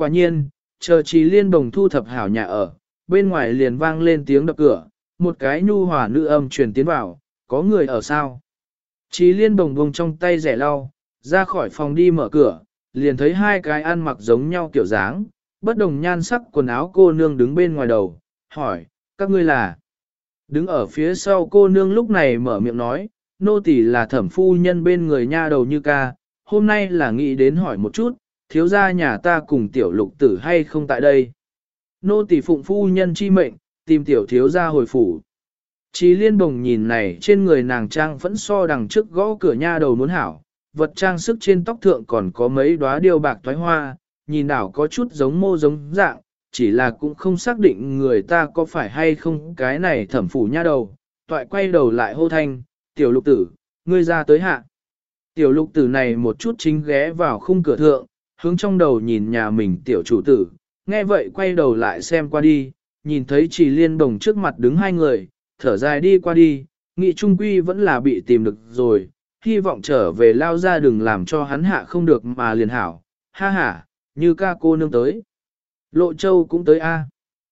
Quả nhiên, chờ Trì Liên Bồng thu thập hảo nhà ở, bên ngoài liền vang lên tiếng đập cửa, một cái nhu hòa nữ âm truyền tiến vào, có người ở sao? Trì Liên Bồng buông trong tay rẻ lau, ra khỏi phòng đi mở cửa, liền thấy hai cái ăn mặc giống nhau kiểu dáng, bất đồng nhan sắc quần áo cô nương đứng bên ngoài đầu, hỏi, các ngươi là? Đứng ở phía sau cô nương lúc này mở miệng nói, nô tỳ là thẩm phu nhân bên người nha đầu Như Ca, hôm nay là nghĩ đến hỏi một chút, thiếu gia nhà ta cùng tiểu lục tử hay không tại đây. Nô tỳ phụng phu nhân chi mệnh, tìm tiểu thiếu gia hồi phủ. Chí Liên Bồng nhìn này trên người nàng trang vẫn so đằng trước gõ cửa nha đầu muốn hảo, vật trang sức trên tóc thượng còn có mấy đóa điêu bạc thoái hoa, nhìn đảo có chút giống mô giống dạng, chỉ là cũng không xác định người ta có phải hay không cái này thẩm phủ nha đầu, toại quay đầu lại hô thanh, tiểu lục tử, ngươi ra tới hạ. Tiểu lục tử này một chút chính ghé vào khung cửa thượng, hướng trong đầu nhìn nhà mình tiểu chủ tử, nghe vậy quay đầu lại xem qua đi, nhìn thấy Trì Liên Bồng trước mặt đứng hai người, thở dài đi qua đi, nghị trung quy vẫn là bị tìm được rồi, hy vọng trở về lao ra đừng làm cho hắn hạ không được mà liền hảo, ha ha, Như Ca cô nương tới. Lộ Châu cũng tới a.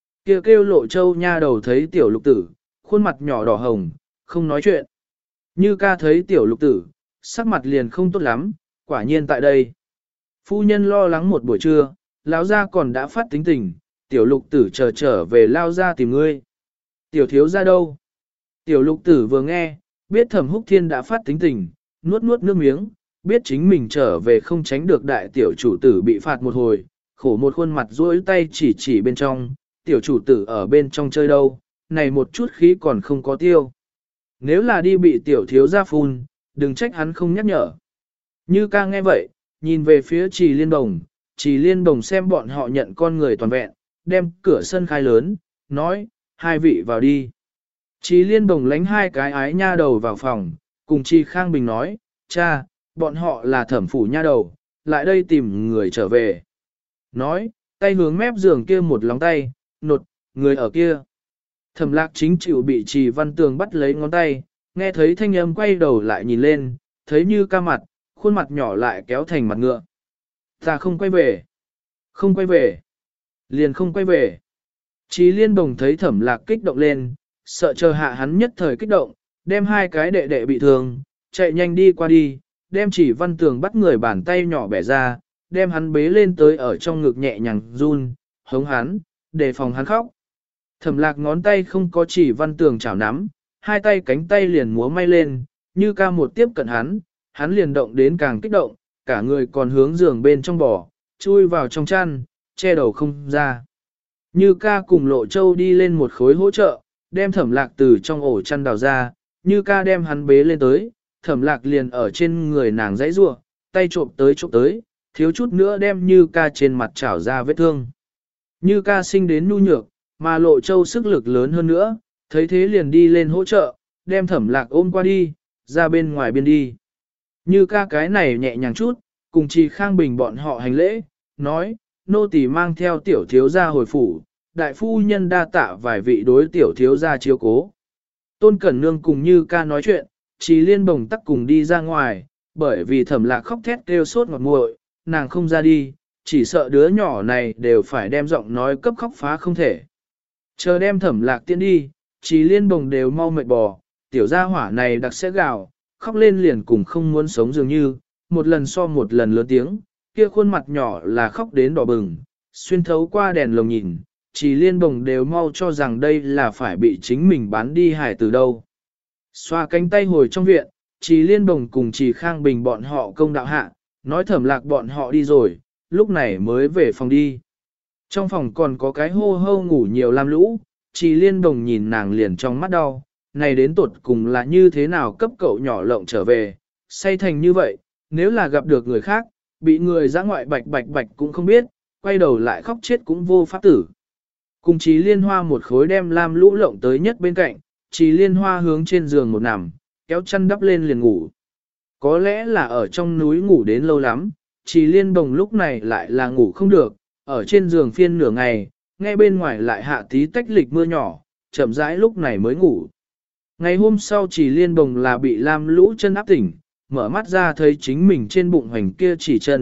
Kêu Lộ Châu nha đầu thấy tiểu lục tử, khuôn mặt nhỏ đỏ hồng, không nói chuyện. Như Ca thấy tiểu lục tử, sắc mặt liền không tốt lắm, quả nhiên tại đây. Phu nhân lo lắng một buổi trưa, lão gia còn đã phát tính tình, tiểu lục tử trở về lao ra tìm ngươi. Tiểu thiếu ra đâu? Tiểu lục tử vừa nghe, biết Thẩm Húc Thiên đã phát tính tình, nuốt nước miếng, biết chính mình trở về không tránh được đại tiểu chủ tử bị phạt một hồi, khổ một khuôn mặt duỗi tay chỉ bên trong, tiểu chủ tử ở bên trong chơi đâu, này một chút khí còn không có tiêu. Nếu là đi bị tiểu thiếu ra phun, đừng trách hắn không nhắc nhở. Như Ca nghe vậy, nhìn về phía Trì Liên Bồng, Trì Liên Bồng xem bọn họ nhận con người toàn vẹn, đem cửa sân khai lớn, nói, hai vị vào đi. Trì Liên Bồng lánh hai cái ái nha đầu vào phòng, cùng Trì Khang Bình nói, cha, bọn họ là thẩm phủ nha đầu, lại đây tìm người trở về. Nói, tay hướng mép giường kia một lóng tay, nột, người ở kia. Thẩm Lạc Chính chịu bị Trì Văn Tường bắt lấy ngón tay, nghe thấy thanh âm quay đầu lại nhìn lên, thấy Như Ca mặt, khuôn mặt nhỏ lại kéo thành mặt ngựa. Ta không quay về. Không quay về. Liền không quay về. Chí Liên Bồng thấy Thẩm Lạc kích động lên, sợ chờ hạ hắn nhất thời kích động, đem hai cái đệ đệ bị thương, chạy nhanh đi qua đi, đem Chỉ Văn Tường bắt người bàn tay nhỏ bẻ ra, đem hắn bế lên tới ở trong ngực nhẹ nhàng run, hống hắn, đề phòng hắn khóc. Thẩm Lạc ngón tay không có Chỉ Văn Tường chảo nắm, hai tay cánh tay liền múa may lên, Như Ca một tiếp cận hắn liền động đến càng kích động, cả người còn hướng giường bên trong bò, chui vào trong chăn, che đầu không ra. Như Ca cùng Lộ Châu đi lên một khối hỗ trợ, đem Thẩm Lạc từ trong ổ chăn đào ra, Như Ca đem hắn bế lên tới, Thẩm Lạc liền ở trên người nàng dãy rủa, tay trộm tới, thiếu chút nữa đem Như Ca trên mặt chảo ra vết thương. Như Ca sinh đến nhu nhược, mà Lộ Châu sức lực lớn hơn nữa, thấy thế liền đi lên hỗ trợ, đem Thẩm Lạc ôm qua đi, ra bên ngoài biên đi. Như Ca cái này nhẹ nhàng chút, cùng Trì Khang Bình bọn họ hành lễ, nói, nô tỳ mang theo tiểu thiếu gia hồi phủ, đại phu nhân đa tạ vài vị đối tiểu thiếu gia chiếu cố. Tôn Cẩn Nương cùng Như Ca nói chuyện, Trì Liên Bồng tắc cùng đi ra ngoài, bởi vì Thẩm Lạc khóc thét kêu sốt ngọt muội, nàng không ra đi, chỉ sợ đứa nhỏ này đều phải đem giọng nói cấp khóc phá không thể. Chờ đem Thẩm Lạc tiễn đi, Trì Liên Bồng đều mau mệt bò, tiểu gia hỏa này đặc sẽ gào, khóc lên liền cùng không muốn sống dường như, một lần so một lần lớn tiếng, kia khuôn mặt nhỏ là khóc đến đỏ bừng, xuyên thấu qua đèn lồng nhìn, Trì Liên Bồng đều mau cho rằng đây là phải bị chính mình bán đi hải từ đâu. Xoa cánh tay hồi trong viện, Trì Liên Bồng cùng Trì Khang Bình bọn họ công đạo hạ, nói Thẩm Lạc bọn họ đi rồi, lúc này mới về phòng đi. Trong phòng còn có cái hô hô ngủ nhiều lam lũ, Trì Liên Bồng nhìn nàng liền trong mắt đau, này đến tột cùng là như thế nào cấp cậu nhỏ lộng trở về, say thành như vậy, nếu là gặp được người khác, bị người dã ngoại bạch cũng không biết, quay đầu lại khóc chết cũng vô pháp tử. Cùng Trì Liên Hoa một khối đem lam lũ lộng tới nhất bên cạnh, Trì Liên Hoa hướng trên giường một nằm, kéo chăn đắp lên liền ngủ. Có lẽ là ở trong núi ngủ đến lâu lắm, Trì Liên Bồng lúc này lại là ngủ không được, ở trên giường phiên nửa ngày, nghe bên ngoài lại hạ tí tách lịch mưa nhỏ, chậm rãi lúc này mới ngủ. Ngày hôm sau Trì Liên Bồng là bị lam lũ chân áp tỉnh, mở mắt ra thấy chính mình trên bụng hoành kia chỉ chân,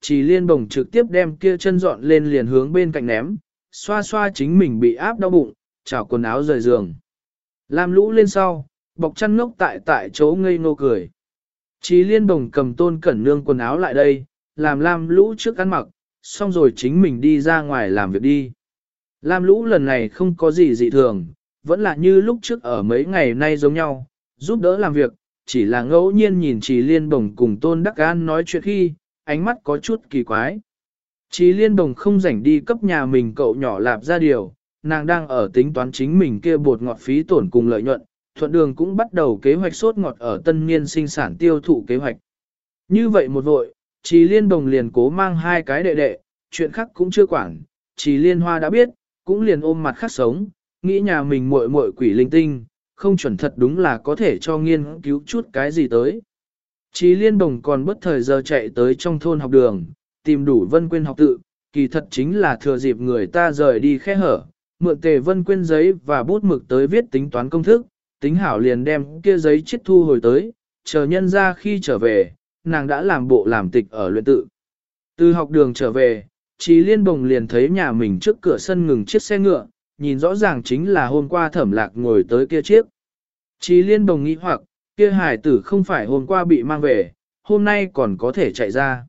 Chỉ Liên Bồng trực tiếp đem kia chân dọn lên liền hướng bên cạnh ném, xoa xoa chính mình bị áp đau bụng, chảo quần áo rời giường. Lam Lũ lên sau, bọc chăn ngốc tại chỗ ngây ngô cười. Chỉ Liên Bồng cầm Tôn Cẩn Nương quần áo lại đây, làm Lam Lũ trước ăn mặc, xong rồi chính mình đi ra ngoài làm việc đi. Lam Lũ lần này không có gì dị thường, vẫn là như lúc trước ở mấy ngày nay giống nhau, giúp đỡ làm việc, chỉ là ngẫu nhiên nhìn Chỉ Liên Bồng cùng Tôn Đắc An nói chuyện khi, ánh mắt có chút kỳ quái. Chỉ Liên Bồng không rảnh đi cấp nhà mình cậu nhỏ Lạp ra điều, nàng đang ở tính toán chính mình kia bột ngọt phí tổn cùng lợi nhuận, thuận đường cũng bắt đầu kế hoạch sốt ngọt ở tân niên sinh sản tiêu thụ kế hoạch. Như vậy một vội, Chỉ Liên Bồng liền cố mang hai cái đệ đệ, chuyện khác cũng chưa quản, Chỉ Liên Hoa đã biết, cũng liền ôm mặt khác sống, nghĩ nhà mình muội muội quỷ linh tinh, không chuẩn thật đúng là có thể cho nghiên cứu chút cái gì tới. Chỉ Liên Bồng còn bất thời giờ chạy tới trong thôn học đường, tìm đủ Vân Quyên học tự, kỳ thật chính là thừa dịp người ta rời đi khe hở, mượn Tề Vân Quyên giấy và bút mực tới viết tính toán công thức, tính hảo liền đem kia giấy chiết thu hồi tới, chờ nhân ra khi trở về, nàng đã làm bộ làm tịch ở luyện tự. Từ học đường trở về, Chỉ Liên Bồng liền thấy nhà mình trước cửa sân ngừng chiếc xe ngựa, nhìn rõ ràng chính là hôm qua Thẩm Lạc ngồi tới kia chiếc. Chỉ Liên Bồng nghĩ hoặc, kia hải tử không phải hôm qua bị mang về, hôm nay còn có thể chạy ra.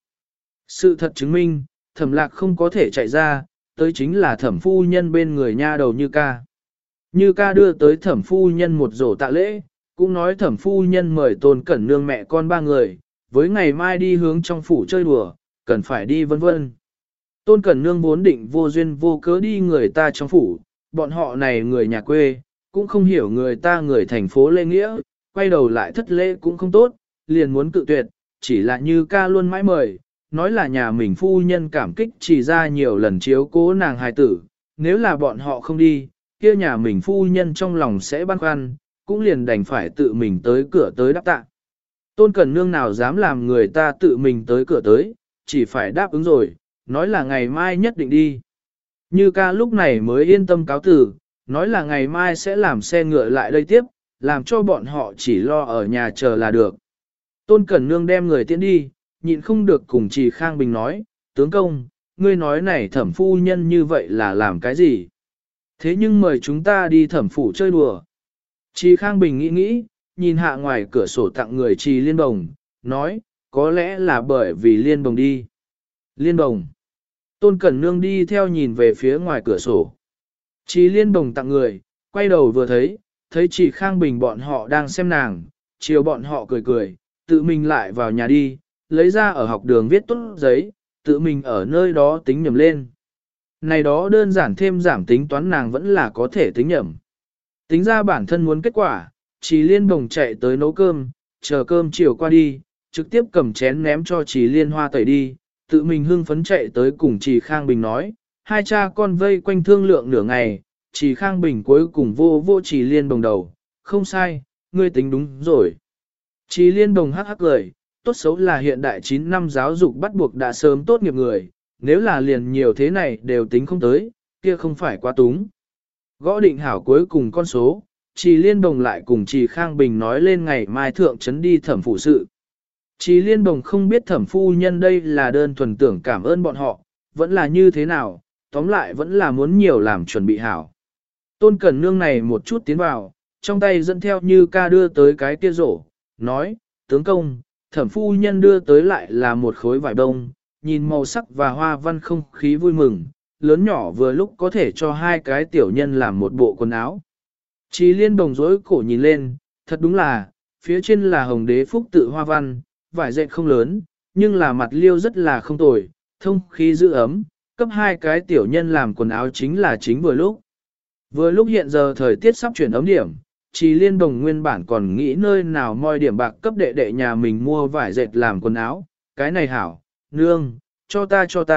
Sự thật chứng minh, Thẩm Lạc không có thể chạy ra, tới chính là Thẩm phu nhân bên người nha đầu Như Ca. Như Ca đưa tới Thẩm phu nhân một rổ tạ lễ, cũng nói Thẩm phu nhân mời Tôn Cẩn Nương mẹ con ba người, với ngày mai đi hướng trong phủ chơi đùa, cần phải đi vân vân. Tôn Cẩn Nương vốn định vô duyên vô cớ đi người ta trong phủ, bọn họ này người nhà quê, cũng không hiểu người ta người thành phố lễ nghĩa, quay đầu lại thất lễ cũng không tốt, liền muốn cự tuyệt, chỉ là Như Ca luôn mãi mời, nói là nhà mình phu nhân cảm kích chỉ ra nhiều lần chiếu cố nàng hài tử, nếu là bọn họ không đi, kia nhà mình phu nhân trong lòng sẽ băn khoăn, cũng liền đành phải tự mình tới cửa tới đáp tạ. Tôn Cẩn Nương nào dám làm người ta tự mình tới cửa tới, chỉ phải đáp ứng rồi, nói là ngày mai nhất định đi. Như Ca lúc này mới yên tâm cáo tử, nói là ngày mai sẽ làm xe ngựa lại đây tiếp, làm cho bọn họ chỉ lo ở nhà chờ là được. Tôn Cẩn Nương đem người tiễn đi, nhịn không được cùng Trì Khang Bình nói, tướng công, ngươi nói này Thẩm phu nhân như vậy là làm cái gì? Thế nhưng mời chúng ta đi Thẩm phủ chơi đùa. Trì Khang Bình nghĩ nghĩ, nhìn hạ ngoài cửa sổ tặng người Trì Liên Bồng, nói, có lẽ là bởi vì Liên Bồng đi. Liên Bồng. Tôn Cẩn Nương đi theo nhìn về phía ngoài cửa sổ. Trì Liên Bồng tặng người, quay đầu vừa thấy Trì Khang Bình bọn họ đang xem nàng, chiều bọn họ cười cười, tự mình lại vào nhà đi, lấy ra ở học đường viết tốt giấy, tự mình ở nơi đó tính nhầm lên. Này đó đơn giản thêm giảm tính toán nàng vẫn là có thể tính nhầm. Tính ra bản thân muốn kết quả, Trì Liên Bồng chạy tới nấu cơm, chờ cơm chiều qua đi, trực tiếp cầm chén ném cho Trì Liên Hoa tẩy đi, tự mình hưng phấn chạy tới cùng Trì Khang Bình nói, hai cha con vây quanh thương lượng nửa ngày, Trì Khang Bình cuối cùng vô Trì Liên Bồng đầu, không sai, ngươi tính đúng rồi. Trì Liên Bồng hắc hắc cười, tốt xấu là hiện đại 9 năm giáo dục bắt buộc đã sớm tốt nghiệp người, nếu là liền nhiều thế này đều tính không tới, kia không phải quá túng. Gõ định hảo cuối cùng con số, Trì Liên Bồng lại cùng Trì Khang Bình nói lên ngày mai thượng trấn đi thẩm phụ sự. Trì Liên Bồng không biết thẩm phu nhân đây là đơn thuần tưởng cảm ơn bọn họ, vẫn là như thế nào, tóm lại vẫn là muốn nhiều làm chuẩn bị hảo. Tôn Cẩn Nương này một chút tiến vào, trong tay dẫn theo Như Ca đưa tới cái kia rổ, nói, tướng công, thẩm phu nhân đưa tới lại là một khối vải bông, nhìn màu sắc và hoa văn không khí vui mừng, lớn nhỏ vừa lúc có thể cho hai cái tiểu nhân làm một bộ quần áo. Trì Liên Bồng rối cổ nhìn lên, thật đúng là, phía trên là hồng đế phúc tự hoa văn, vải dệt không lớn, nhưng là mặt liêu rất là không tồi, thông khí giữ ấm, cấp hai cái tiểu nhân làm quần áo chính là chính vừa lúc. Vừa lúc hiện giờ thời tiết sắp chuyển ấm điểm, Trì Liên Bồng nguyên bản còn nghĩ nơi nào moi điểm bạc cấp đệ đệ nhà mình mua vải dệt làm quần áo, cái này hảo, nương, cho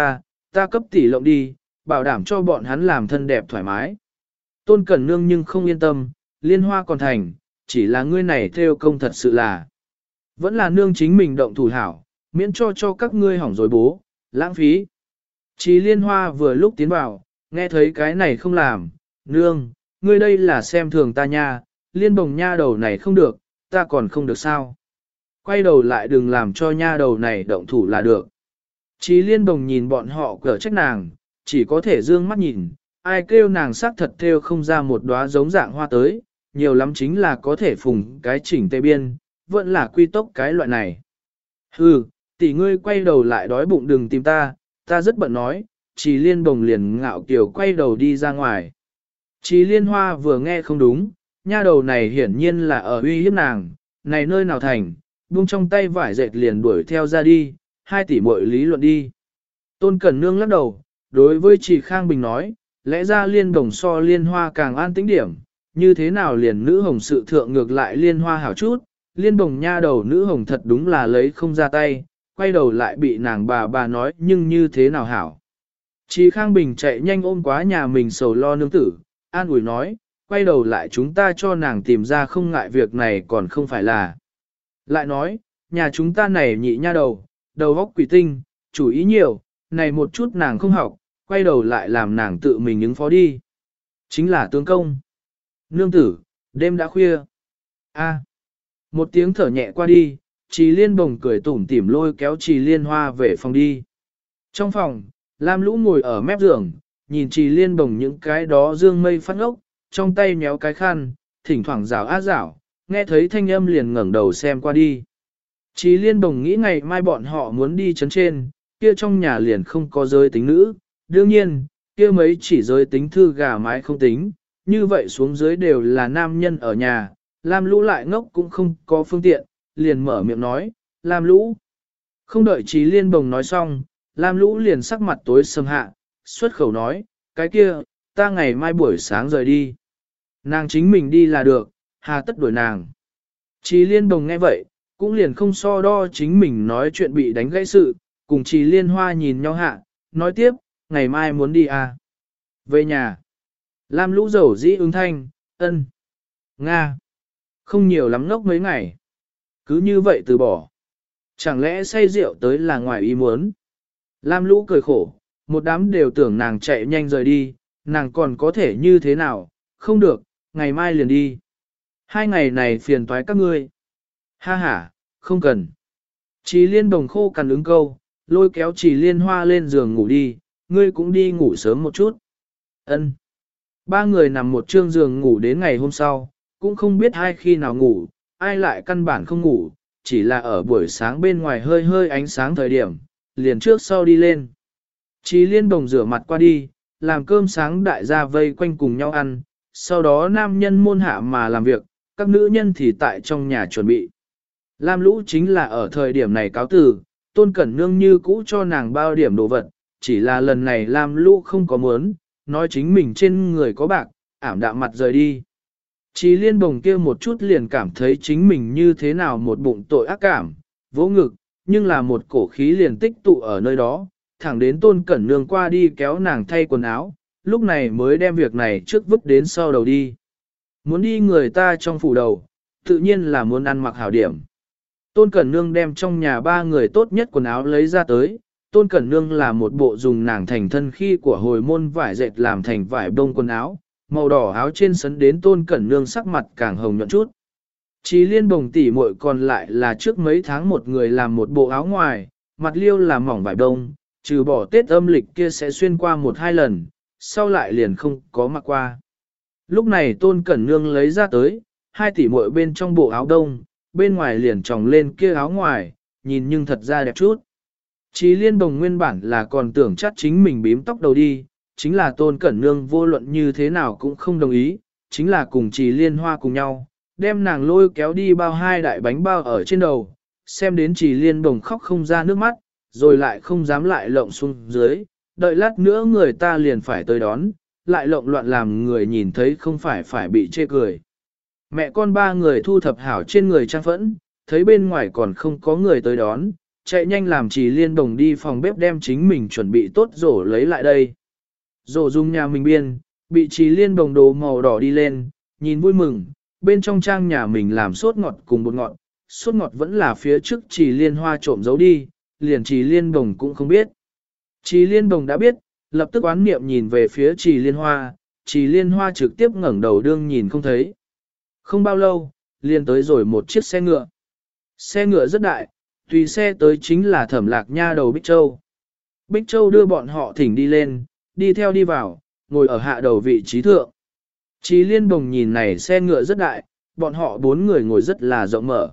ta cấp tỷ lộng đi, bảo đảm cho bọn hắn làm thân đẹp thoải mái. Tôn Cẩn Nương nhưng không yên tâm, Liên Hoa còn thành, chỉ là ngươi này theo công thật sự là. Vẫn là nương chính mình động thủ hảo, miễn cho các ngươi hỏng rồi bố, lãng phí. Trì Liên Hoa vừa lúc tiến vào, nghe thấy cái này không làm, nương, ngươi đây là xem thường ta nha, Liên Bồng nha đầu này không được, ta còn không được sao. Quay đầu lại đừng làm cho nha đầu này động thủ là được. Chí liên đồng nhìn bọn họ cở trách nàng, chỉ có thể dương mắt nhìn, ai kêu nàng sắc thật theo không ra một đóa giống dạng hoa tới, nhiều lắm chính là có thể phùng cái chỉnh tê biên, vẫn là quy tốc cái loại này. Hừ, tỷ ngươi quay đầu lại đói bụng đừng tìm ta, ta rất bận nói, Chí liên đồng liền ngạo kiểu quay đầu đi ra ngoài. Chí liên hoa vừa nghe không đúng, nha đầu này hiển nhiên là ở uy hiếp nàng, này nơi nào thành, buông trong tay vải dệt liền đuổi theo ra đi, 2 tỷ muội lý luận đi. Tôn Cẩn Nương lắc đầu, đối với Trì Khang Bình nói, lẽ ra liên đồng so liên hoa càng an tĩnh điểm, như thế nào liền nữ hồng sự thượng ngược lại liên hoa hảo chút, liên đồng nha đầu nữ hồng thật đúng là lấy không ra tay, quay đầu lại bị nàng bà nói nhưng như thế nào hảo. Trì Khang Bình chạy nhanh ôm quá nhà mình sầu lo nương tử, an ủi nói, quay đầu lại chúng ta cho nàng tìm ra không ngại việc này còn không phải là. Lại nói, nhà chúng ta này nhị nha đầu óc quỷ tinh, chủ ý nhiều, này một chút nàng không học, quay đầu lại làm nàng tự mình ứng phó đi. Chính là tướng công. Nương tử, đêm đã khuya. A. Một tiếng thở nhẹ qua đi, Trì Liên Bồng cười tủm tỉm lôi kéo Trì Liên Hoa về phòng đi. Trong phòng, Lam Lũ ngồi ở mép giường, nhìn Trì Liên Bồng những cái đó dương mây phát ngốc, trong tay nhéo cái khăn, thỉnh thoảng rảo á rảo, nghe thấy thanh âm liền ngẩng đầu xem qua đi. Trì Liên Bồng nghĩ ngày mai bọn họ muốn đi chấn trên, kia trong nhà liền không có giới tính nữ, đương nhiên, kia mấy chỉ giới tính thư gà mái không tính, như vậy xuống dưới đều là nam nhân ở nhà, Lam Lũ lại ngốc cũng không có phương tiện, liền mở miệng nói, Lam Lũ. Không đợi Trì Liên Bồng nói xong, Lam Lũ liền sắc mặt tối sầm hạ, xuất khẩu nói, cái kia, ta ngày mai buổi sáng rời đi. Nàng chính mình đi là được, hà tất đuổi nàng. Trì Liên Bồng nghe vậy, cũng liền không so đo chính mình nói chuyện bị đánh gãy sự, cùng Trì Liên Hoa nhìn nhau hạ, nói tiếp, ngày mai muốn đi à? Về nhà. Lam Lũ dầu dĩ ứng thanh, ân. Nga. Không nhiều lắm ngốc mấy ngày. Cứ như vậy từ bỏ. Chẳng lẽ say rượu tới là ngoài ý muốn. Lam Lũ cười khổ, một đám đều tưởng nàng chạy nhanh rời đi, nàng còn có thể như thế nào, không được, ngày mai liền đi. 2 ngày này phiền toái các ngươi. Ha ha, không cần. Trì Liên Bồng khô cằn ứng câu, lôi kéo Trì Liên Hoa lên giường ngủ đi, ngươi cũng đi ngủ sớm một chút. Ân. 3 người nằm một trương giường ngủ đến ngày hôm sau, cũng không biết ai khi nào ngủ, ai lại căn bản không ngủ, chỉ là ở buổi sáng bên ngoài hơi hơi ánh sáng thời điểm, liền trước sau đi lên. Trì Liên Bồng rửa mặt qua đi, làm cơm sáng đại gia vây quanh cùng nhau ăn, sau đó nam nhân môn hạ mà làm việc, các nữ nhân thì tại trong nhà chuẩn bị. Lam Lũ chính là ở thời điểm này cáo từ, Tôn Cẩn Nương như cũ cho nàng bao điểm đồ vật, chỉ là lần này Lam Lũ không có muốn, nói chính mình trên người có bạc, ảm đạm mặt rời đi. Trì Liên Bồng kia một chút liền cảm thấy chính mình như thế nào một bụng tội ác cảm, vỗ ngực, nhưng là một cổ khí liền tích tụ ở nơi đó, thẳng đến Tôn Cẩn Nương qua đi kéo nàng thay quần áo, lúc này mới đem việc này trước vứt đến sau đầu đi. Muốn đi người ta trong phủ đầu, tự nhiên là muốn ăn mặc hảo điểm. Tôn Cẩn Nương đem trong nhà 3 người tốt nhất quần áo lấy ra tới, Tôn Cẩn Nương là một bộ dùng nàng thành thân khi của hồi môn vải dệt làm thành vải bông quần áo, màu đỏ áo trên sấn đến Tôn Cẩn Nương sắc mặt càng hồng nhuận chút. Trì Liên Bồng tỷ muội còn lại là trước mấy tháng một người làm một bộ áo ngoài, mặt liêu là mỏng vải bông, trừ bỏ Tết âm lịch kia sẽ xuyên qua 1-2 lần, sau lại liền không có mặc qua. Lúc này Tôn Cẩn Nương lấy ra tới, 2 tỷ muội bên trong bộ áo đông, bên ngoài liền tròng lên kia áo ngoài, nhìn nhưng thật ra đẹp chút. Trì Liên Bồng nguyên bản là còn tưởng chắc chính mình bím tóc đầu đi, chính là Tôn Cẩn Nương vô luận như thế nào cũng không đồng ý, chính là cùng Trì Liên Hoa cùng nhau, đem nàng lôi kéo đi bao 2 đại bánh bao ở trên đầu, xem đến Trì Liên Bồng khóc không ra nước mắt, rồi lại không dám lại lộng xuống dưới, đợi lát nữa người ta liền phải tới đón, lại lộng loạn làm người nhìn thấy không phải bị chê cười. Mẹ con 3 người thu thập hảo trên người trang phẫn, thấy bên ngoài còn không có người tới đón, chạy nhanh làm Trì Liên Bồng đi phòng bếp đem chính mình chuẩn bị tốt rổ lấy lại đây. Rổ dùng nhà mình biên, bị Trì Liên Bồng đồ màu đỏ đi lên, nhìn vui mừng, bên trong trang nhà mình làm sốt ngọt cùng bột ngọt, sốt ngọt vẫn là phía trước Trì Liên Hoa trộm giấu đi, liền Trì Liên Bồng cũng không biết. Trì Liên Bồng đã biết, lập tức oán niệm nhìn về phía Trì Liên Hoa, Trì Liên Hoa trực tiếp ngẩng đầu đương nhìn không thấy. Không bao lâu, liền tới rồi một chiếc xe ngựa. Xe ngựa rất đại, tùy xe tới chính là Thẩm Lạc Nha đầu Bích Châu. Bích Châu đưa bọn họ thỉnh đi lên, đi theo đi vào, ngồi ở hạ đầu vị trí thượng. Chí Liên Bồng nhìn này xe ngựa rất đại, bọn họ 4 người ngồi rất là rộng mở.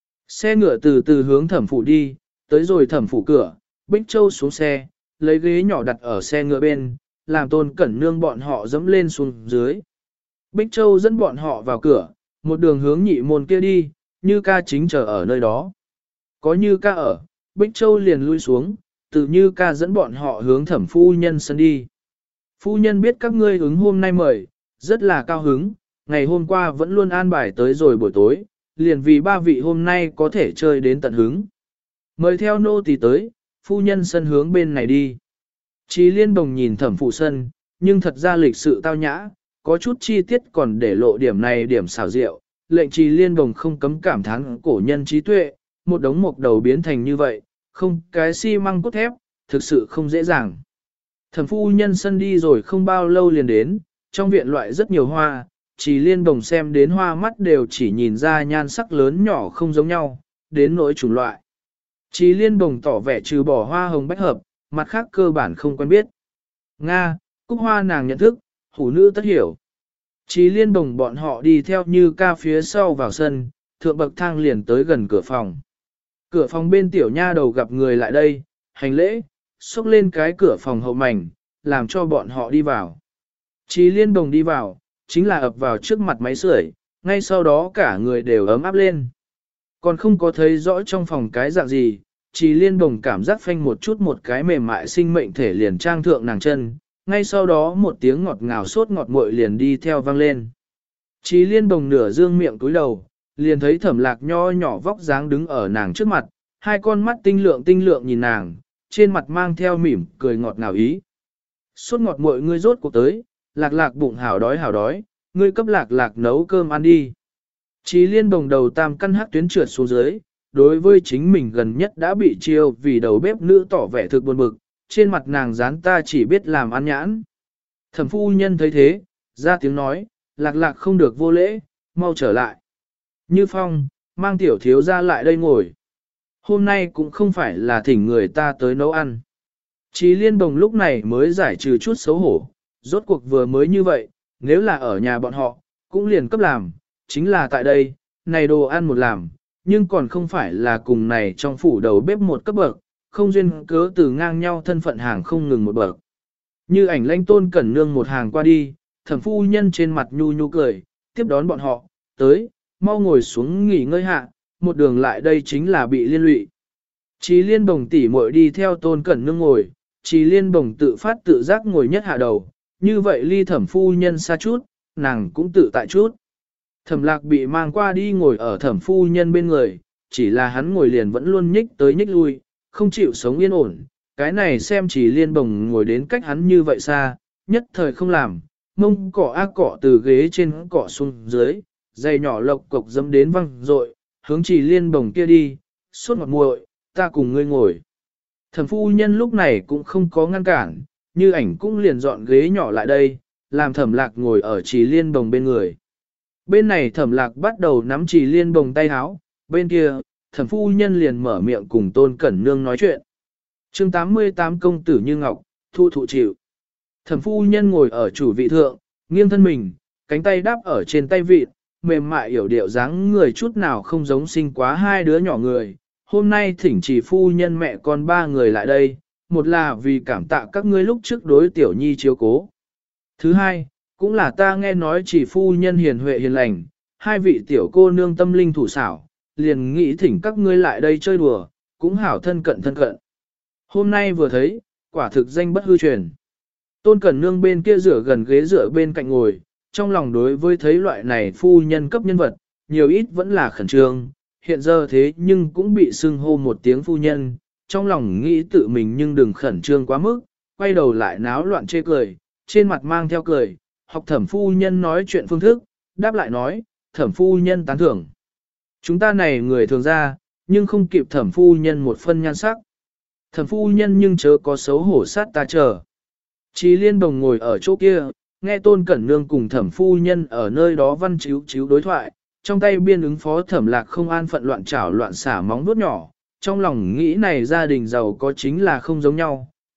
Xe ngựa từ từ hướng thẩm phủ đi, tới rồi thẩm phủ cửa, Bích Châu xuống xe, lấy ghế nhỏ đặt ở xe ngựa bên, làm Tôn Cẩn Nương bọn họ dẫm lên xuống dưới. Bích Châu dẫn bọn họ vào cửa, một đường hướng nhị môn kia đi, Như Ca chính chờ ở nơi đó. Có Như Ca ở, Bích Châu liền lui xuống, tự Như Ca dẫn bọn họ hướng thẩm phu nhân sân đi. Phu nhân biết các ngươi ứng hôm nay mời, rất là cao hứng, ngày hôm qua vẫn luôn an bài tới rồi buổi tối, liền vì 3 vị hôm nay có thể chơi đến tận hứng. Mời theo nô tỳ tới, phu nhân sân hướng bên này đi. Chí Liên Bồng nhìn thẩm phụ sân, nhưng thật ra lịch sự tao nhã, có chút chi tiết còn để lộ điểm này điểm xảo diệu, lệnh Chí Liên Bồng không cấm cảm thán cổ nhân trí tuệ, một đống mộc đầu biến thành như vậy, không cái xi măng cốt thép, thực sự không dễ dàng. Thẩm phu nhân sân đi rồi không bao lâu liền đến, trong viện loại rất nhiều hoa, Chí Liên Bồng xem đến hoa mắt đều chỉ nhìn ra nhan sắc lớn nhỏ không giống nhau, đến nỗi chủng loại. Chí Liên Bồng tỏ vẻ trừ bỏ hoa hồng bách hợp, mặt khác cơ bản không quen biết. Nga, cúc hoa nàng nhận thức, hủ nữ tất hiểu. Chí Liên Bồng bọn họ đi theo Như Ca phía sau vào sân, thượng bậc thang liền tới gần cửa phòng. Cửa phòng bên tiểu nha đầu gặp người lại đây, hành lễ, xốc lên cái cửa phòng hậu mảnh, làm cho bọn họ đi vào. Chí Liên Bồng đi vào, chính là ập vào trước mặt máy sưởi, ngay sau đó cả người đều ấm áp lên. Còn không có thấy rõ trong phòng cái dạng gì, Chí Liên Bồng cảm giác phanh một chút một cái mềm mại sinh mệnh thể liền trang thượng nàng chân, ngay sau đó một tiếng ngọt ngào sốt ngọt muội liền đi theo vang lên. Chí Liên Bồng nửa dương miệng túi đầu, liền thấy Thẩm Lạc nho nhỏ vóc dáng đứng ở nàng trước mặt, hai con mắt tinh lượng nhìn nàng, trên mặt mang theo mỉm cười ngọt ngào ý. Sốt ngọt muội ngươi rốt cuộc tới, Lạc Lạc bụng hảo đói, ngươi cấp Lạc Lạc nấu cơm ăn đi. Chí Liên Bồng đầu tam căn hắc tuyến trượt xuống dưới, đối với chính mình gần nhất đã bị chiêu vì đầu bếp nữ tỏ vẻ thực buồn bực, trên mặt nàng dán ta chỉ biết làm ăn nhãn. Thẩm phu nhân thấy thế, ra tiếng nói, Lạc Lạc không được vô lễ, mau trở lại. Như Phong, mang tiểu thiếu ra lại đây ngồi. Hôm nay cũng không phải là thỉnh người ta tới nấu ăn. Chí Liên Bồng lúc này mới giải trừ chút xấu hổ, rốt cuộc vừa mới như vậy, nếu là ở nhà bọn họ, cũng liền cấp làm, chính là tại đây, này đồ ăn một làm, nhưng còn không phải là cùng này trong phủ đầu bếp một cấp bậc, không duyên cớ từ ngang nhau thân phận hàng không ngừng một bậc. Như ảnh lãnh Tôn Cẩn Nương một hàng qua đi, thẩm phu nhân trên mặt nhu nhu cười, tiếp đón bọn họ, tới, mau ngồi xuống nghỉ ngơi hạ, một đường lại đây chính là bị liên lụy. Chí Liên Bồng tỉ muội đi theo Tôn Cẩn Nương ngồi, Chí Liên Bồng tự phát tự giác ngồi nhất hạ đầu, như vậy ly thẩm phu nhân xa chút, nàng cũng tự tại chút. Thẩm Lạc bị mang qua đi ngồi ở thẩm phu nhân bên người, chỉ là hắn ngồi liền vẫn luôn nhích tới nhích lui, không chịu sống yên ổn. Cái này xem Chí Liên Bồng ngồi đến cách hắn như vậy xa, nhất thời không làm, mông cỏ ác cỏ từ ghế trên cỏ xuống dưới, giày nhỏ lộc cộc dẫm đến văng rội, hướng Chí Liên Bồng kia đi, suốt ngọt muội, ta cùng ngươi ngồi. Thẩm phu nhân lúc này cũng không có ngăn cản, Như ảnh cũng liền dọn ghế nhỏ lại đây, làm Thẩm Lạc ngồi ở Chí Liên Bồng bên người. Bên này Thẩm Lạc bắt đầu nắm Chí Liên Bồng tay háo, bên kia, thẩm phu nhân liền mở miệng cùng Tôn Cẩn Nương nói chuyện. Chương 88 công tử như ngọc, thu thụ chịu. Thẩm phu nhân ngồi ở chủ vị thượng, nghiêng thân mình, cánh tay đáp ở trên tay vịt, mềm mại yểu điệu dáng người chút nào không giống sinh quá hai đứa nhỏ người. Hôm nay thỉnh chỉ phu nhân mẹ con 3 người lại đây, một là vì cảm tạ các ngươi lúc trước đối tiểu nhi chiếu cố. Thứ hai, cũng là ta nghe nói chỉ phu nhân hiền huệ hiền lành, 2 vị tiểu cô nương tâm linh thủ xảo, liền nghĩ thỉnh các ngươi lại đây chơi đùa, cũng hảo thân cận thân cận. Hôm nay vừa thấy, quả thực danh bất hư truyền. Tôn Cẩn Nương bên kia rửa gần ghế rửa bên cạnh ngồi, trong lòng đối với thấy loại này phu nhân cấp nhân vật, nhiều ít vẫn là khẩn trương, hiện giờ thế nhưng cũng bị xưng hô một tiếng phu nhân, trong lòng nghĩ tự mình nhưng đừng khẩn trương quá mức, quay đầu lại náo loạn chê cười, trên mặt mang theo cười, học thẩm phu nhân nói chuyện phương thức, đáp lại nói, thẩm phu nhân tán thưởng. Chúng ta này người thường ra, nhưng không kịp thẩm phu nhân một phân nhan sắc. Thẩm phu nhân nhưng chớ có xấu hổ sát ta chờ. Chí Liên Bồng ngồi ở chỗ kia, nghe Tôn Cẩn Nương cùng thẩm phu nhân ở nơi đó văn chíu đối thoại, trong tay biên ứng phó Thẩm Lạc không an phận loạn chảo loạn xả móng vuốt nhỏ, trong lòng nghĩ này gia đình giàu có chính là không giống nhau,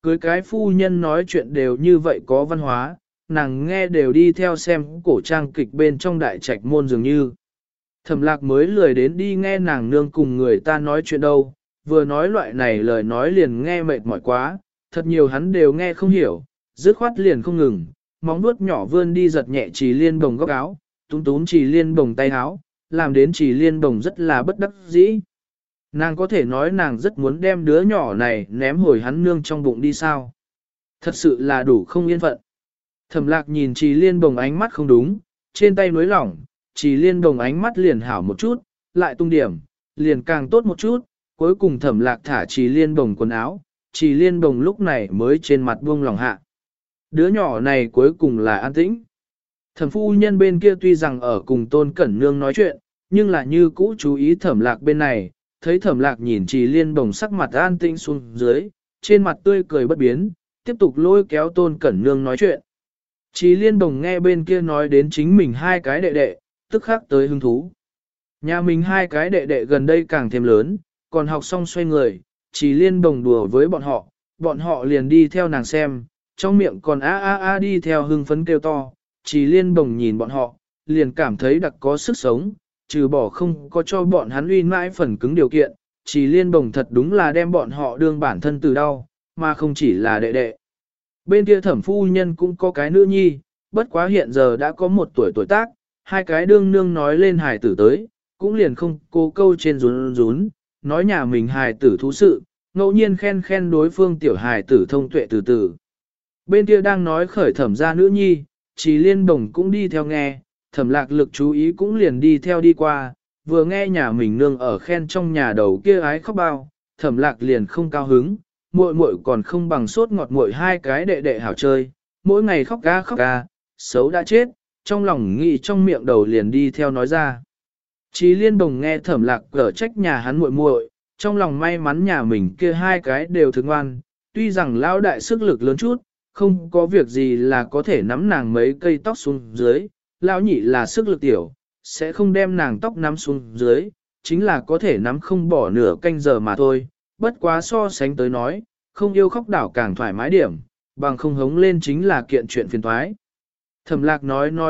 cưới cái phu nhân nói chuyện đều như vậy có văn hóa, nàng nghe đều đi theo xem cổ trang kịch bên trong đại trạch môn dường như. Thẩm lạc mới lười đến đi nghe nàng nương cùng người ta nói chuyện đâu, vừa nói loại này lời nói liền nghe mệt mỏi quá, thật nhiều hắn đều nghe không hiểu, dứt khoát liền không ngừng, móng vuốt nhỏ vươn đi giật nhẹ Trì Liên Bồng góc áo, túm túm Trì Liên Bồng tay áo, làm đến Trì Liên Bồng rất là bất đắc dĩ. Nàng có thể nói nàng rất muốn đem đứa nhỏ này ném hồi hắn nương trong bụng đi sao. Thật sự là đủ không yên phận. Thẩm lạc nhìn Trì Liên Bồng ánh mắt không đúng, trên tay nối lỏng, Trì Liên Bồng ánh mắt liền hảo một chút, lại tung điểm, liền càng tốt một chút, cuối cùng Thẩm lạc thả Trì Liên Bồng quần áo, Trì Liên Bồng lúc này mới trên mặt buông lòng hạ. Đứa nhỏ này cuối cùng là an tĩnh. Thẩm phu nhân bên kia tuy rằng ở cùng Tôn Cẩn Nương nói chuyện, nhưng là như cũ chú ý Thẩm lạc bên này, thấy Thẩm lạc nhìn Trì Liên Bồng sắc mặt an tĩnh xuống dưới, trên mặt tươi cười bất biến, tiếp tục lôi kéo Tôn Cẩn Nương nói chuyện. Trì Liên Bồng nghe bên kia nói đến chính mình hai cái đệ đệ, tức khắc tới hứng thú. Nhà mình hai cái đệ đệ gần đây càng thêm lớn, còn học xong xoay người, Trì Liên Bồng đùa với bọn họ liền đi theo nàng xem, trong miệng còn a đi theo hưng phấn kêu to. Trì Liên Bồng nhìn bọn họ, liền cảm thấy đặc có sức sống, trừ bỏ không có cho bọn hắn uy mãi phần cứng điều kiện, Trì Liên Bồng thật đúng là đem bọn họ đương bản thân từ đau, mà không chỉ là đệ đệ. Bên kia Thẩm phu nhân cũng có cái nữ nhi, bất quá hiện giờ đã có một tuổi tác, hai cái đương nương nói lên hài tử tới, cũng liền không cô câu trên rún rún, nói nhà mình hài tử thú sự, ngẫu nhiên khen khen đối phương tiểu hài tử thông tuệ từ từ. Bên kia đang nói khởi Thẩm gia nữ nhi, Trì Liên Bồng cũng đi theo nghe, Thẩm lạc lực chú ý cũng liền đi theo đi qua, vừa nghe nhà mình nương ở khen trong nhà đầu kia ái khóc bao, Thẩm lạc liền không cao hứng, muội muội còn không bằng sốt ngọt muội hai cái đệ đệ hảo chơi, mỗi ngày khóc ca, xấu đã chết, trong lòng nghĩ trong miệng đầu liền đi theo nói ra. Trì Liên Bồng nghe Thẩm lạc cở trách nhà hắn muội muội, trong lòng may mắn nhà mình kia hai cái đều thương ngoan, tuy rằng lão đại sức lực lớn chút, không có việc gì là có thể nắm nàng mấy cây tóc xuống dưới, lão nhị là sức lực tiểu, sẽ không đem nàng tóc nắm xuống dưới, chính là có thể nắm không bỏ nửa canh giờ mà thôi, bất quá so sánh tới nói, không yêu khóc đảo càng thoải mái điểm, bằng không hống lên chính là kiện chuyện phiền toái. Thẩm lạc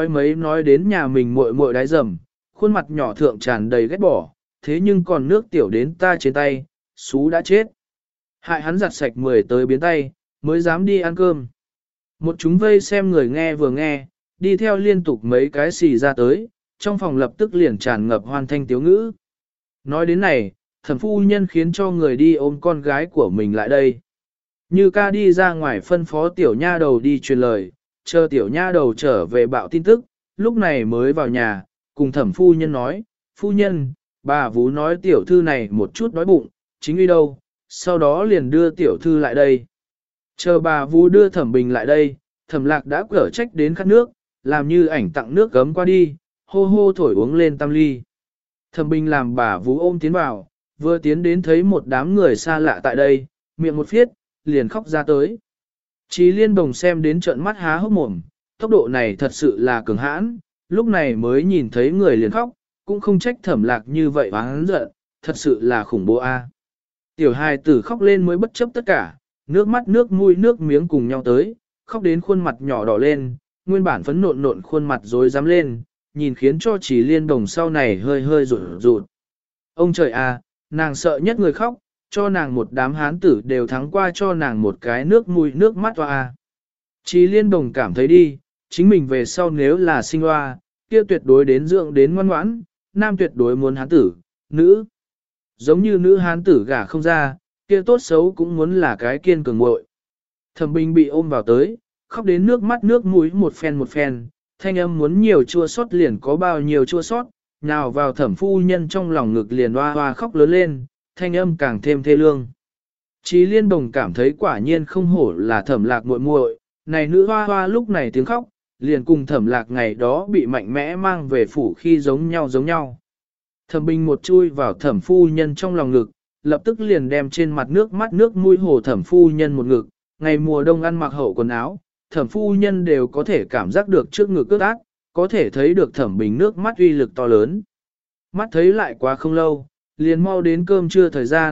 nói đến nhà mình muội muội đái dầm, khuôn mặt nhỏ thượng tràn đầy ghét bỏ, thế nhưng còn nước tiểu đến ta trên tay, xú đã chết. Hại hắn giặt sạch 10 tới biến tay, mới dám đi ăn cơm. Một chúng vây xem người nghe vừa nghe, đi theo liên tục mấy cái xì ra tới, trong phòng lập tức liền tràn ngập hoàn thanh tiếu ngữ. Nói đến này, Thẩm phu nhân khiến cho người đi ôm con gái của mình lại đây. Như ca đi ra ngoài phân phó tiểu nha đầu đi truyền lời, chờ tiểu nha đầu trở về bạo tin tức, lúc này mới vào nhà, cùng Thẩm phu nhân nói, phu nhân, bà Vú nói tiểu thư này một chút đói bụng, chính uy đâu, sau đó liền đưa tiểu thư lại đây. Chờ bà Vú đưa Thẩm Bình lại đây, Thẩm Lạc đã cở trách đến khát nước, làm như ảnh tặng nước gấm qua đi, hô hô thổi uống lên tam ly. Thẩm Bình làm bà Vú ôm tiến vào, vừa tiến đến thấy một đám người xa lạ tại đây, miệng một phiết, liền khóc ra tới. Trì Liên Bồng xem đến trợn mắt há hốc mồm, tốc độ này thật sự là cường hãn, lúc này mới nhìn thấy người liền khóc, cũng không trách Thẩm Lạc như vậy oán giận, thật sự là khủng bố a. Tiểu hài tử khóc lên mới bất chấp tất cả, nước mắt nước mũi nước miếng cùng nhau tới, khóc đến khuôn mặt nhỏ đỏ lên, nguyên bản phấn nộn khuôn mặt rối rắm lên, nhìn khiến cho Trì Liên Bồng sau này hơi hơi rụt rụt. Ông trời à, nàng sợ nhất người khóc, cho nàng một đám hán tử đều thắng qua cho nàng một cái nước mũi nước mắt hoa. Trì Liên Bồng cảm thấy đi, chính mình về sau nếu là sinh hoa, kia tuyệt đối đến dưỡng đến ngoan ngoãn, nam tuyệt đối muốn hán tử, nữ. Giống như nữ hán tử gả không ra, kia tốt xấu cũng muốn là cái kiên cường muội. Thẩm Bình bị ôm vào tới, khóc đến nước mắt nước mũi một phen, thanh âm muốn nhiều chua sót liền có bao nhiêu chua sót, nào vào Thẩm phu nhân trong lòng ngực liền hoa hoa khóc lớn lên, thanh âm càng thêm thê lương. Trì Liên Bồng cảm thấy quả nhiên không hổ là Thẩm Lạc muội muội, này nữ hoa hoa lúc này tiếng khóc, liền cùng Thẩm Lạc ngày đó bị mạnh mẽ mang về phủ khi giống nhau. Thẩm Bình một chui vào Thẩm phu nhân trong lòng ngực, lập tức liền đem trên mặt nước mắt nước mũi hồ Thẩm phu nhân một ngực, ngày mùa đông ăn mặc hậu quần áo, Thẩm phu nhân đều có thể cảm giác được trước ngực ướt át, có thể thấy được Thẩm Bình nước mắt uy lực to lớn. Mắt thấy lại quá không lâu, liền mau đến cơm trưa thời gian,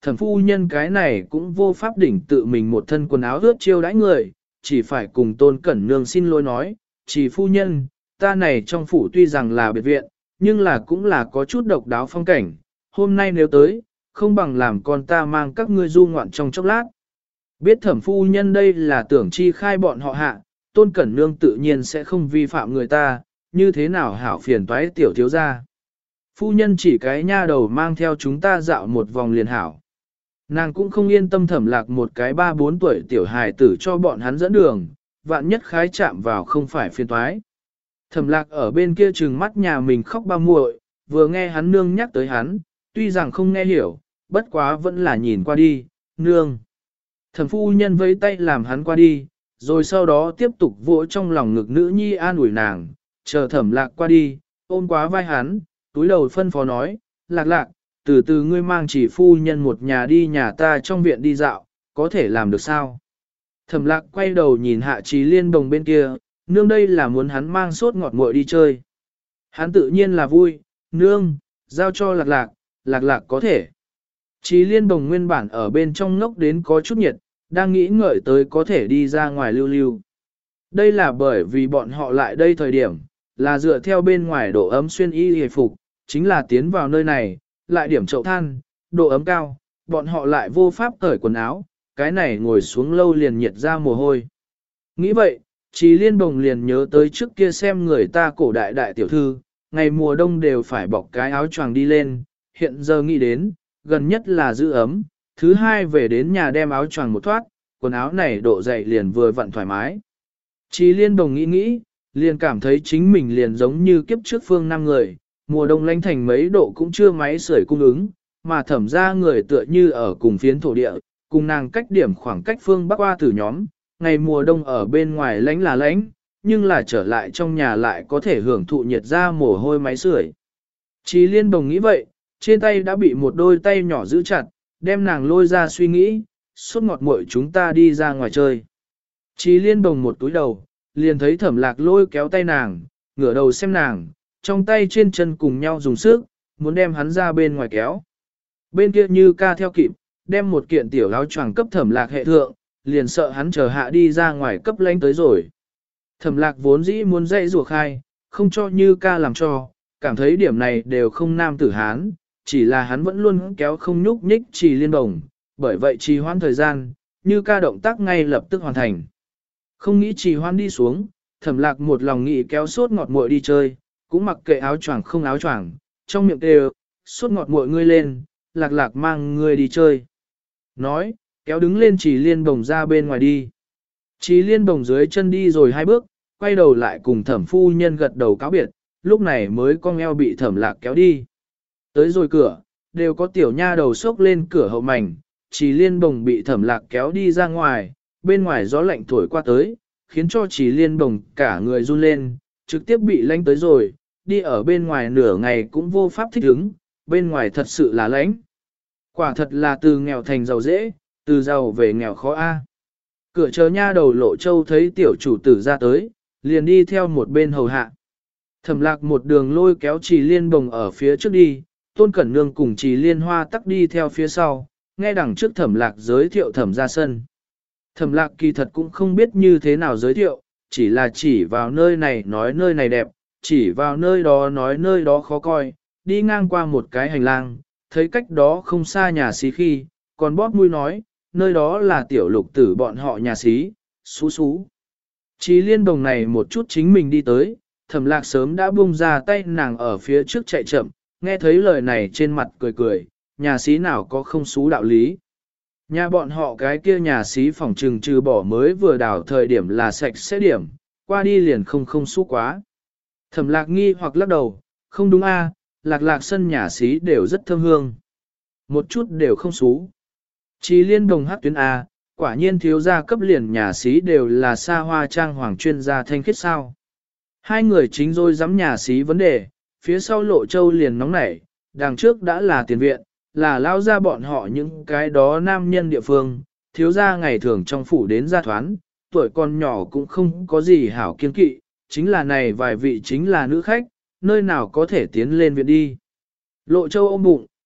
Thẩm phu nhân cái này cũng vô pháp đỉnh tự mình một thân quần áo ướt chiêu đãi người, chỉ phải cùng Tôn Cẩn Nương xin lỗi nói, chỉ phu nhân, ta này trong phủ tuy rằng là biệt viện, nhưng là cũng là có chút độc đáo phong cảnh, hôm nay nếu tới, không bằng làm con ta mang các ngươi du ngoạn trong chốc lát. Biết thẩm phu nhân đây là tưởng chi khai bọn họ hạ, Tôn Cẩn Nương tự nhiên sẽ không vi phạm người ta, như thế nào hảo phiền toái tiểu thiếu gia. Phu nhân chỉ cái nha đầu mang theo chúng ta dạo một vòng liền hảo. Nàng cũng không yên tâm Thẩm Lạc một cái 3-4 tuổi tiểu hài tử cho bọn hắn dẫn đường, vạn nhất khái chạm vào không phải phiền toái. Thẩm Lạc ở bên kia trừng mắt nhà mình khóc ba muội, vừa nghe hắn nương nhắc tới hắn, tuy rằng không nghe hiểu, bất quá vẫn là nhìn qua đi, nương. Thẩm phu nhân vẫy tay làm hắn qua đi, rồi sau đó tiếp tục vỗ trong lòng ngực nữ nhi an ủi nàng, chờ Thẩm Lạc qua đi, ôm quá vai hắn, túi đầu phân phó nói, Lạc Lạc, từ từ ngươi mang chỉ phu nhân một nhà đi nhà ta trong viện đi dạo, có thể làm được sao? Thẩm Lạc quay đầu nhìn Hạ Trí Liên Đồng bên kia, nương đây là muốn hắn mang sốt ngọt muội đi chơi. Hắn tự nhiên là vui, nương, giao cho Lạc Lạc, Lạc Lạc có thể. Trí Liên Đồng nguyên bản ở bên trong ngốc đến có chút nhiệt, đang nghĩ ngợi tới có thể đi ra ngoài lưu lưu. Đây là bởi vì bọn họ lại đây thời điểm, là dựa theo bên ngoài độ ấm xuyên y hề phục, chính là tiến vào nơi này, lại điểm chậu than, độ ấm cao, bọn họ lại vô pháp cởi quần áo, cái này ngồi xuống lâu liền nhiệt ra mồ hôi. Nghĩ vậy, Trí Liên Đồng liền nhớ tới trước kia xem người ta cổ đại đại tiểu thư, ngày mùa đông đều phải bọc cái áo choàng đi lên, hiện giờ nghĩ đến, gần nhất là giữ ấm, thứ hai về đến nhà đem áo choàng một thoát, quần áo này độ dày liền vừa vặn thoải mái. Trí Liên Đồng nghĩ, liền cảm thấy chính mình liền giống như kiếp trước phương năm người, mùa đông lạnh thành mấy độ cũng chưa máy sưởi cung ứng, mà Thẩm ra người tựa như ở cùng phiến thổ địa, cùng nàng cách điểm khoảng cách phương bắc qua tử nhóm, ngày mùa đông ở bên ngoài lánh là lánh, nhưng là trở lại trong nhà lại có thể hưởng thụ nhiệt ra mồ hôi máy sưởi. Trí Liên Đồng nghĩ vậy, trên tay đã bị một đôi tay nhỏ giữ chặt, đem nàng lôi ra suy nghĩ, suốt ngọt muội chúng ta đi ra ngoài chơi. Trí Liên Đồng một túi đầu, liền thấy Thẩm Lạc lôi kéo tay nàng, ngửa đầu xem nàng, trong tay trên chân cùng nhau dùng sức, muốn đem hắn ra bên ngoài kéo. Bên kia Như Ca theo kịp, đem một kiện tiểu áo choàng cấp Thẩm Lạc hệ thượng, liền sợ hắn chờ hạ đi ra ngoài cấp lánh tới rồi. Thẩm Lạc vốn dĩ muốn dạy rùa khai, không cho Như Ca làm cho, cảm thấy điểm này đều không nam tử hán, chỉ là hắn vẫn luôn kéo không nhúc nhích Trì Liên Đồng, bởi vậy trì hoãn thời gian, Như Ca động tác ngay lập tức hoàn thành. Không nghĩ trì hoãn đi xuống, Thẩm Lạc một lòng nghĩ kéo sốt ngọt muội đi chơi, cũng mặc kệ áo choàng không áo choàng, trong miệng đều, sốt ngọt muội ngươi lên, Lạc Lạc mang ngươi đi chơi. Nói, kéo đứng lên Trì Liên Đồng ra bên ngoài đi. Trì Liên Đồng dưới chân đi rồi 2 bước, quay đầu lại cùng Thẩm phu nhân gật đầu cáo biệt, lúc này mới cong eo bị Thẩm Lạc kéo đi. Tới rồi cửa, đều có tiểu nha đầu xốc lên cửa hậu mảnh, Trì Liên Đồng bị Thẩm Lạc kéo đi ra ngoài, bên ngoài gió lạnh thổi qua tới, khiến cho Trì Liên Đồng cả người run lên, trực tiếp bị lánh tới rồi, đi ở bên ngoài nửa ngày cũng vô pháp thích ứng, bên ngoài thật sự là lánh. Quả thật là từ nghèo thành giàu dễ, từ giàu về nghèo khó a. Cửa chờ nha đầu Lộ Châu thấy tiểu chủ tử ra tới, liền đi theo một bên hầu hạ. Thẩm Lạc một đường lôi kéo Trì Liên Đồng ở phía trước đi, Tôn Cẩn Nương cùng Trì Liên Hoa tắc đi theo phía sau, nghe đằng trước Thẩm Lạc giới thiệu Thẩm ra sân. Thẩm Lạc kỳ thật cũng không biết như thế nào giới thiệu, chỉ là chỉ vào nơi này nói nơi này đẹp, chỉ vào nơi đó nói nơi đó khó coi, đi ngang qua một cái hành lang, thấy cách đó không xa nhà xí khi, còn bóp mũi nói, nơi đó là tiểu lục tử bọn họ nhà xí, xú xú. Trì Liên Đồng này một chút chính mình đi tới, Thẩm Lạc sớm đã buông ra tay nàng ở phía trước chạy chậm, nghe thấy lời này trên mặt cười cười, nhà xí nào có không xú đạo lý. Nhà bọn họ cái kia nhà xí phòng trừng trừ bỏ mới vừa đào thời điểm là sạch sẽ điểm, qua đi liền không xú quá. Thẩm Lạc nghi hoặc lắc đầu, không đúng a, Lạc Lạc sân nhà xí đều rất thơm hương. Một chút đều không xú. Trì Liên Đồng hát tuyến A, quả nhiên thiếu gia cấp liền nhà xí đều là xa hoa trang hoàng chuyên gia thanh khiết sao. Hai người chính rồi dám nhà xí vấn đề, phía sau Lộ Châu liền nóng nảy, đằng trước đã là tiền viện, là lao ra bọn họ những cái đó nam nhân địa phương, thiếu gia ngày thường trong phủ đến gia thoán, tuổi còn nhỏ cũng không có gì hảo kiên kỵ, chính là này vài vị chính là nữ khách, nơi nào có thể tiến lên viện đi. Lộ Châu ôm bụng,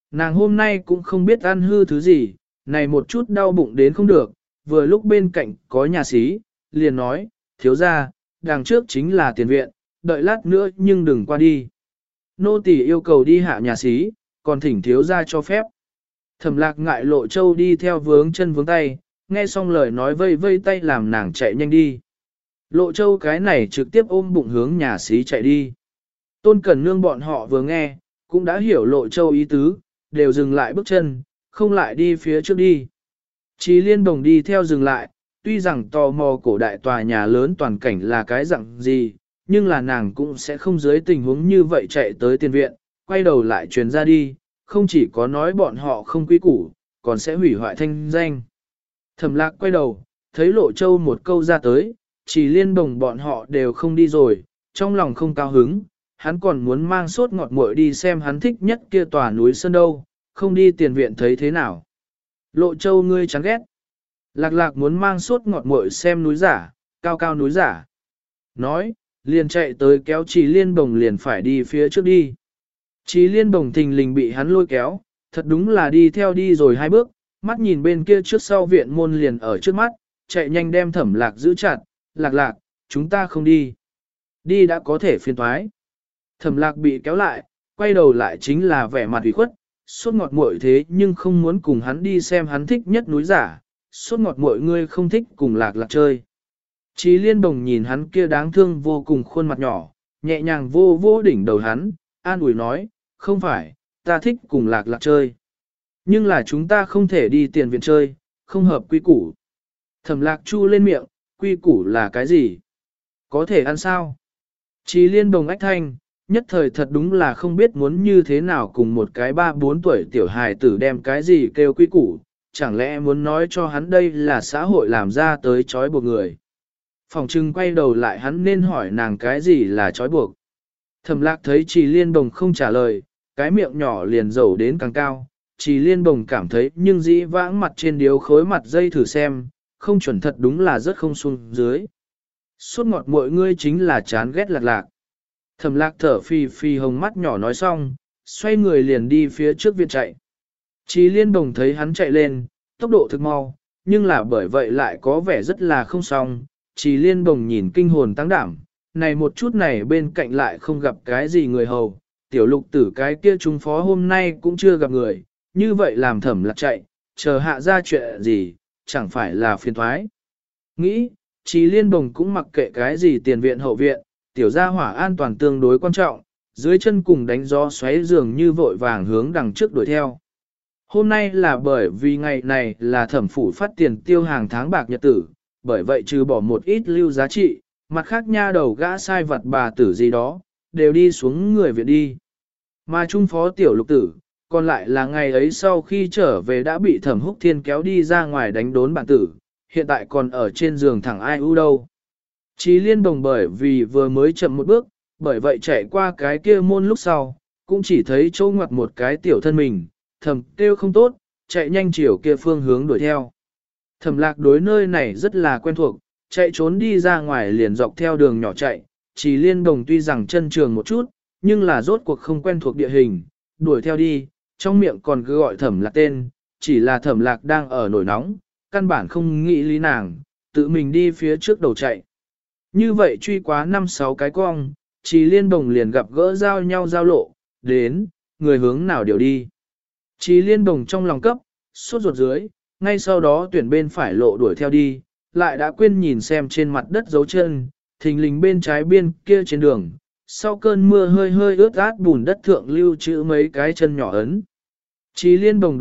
Nàng hôm nay cũng không biết ăn hư thứ gì, này một chút đau bụng đến không được, vừa lúc bên cạnh có nhà xí, liền nói, thiếu ra, đằng trước chính là tiền viện, đợi lát nữa nhưng đừng qua đi. Nô tỳ yêu cầu đi hạ nhà xí, còn thỉnh thiếu ra cho phép. Thẩm lạc ngại Lộ Châu đi theo vướng chân vướng tay, nghe xong lời nói vây vây tay làm nàng chạy nhanh đi. Lộ Châu cái này trực tiếp ôm bụng hướng nhà xí chạy đi. Tôn Cẩn Nương bọn họ vừa nghe, cũng đã hiểu Lộ Châu ý tứ, đều dừng lại bước chân, không lại đi phía trước đi. Chí Liên Đồng đi theo dừng lại, tuy rằng tò mò cổ đại tòa nhà lớn toàn cảnh là cái dạng gì, nhưng là nàng cũng sẽ không dưới tình huống như vậy chạy tới tiền viện, quay đầu lại truyền ra đi, không chỉ có nói bọn họ không quý củ, còn sẽ hủy hoại thanh danh. Thẩm Lạc quay đầu, thấy Lộ Châu một câu ra tới, Chỉ Liên Đồng bọn họ đều không đi rồi, trong lòng không cao hứng, hắn còn muốn mang sốt ngọt muội đi xem hắn thích nhất kia tòa núi sơn đâu, không đi tiền viện thấy thế nào. Lộ Châu ngươi chán ghét. Lạc Lạc muốn mang sốt ngọt muội xem núi giả, cao cao núi giả. Nói, liền chạy tới kéo Chỉ Liên Đồng liền phải đi phía trước đi. Chỉ Liên Đồng thình lình bị hắn lôi kéo, thật đúng là đi theo đi rồi hai bước, mắt nhìn bên kia trước sau viện môn liền ở trước mắt, chạy nhanh đem Thẩm Lạc giữ chặt, Lạc Lạc, chúng ta không đi. Đi đã có thể phiền toái. Thẩm Lạc bị kéo lại, quay đầu lại chính là vẻ mặt ủy khuất, sốt ngọt muội thế nhưng không muốn cùng hắn đi xem hắn thích nhất núi giả, sốt ngọt muội ngươi không thích cùng Lạc Lạc chơi. Chí Liên Đồng nhìn hắn kia đáng thương vô cùng khuôn mặt nhỏ, nhẹ nhàng vô vô đỉnh đầu hắn, an ủi nói, không phải, ta thích cùng Lạc Lạc chơi. Nhưng là chúng ta không thể đi tiền viện chơi, không hợp quy củ. Thẩm Lạc chu lên miệng, quy củ là cái gì? Có thể ăn sao? Chí Liên Đồng ách thanh, nhất thời thật đúng là không biết muốn như thế nào cùng một cái 3-4 tuổi tiểu hài tử đem cái gì kêu quy củ, chẳng lẽ muốn nói cho hắn đây là xã hội làm ra tới trói buộc người. Phòng trưng quay đầu lại hắn nên hỏi nàng cái gì là trói buộc. Thẩm Lạc thấy Trì Liên Đồng không trả lời, cái miệng nhỏ liền dầu đến càng cao, Trì Liên Đồng cảm thấy nhưng dĩ vãng mặt trên điếu khối mặt dây thử xem, không chuẩn thật đúng là rất không xuống dưới. Suốt ngọt mọi ngươi chính là chán ghét Lạc Lạc. Thẩm Lạc thở phì phì hồng mắt nhỏ nói xong, xoay người liền đi phía trước viện chạy. Trì Liên Đồng thấy hắn chạy lên, tốc độ thực mau, nhưng là bởi vậy lại có vẻ rất là không xong. Trì Liên Đồng nhìn kinh hồn tăng đảm, này một chút này bên cạnh lại không gặp cái gì người hầu, tiểu lục tử cái kia trung phó hôm nay cũng chưa gặp người, như vậy làm Thẩm Lạc chạy, chờ hạ ra chuyện gì, chẳng phải là phiền thoái. Nghĩ, Trì Liên Đồng cũng mặc kệ cái gì tiền viện hậu viện, tiểu gia hỏa an toàn tương đối quan trọng, dưới chân cùng đánh gió xoáy dường như vội vàng hướng đằng trước đuổi theo. Hôm nay là bởi vì ngày này là thẩm phủ phát tiền tiêu hàng tháng bạc nhật tử, bởi vậy trừ bỏ một ít lưu giá trị, mặt khác nha đầu gã sai vật bà tử gì đó, đều đi xuống người viện đi. Mà trung phó tiểu lục tử, còn lại là ngày ấy sau khi trở về đã bị thẩm húc thiên kéo đi ra ngoài đánh đốn bản tử, hiện tại còn ở trên giường thẳng ai u đâu. Chí Liên Đồng bởi vì vừa mới chậm một bước, bởi vậy chạy qua cái kia môn lúc sau, cũng chỉ thấy chỗ ngoặt một cái tiểu thân mình, thầm kêu không tốt, chạy nhanh chiều kia phương hướng đuổi theo. Thẩm Lạc đối nơi này rất là quen thuộc, chạy trốn đi ra ngoài liền dọc theo đường nhỏ chạy, Chí Liên Đồng tuy rằng chân trường một chút, nhưng là rốt cuộc không quen thuộc địa hình, đuổi theo đi, trong miệng còn cứ gọi Thẩm Lạc tên, chỉ là Thẩm Lạc đang ở nổi nóng, căn bản không nghĩ lý nàng, tự mình đi phía trước đầu chạy. Như vậy truy quá 5-6 cái cong, Chí Liên Đồng liền gặp gỡ giao nhau giao lộ, đến, người hướng nào đều đi. Chí Liên Đồng trong lòng cấp, sốt ruột dưới, ngay sau đó tuyển bên phải lộ đuổi theo đi, lại đã quên nhìn xem trên mặt đất dấu chân, thình lình bên trái biên kia trên đường, sau cơn mưa hơi hơi ướt át bùn đất thượng lưu trữ mấy cái chân nhỏ ấn. Chí Liên Đồng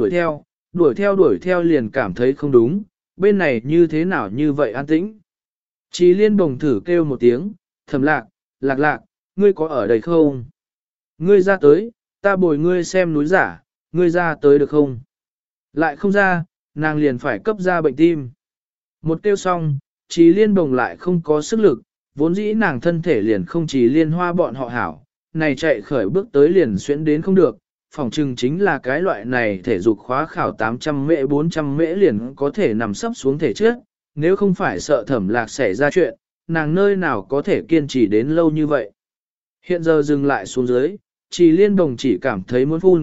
đuổi theo liền cảm thấy không đúng, bên này như thế nào như vậy an tĩnh. Chí Liên Đồng thử kêu một tiếng, Thẩm Lạc, Lạc Lạc, ngươi có ở đây không? Ngươi ra tới, ta bồi ngươi xem núi giả, ngươi ra tới được không? Lại không ra, nàng liền phải cấp ra bệnh tim. Một kêu xong, Chí Liên Đồng lại không có sức lực, vốn dĩ nàng thân thể liền không chỉ liên hoa bọn họ hảo, này chạy khởi bước tới liền xuyễn đến không được, phòng trừng chính là cái loại này thể dục khóa khảo 800 mễ 400 mễ liền có thể nằm sấp xuống thể trước, nếu không phải sợ Thẩm Lạc xảy ra chuyện, nàng nơi nào có thể kiên trì đến lâu như vậy. Hiện giờ dừng lại xuống dưới, Chí Liên Đồng chỉ cảm thấy muốn phun,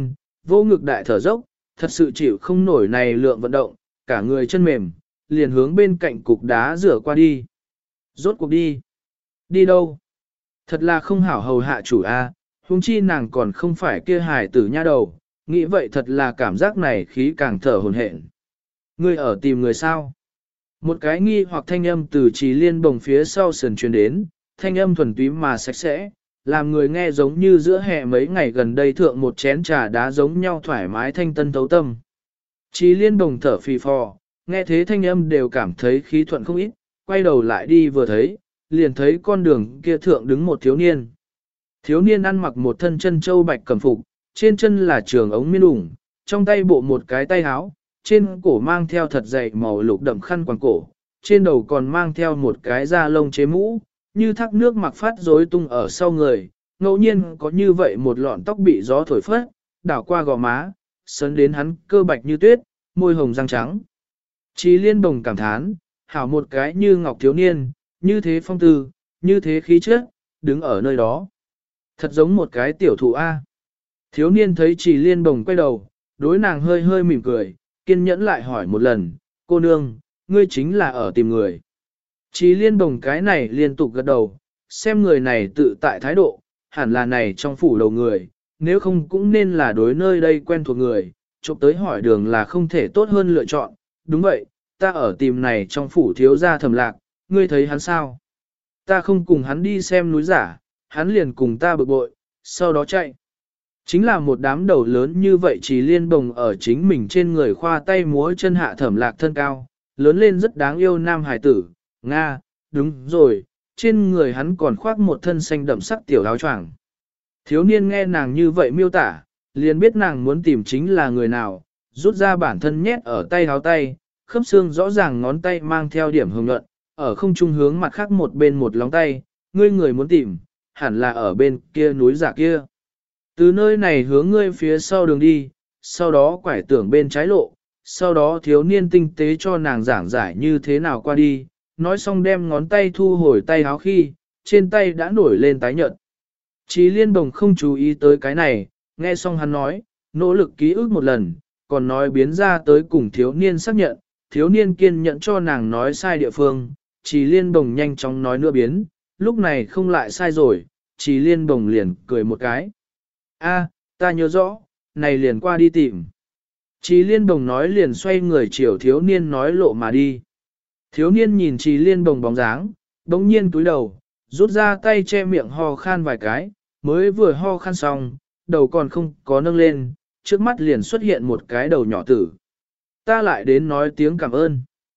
vô ngực đại thở dốc, thật sự chịu không nổi này lượng vận động, cả người chân mềm, liền hướng bên cạnh cục đá rửa qua đi. Rốt cuộc đi. Đi đâu? Thật là không hảo hầu hạ chủ a, huống chi nàng còn không phải kia hài tử nha đầu, nghĩ vậy thật là cảm giác này khí càng thở hồn hển. Ngươi ở tìm người sao? Một cái nghi hoặc thanh âm từ Trì Liên Bồng phía sau sườn truyền đến, thanh âm thuần túy mà sạch sẽ, làm người nghe giống như giữa hè mấy ngày gần đây thượng một chén trà đá giống nhau thoải mái thanh tân thấu tâm. Trì Liên Bồng thở phì phò, nghe thế thanh âm đều cảm thấy khí thuận không ít, quay đầu lại đi vừa thấy, liền thấy con đường kia thượng đứng một thiếu niên. Thiếu niên ăn mặc một thân chân châu bạch cẩm phục, trên chân là trường ống miên ủng, trong tay bộ một cái tay áo, trên cổ mang theo thật dày màu lục đậm khăn quàng cổ, trên đầu còn mang theo một cái da lông chế mũ, như thác nước mặc phát rối tung ở sau người, ngẫu nhiên có như vậy một lọn tóc bị gió thổi phất, đảo qua gò má, sấn đến hắn cơ bạch như tuyết, môi hồng răng trắng. Chí Liên Bồng cảm thán, hảo một cái như ngọc thiếu niên, như thế phong tư, như thế khí chất, đứng ở nơi đó. Thật giống một cái tiểu thụ A. Thiếu niên thấy Trì Liên Bồng quay đầu, đối nàng hơi hơi mỉm cười, kiên nhẫn lại hỏi một lần, cô nương, ngươi chính là ở tìm người. Trì Liên Bồng cái này liên tục gật đầu, xem người này tự tại thái độ, hẳn là này trong phủ đầu người, nếu không cũng nên là đối nơi đây quen thuộc người, chụp tới hỏi đường là không thể tốt hơn lựa chọn. Đúng vậy, ta ở tìm này trong phủ thiếu gia Thẩm Lạc, ngươi thấy hắn sao? Ta không cùng hắn đi xem núi giả, hắn liền cùng ta bực bội, sau đó chạy. Chính là một đám đầu lớn như vậy Trì Liên Bồng ở chính mình trên người khoa tay múa chân hạ Thẩm Lạc thân cao, lớn lên rất đáng yêu nam hải tử, Nga, đúng rồi, trên người hắn còn khoác một thân xanh đậm sắc tiểu áo choàng. Thiếu niên nghe nàng như vậy miêu tả, liền biết nàng muốn tìm chính là người nào, rút ra bản thân nhét ở tay áo tay, khớp xương rõ ràng ngón tay mang theo điểm hồng nhuận, ở không trung hướng mặt khác một bên một lóng tay, ngươi người muốn tìm, hẳn là ở bên kia núi giả kia. Từ nơi này hướng ngươi phía sau đường đi, sau đó quải tưởng bên trái lộ, sau đó thiếu niên tinh tế cho nàng giảng giải như thế nào qua đi, nói xong đem ngón tay thu hồi tay áo khi, trên tay đã nổi lên tái nhợt. Chí Liên Bồng không chú ý tới cái này, nghe xong hắn nói, nỗ lực ký ức một lần, còn nói biến ra tới cùng thiếu niên xác nhận, thiếu niên kiên nhẫn cho nàng nói sai địa phương, Chí Liên Bồng nhanh chóng nói nữa biến, lúc này không lại sai rồi, Chí Liên Bồng liền cười một cái. A, ta nhớ rõ, này liền qua đi tìm. Chí Liên Bồng nói liền xoay người chiều thiếu niên nói lộ mà đi. Thiếu niên nhìn Chí Liên Bồng bóng dáng, đống nhiên túi đầu, rút ra tay che miệng ho khan vài cái, mới vừa ho khan xong, đầu còn không có nâng lên, trước mắt liền xuất hiện một cái đầu nhỏ tử. Ta lại đến nói tiếng cảm ơn.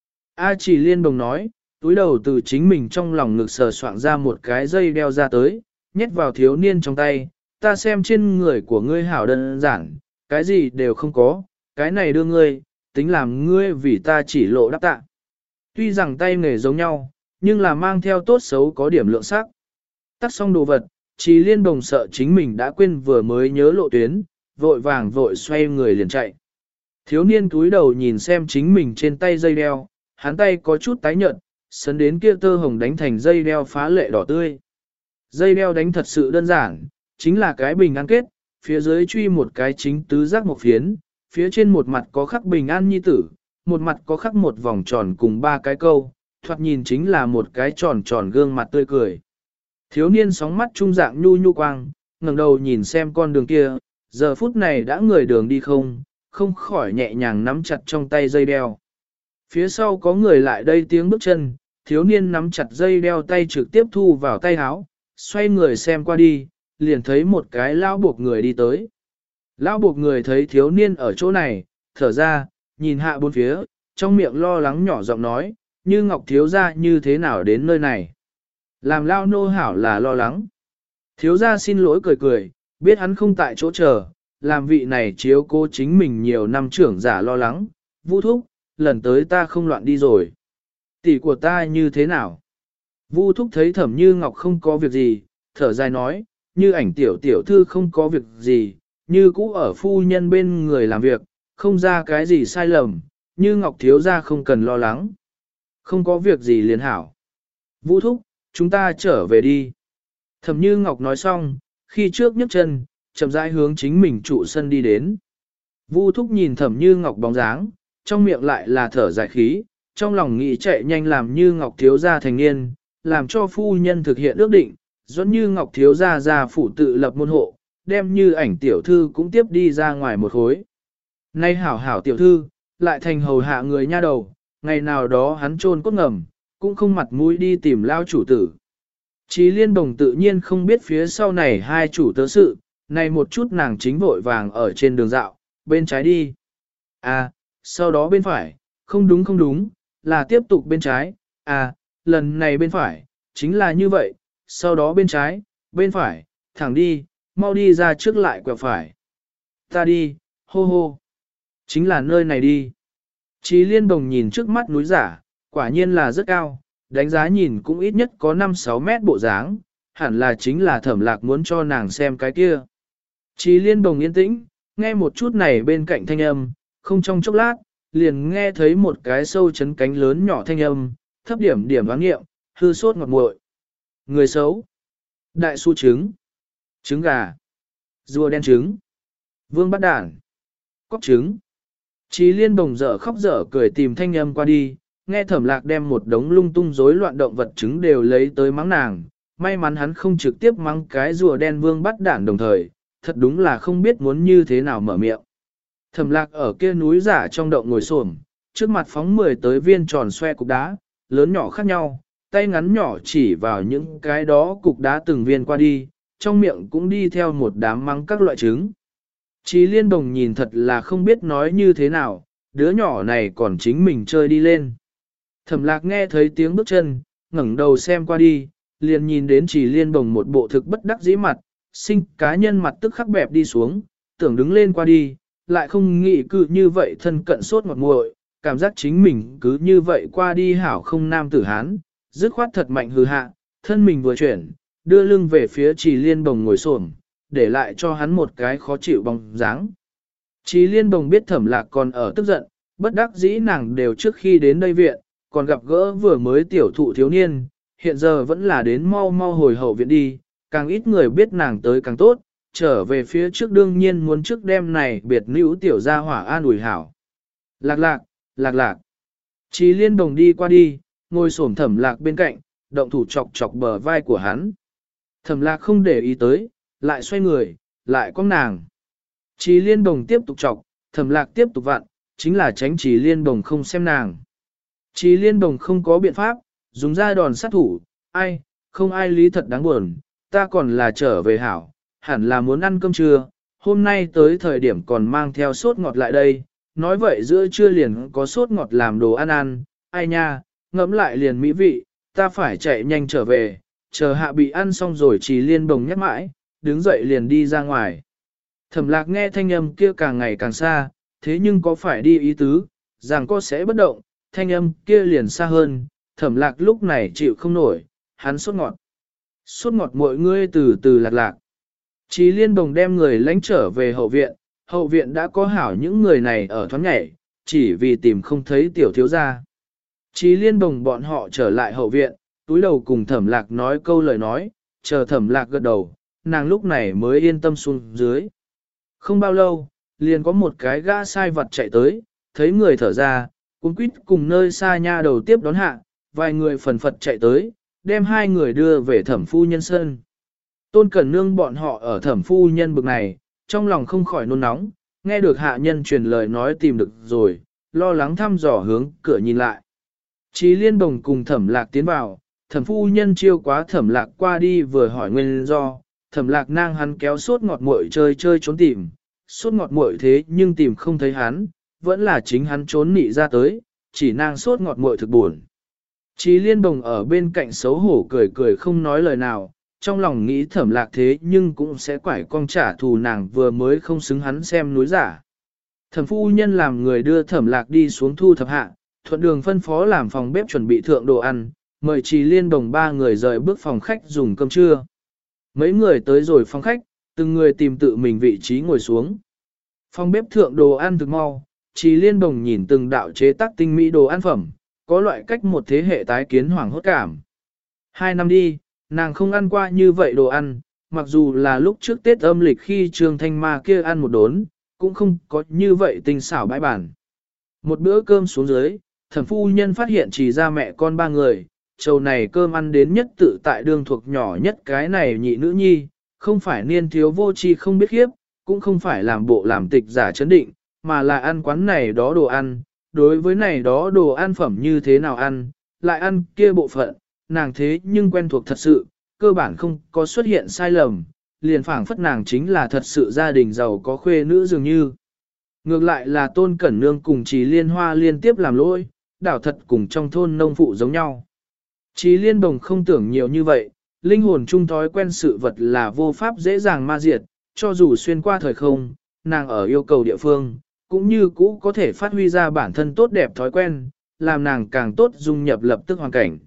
A Chí Liên Bồng nói, túi đầu từ chính mình trong lòng ngực sờ soạn ra một cái dây đeo ra tới, nhét vào thiếu niên trong tay, ta xem trên người của ngươi hảo đơn giản, cái gì đều không có, cái này đưa ngươi, tính làm ngươi vì ta chỉ lộ đáp tạ. Tuy rằng tay nghề giống nhau, nhưng là mang theo tốt xấu có điểm lượng sắc. Tắt xong đồ vật, Chí Liên Bồng sợ chính mình đã quên vừa mới nhớ lộ tuyến, vội vàng vội xoay người liền chạy. Thiếu niên túi đầu nhìn xem chính mình trên tay dây đeo, hắn tay có chút tái nhợt, sấn đến kia tơ hồng đánh thành dây đeo phá lệ đỏ tươi. Dây đeo đánh thật sự đơn giản, chính là cái bình an kết, phía dưới truy một cái chính tứ giác một phiến, phía trên một mặt có khắc bình an nhi tử, một mặt có khắc một vòng tròn cùng ba cái câu, thoạt nhìn chính là một cái tròn tròn gương mặt tươi cười. Thiếu niên sóng mắt trung dạng nhu nhu quang, ngẩng đầu nhìn xem con đường kia, giờ phút này đã người đường đi không khỏi nhẹ nhàng nắm chặt trong tay dây đeo. Phía sau có người lại đây tiếng bước chân, thiếu niên nắm chặt dây đeo tay trực tiếp thu vào tay áo, xoay người xem qua đi, liền thấy một cái lão buộc người đi tới. Lão buộc người thấy thiếu niên ở chỗ này, thở ra, nhìn hạ bốn phía, trong miệng lo lắng nhỏ giọng nói, như Ngọc thiếu gia như thế nào đến nơi này. Làm lao nô hảo là lo lắng. Thiếu gia xin lỗi cười cười, biết hắn không tại chỗ chờ, làm vị này chiếu cố chính mình nhiều năm trưởng giả lo lắng, Vu thúc, lần tới ta không loạn đi rồi. Tỷ của ta như thế nào? Vu thúc thấy Thẩm Như Ngọc không có việc gì, thở dài nói, như ảnh tiểu tiểu thư không có việc gì, như cũ ở phu nhân bên người làm việc, không ra cái gì sai lầm, như Ngọc thiếu gia không cần lo lắng. Không có việc gì liền hảo. Vũ thúc, chúng ta trở về đi. Thẩm Như Ngọc nói xong, khi trước nhấc chân, chậm rãi hướng chính mình trụ sân đi đến. Vu Thúc nhìn Thẩm Như Ngọc bóng dáng, trong miệng lại là thở dài khí, trong lòng nghĩ chạy nhanh làm Như Ngọc thiếu gia thành niên, làm cho phu nhân thực hiện ước định, dẫn Như Ngọc thiếu gia ra phụ tự lập môn hộ, đem Như Ảnh tiểu thư cũng tiếp đi ra ngoài một khối. Nay hảo hảo tiểu thư, lại thành hầu hạ người nha đầu, ngày nào đó hắn trôn cốt ngầm, cũng không mặt mũi đi tìm lao chủ tử. Chí Liên Đồng tự nhiên không biết phía sau này hai chủ tớ sự, này một chút nàng chính vội vàng ở trên đường dạo, bên trái đi. À, sau đó bên phải, không đúng không đúng, là tiếp tục bên trái, à, lần này bên phải, chính là như vậy, sau đó bên trái, bên phải, thẳng đi, mau đi ra trước lại quẹo phải. Ta đi, hô hô. Chính là nơi này đi. Chí Liên Đồng nhìn trước mắt núi giả, quả nhiên là rất cao, đánh giá nhìn cũng ít nhất có 5-6 mét bộ dáng, hẳn là chính là Thẩm Lạc muốn cho nàng xem cái kia. Chí Liên Đồng yên tĩnh, nghe một chút này bên cạnh thanh âm, không trong chốc lát, liền nghe thấy một cái sâu chấn cánh lớn nhỏ thanh âm, thấp điểm điểm váng nghiệm, hư sốt ngọt nguội. Người xấu. Đại su trứng. Trứng gà. Rùa đen trứng. Vương bắt đản. Cóc trứng. Chí Liên Đồng dở khóc dở cười tìm thanh âm qua đi, nghe Thẩm Lạc đem một đống lung tung rối loạn động vật trứng đều lấy tới mắng nàng. May mắn hắn không trực tiếp mắng cái rùa đen vương bắt đản đồng thời, thật đúng là không biết muốn như thế nào mở miệng. Thẩm Lạc ở kia núi giả trong động ngồi xổm, trước mặt phóng 10 tới viên tròn xoe cục đá, lớn nhỏ khác nhau, tay ngắn nhỏ chỉ vào những cái đó cục đá từng viên qua đi, trong miệng cũng đi theo một đám mắng các loại trứng. Chí Liên Đồng nhìn thật là không biết nói như thế nào, đứa nhỏ này còn chính mình chơi đi lên. Thẩm Lạc nghe thấy tiếng bước chân, ngẩng đầu xem qua đi, liền nhìn đến Chí Liên Đồng một bộ thực bất đắc dĩ mặt, sinh cá nhân mặt tức khắc bẹp đi xuống, tưởng đứng lên qua đi, lại không nghĩ cứ như vậy thân cận sốt ngọt nguội, cảm giác chính mình cứ như vậy qua đi hảo không nam tử hán, dứt khoát thật mạnh hừ hạ, thân mình vừa chuyển, đưa lưng về phía Chí Liên Đồng ngồi xổm, để lại cho hắn một cái khó chịu bóng dáng. Chí Liên Đồng biết Thẩm Lạc còn ở tức giận, bất đắc dĩ nàng đều trước khi đến đây viện, còn gặp gỡ vừa mới tiểu thụ thiếu niên, hiện giờ vẫn là đến mau mau hồi hậu viện đi, càng ít người biết nàng tới càng tốt, trở về phía trước đương nhiên muốn trước đêm này biệt nữ tiểu gia hỏa an ủi hảo. Lạc lạc, lạc lạc. Chí Liên Đồng đi qua đi, ngồi xổm Thẩm Lạc bên cạnh, động thủ chọc chọc bờ vai của hắn. Thẩm Lạc không để ý tới, lại xoay người, lại có nàng. Chí Liên Đồng tiếp tục chọc, Thẩm Lạc tiếp tục vặn, chính là tránh Chí Liên Đồng không xem nàng. Chí Liên Đồng không có biện pháp, dùng ra đòn sát thủ, ai, không ai lý thật đáng buồn, ta còn là trở về hảo, hẳn là muốn ăn cơm trưa, hôm nay tới thời điểm còn mang theo sốt ngọt lại đây, nói vậy giữa trưa liền có sốt ngọt làm đồ ăn ăn, ai nha, ngẫm lại liền mỹ vị, ta phải chạy nhanh trở về, chờ hạ bị ăn xong rồi Chí Liên Đồng nhắc mãi, đứng dậy liền đi ra ngoài. Thẩm Lạc nghe thanh âm kia càng ngày càng xa, thế nhưng có phải đi ý tứ, rằng có sẽ bất động, thanh âm kia liền xa hơn, Thẩm Lạc lúc này chịu không nổi, hắn sốt ngọt. Sốt ngọt mọi ngươi từ từ Lạc Lạc. Chí Liên Đồng đem người lãnh trở về hậu viện đã có hảo những người này ở thoáng nhảy, chỉ vì tìm không thấy tiểu thiếu gia. Chí Liên Đồng bọn họ trở lại hậu viện, túi đầu cùng Thẩm Lạc nói câu lời nói, chờ Thẩm Lạc gật đầu, nàng lúc này mới yên tâm xuống dưới. Không bao lâu, liền có một cái gã sai vật chạy tới, thấy người thở ra, cuống quýt cùng nơi xa nha đầu tiếp đón hạ, vài người phần phật chạy tới, đem hai người đưa về Thẩm phu nhân sân. Tôn Cẩn Nương bọn họ ở Thẩm phu nhân bực này, trong lòng không khỏi nôn nóng, nghe được hạ nhân truyền lời nói tìm được rồi, lo lắng thăm dò hướng cửa nhìn lại. Chí Liên Đồng cùng Thẩm Lạc tiến vào, Thẩm phu nhân chiêu quá Thẩm Lạc qua đi vừa hỏi nguyên do, Thẩm Lạc nang hắn kéo sốt ngọt muội chơi chơi trốn tìm, sốt ngọt muội thế nhưng tìm không thấy hắn, vẫn là chính hắn trốn nị ra tới, chỉ nang sốt ngọt muội thực buồn. Chí Liên Đồng ở bên cạnh xấu hổ cười cười không nói lời nào, trong lòng nghĩ Thẩm Lạc thế nhưng cũng sẽ quải con trả thù nàng vừa mới không xứng hắn xem núi giả. Thẩm phu nhân làm người đưa Thẩm Lạc đi xuống thu thập hạ, thuận đường phân phó làm phòng bếp chuẩn bị thượng đồ ăn, mời Chí Liên Đồng ba người rời bước phòng khách dùng cơm trưa. Mấy người tới rồi phòng khách, từng người tìm tự mình vị trí ngồi xuống. Phòng bếp thượng đồ ăn thực mau, Chí Liên Đồng nhìn từng đạo chế tác tinh mỹ đồ ăn phẩm, có loại cách một thế hệ tái kiến hoảng hốt cảm. 2 năm đi, nàng không ăn qua như vậy đồ ăn, mặc dù là lúc trước Tết âm lịch khi Trương Thanh Ma kia ăn một đốn, cũng không có như vậy tinh xảo bãi bản. Một bữa cơm xuống dưới, thẩm phu nhân phát hiện chỉ ra mẹ con ba người, trầu này cơm ăn đến nhất tự tại đương thuộc nhỏ nhất cái này nhị nữ nhi, không phải niên thiếu vô tri không biết khiếp, cũng không phải làm bộ làm tịch giả chấn định, mà là ăn quán này đó đồ ăn, đối với này đó đồ ăn phẩm như thế nào ăn, lại ăn kia bộ phận, nàng thế nhưng quen thuộc thật sự, cơ bản không có xuất hiện sai lầm, liền phảng phất nàng chính là thật sự gia đình giàu có khuê nữ dường như. Ngược lại là Tôn Cẩn Nương cùng Trì Liên Hoa liên tiếp làm lỗi, đảo thật cùng trong thôn nông phụ giống nhau. Trì Liên Đồng không tưởng nhiều như vậy, linh hồn chung thói quen sự vật là vô pháp dễ dàng ma diệt, cho dù xuyên qua thời không, nàng ở yêu cầu địa phương, cũng như cũ có thể phát huy ra bản thân tốt đẹp thói quen, làm nàng càng tốt dung nhập lập tức hoàn cảnh.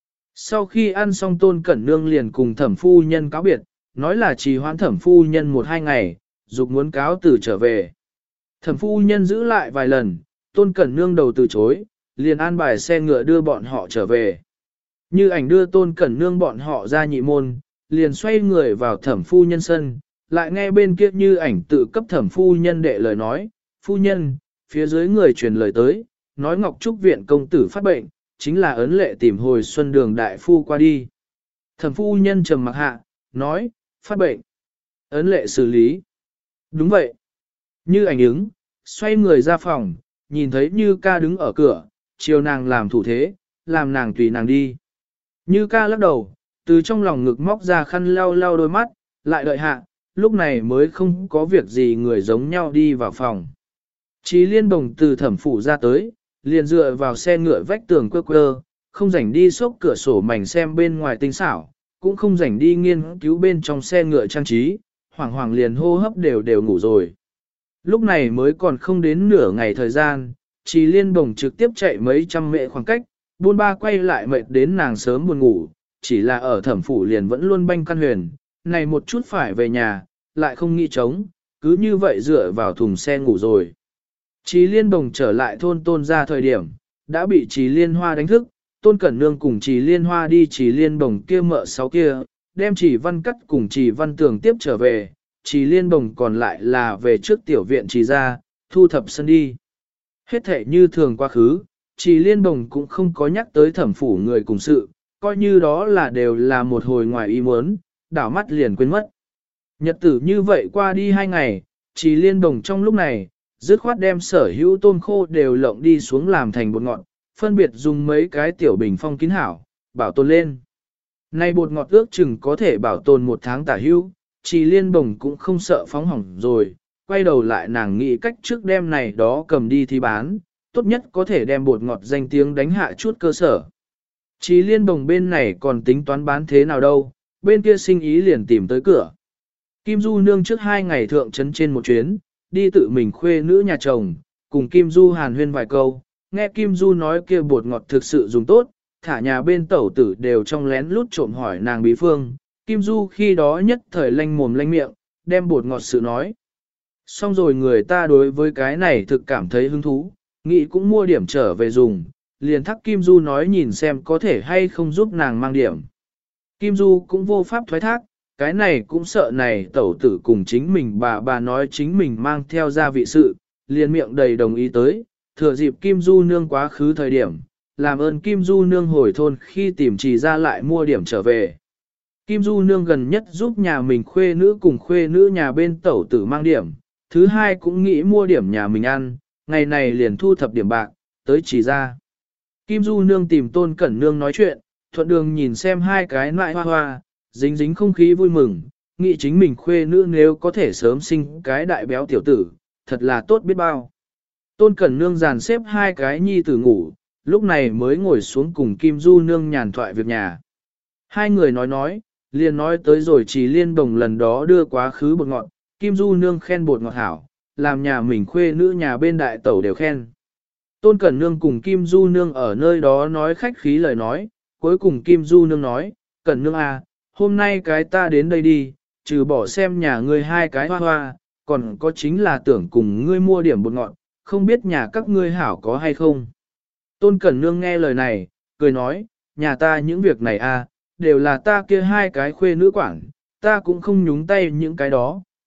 Sau khi ăn xong Tôn Cẩn Nương liền cùng thẩm phu nhân cáo biệt, nói là trì hoãn thẩm phu nhân 1-2 ngày, dục muốn cáo từ trở về. Thẩm phu nhân giữ lại vài lần, Tôn Cẩn Nương đầu từ chối, liền an bài xe ngựa đưa bọn họ trở về. Như ảnh đưa Tôn Cẩn Nương bọn họ ra nhị môn, liền xoay người vào thẩm phu nhân sân, lại nghe bên kia Như ảnh tự cấp thẩm phu nhân đệ lời nói, phu nhân, phía dưới người truyền lời tới, nói Ngọc Trúc viện công tử phát bệnh, chính là ấn lệ tìm hồi xuân đường đại phu qua đi. Thẩm phu nhân trầm mặc hạ, nói, phát bệnh, ấn lệ xử lý. Đúng vậy. Như ảnh ứng, xoay người ra phòng, nhìn thấy Như ca đứng ở cửa, chiều nàng làm thủ thế, làm nàng tùy nàng đi. Như ca lắc đầu, từ trong lòng ngực móc ra khăn lau lau đôi mắt, lại đợi hạ, lúc này mới không có việc gì người giống nhau đi vào phòng. Chí Liên Bồng từ thẩm phủ ra tới, liền dựa vào xe ngựa vách tường quơ quơ, không rảnh đi xốc cửa sổ mảnh xem bên ngoài tinh xảo, cũng không rảnh đi nghiên cứu bên trong xe ngựa trang trí, hoảng hoảng liền hô hấp đều ngủ rồi. Lúc này mới còn không đến nửa ngày thời gian, Chí Liên Bồng trực tiếp chạy mấy trăm mệ khoảng cách, buôn ba quay lại mệt đến nàng sớm buồn ngủ, chỉ là ở thẩm phủ liền vẫn luôn banh căn huyền, này một chút phải về nhà, lại không nghĩ trống, cứ như vậy dựa vào thùng xe ngủ rồi. Chí Liên Bồng trở lại thôn Tôn ra thời điểm, đã bị Chí Liên Hoa đánh thức, Tôn Cẩn Nương cùng Chí Liên Hoa đi Chí Liên Bồng kia mợ sáu kia, đem Chí Văn Cắt cùng Chí Văn Tường tiếp trở về, Chí Liên Bồng còn lại là về trước tiểu viện Chí ra, thu thập sân đi. Hết thể như thường quá khứ, Chí Liên Bồng cũng không có nhắc tới thẩm phủ người cùng sự, coi như đó là đều là một hồi ngoài ý muốn, đảo mắt liền quên mất. Nhật tử như vậy qua đi 2 ngày, Chí Liên Bồng trong lúc này, dứt khoát đem sở hữu tôm khô đều lộng đi xuống làm thành bột ngọt, phân biệt dùng mấy cái tiểu bình phong kín hảo, bảo tồn lên. Nay bột ngọt ước chừng có thể bảo tồn 1 tháng tả hữu, Chí Liên Bồng cũng không sợ phóng hỏng rồi, quay đầu lại nàng nghĩ cách trước đem này đó cầm đi thì bán, tốt nhất có thể đem bột ngọt danh tiếng đánh hạ chút cơ sở. Chí Liên Bồng bên này còn tính toán bán thế nào đâu, bên kia sinh ý liền tìm tới cửa. Kim Du nương trước 2 ngày thượng trấn trên một chuyến, đi tự mình khuê nữ nhà chồng, cùng Kim Du hàn huyên vài câu, nghe Kim Du nói kia bột ngọt thực sự dùng tốt, thả nhà bên tẩu tử đều trong lén lút trộm hỏi nàng bí phương, Kim Du khi đó nhất thời lanh mồm lanh miệng, đem bột ngọt sự nói. Xong rồi người ta đối với cái này thực cảm thấy hứng thú, nghĩ cũng mua điểm trở về dùng, liền thắc Kim Du nói nhìn xem có thể hay không giúp nàng mang điểm. Kim Du cũng vô pháp thoái thác, cái này cũng sợ này tẩu tử cùng chính mình bà nói chính mình mang theo gia vị sự, liền miệng đầy đồng ý tới, thừa dịp Kim Du nương quá khứ thời điểm, làm ơn Kim Du nương hồi thôn khi tìm Trì ra lại mua điểm trở về. Kim Du nương gần nhất giúp nhà mình khuê nữ cùng khuê nữ nhà bên tẩu tử mang điểm, thứ hai cũng nghĩ mua điểm nhà mình ăn, ngày này liền thu thập điểm bạc, tới Trì ra. Kim Du nương tìm Tôn Cẩn Nương nói chuyện, thuận đường nhìn xem hai cái nại hoa hoa, dính dính không khí vui mừng, nghĩ chính mình khuê nữ nếu có thể sớm sinh cái đại béo tiểu tử, thật là tốt biết bao. Tôn Cẩn Nương dàn xếp hai cái nhi tử ngủ, lúc này mới ngồi xuống cùng Kim Du nương nhàn thoại việc nhà. Hai người nói, liền nói tới rồi Chí Liên Bồng lần đó đưa quá khứ bột ngọt, Kim Du nương khen bột ngọt hảo, làm nhà mình khuê nữ nhà bên đại tẩu đều khen. Tôn Cẩn Nương cùng Kim Du nương ở nơi đó nói khách khí lời nói, cuối cùng Kim Du nương nói, Cẩn Nương à, hôm nay cái ta đến đây đi, trừ bỏ xem nhà ngươi hai cái hoa hoa, còn có chính là tưởng cùng ngươi mua điểm bột ngọt, không biết nhà các ngươi hảo có hay không. Tôn Cẩn Nương nghe lời này, cười nói, nhà ta những việc này à, đều là ta kia hai cái khuê nữ quản, ta cũng không nhúng tay những cái đó,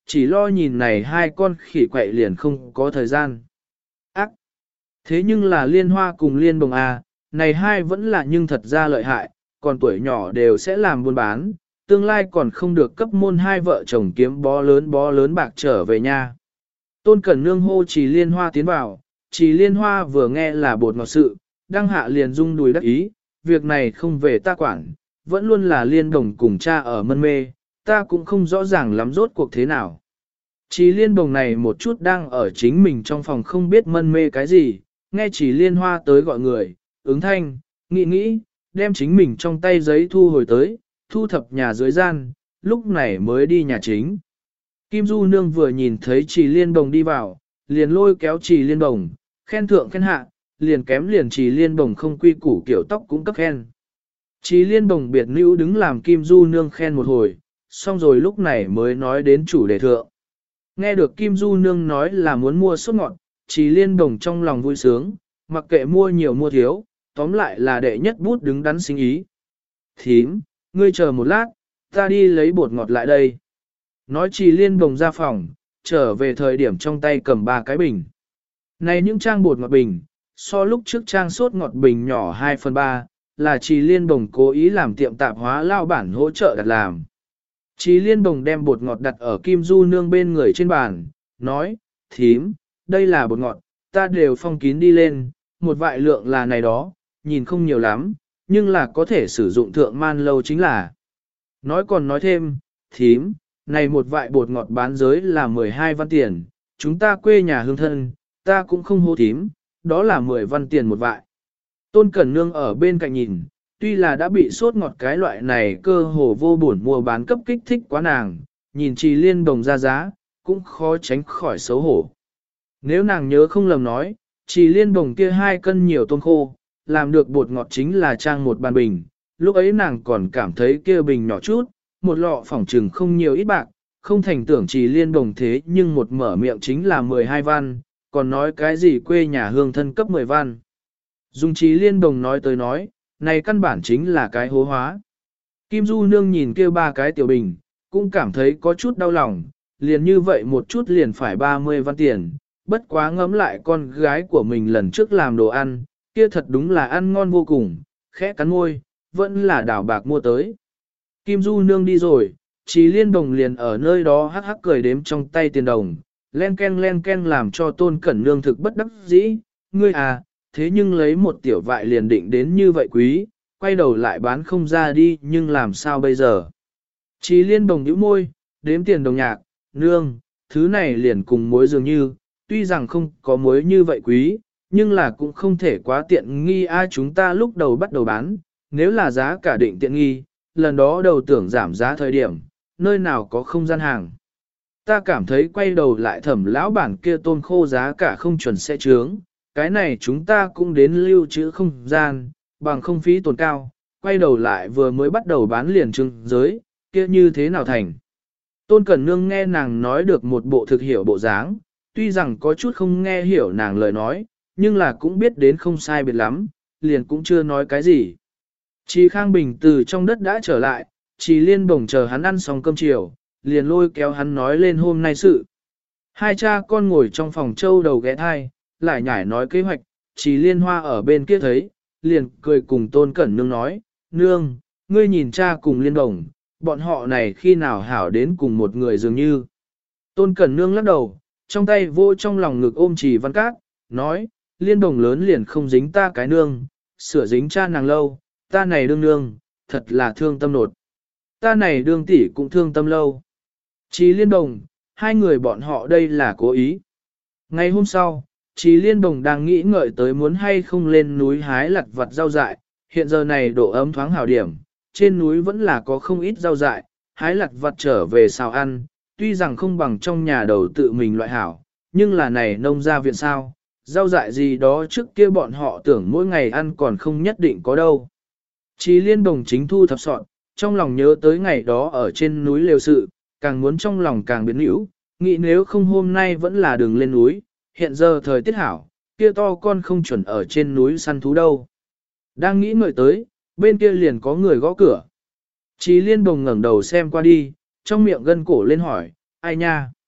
chỉ lo nhìn này hai con khỉ quậy liền không có thời gian. Ác! Thế nhưng là Liên Hoa cùng Liên Bồng à, này hai vẫn là nhưng thật ra lợi hại, còn tuổi nhỏ đều sẽ làm buôn bán, tương lai còn không được cấp môn hai vợ chồng kiếm bó lớn bạc trở về nhà. Tôn Cẩn Nương hô Trì Liên Hoa tiến vào, Trì Liên Hoa vừa nghe là bột ngọt sự, đăng hạ liền rung đùi đắc ý, việc này không về ta quản, vẫn luôn là Liên Đồng cùng cha ở mân mê, ta cũng không rõ ràng lắm rốt cuộc thế nào. Trì Liên Đồng này một chút đang ở chính mình trong phòng không biết mân mê cái gì, nghe Trì Liên Hoa tới gọi người, ứng thanh, nghĩ, đem chính mình trong tay giấy thu hồi tới, thu thập nhà dưới gian, lúc này mới đi nhà chính. Kim Du Nương vừa nhìn thấy Trì Liên Đồng đi vào, liền lôi kéo Trì Liên Đồng, khen thượng khen hạ, liền kém liền Trì Liên Đồng không quy củ kiểu tóc cũng cấp khen. Trì Liên Đồng biệt nữ đứng làm Kim Du Nương khen một hồi, xong rồi lúc này mới nói đến chủ đề thượng. Nghe được Kim Du Nương nói là muốn mua sốt ngọt, Trì Liên Đồng trong lòng vui sướng, mặc kệ mua nhiều mua thiếu, tóm lại là đệ nhất bút đứng đắn sinh ý. Thím, ngươi chờ một lát, ta đi lấy bột ngọt lại đây. Nói Trì Liên Đồng ra phòng, trở về thời điểm trong tay cầm 3 cái bình. Này những trang bột ngọt bình, so lúc trước trang sốt ngọt bình nhỏ 2/3, là Trì Liên Đồng cố ý làm tiệm tạp hóa lao bản hỗ trợ đặt làm. Trì Liên Đồng đem bột ngọt đặt ở Kim Du Nương bên người trên bàn, nói, thím, đây là bột ngọt, ta đều phong kín đi lên, một vại lượng là này đó, nhìn không nhiều lắm, nhưng là có thể sử dụng thượng man lâu chính là. Nói còn nói thêm, thím, này một vại bột ngọt bán giới là 12 văn tiền, chúng ta quê nhà hương thân, ta cũng không hô thím, đó là 10 văn tiền một vại. Tôn Cẩn Nương ở bên cạnh nhìn, tuy là đã bị sốt ngọt cái loại này cơ hồ vô buồn mua bán cấp kích thích quá nàng, nhìn Trì Liên Đồng ra giá, cũng khó tránh khỏi xấu hổ. Nếu nàng nhớ không lầm nói, Trì Liên Đồng kia 2 cân nhiều tôm khô, làm được bột ngọt chính là trang một bàn bình, lúc ấy nàng còn cảm thấy kia bình nhỏ chút, một lọ phỏng trừng không nhiều ít bạc, không thành tưởng Trì Liên Đồng thế nhưng một mở miệng chính là 12 văn, còn nói cái gì quê nhà hương thân cấp 10 văn. Dùng Trì Liên Đồng nói tới nói, này căn bản chính là cái hố hóa. Kim Du Nương nhìn kia 3 cái tiểu bình, cũng cảm thấy có chút đau lòng, liền như vậy một chút liền phải 30 văn tiền, bất quá ngẫm lại con gái của mình lần trước làm đồ ăn, kia thật đúng là ăn ngon vô cùng, khẽ cắn môi, vẫn là đảo bạc mua tới. Kim Du Nương đi rồi, Trì Liên Đồng liền ở nơi đó hắc hắc cười đếm trong tay tiền đồng, len ken làm cho Tôn Cẩn Nương thực bất đắc dĩ, ngươi à, thế nhưng lấy một tiểu vại liền định đến như vậy quý, quay đầu lại bán không ra đi nhưng làm sao bây giờ. Trì Liên Đồng nhíu môi, đếm tiền đồng nhạc, nương, thứ này liền cùng muối dường như, tuy rằng không có muối như vậy quý, nhưng là cũng không thể quá tiện nghi ai chúng ta lúc đầu bắt đầu bán, nếu là giá cả định tiện nghi, lần đó đầu tưởng giảm giá thời điểm, nơi nào có không gian hàng. Ta cảm thấy quay đầu lại Thẩm lão bản kia tôm khô giá cả không chuẩn sẽ trướng, cái này chúng ta cũng đến lưu trữ không gian, bằng không phí tồn cao, quay đầu lại vừa mới bắt đầu bán liền trưng giới, kia như thế nào thành. Tôn Cẩn Nương nghe nàng nói được một bộ thực hiểu bộ dáng, tuy rằng có chút không nghe hiểu nàng lời nói, nhưng là cũng biết đến không sai biệt lắm, liền cũng chưa nói cái gì. Trì Khang Bình từ trong đất đã trở lại, Trì Liên Bồng chờ hắn ăn xong cơm chiều, liền lôi kéo hắn nói lên hôm nay sự. Hai cha con ngồi trong phòng châu đầu ghé thai, lại nhải nói kế hoạch, Trì Liên Hoa ở bên kia thấy, liền cười cùng Tôn Cẩn Nương nói, nương, ngươi nhìn cha cùng Liên Bồng, bọn họ này khi nào hảo đến cùng một người dường như. Tôn Cẩn Nương lắc đầu, trong tay vô trong lòng ngực ôm Trì Văn Cát, nói, Liên Bồng lớn liền không dính ta cái nương, sửa dính cha nàng lâu, ta này đương nương, thật là thương tâm nột. Ta này đương tỷ cũng thương tâm lâu. Trì Liên Đồng, hai người bọn họ đây là cố ý. Ngày hôm sau, Trì Liên Đồng đang nghĩ ngợi tới muốn hay không lên núi hái lặt vặt rau dại, hiện giờ này độ ấm thoáng hảo điểm, trên núi vẫn là có không ít rau dại, hái lặt vặt trở về xào ăn, tuy rằng không bằng trong nhà đầu tự mình loại hảo, nhưng là này nông gia viện sao, rau dại gì đó trước kia bọn họ tưởng mỗi ngày ăn còn không nhất định có đâu. Trì Liên Đồng chính thu thập soạn, trong lòng nhớ tới ngày đó ở trên núi lều sự, càng muốn trong lòng càng biến hữu, nghĩ nếu không hôm nay vẫn là đường lên núi, hiện giờ thời tiết hảo, kia to con không chuẩn ở trên núi săn thú đâu. Đang nghĩ ngợi tới, bên kia liền có người gõ cửa. Trì Liên Đồng ngẩng đầu xem qua đi, trong miệng gân cổ lên hỏi, ai nha?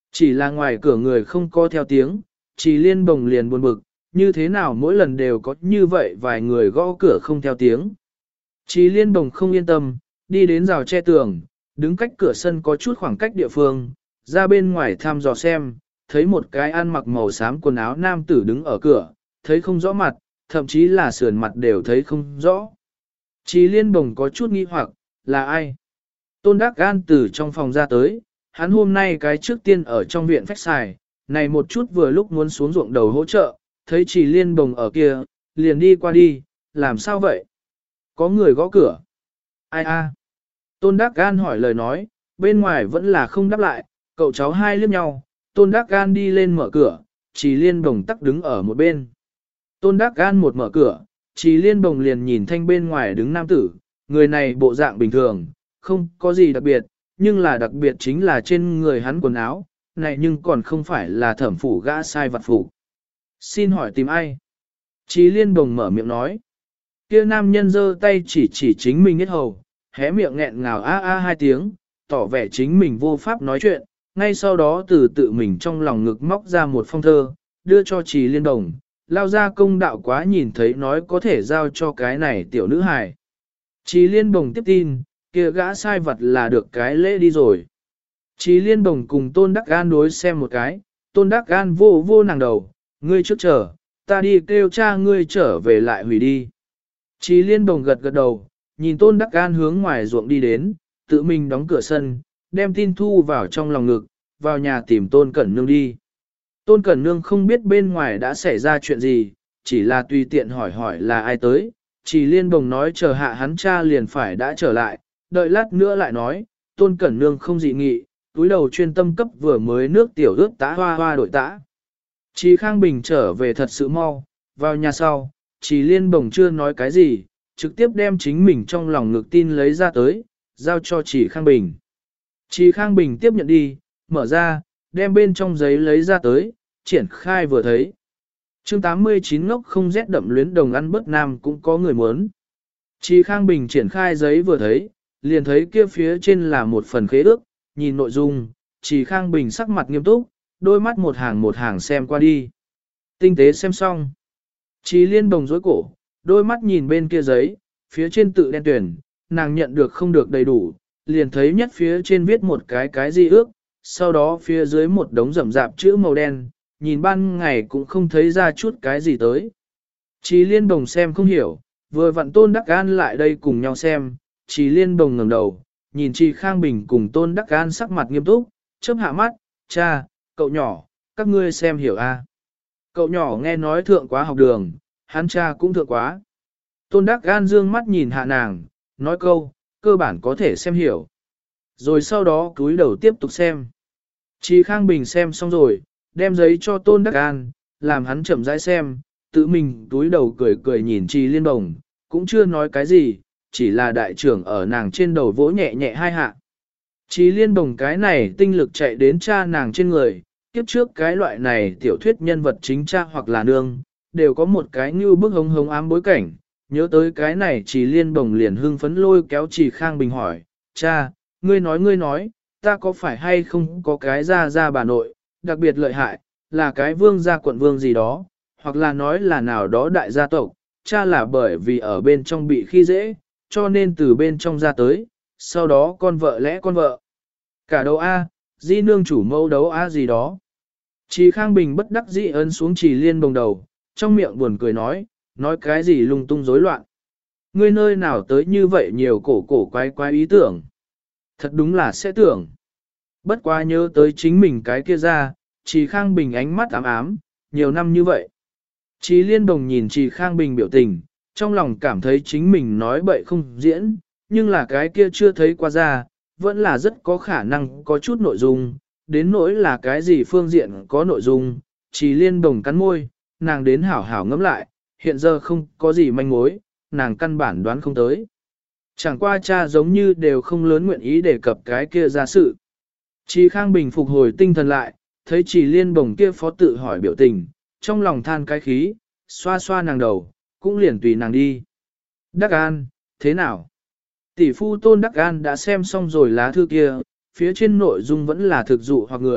Chỉ là ngoài cửa người không có theo tiếng, Trì Liên Bồng liền buồn bực, như thế nào mỗi lần đều có như vậy vài người gõ cửa không theo tiếng. Trì Liên Bồng không yên tâm, đi đến rào che tường, đứng cách cửa sân có chút khoảng cách địa phương, ra bên ngoài thăm dò xem, thấy một cái ăn mặc màu xám quần áo nam tử đứng ở cửa, thấy không rõ mặt, thậm chí là sườn mặt đều thấy không rõ. Trì Liên Bồng có chút nghi hoặc, là ai? Tôn Đắc Gan từ trong phòng ra tới, hắn hôm nay cái trước tiên ở trong viện phách xài, này một chút vừa lúc muốn xuống ruộng đầu hỗ trợ, thấy Trì Liên Bồng ở kia, liền đi qua đi, làm sao vậy? Có người gõ cửa. Ai a? Tôn Đắc Gan hỏi lời nói, bên ngoài vẫn là không đáp lại, cậu cháu hai liếc nhau, Tôn Đắc Gan đi lên mở cửa, Trì Liên Bồng tắc đứng ở một bên. Tôn Đắc Gan một mở cửa, Trì Liên Bồng liền nhìn thanh bên ngoài đứng nam tử, người này bộ dạng bình thường, không có gì đặc biệt, nhưng là đặc biệt chính là trên người hắn quần áo, này nhưng còn không phải là thẩm phủ gã sai vặt phủ. Xin hỏi tìm ai? Trì Liên Bồng mở miệng nói. Kia nam nhân giơ tay chỉ chính mình hết hầu, hé miệng nghẹn ngào a a hai tiếng, tỏ vẻ chính mình vô pháp nói chuyện, ngay sau đó từ tự mình trong lòng ngực móc ra một phong thơ, đưa cho Trì Liên Bồng, lao ra công đạo quá nhìn thấy nói có thể giao cho cái này tiểu nữ hài. Trì Liên Bồng tiếp tin, kia gã sai vật là được cái lễ đi rồi. Trì Liên Bồng cùng Tôn Đắc Gan đối xem một cái, Tôn Đắc Gan vô vô nàng đầu, ngươi trước chờ, ta đi kêu cha ngươi trở về lại hủy đi. Trì Liên Bồng gật gật đầu, nhìn Tôn Đắc Gan hướng ngoài ruộng đi đến, tự mình đóng cửa sân, đem tin thu vào trong lòng ngực, vào nhà tìm Tôn Cẩn Nương đi. Tôn Cẩn Nương không biết bên ngoài đã xảy ra chuyện gì, chỉ là tùy tiện hỏi hỏi là ai tới. Trì Liên Bồng nói chờ hạ hắn cha liền phải đã trở lại, đợi lát nữa lại nói, Tôn Cẩn Nương không dị nghị, túi đầu chuyên tâm cấp vừa mới nước tiểu ướt tã hoa hoa đội tã. Trì Khang Bình trở về thật sự mau, vào nhà sau, Trì Liên Bồng chưa nói cái gì, trực tiếp đem chính mình trong lòng ngực tin lấy ra tới, giao cho Trì Khang Bình. Trì Khang Bình tiếp nhận đi, mở ra, đem bên trong giấy lấy ra tới, triển khai vừa thấy. Chương 89 ngốc không rét đậm luyến đồng ăn bớt nam cũng có người muốn. Trì Khang Bình triển khai giấy vừa thấy, liền thấy kia phía trên là một phần khế ước, nhìn nội dung, Trì Khang Bình sắc mặt nghiêm túc, đôi mắt một hàng xem qua đi. Tinh tế xem xong. Trì Liên Bồng rối cổ, đôi mắt nhìn bên kia giấy, phía trên tự đen tuyển, nàng nhận được không được đầy đủ, liền thấy nhất phía trên viết một cái gì ước, sau đó phía dưới một đống rậm rạp chữ màu đen, nhìn ban ngày cũng không thấy ra chút cái gì tới. Trì Liên Bồng xem không hiểu, vừa vặn Tôn Đắc Gan lại đây cùng nhau xem, Trì Liên Bồng ngẩng đầu, nhìn Trì Khang Bình cùng Tôn Đắc Gan sắc mặt nghiêm túc, chớp hạ mắt, cha, cậu nhỏ, các ngươi xem hiểu a? Cậu nhỏ nghe nói thượng quá học đường, hắn cha cũng thượng quá. Tôn Đắc Gan dương mắt nhìn hạ nàng, nói câu, cơ bản có thể xem hiểu. Rồi sau đó cúi đầu tiếp tục xem. Trì Khang Bình xem xong rồi, đem giấy cho Tôn Đắc Gan, làm hắn chậm rãi xem, tự mình cúi đầu cười cười nhìn Trì Liên Bồng, cũng chưa nói cái gì, chỉ là đại trưởng ở nàng trên đầu vỗ nhẹ nhẹ hai hạ. Trì Liên Bồng cái này tinh lực chạy đến cha nàng trên người, kiếp trước cái loại này tiểu thuyết nhân vật chính cha hoặc là nương, đều có một cái như bức hống hống ám bối cảnh. Nhớ tới cái này Trì Liên Bồng liền hưng phấn lôi kéo Trì Khang Bình hỏi, cha, ngươi nói, ta có phải hay không có cái gia bà nội, đặc biệt lợi hại, là cái vương gia quận vương gì đó, hoặc là nói là nào đó đại gia tộc, cha là bởi vì ở bên trong bị khi dễ, cho nên từ bên trong ra tới, sau đó con vợ lẽ con vợ. Cả đấu A, di nương chủ mâu đấu A gì đó. Trì Khang Bình bất đắc dĩ ấn xuống Trì Liên Bồng đầu, trong miệng buồn cười nói cái gì lung tung rối loạn. Ngươi nơi nào tới như vậy nhiều cổ quái ý tưởng. Thật đúng là sẽ tưởng. Bất quá nhớ tới chính mình cái kia ra, Trì Khang Bình ánh mắt ám ám, nhiều năm như vậy. Trì Liên Bồng nhìn Trì Khang Bình biểu tình, trong lòng cảm thấy chính mình nói bậy không diễn, nhưng là cái kia chưa thấy qua ra, vẫn là rất có khả năng có chút nội dung, đến nỗi là cái gì phương diện có nội dung, Trì Liên Bồng cắn môi, nàng đến hảo hảo ngẫm lại, hiện giờ không có gì manh mối, nàng căn bản đoán không tới. Chẳng qua cha giống như đều không lớn nguyện ý đề cập cái kia ra sự. Trì Khang Bình phục hồi tinh thần lại, thấy Trì Liên Bồng kia phó tự hỏi biểu tình, trong lòng than cái khí, xoa xoa nàng đầu, cũng liền tùy nàng đi. Đắc An, thế nào? Tỷ phu Tôn Đắc An đã xem xong rồi lá thư kia, phía trên nội dung vẫn là thực dụ hoặc người,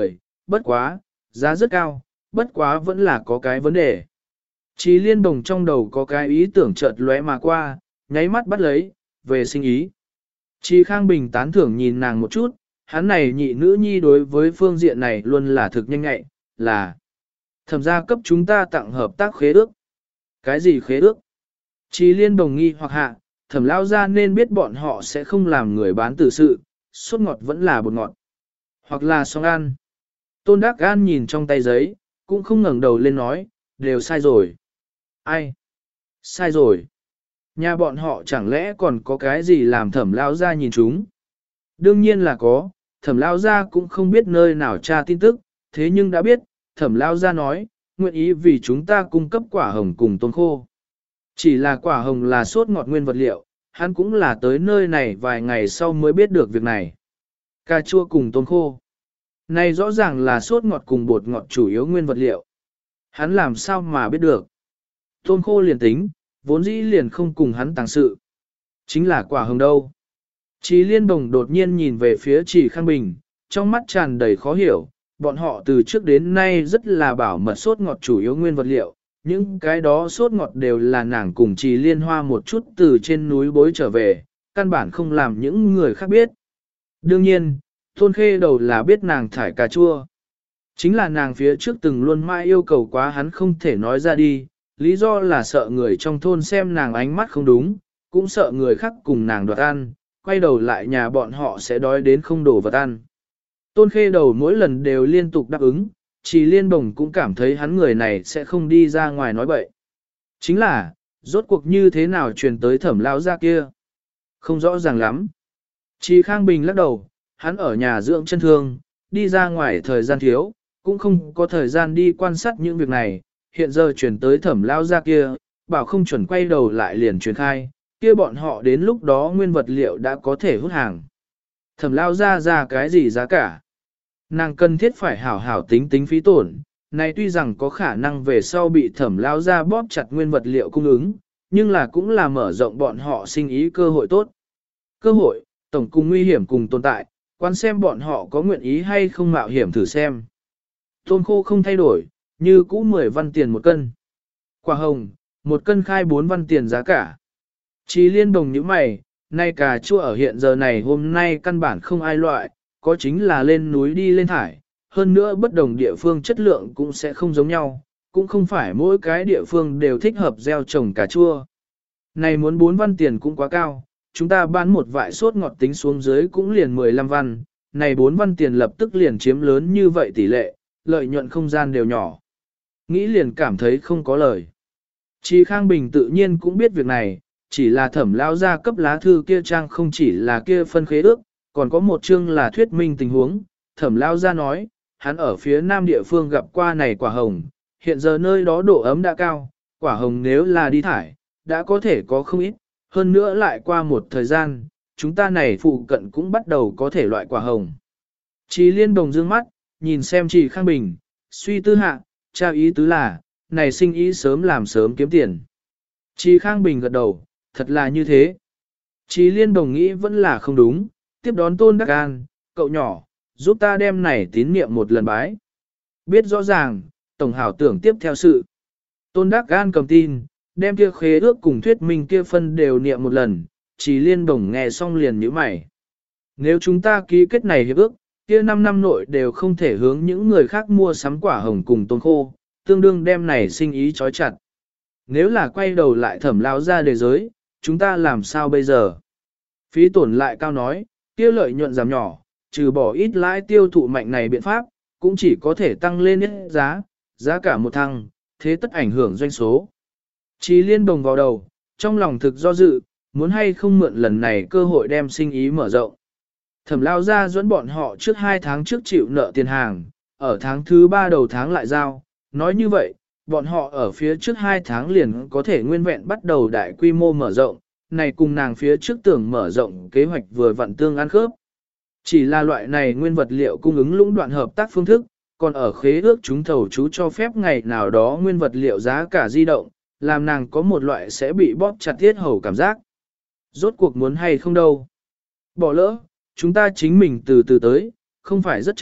bất quá, giá rất cao, bất quá vẫn là có cái vấn đề. Chí Liên Đồng trong đầu có cái ý tưởng chợt lóe mà qua, nháy mắt bắt lấy, về sinh ý. Chí Khang Bình tán thưởng nhìn nàng một chút, hắn này nhị nữ nhi đối với phương diện này luôn là thực nhanh nhạy, là thẩm gia cấp chúng ta tặng hợp tác khế ước. Cái gì khế ước? Chí Liên Đồng nghi hoặc hạ, thẩm lao ra nên biết bọn họ sẽ không làm người bán tử sự, suốt ngọt vẫn là bột ngọt. Hoặc là song ăn. Tôn Đắc An nhìn trong tay giấy, cũng không ngẩng đầu lên nói, đều sai rồi. Ai? Sai rồi. Nhà bọn họ chẳng lẽ còn có cái gì làm thẩm lao ra nhìn chúng? Đương nhiên là có, thẩm lao ra cũng không biết nơi nào tra tin tức, thế nhưng đã biết, thẩm lao ra nói, nguyện ý vì chúng ta cung cấp quả hồng cùng tôm khô. Chỉ là quả hồng là sốt ngọt nguyên vật liệu, hắn cũng là tới nơi này vài ngày sau mới biết được việc này. Cà chua cùng tôm khô. Này rõ ràng là sốt ngọt cùng bột ngọt chủ yếu nguyên vật liệu. Hắn làm sao mà biết được. Tôm khô liền tính, vốn dĩ liền không cùng hắn tàng sự. Chính là quả hồng đâu. Chí Liên Đồng đột nhiên nhìn về phía Chỉ Khang Bình, trong mắt tràn đầy khó hiểu, bọn họ từ trước đến nay rất là bảo mật sốt ngọt chủ yếu nguyên vật liệu, những cái đó sốt ngọt đều là nàng cùng Trì Liên Hoa một chút từ trên núi bối trở về, căn bản không làm những người khác biết. Đương nhiên, Tôn Khê Đầu là biết nàng thải cà chua. Chính là nàng phía trước từng luôn mãi yêu cầu quá hắn không thể nói ra đi, lý do là sợ người trong thôn xem nàng ánh mắt không đúng, cũng sợ người khác cùng nàng đoạt ăn, quay đầu lại nhà bọn họ sẽ đói đến không đổ vật ăn. Tôn Khê Đầu mỗi lần đều liên tục đáp ứng, Chỉ Liên Đồng cũng cảm thấy hắn người này sẽ không đi ra ngoài nói bậy. Chính là, rốt cuộc như thế nào truyền tới thẩm lao ra kia? Không rõ ràng lắm. Chỉ Khang Bình lắc đầu, hắn ở nhà dưỡng chân thương, đi ra ngoài thời gian thiếu, cũng không có thời gian đi quan sát những việc này, hiện giờ truyền tới thẩm lao ra kia, bảo không chuẩn quay đầu lại liền truyền khai, kia bọn họ đến lúc đó nguyên vật liệu đã có thể hút hàng. Thẩm lao ra cái gì giá cả? Nàng cần thiết phải hảo hảo tính tính phí tổn, này tuy rằng có khả năng về sau bị thẩm lao ra bóp chặt nguyên vật liệu cung ứng, nhưng là cũng là mở rộng bọn họ sinh ý cơ hội tốt. Cơ hội, tổng cùng nguy hiểm cùng tồn tại, quan xem bọn họ có nguyện ý hay không mạo hiểm thử xem. Tôm khô không thay đổi, như cũ 10 văn tiền một cân. Quả hồng, một cân khai 4 văn tiền giá cả. Chí Liên Đồng như mày, nay cà chua ở hiện giờ này hôm nay căn bản không ai loại, có chính là lên núi đi lên thải, hơn nữa bất đồng địa phương chất lượng cũng sẽ không giống nhau, cũng không phải mỗi cái địa phương đều thích hợp gieo trồng cà chua. Này muốn 4 văn tiền cũng quá cao, chúng ta bán một vại sốt ngọt tính xuống dưới cũng liền 15 văn, này 4 văn tiền lập tức liền chiếm lớn như vậy tỷ lệ, lợi nhuận không gian đều nhỏ. Nghĩ liền cảm thấy không có lời. Chí Khang Bình tự nhiên cũng biết việc này, chỉ là thẩm lao ra cấp lá thư kia trang không chỉ là kia phân khế ước, còn có một chương là thuyết minh tình huống. Thẩm lao ra nói, hắn ở phía nam địa phương gặp qua này quả hồng, hiện giờ nơi đó độ ấm đã cao, quả hồng nếu là đi thải, đã có thể có không ít, hơn nữa lại qua một thời gian, chúng ta này phụ cận cũng bắt đầu có thể loại quả hồng. Chí Liên Đồng dương mắt, nhìn xem Chỉ Khang Bình, suy tư hạ, trao ý tứ là, này sinh ý sớm làm sớm kiếm tiền. Chí Khang Bình gật đầu, thật là như thế. Chí Liên Đồng nghĩ vẫn là không đúng, tiếp đón Tôn Đắc An, cậu nhỏ, giúp ta đem này tín niệm một lần bái. Biết rõ ràng, Tổng hảo tưởng tiếp theo sự. Tôn Đắc An cầm tin, đem kia khế ước cùng thuyết minh kia phân đều niệm một lần, Chí Liên Đồng nghe xong liền nhíu mày. Nếu chúng ta ký kết này hiệp ước, kia 5 năm nội đều không thể hướng những người khác mua sắm quả hồng cùng tôm khô, tương đương đem này sinh ý trói chặt. Nếu là quay đầu lại thẩm lao ra đề giới, chúng ta làm sao bây giờ? Phí tổn lại cao nói, kia lợi nhuận giảm nhỏ, trừ bỏ ít lãi tiêu thụ mạnh này biện pháp, cũng chỉ có thể tăng lên ít giá cả một thăng, thế tất ảnh hưởng doanh số. Chí Liên Đồng vào đầu, trong lòng thực do dự, muốn hay không mượn lần này cơ hội đem sinh ý mở rộng. Thẩm lao ra dẫn bọn họ trước 2 tháng trước chịu nợ tiền hàng, ở tháng thứ 3 đầu tháng lại giao, nói như vậy, bọn họ ở phía trước 2 tháng liền có thể nguyên vẹn bắt đầu đại quy mô mở rộng, này cùng nàng phía trước tưởng mở rộng kế hoạch vừa vặn tương ăn khớp. Chỉ là loại này nguyên vật liệu cung ứng lũng đoạn hợp tác phương thức, còn ở khế ước chúng thầu chú cho phép ngày nào đó nguyên vật liệu giá cả di động, làm nàng có một loại sẽ bị bóp chặt tiết hầu cảm giác. Rốt cuộc muốn hay không đâu. Bỏ lỡ, chúng ta chính mình từ từ tới, không phải rất chậm,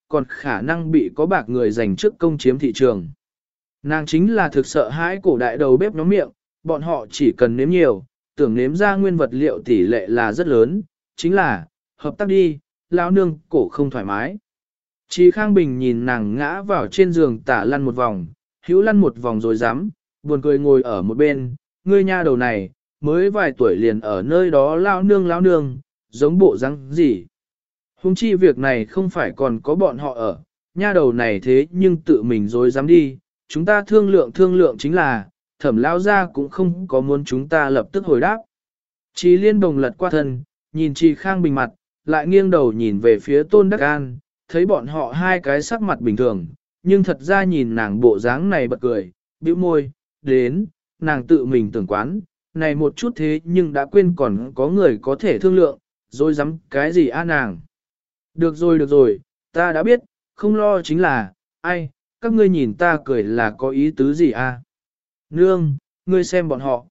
còn khả năng bị có bạc người giành trước công chiếm thị trường. Nàng chính là thực sợ hãi cổ đại đầu bếp nhóm miệng, bọn họ chỉ cần nếm nhiều, tưởng nếm ra nguyên vật liệu tỷ lệ là rất lớn, chính là, hợp tác đi, lão nương, cổ không thoải mái. Chí Khang Bình nhìn nàng ngã vào trên giường tả lăn một vòng, hữu lăn một vòng rồi dám, buồn cười ngồi ở một bên, ngươi nha đầu này, mới vài tuổi liền ở nơi đó lão nương, giống bộ răng gì. Hùng chi việc này không phải còn có bọn họ ở, nha đầu này thế nhưng tự mình dối dám đi, chúng ta thương lượng chính là, Thẩm lão gia cũng không có muốn chúng ta lập tức hồi đáp. Chí Liên Đồng lật qua thân, nhìn Chí Khang Bình mặt, lại nghiêng đầu nhìn về phía Tôn Đắc An, thấy bọn họ hai cái sắc mặt bình thường, nhưng thật ra nhìn nàng bộ dáng này bật cười, bĩu môi, đến, nàng tự mình tưởng quán, này một chút thế nhưng đã quên còn có người có thể thương lượng, rồi dám cái gì a nàng. Được rồi, ta đã biết, không lo chính là, ai, các ngươi nhìn ta cười là có ý tứ gì a? Nương, ngươi xem bọn họ.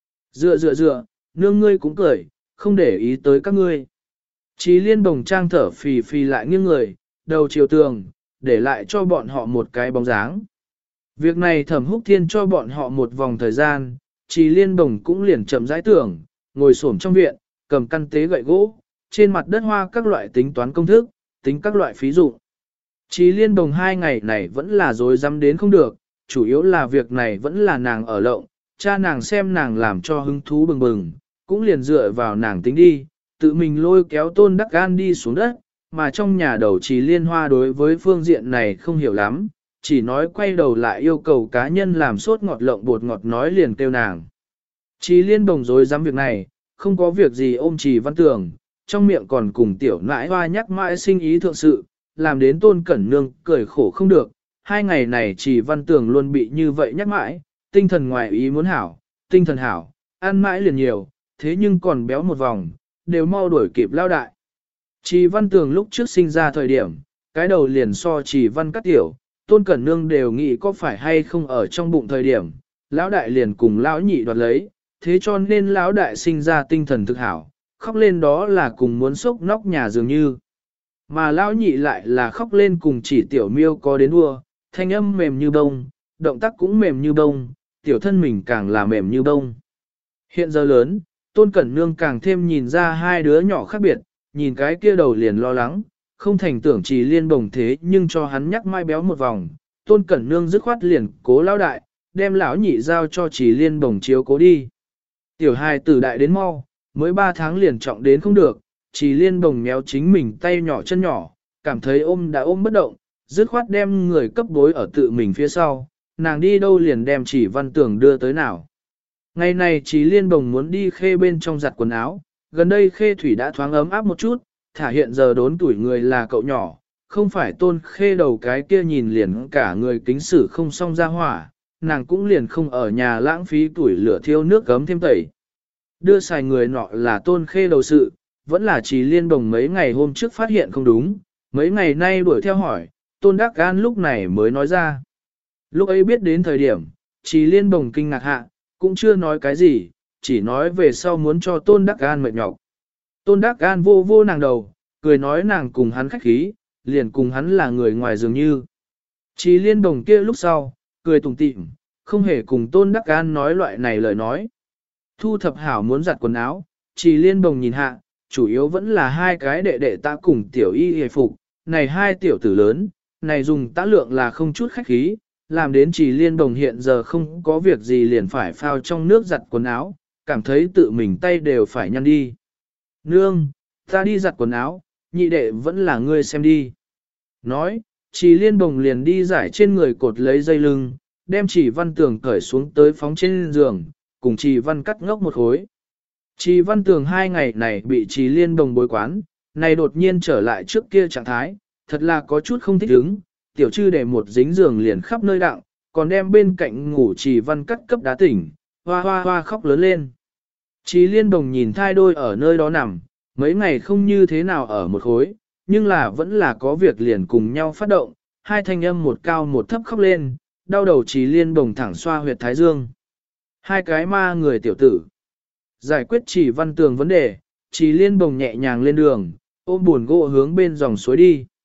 Dựa, nương ngươi cũng cười, không để ý tới các ngươi. Chí Liên Đồng trang thở phì phì lại nghiêng người, đầu chiều tường, để lại cho bọn họ một cái bóng dáng. Việc này Thẩm Húc Thiên cho bọn họ một vòng thời gian, Chí Liên Đồng cũng liền chậm rãi tưởng, ngồi xổm trong viện, cầm căn tế gậy gỗ, trên mặt đất hoa các loại tính toán công thức, tính các loại phí dụng. Chí Liên Đồng 2 ngày này vẫn là dối dám đến không được, chủ yếu là việc này vẫn là nàng ở lộng, cha nàng xem nàng làm cho hứng thú bừng bừng, cũng liền dựa vào nàng tính đi, tự mình lôi kéo Tôn Đắc Gan đi xuống đất, mà trong nhà đầu Chí Liên Hoa đối với phương diện này không hiểu lắm, chỉ nói quay đầu lại yêu cầu cá nhân làm sốt ngọt lộng bột ngọt nói liền kêu nàng. Chí Liên Đồng dối dám việc này, không có việc gì ôm Trì Văn Tường, trong miệng còn cùng tiểu nãi hoa nhắc mãi sinh ý thượng sự, làm đến Tôn Cẩn Nương cười khổ không được. 2 ngày này Trì Văn Tường luôn bị như vậy nhắc mãi, tinh thần ngoài ý muốn hảo, tinh thần hảo, ăn mãi liền nhiều, thế nhưng còn béo một vòng, đều mau đuổi kịp lao đại. Trì Văn Tường lúc trước sinh ra thời điểm, cái đầu liền so Trì Văn Cát tiểu, Tôn Cẩn Nương đều nghĩ có phải hay không ở trong bụng thời điểm, lão đại liền cùng lão nhị đoạt lấy, thế cho nên lão đại sinh ra tinh thần thực hảo, khóc lên đó là cùng muốn sốc nóc nhà dường như. Mà lão nhị lại là khóc lên cùng chỉ tiểu miêu có đến đua, thanh âm mềm như bông, động tác cũng mềm như bông, tiểu thân mình càng là mềm như bông. Hiện giờ lớn, Tôn Cẩn Nương càng thêm nhìn ra hai đứa nhỏ khác biệt, nhìn cái kia đầu liền lo lắng, không thành tưởng Trì Liên Bồng thế nhưng cho hắn nhắc mai béo một vòng. Tôn Cẩn Nương dứt khoát liền cố lão đại, đem lão nhị giao cho Trì Liên Bồng chiếu cố đi. Tiểu hài tử đại đến mau, mới 3 tháng liền trọng đến không được, Trì Liên Bồng méo chính mình tay nhỏ chân nhỏ, cảm thấy ôm đã ôm bất động, dứt khoát đem người cấp bối ở tự mình phía sau, nàng đi đâu liền đem Trì Văn Tường đưa tới nào. Ngày này Trì Liên Bồng muốn đi Khê bên trong giặt quần áo, gần đây Khê thủy đã thoáng ấm áp một chút, thả hiện giờ đốn tuổi người là cậu nhỏ, không phải Tôn Khê đầu cái kia nhìn liền cả người kính sử không xong ra hỏa, nàng cũng liền không ở nhà lãng phí tuổi lửa thiêu nước gấm thêm tẩy. Đưa xài người nọ là Tôn Khê đầu sự, vẫn là Trì Liên Bồng mấy ngày hôm trước phát hiện không đúng, mấy ngày nay đuổi theo hỏi, Tôn Đắc Gan lúc này mới nói ra. Lúc ấy biết đến thời điểm, Trì Liên Bồng kinh ngạc hạ, cũng chưa nói cái gì, chỉ nói về sau muốn cho Tôn Đắc Gan mệt nhọc. Tôn Đắc Gan vô vô nàng đầu, cười nói nàng cùng hắn khách khí, liền cùng hắn là người ngoài dường như. Trì Liên Bồng kia lúc sau, cười tủm tỉm, không hề cùng Tôn Đắc Gan nói loại này lời nói. Thu thập hảo muốn giặt quần áo, Trì Liên Bồng nhìn hạ, chủ yếu vẫn là hai cái đệ đệ ta cùng tiểu y hề phục, này hai tiểu tử lớn, này dùng tã lượng là không chút khách khí, làm đến Trì Liên Bồng hiện giờ không có việc gì liền phải phao trong nước giặt quần áo, cảm thấy tự mình tay đều phải nhăn đi. Nương, ta đi giặt quần áo, nhị đệ vẫn là ngươi xem đi. Nói, Trì Liên Bồng liền đi giải trên người cột lấy dây lưng, đem Trì Văn Tường cởi xuống tới phóng trên giường, cùng Trì Văn cắt ngốc một khối. Trì Văn Tường 2 ngày này bị Trì Liên Bồng bối quán, này đột nhiên trở lại trước kia trạng thái, thật là có chút không thích ứng, tiểu chư để một dính giường liền khắp nơi đặng, còn đem bên cạnh ngủ Trì Văn cắt cấp đá tỉnh, hoa hoa hoa khóc lớn lên. Trì Liên Bồng nhìn thai đôi ở nơi đó nằm, mấy ngày không như thế nào ở một khối, nhưng là vẫn là có việc liền cùng nhau phát động, hai thanh âm một cao một thấp khóc lên, đau đầu Trì Liên Bồng thẳng xoa huyệt thái dương. Hai cái ma người tiểu tử. Giải quyết Trì Văn Tường vấn đề, Trì Liên Bồng nhẹ nhàng lên đường, ôm buồn gỗ hướng bên dòng suối đi.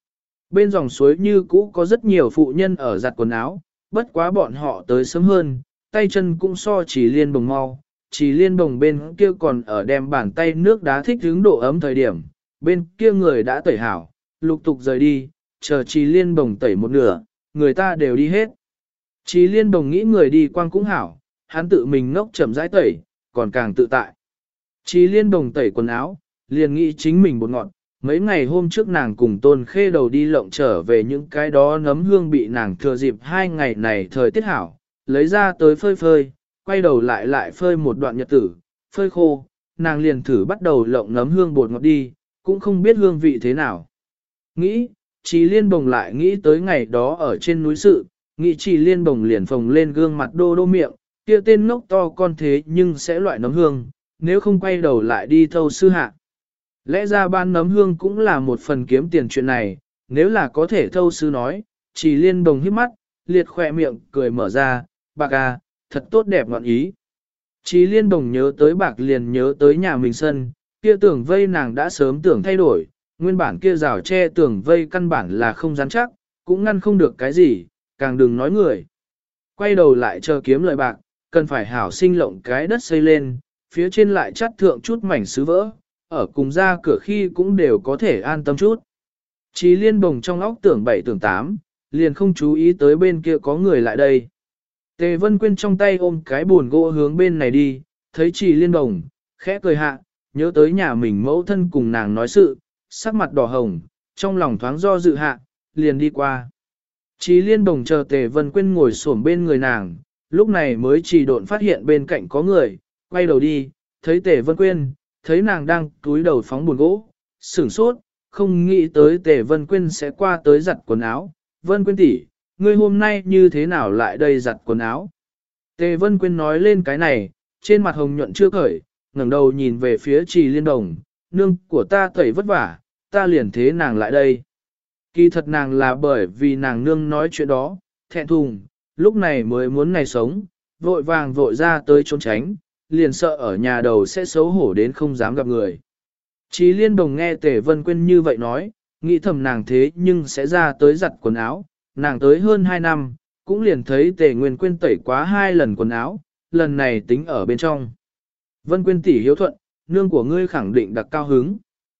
Bên dòng suối như cũ có rất nhiều phụ nhân ở giặt quần áo, bất quá bọn họ tới sớm hơn, tay chân cũng so Chỉ Liên Bồng mau. Chỉ Liên Bồng bên kia còn ở đem bàn tay nước đá thích hứng độ ấm thời điểm, bên kia người đã tẩy hảo, lục tục rời đi, chờ Chỉ Liên Bồng tẩy một nửa, người ta đều đi hết. Chỉ Liên Bồng nghĩ người đi quang cũng hảo, hắn tự mình ngốc chậm rãi tẩy, còn càng tự tại. Chỉ Liên Bồng tẩy quần áo, liền nghĩ chính mình bột ngọt. Mấy ngày hôm trước nàng cùng Tôn Khê Đầu đi lộng trở về những cái đó nấm hương bị nàng thừa dịp 2 ngày này thời tiết hảo, lấy ra tới phơi phơi, quay đầu lại phơi một đoạn nhật tử, phơi khô, nàng liền thử bắt đầu lộng nấm hương bột ngọt đi, cũng không biết hương vị thế nào. Nghĩ, Chỉ Liên Bồng lại nghĩ tới ngày đó ở trên núi sự, nghĩ Chỉ Liên Bồng liền phồng lên gương mặt đô đô miệng, kia tên ngốc to con thế nhưng sẽ loại nấm hương, nếu không quay đầu lại đi thâu sư hạ. Lẽ ra ban nấm hương cũng là một phần kiếm tiền chuyện này, nếu là có thể thâu sư nói, Chỉ Liên Bồng hít mắt, liệt khỏe miệng, cười mở ra, bạc à, thật tốt đẹp ngọn ý. Chỉ Liên Bồng nhớ tới bạc liền nhớ tới nhà mình sân, kia tường vây nàng đã sớm tưởng thay đổi, nguyên bản kia rào che tường vây căn bản là không rắn chắc, cũng ngăn không được cái gì, càng đừng nói người. Quay đầu lại chờ kiếm lợi bạc, cần phải hảo sinh lộng cái đất xây lên, phía trên lại chắt thượng chút mảnh sứ vỡ, ở cùng ra cửa khi cũng đều có thể an tâm chút. Chỉ Liên Bồng trong óc tưởng 7 tưởng 8, liền không chú ý tới bên kia có người lại đây. Tề Vân Quyên trong tay ôm cái buồn gỗ hướng bên này đi, thấy Chỉ Liên Bồng, khẽ cười hạ, nhớ tới nhà mình mẫu thân cùng nàng nói sự, sắc mặt đỏ hồng, trong lòng thoáng do dự hạ, liền đi qua. Chỉ Liên Bồng chờ Tề Vân Quyên ngồi xổm bên người nàng, lúc này mới chỉ độn phát hiện bên cạnh có người, quay đầu đi, thấy Tề Vân Quyên, thấy nàng đang túi đầu phóng buồn gỗ, sửng sốt, không nghĩ tới Tề Vân Quyên sẽ qua tới giặt quần áo. Vân Quyên tỷ, ngươi hôm nay như thế nào lại đây giặt quần áo? Tề Vân Quyên nói lên cái này, trên mặt hồng nhuận chưa khởi, ngẩng đầu nhìn về phía Chỉ Liên Bồng, nương của ta tẩy vất vả, ta liền thế nàng lại đây. Kỳ thật nàng là bởi vì nàng nương nói chuyện đó, thẹn thùng, lúc này mới muốn này sống, vội vàng vội ra tới trốn tránh, liền sợ ở nhà đầu sẽ xấu hổ đến không dám gặp người. Chỉ Liên Bồng nghe Tề Vân Quyên như vậy nói, nghĩ thầm nàng thế nhưng sẽ ra tới giặt quần áo, nàng tới hơn 2 năm, cũng liền thấy Tề Nguyên Quyên tẩy quá 2 lần quần áo, lần này tính ở bên trong. Vân Quyên tỷ hiếu thuận, nương của ngươi khẳng định đặc cao hứng.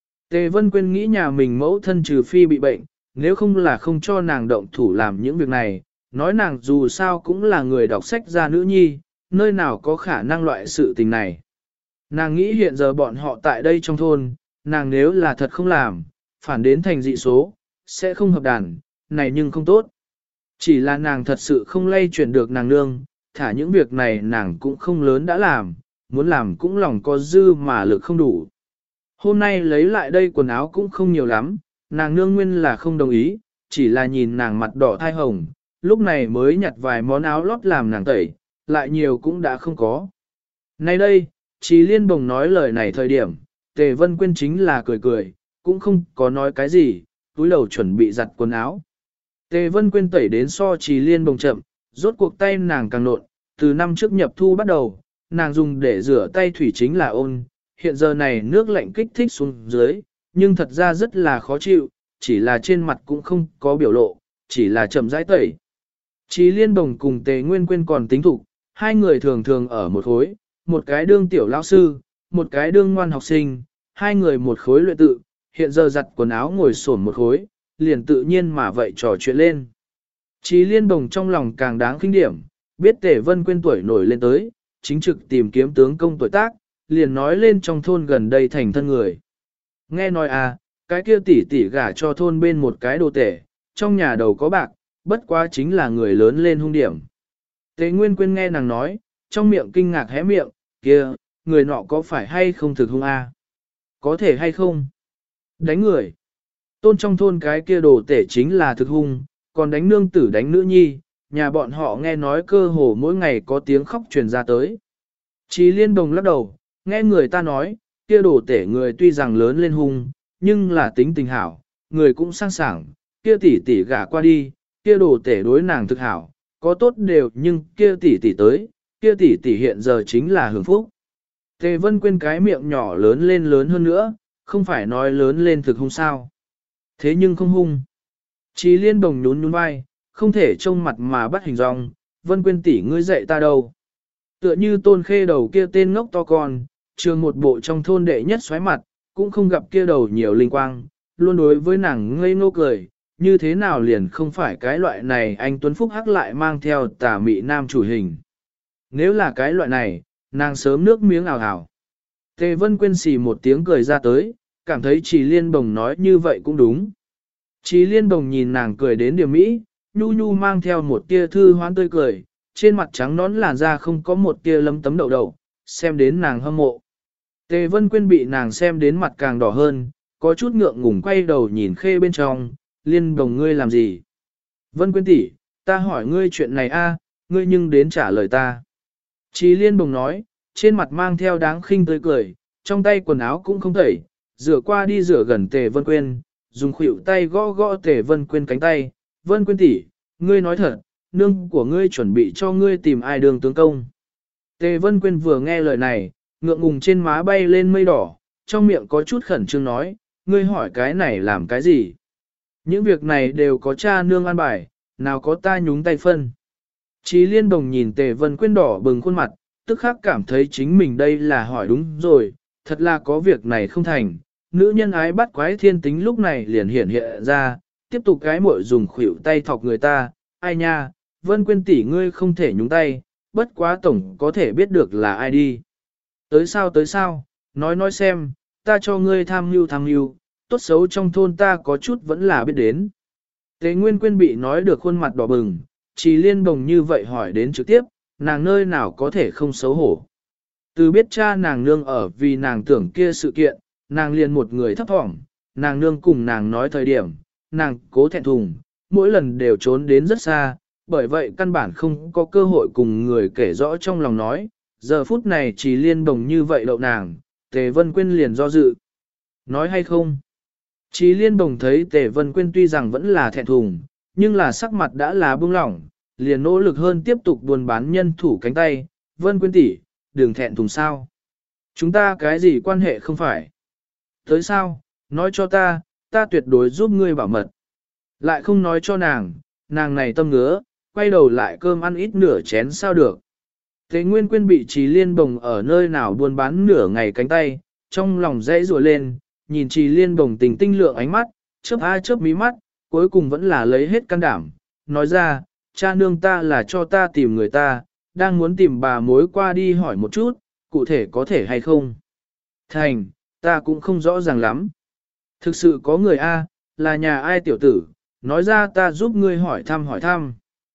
Tề Vân Quyên nghĩ nhà mình mẫu thân trừ phi bị bệnh, nếu không là không cho nàng động thủ làm những việc này, nói nàng dù sao cũng là người đọc sách ra nữ nhi, nơi nào có khả năng loại sự tình này. Nàng nghĩ hiện giờ bọn họ tại đây trong thôn, nàng nếu là thật không làm, phản đến thành dị số, sẽ không hợp đàn, này nhưng không tốt. Chỉ là nàng thật sự không lay chuyển được nàng nương, thả những việc này nàng cũng không lớn đã làm, muốn làm cũng lòng có dư mà lực không đủ. Hôm nay lấy lại đây quần áo cũng không nhiều lắm, nàng nương nguyên là không đồng ý, chỉ là nhìn nàng mặt đỏ thai hồng, lúc này mới nhặt vài món áo lót làm nàng tẩy, lại nhiều cũng đã không có. Nay đây, Chỉ Liên Bồng nói lời này thời điểm, Tề Vân Quyên chính là cười cười, cũng không có nói cái gì, túi đầu chuẩn bị giặt quần áo. Tề Vân Quyên tẩy đến so Chỉ Liên Bồng chậm, rốt cuộc tay nàng càng nộn, từ năm trước nhập thu bắt đầu, nàng dùng để rửa tay thủy chính là ôn, hiện giờ này nước lạnh kích thích xuống dưới, nhưng thật ra rất là khó chịu, chỉ là trên mặt cũng không có biểu lộ, chỉ là chậm rãi tẩy. Chỉ Liên Bồng cùng Tề Nguyên Quyên còn tính thủ, hai người thường thường ở một khối, một cái đương tiểu lão sư, một cái đương ngoan học sinh, hai người một khối luyện tự, hiện giờ giặt quần áo ngồi xổm một khối, liền tự nhiên mà vậy trò chuyện lên. Chỉ Liên Bồng trong lòng càng đáng khinh điểm, biết Tề Vân Quyên tuổi nổi lên tới, chính trực tìm kiếm tướng công tuổi tác, liền nói lên trong thôn gần đây thành thân người. Nghe nói à, cái kia tỷ tỷ gả cho thôn bên một cái đồ tể, trong nhà đầu có bạc, bất quá chính là người lớn lên hung điểm. Tề Nguyên Quyên nghe nàng nói, trong miệng kinh ngạc hé miệng, kia, người nọ có phải hay không thực hung a? Có thể hay không? Đánh người. Tôn trong thôn cái kia đồ tể chính là thực hung, còn đánh nương tử đánh nữ nhi, nhà bọn họ nghe nói cơ hồ mỗi ngày có tiếng khóc truyền ra tới. Chỉ Liên Bồng lắc đầu, nghe người ta nói, kia đồ tể người tuy rằng lớn lên hung, nhưng là tính tình hảo, người cũng sang sảng, kia tỷ tỷ gả qua đi, kia đồ tể đối nàng thực hảo, có tốt đều nhưng kia tỷ tỷ tới, kia tỷ tỷ hiện giờ chính là hưởng phúc. Tề Vân Quyên cái miệng nhỏ lớn hơn nữa, không phải nói lớn lên thực hung sao. Thế nhưng không hung. Chí Liên Bồng nhún nhún vai, không thể trông mặt mà bắt hình dong, Vân Quyên tỷ ngươi dạy ta đâu. Tựa như Tôn Khê đầu kia tên ngốc to con, trường một bộ trong thôn đệ nhất xoáy mặt, cũng không gặp kia đầu nhiều linh quang, luôn đối với nàng ngây ngô cười, như thế nào liền không phải cái loại này anh Tuấn Phúc hắc lại mang theo tà mị nam chủ hình. Nếu là cái loại này, nàng sớm nước miếng ảo ảo. Tề Vân Quyên xì một tiếng cười ra tới, cảm thấy Trì Liên Bồng nói như vậy cũng đúng. Trì Liên Bồng nhìn nàng cười đến điểm mỹ, nhu nhu mang theo một tia thư hoán tươi cười, trên mặt trắng nón làn da không có một tia lấm tấm đậu đậu, xem đến nàng hâm mộ. Tề Vân Quyên bị nàng xem đến mặt càng đỏ hơn, có chút ngượng ngùng quay đầu nhìn Khê bên trong, Liên Bồng ngươi làm gì? Vân Quyên tỷ, ta hỏi ngươi chuyện này a, ngươi nhưng đến trả lời ta. Trì Liên Bồng nói, trên mặt mang theo đáng khinh tươi cười, trong tay quần áo cũng không tẩy, rửa qua đi rửa gần Tề Vân Quyên, dùng khuỷu tay gõ gõ Tề Vân Quyên cánh tay, Vân Quyên tỷ, ngươi nói thật, nương của ngươi chuẩn bị cho ngươi tìm ai đường tướng công. Tề Vân Quyên vừa nghe lời này, ngượng ngùng trên má bay lên mây đỏ, trong miệng có chút khẩn trương nói, ngươi hỏi cái này làm cái gì? Những việc này đều có cha nương an bài, nào có ta nhúng tay phân. Chí Liên Bồng nhìn Tề Vân Quyên đỏ bừng khuôn mặt, tức khắc cảm thấy chính mình đây là hỏi đúng rồi, thật là có việc này không thành. Nữ nhân ái bắt quái thiên tính lúc này liền hiện ra, tiếp tục cái muội dùng khuỷu tay thọc người ta, ai nha, Vân Quyên tỷ ngươi không thể nhúng tay, bất quá tổng có thể biết được là ai đi. Tới sao, nói xem, ta cho ngươi tham mưu, tốt xấu trong thôn ta có chút vẫn là biết đến. Tề Nguyên Quyên bị nói được khuôn mặt đỏ bừng, Trì Liên Bồng như vậy hỏi đến trực tiếp, nàng nơi nào có thể không xấu hổ. Từ biết cha nàng nương ở vì nàng tưởng kia sự kiện, nàng liền một người thấp thỏm, nàng nương cùng nàng nói thời điểm, nàng cố thẹn thùng, mỗi lần đều trốn đến rất xa, bởi vậy căn bản không có cơ hội cùng người kể rõ trong lòng nói, giờ phút này Trì Liên Bồng như vậy đậu nàng, Tề Vân Quyên liền do dự. Nói hay không? Trì Liên Bồng thấy Tề Vân Quyên tuy rằng vẫn là thẹn thùng, nhưng là sắc mặt đã là bưng lỏng, liền nỗ lực hơn tiếp tục buôn bán nhân thủ cánh tay, Vân Quyên tỷ, đừng thẹn thùng sao. Chúng ta cái gì quan hệ không phải. Tới sao, nói cho ta tuyệt đối giúp ngươi bảo mật. Lại không nói cho nàng này tâm ngứa, quay đầu lại cơm ăn ít nửa chén sao được. Thế Nguyên Quyên bị Trì Liên Bồng ở nơi nào buôn bán nửa ngày cánh tay, trong lòng dãy rùa lên, nhìn Trì Liên Bồng tình tinh lượng ánh mắt, chớp mí mắt, cuối cùng vẫn là lấy hết can đảm, nói ra, cha nương ta là cho ta tìm người ta, đang muốn tìm bà mối qua đi hỏi một chút, cụ thể có thể hay không. Thành, ta cũng không rõ ràng lắm. Thực sự có người A, là nhà ai tiểu tử, nói ra ta giúp ngươi hỏi thăm.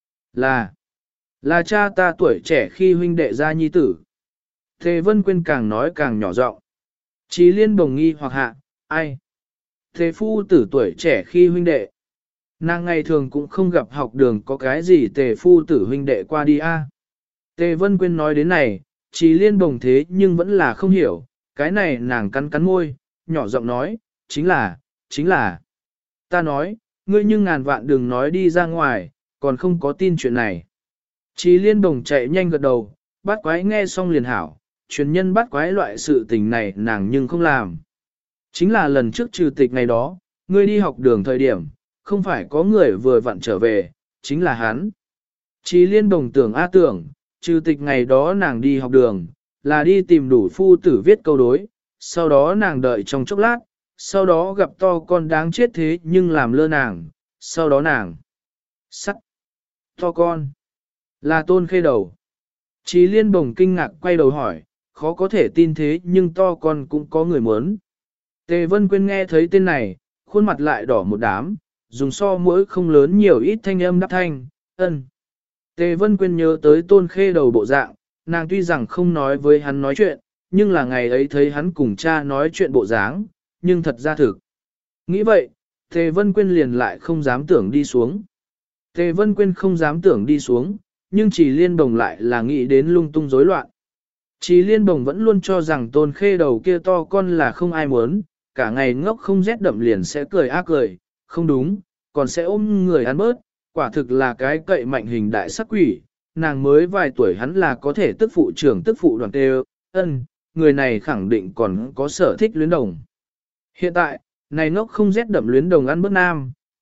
Là cha ta tuổi trẻ khi huynh đệ gia nhi tử. Tề Vân Quyên càng nói càng nhỏ giọng. Chí Liên Bồng nghi hoặc hạ, ai? Thế phu tử tuổi trẻ khi huynh đệ. Nàng ngày thường cũng không gặp học đường có cái gì tề phu tử huynh đệ qua đi a. Tề Vân Quyên nói đến này, Chí Liên Bồng thế nhưng vẫn là không hiểu, cái này nàng cắn môi, nhỏ giọng nói, chính là. Ta nói, ngươi nhưng ngàn vạn đừng nói đi ra ngoài, còn không có tin chuyện này. Chí Liên Bồng chạy nhanh gật đầu, bắt quái nghe xong liền hảo, truyền nhân bắt quái loại sự tình này nàng nhưng không làm. Chính là lần trước trừ tịch ngày đó, ngươi đi học đường thời điểm, không phải có người vừa vặn trở về, chính là hắn. Chí Liên Bồng tưởng tưởng, trừ tịch ngày đó nàng đi học đường, là đi tìm đủ phu tử viết câu đối, sau đó nàng đợi trong chốc lát, sau đó gặp to con đáng chết thế nhưng làm lơ nàng, sau đó nàng sắt to con là Tôn Khê đầu. Chí Liên Bồng kinh ngạc quay đầu hỏi, khó có thể tin thế nhưng to con cũng có người muốn. Tề Vân Quyên nghe thấy tên này, khuôn mặt lại đỏ một đám, dùng so mỗi không lớn nhiều ít thanh âm đáp thanh, ân. Tề Vân Quyên nhớ tới Tôn Khê đầu bộ dạng, nàng tuy rằng không nói với hắn nói chuyện, nhưng là ngày ấy thấy hắn cùng cha nói chuyện bộ dáng, nhưng thật ra thực. Nghĩ vậy, Tề Vân Quyên liền lại không dám tưởng đi xuống. Tề Vân Quyên không dám tưởng đi xuống, nhưng Trì Liên Bồng lại là nghĩ đến lung tung rối loạn. Trì Liên Bồng vẫn luôn cho rằng Tôn Khê đầu kia to con là không ai muốn, cả ngày ngốc không rét đậm liền sẽ cười cười, không đúng, còn sẽ ôm người ăn bớt, quả thực là cái cậy mạnh hình đại sắc quỷ, nàng mới vài tuổi hắn là có thể tức phụ trưởng tức phụ đoàn tê người này khẳng định còn có sở thích luyến đồng. Hiện tại, này ngốc không rét đậm luyến đồng ăn bớt nam,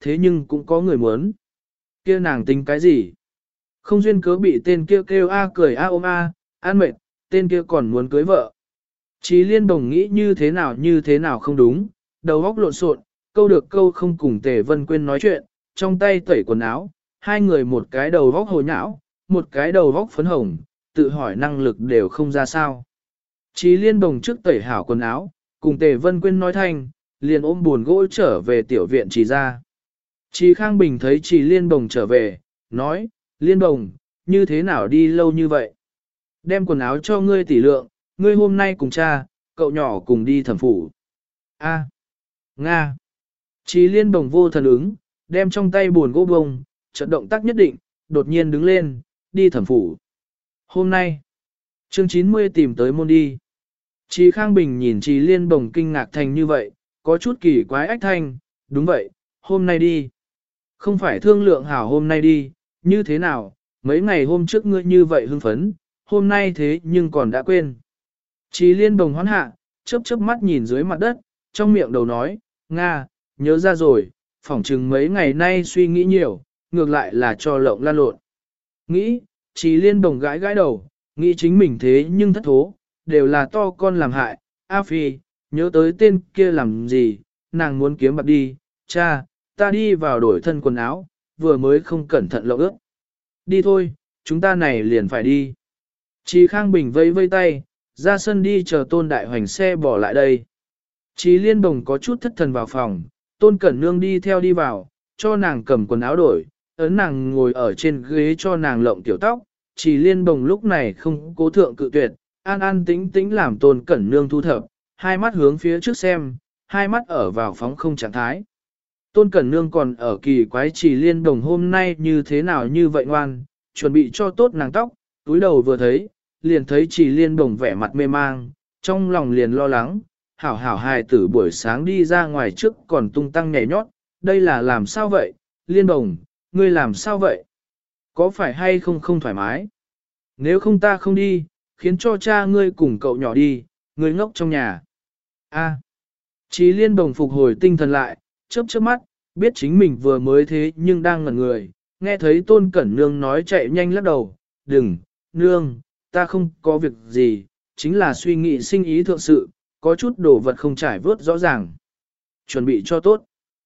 thế nhưng cũng có người muốn. Kia nàng tính cái gì? Không duyên cớ bị tên kia kêu a cười a ôm a, an mệt, tên kia còn muốn cưới vợ. Chí Liên Đồng nghĩ như thế nào không đúng, đầu óc lộn xộn, câu được câu không cùng Tề Vân Quyên nói chuyện, trong tay tẩy quần áo, hai người một cái đầu vóc hồ nhão, một cái đầu vóc phấn hồng, tự hỏi năng lực đều không ra sao. Chí Liên Đồng trước tẩy hảo quần áo, cùng Tề Vân Quyên nói thanh, liền ôm buồn gỗ trở về tiểu viện Chí ra. Chí Khang Bình thấy Chí Liên Đồng trở về, nói, Liên Đồng, như thế nào đi lâu như vậy? Đem quần áo cho ngươi tỷ lượng, ngươi hôm nay cùng cha, cậu nhỏ cùng đi thẩm phủ. A. Nga. Chí Liên Đồng vô thần ứng, đem trong tay buồn gỗ bông, trận động tác nhất định, đột nhiên đứng lên, đi thẩm phủ. Hôm nay, chương 90 tìm tới môn đi. Chí Khang Bình nhìn Chí Liên Đồng kinh ngạc thành như vậy, có chút kỳ quái ách thanh, đúng vậy, hôm nay đi. Không phải thương lượng hảo hôm nay đi, như thế nào, mấy ngày hôm trước ngươi như vậy hưng phấn, hôm nay thế nhưng còn đã quên. Chí Liên Đồng hoán hạ, chớp chớp mắt nhìn dưới mặt đất, trong miệng đầu nói, Nga, nhớ ra rồi, phỏng chừng mấy ngày nay suy nghĩ nhiều, ngược lại là cho lộng lan lộn. Nghĩ, Chí Liên Đồng gãi gãi đầu, nghĩ chính mình thế nhưng thất thố, đều là to con làm hại, A Phi, nhớ tới tên kia làm gì, nàng muốn kiếm bạc đi, cha, ta đi vào đổi thân quần áo, vừa mới không cẩn thận lộng ướt. Đi thôi, chúng ta này liền phải đi. Chí Khang Bình vẫy vây tay, ra sân đi chờ Tôn Đại Hoành xe bỏ lại đây. Chí Liên Đồng có chút thất thần vào phòng, Tôn Cẩn Nương đi theo đi vào, cho nàng cầm quần áo đổi, ấn nàng ngồi ở trên ghế cho nàng lộng tiểu tóc. Chí Liên Đồng lúc này không cố thượng cự tuyệt, an an tĩnh tĩnh làm Tôn Cẩn Nương thu thập, hai mắt hướng phía trước xem, hai mắt ở vào phóng không trạng thái. Tôn Cẩn Nương còn ở kỳ quái Chí Liên Đồng hôm nay như thế nào như vậy ngoan, chuẩn bị cho tốt nàng tóc, túi đầu vừa thấy, liền thấy Chí Liên Đồng vẻ mặt mê mang, trong lòng liền lo lắng, hảo hảo hài tử buổi sáng đi ra ngoài trước còn tung tăng nhảy nhót, đây là làm sao vậy, Liên Đồng, ngươi làm sao vậy? Có phải hay không thoải mái? Nếu không ta không đi, khiến cho cha ngươi cùng cậu nhỏ đi, ngươi ngốc trong nhà. A. Chí Liên Đồng phục hồi tinh thần lại, chớp chớp mắt, biết chính mình vừa mới thế nhưng đang ngẩn người, nghe thấy Tôn Cẩn Nương nói chạy nhanh lắc đầu, đừng, Nương, ta không có việc gì, chính là suy nghĩ sinh ý thượng sự, có chút đồ vật không trải vớt rõ ràng. Chuẩn bị cho tốt.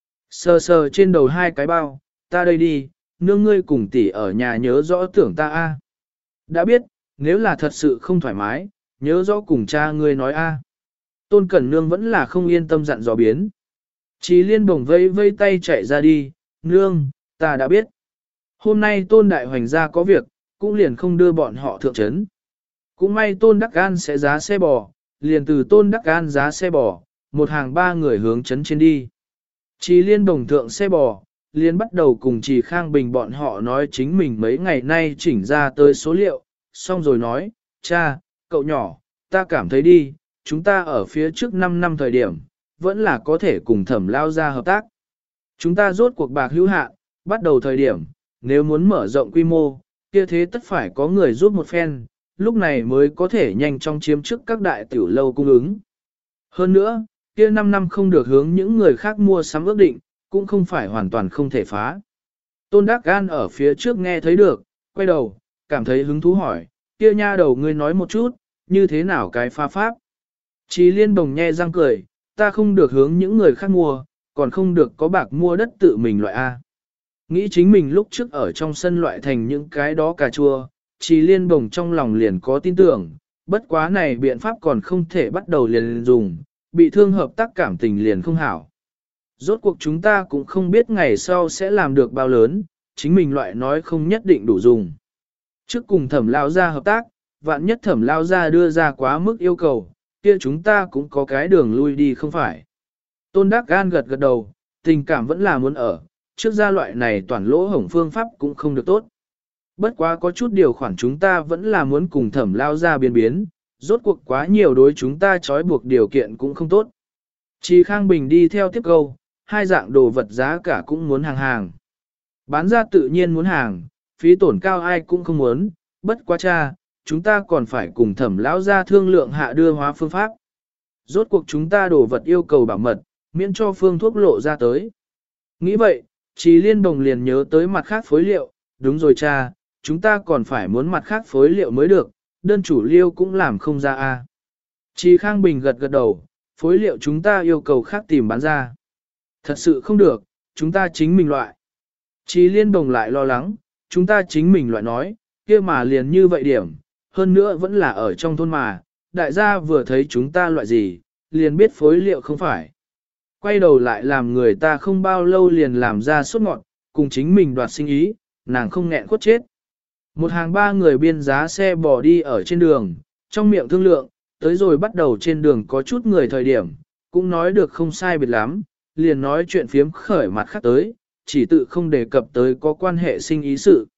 Sờ sờ trên đầu hai cái bao, ta đây đi, nương ngươi cùng tỷ ở nhà nhớ rõ tưởng ta a. Đã biết, nếu là thật sự không thoải mái, nhớ rõ cùng cha ngươi nói a. Tôn Cẩn Nương vẫn là không yên tâm dặn dò biến. Chí Liên Bồng vây vây tay chạy ra đi, nương, ta đã biết. Hôm nay Tôn Đại Hoành ra có việc, cũng liền không đưa bọn họ thượng trấn. Cũng may Tôn Đắc Gan sẽ giá xe bò, liền từ Tôn Đắc Gan giá xe bò, một hàng ba người hướng trấn trên đi. Chí Liên Bồng thượng xe bò, liền bắt đầu cùng Trì Khang Bình bọn họ nói chính mình mấy ngày nay chỉnh ra tới số liệu, xong rồi nói, cha, cậu nhỏ, ta cảm thấy đi, chúng ta ở phía trước 5 năm thời điểm, vẫn là có thể cùng Thẩm lao ra hợp tác. Chúng ta rốt cuộc bạc hữu hạn, bắt đầu thời điểm, nếu muốn mở rộng quy mô, kia thế tất phải có người giúp một phen, lúc này mới có thể nhanh chóng chiếm trước các đại tiểu lâu cung ứng. Hơn nữa, kia 5 năm không được hướng những người khác mua sắm ước định, cũng không phải hoàn toàn không thể phá. Tôn Đắc Gan ở phía trước nghe thấy được, quay đầu, cảm thấy hứng thú hỏi, kia nha đầu ngươi nói một chút, như thế nào cái pha pháp. Chí Liên Bồng nhe răng cười, ta không được hướng những người khác mua, còn không được có bạc mua đất tự mình loại A. Nghĩ chính mình lúc trước ở trong sân loại thành những cái đó cà chua, Chí Liên Bồng trong lòng liền có tin tưởng, bất quá này biện pháp còn không thể bắt đầu liền dùng, bị thương hợp tác cảm tình liền không hảo. Rốt cuộc chúng ta cũng không biết ngày sau sẽ làm được bao lớn, chính mình loại nói không nhất định đủ dùng. Trước cùng Thẩm lao ra hợp tác, vạn nhất Thẩm lao ra đưa ra quá mức yêu cầu, kia chúng ta cũng có cái đường lui đi không phải. Tôn Đắc Gan gật gật đầu, tình cảm vẫn là muốn ở, trước ra loại này toàn lỗ hổng phương pháp cũng không được tốt. Bất quá có chút điều khoản chúng ta vẫn là muốn cùng Thẩm lao ra biến biến, rốt cuộc quá nhiều đối chúng ta trói buộc điều kiện cũng không tốt. Chí Khang Bình đi theo tiếp câu, hai dạng đồ vật giá cả cũng muốn hàng. Bán ra tự nhiên muốn hàng, phí tổn cao ai cũng không muốn, bất quá cha, chúng ta còn phải cùng Thẩm lão ra thương lượng hạ đưa hóa phương pháp. Rốt cuộc chúng ta đồ vật yêu cầu bảo mật, miễn cho phương thuốc lộ ra tới. Nghĩ vậy, Chí Liên Đồng liền nhớ tới mặt khác phối liệu, đúng rồi cha, chúng ta còn phải muốn mặt khác phối liệu mới được, đơn chủ liêu cũng làm không ra a. Chí Khang Bình gật gật đầu, phối liệu chúng ta yêu cầu khác tìm bán ra. Thật sự không được, chúng ta chính mình loại. Chí Liên Đồng lại lo lắng, chúng ta chính mình loại nói, kia mà liền như vậy điểm, hơn nữa vẫn là ở trong thôn mà, đại gia vừa thấy chúng ta loại gì, liền biết phối liệu không phải. Quay đầu lại làm người ta không bao lâu liền làm ra sốt ngọt, cùng chính mình đoạt sinh ý, nàng không nghẹn khuất chết. Một hàng ba người biên giá xe bò đi ở trên đường, trong miệng thương lượng, tới rồi bắt đầu trên đường có chút người thời điểm, cũng nói được không sai biệt lắm, liền nói chuyện phiếm khởi mặt khác tới, chỉ tự không đề cập tới có quan hệ sinh ý sự.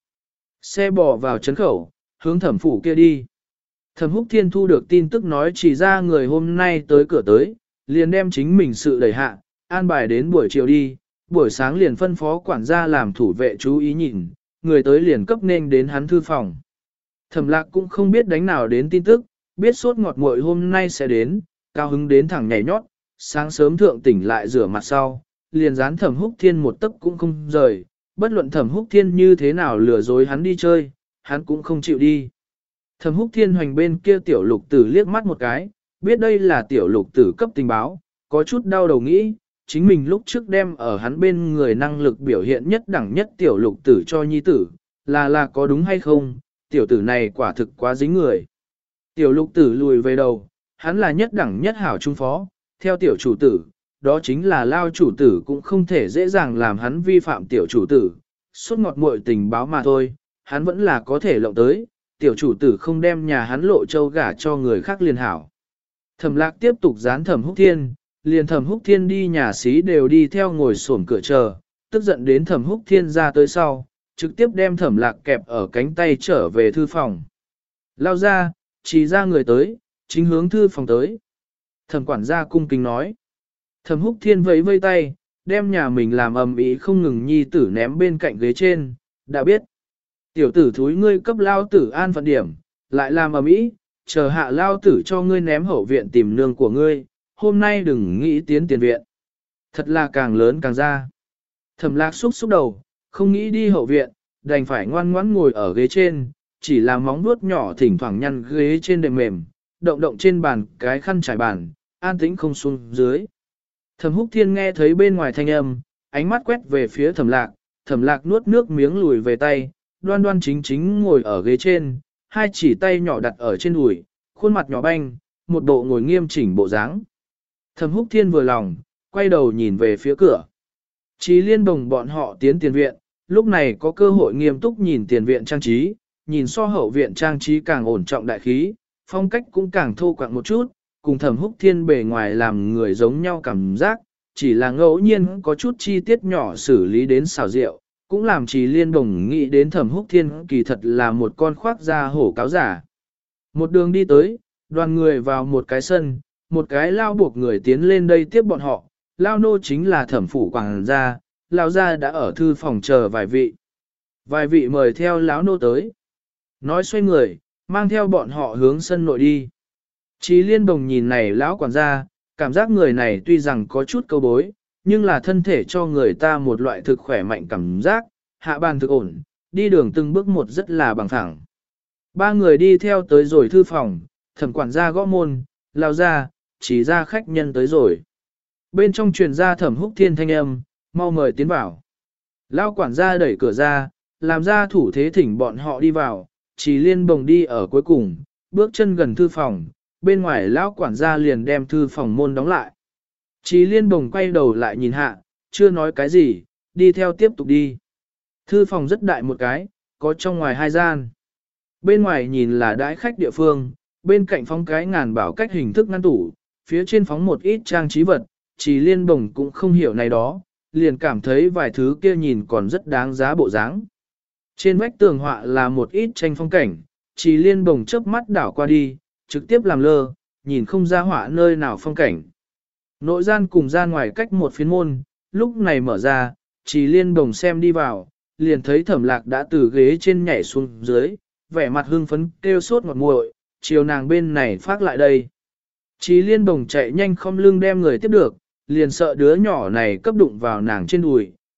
Xe bò vào trấn khẩu, hướng Thẩm phủ kia đi. Thẩm Húc Thiên thu được tin tức nói chỉ ra người hôm nay tới cửa tới, liền đem chính mình sự đẩy hạ, an bài đến buổi chiều đi, buổi sáng liền phân phó quản gia làm thủ vệ chú ý nhìn, người tới liền cấp nên đến hắn thư phòng. Thẩm Lạc cũng không biết đánh nào đến tin tức, biết sốt ngọt muội hôm nay sẽ đến, cao hứng đến thẳng nhảy nhót, sáng sớm thượng tỉnh lại rửa mặt sau, liền dán Thẩm Húc Thiên một tấc cũng không rời, bất luận Thẩm Húc Thiên như thế nào lừa dối hắn đi chơi, hắn cũng không chịu đi. Thẩm Húc Thiên hoành bên kia tiểu lục tử liếc mắt một cái, biết đây là tiểu lục tử cấp tình báo, có chút đau đầu nghĩ, chính mình lúc trước đem ở hắn bên người năng lực biểu hiện nhất đẳng nhất tiểu lục tử cho nhi tử, là có đúng hay không, tiểu tử này quả thực quá dính người. Tiểu lục tử lùi về đầu, hắn là nhất đẳng nhất hảo trung phó, theo tiểu chủ tử, đó chính là lao chủ tử cũng không thể dễ dàng làm hắn vi phạm tiểu chủ tử, suốt ngọt muội tình báo mà thôi, hắn vẫn là có thể lộng tới, tiểu chủ tử không đem nhà hắn lộ châu gả cho người khác liền hảo. Thẩm Lạc tiếp tục dán Thẩm Húc Thiên, liền Thẩm Húc Thiên đi nhà xí đều đi theo ngồi xổm cửa chờ, tức giận đến Thẩm Húc Thiên ra tới sau, trực tiếp đem Thẩm Lạc kẹp ở cánh tay trở về thư phòng. Lao ra, chỉ ra người tới, chính hướng thư phòng tới. Thẩm quản gia cung kính nói. Thẩm Húc Thiên vẫy vây tay, đem nhà mình làm ầm ĩ không ngừng nhi tử ném bên cạnh ghế trên, đã biết. Tiểu tử thúi ngươi cấp lao tử an phận điểm, lại làm ầm ĩ, chờ hạ lao tử cho ngươi ném hậu viện tìm nương của ngươi, hôm nay đừng nghĩ tiến tiền viện. Thật là càng lớn càng ra. Thẩm Lạc xúc đầu, không nghĩ đi hậu viện, đành phải ngoan ngoãn ngồi ở ghế trên, chỉ là móng vuốt nhỏ thỉnh thoảng nhăn ghế trên đệm mềm, động động trên bàn cái khăn trải bàn, an tĩnh không xuống dưới. Thẩm Húc Thiên nghe thấy bên ngoài thanh âm, ánh mắt quét về phía Thẩm Lạc nuốt nước miếng lùi về tay, đoan đoan chính chính ngồi ở ghế trên, hai chỉ tay nhỏ đặt ở trên đùi, khuôn mặt nhỏ banh, một bộ ngồi nghiêm chỉnh bộ dáng. Thẩm Húc Thiên vừa lòng, quay đầu nhìn về phía cửa. Chí Liên Đồng bọn họ tiến tiền viện, lúc này có cơ hội nghiêm túc nhìn tiền viện trang trí, nhìn so hậu viện trang trí càng ổn trọng đại khí, phong cách cũng càng thô quạng một chút, cùng Thẩm Húc Thiên bề ngoài làm người giống nhau cảm giác, chỉ là ngẫu nhiên có chút chi tiết nhỏ xử lý đến xảo diệu, cũng làm Chí Liên Đồng nghĩ đến Thẩm Húc Thiên kỳ thật là một con khoác da hổ cáo giả. Một đường đi tới, đoàn người vào một cái sân, một cái lao buộc người tiến lên đây tiếp bọn họ, lao nô chính là Thẩm phủ quảng gia, lao gia đã ở thư phòng chờ vài vị. Vài vị mời theo lão nô tới. Nói xoay người, mang theo bọn họ hướng sân nội đi. Chí Liên Đồng nhìn này lão quản gia, cảm giác người này tuy rằng có chút câu bối, nhưng là thân thể cho người ta một loại thực khỏe mạnh cảm giác, hạ bàn thực ổn, đi đường từng bước một rất là bằng phẳng. Ba người đi theo tới rồi thư phòng, Thẩm quản gia gõ môn, lao ra, chỉ ra khách nhân tới rồi. Bên trong truyền ra Thẩm Húc Thiên thanh âm, mau mời tiến vào. Lao quản gia đẩy cửa ra, làm ra thủ thế thỉnh bọn họ đi vào, Chỉ Liên Bồng đi ở cuối cùng, bước chân gần thư phòng, bên ngoài lão quản gia liền đem thư phòng môn đóng lại. Chỉ Liên Bồng quay đầu lại nhìn hạ, chưa nói cái gì, đi theo tiếp tục đi. Thư phòng rất đại một cái, có trong ngoài hai gian. Bên ngoài nhìn là đãi khách địa phương, bên cạnh phóng cái ngàn bảo cách hình thức ngăn tủ, phía trên phóng một ít trang trí vật, Chỉ Liên Bồng cũng không hiểu này đó, liền cảm thấy vài thứ kia nhìn còn rất đáng giá bộ dáng. Trên vách tường họa là một ít tranh phong cảnh, Chỉ Liên Bồng chớp mắt đảo qua đi, trực tiếp làm lơ, nhìn không ra họa nơi nào phong cảnh. Nội gian cùng gian ngoài cách một phiến môn, lúc này mở ra, Chỉ Liên Bồng xem đi vào, liền thấy Thẩm Lạc đã từ ghế trên nhảy xuống dưới, vẻ mặt hưng phấn kêu sốt ngọt muội, chiều nàng bên này phát lại đây. Chỉ Liên Bồng chạy nhanh không lưng đem người tiếp được, liền sợ đứa nhỏ này cấp đụng vào nàng trên đùi,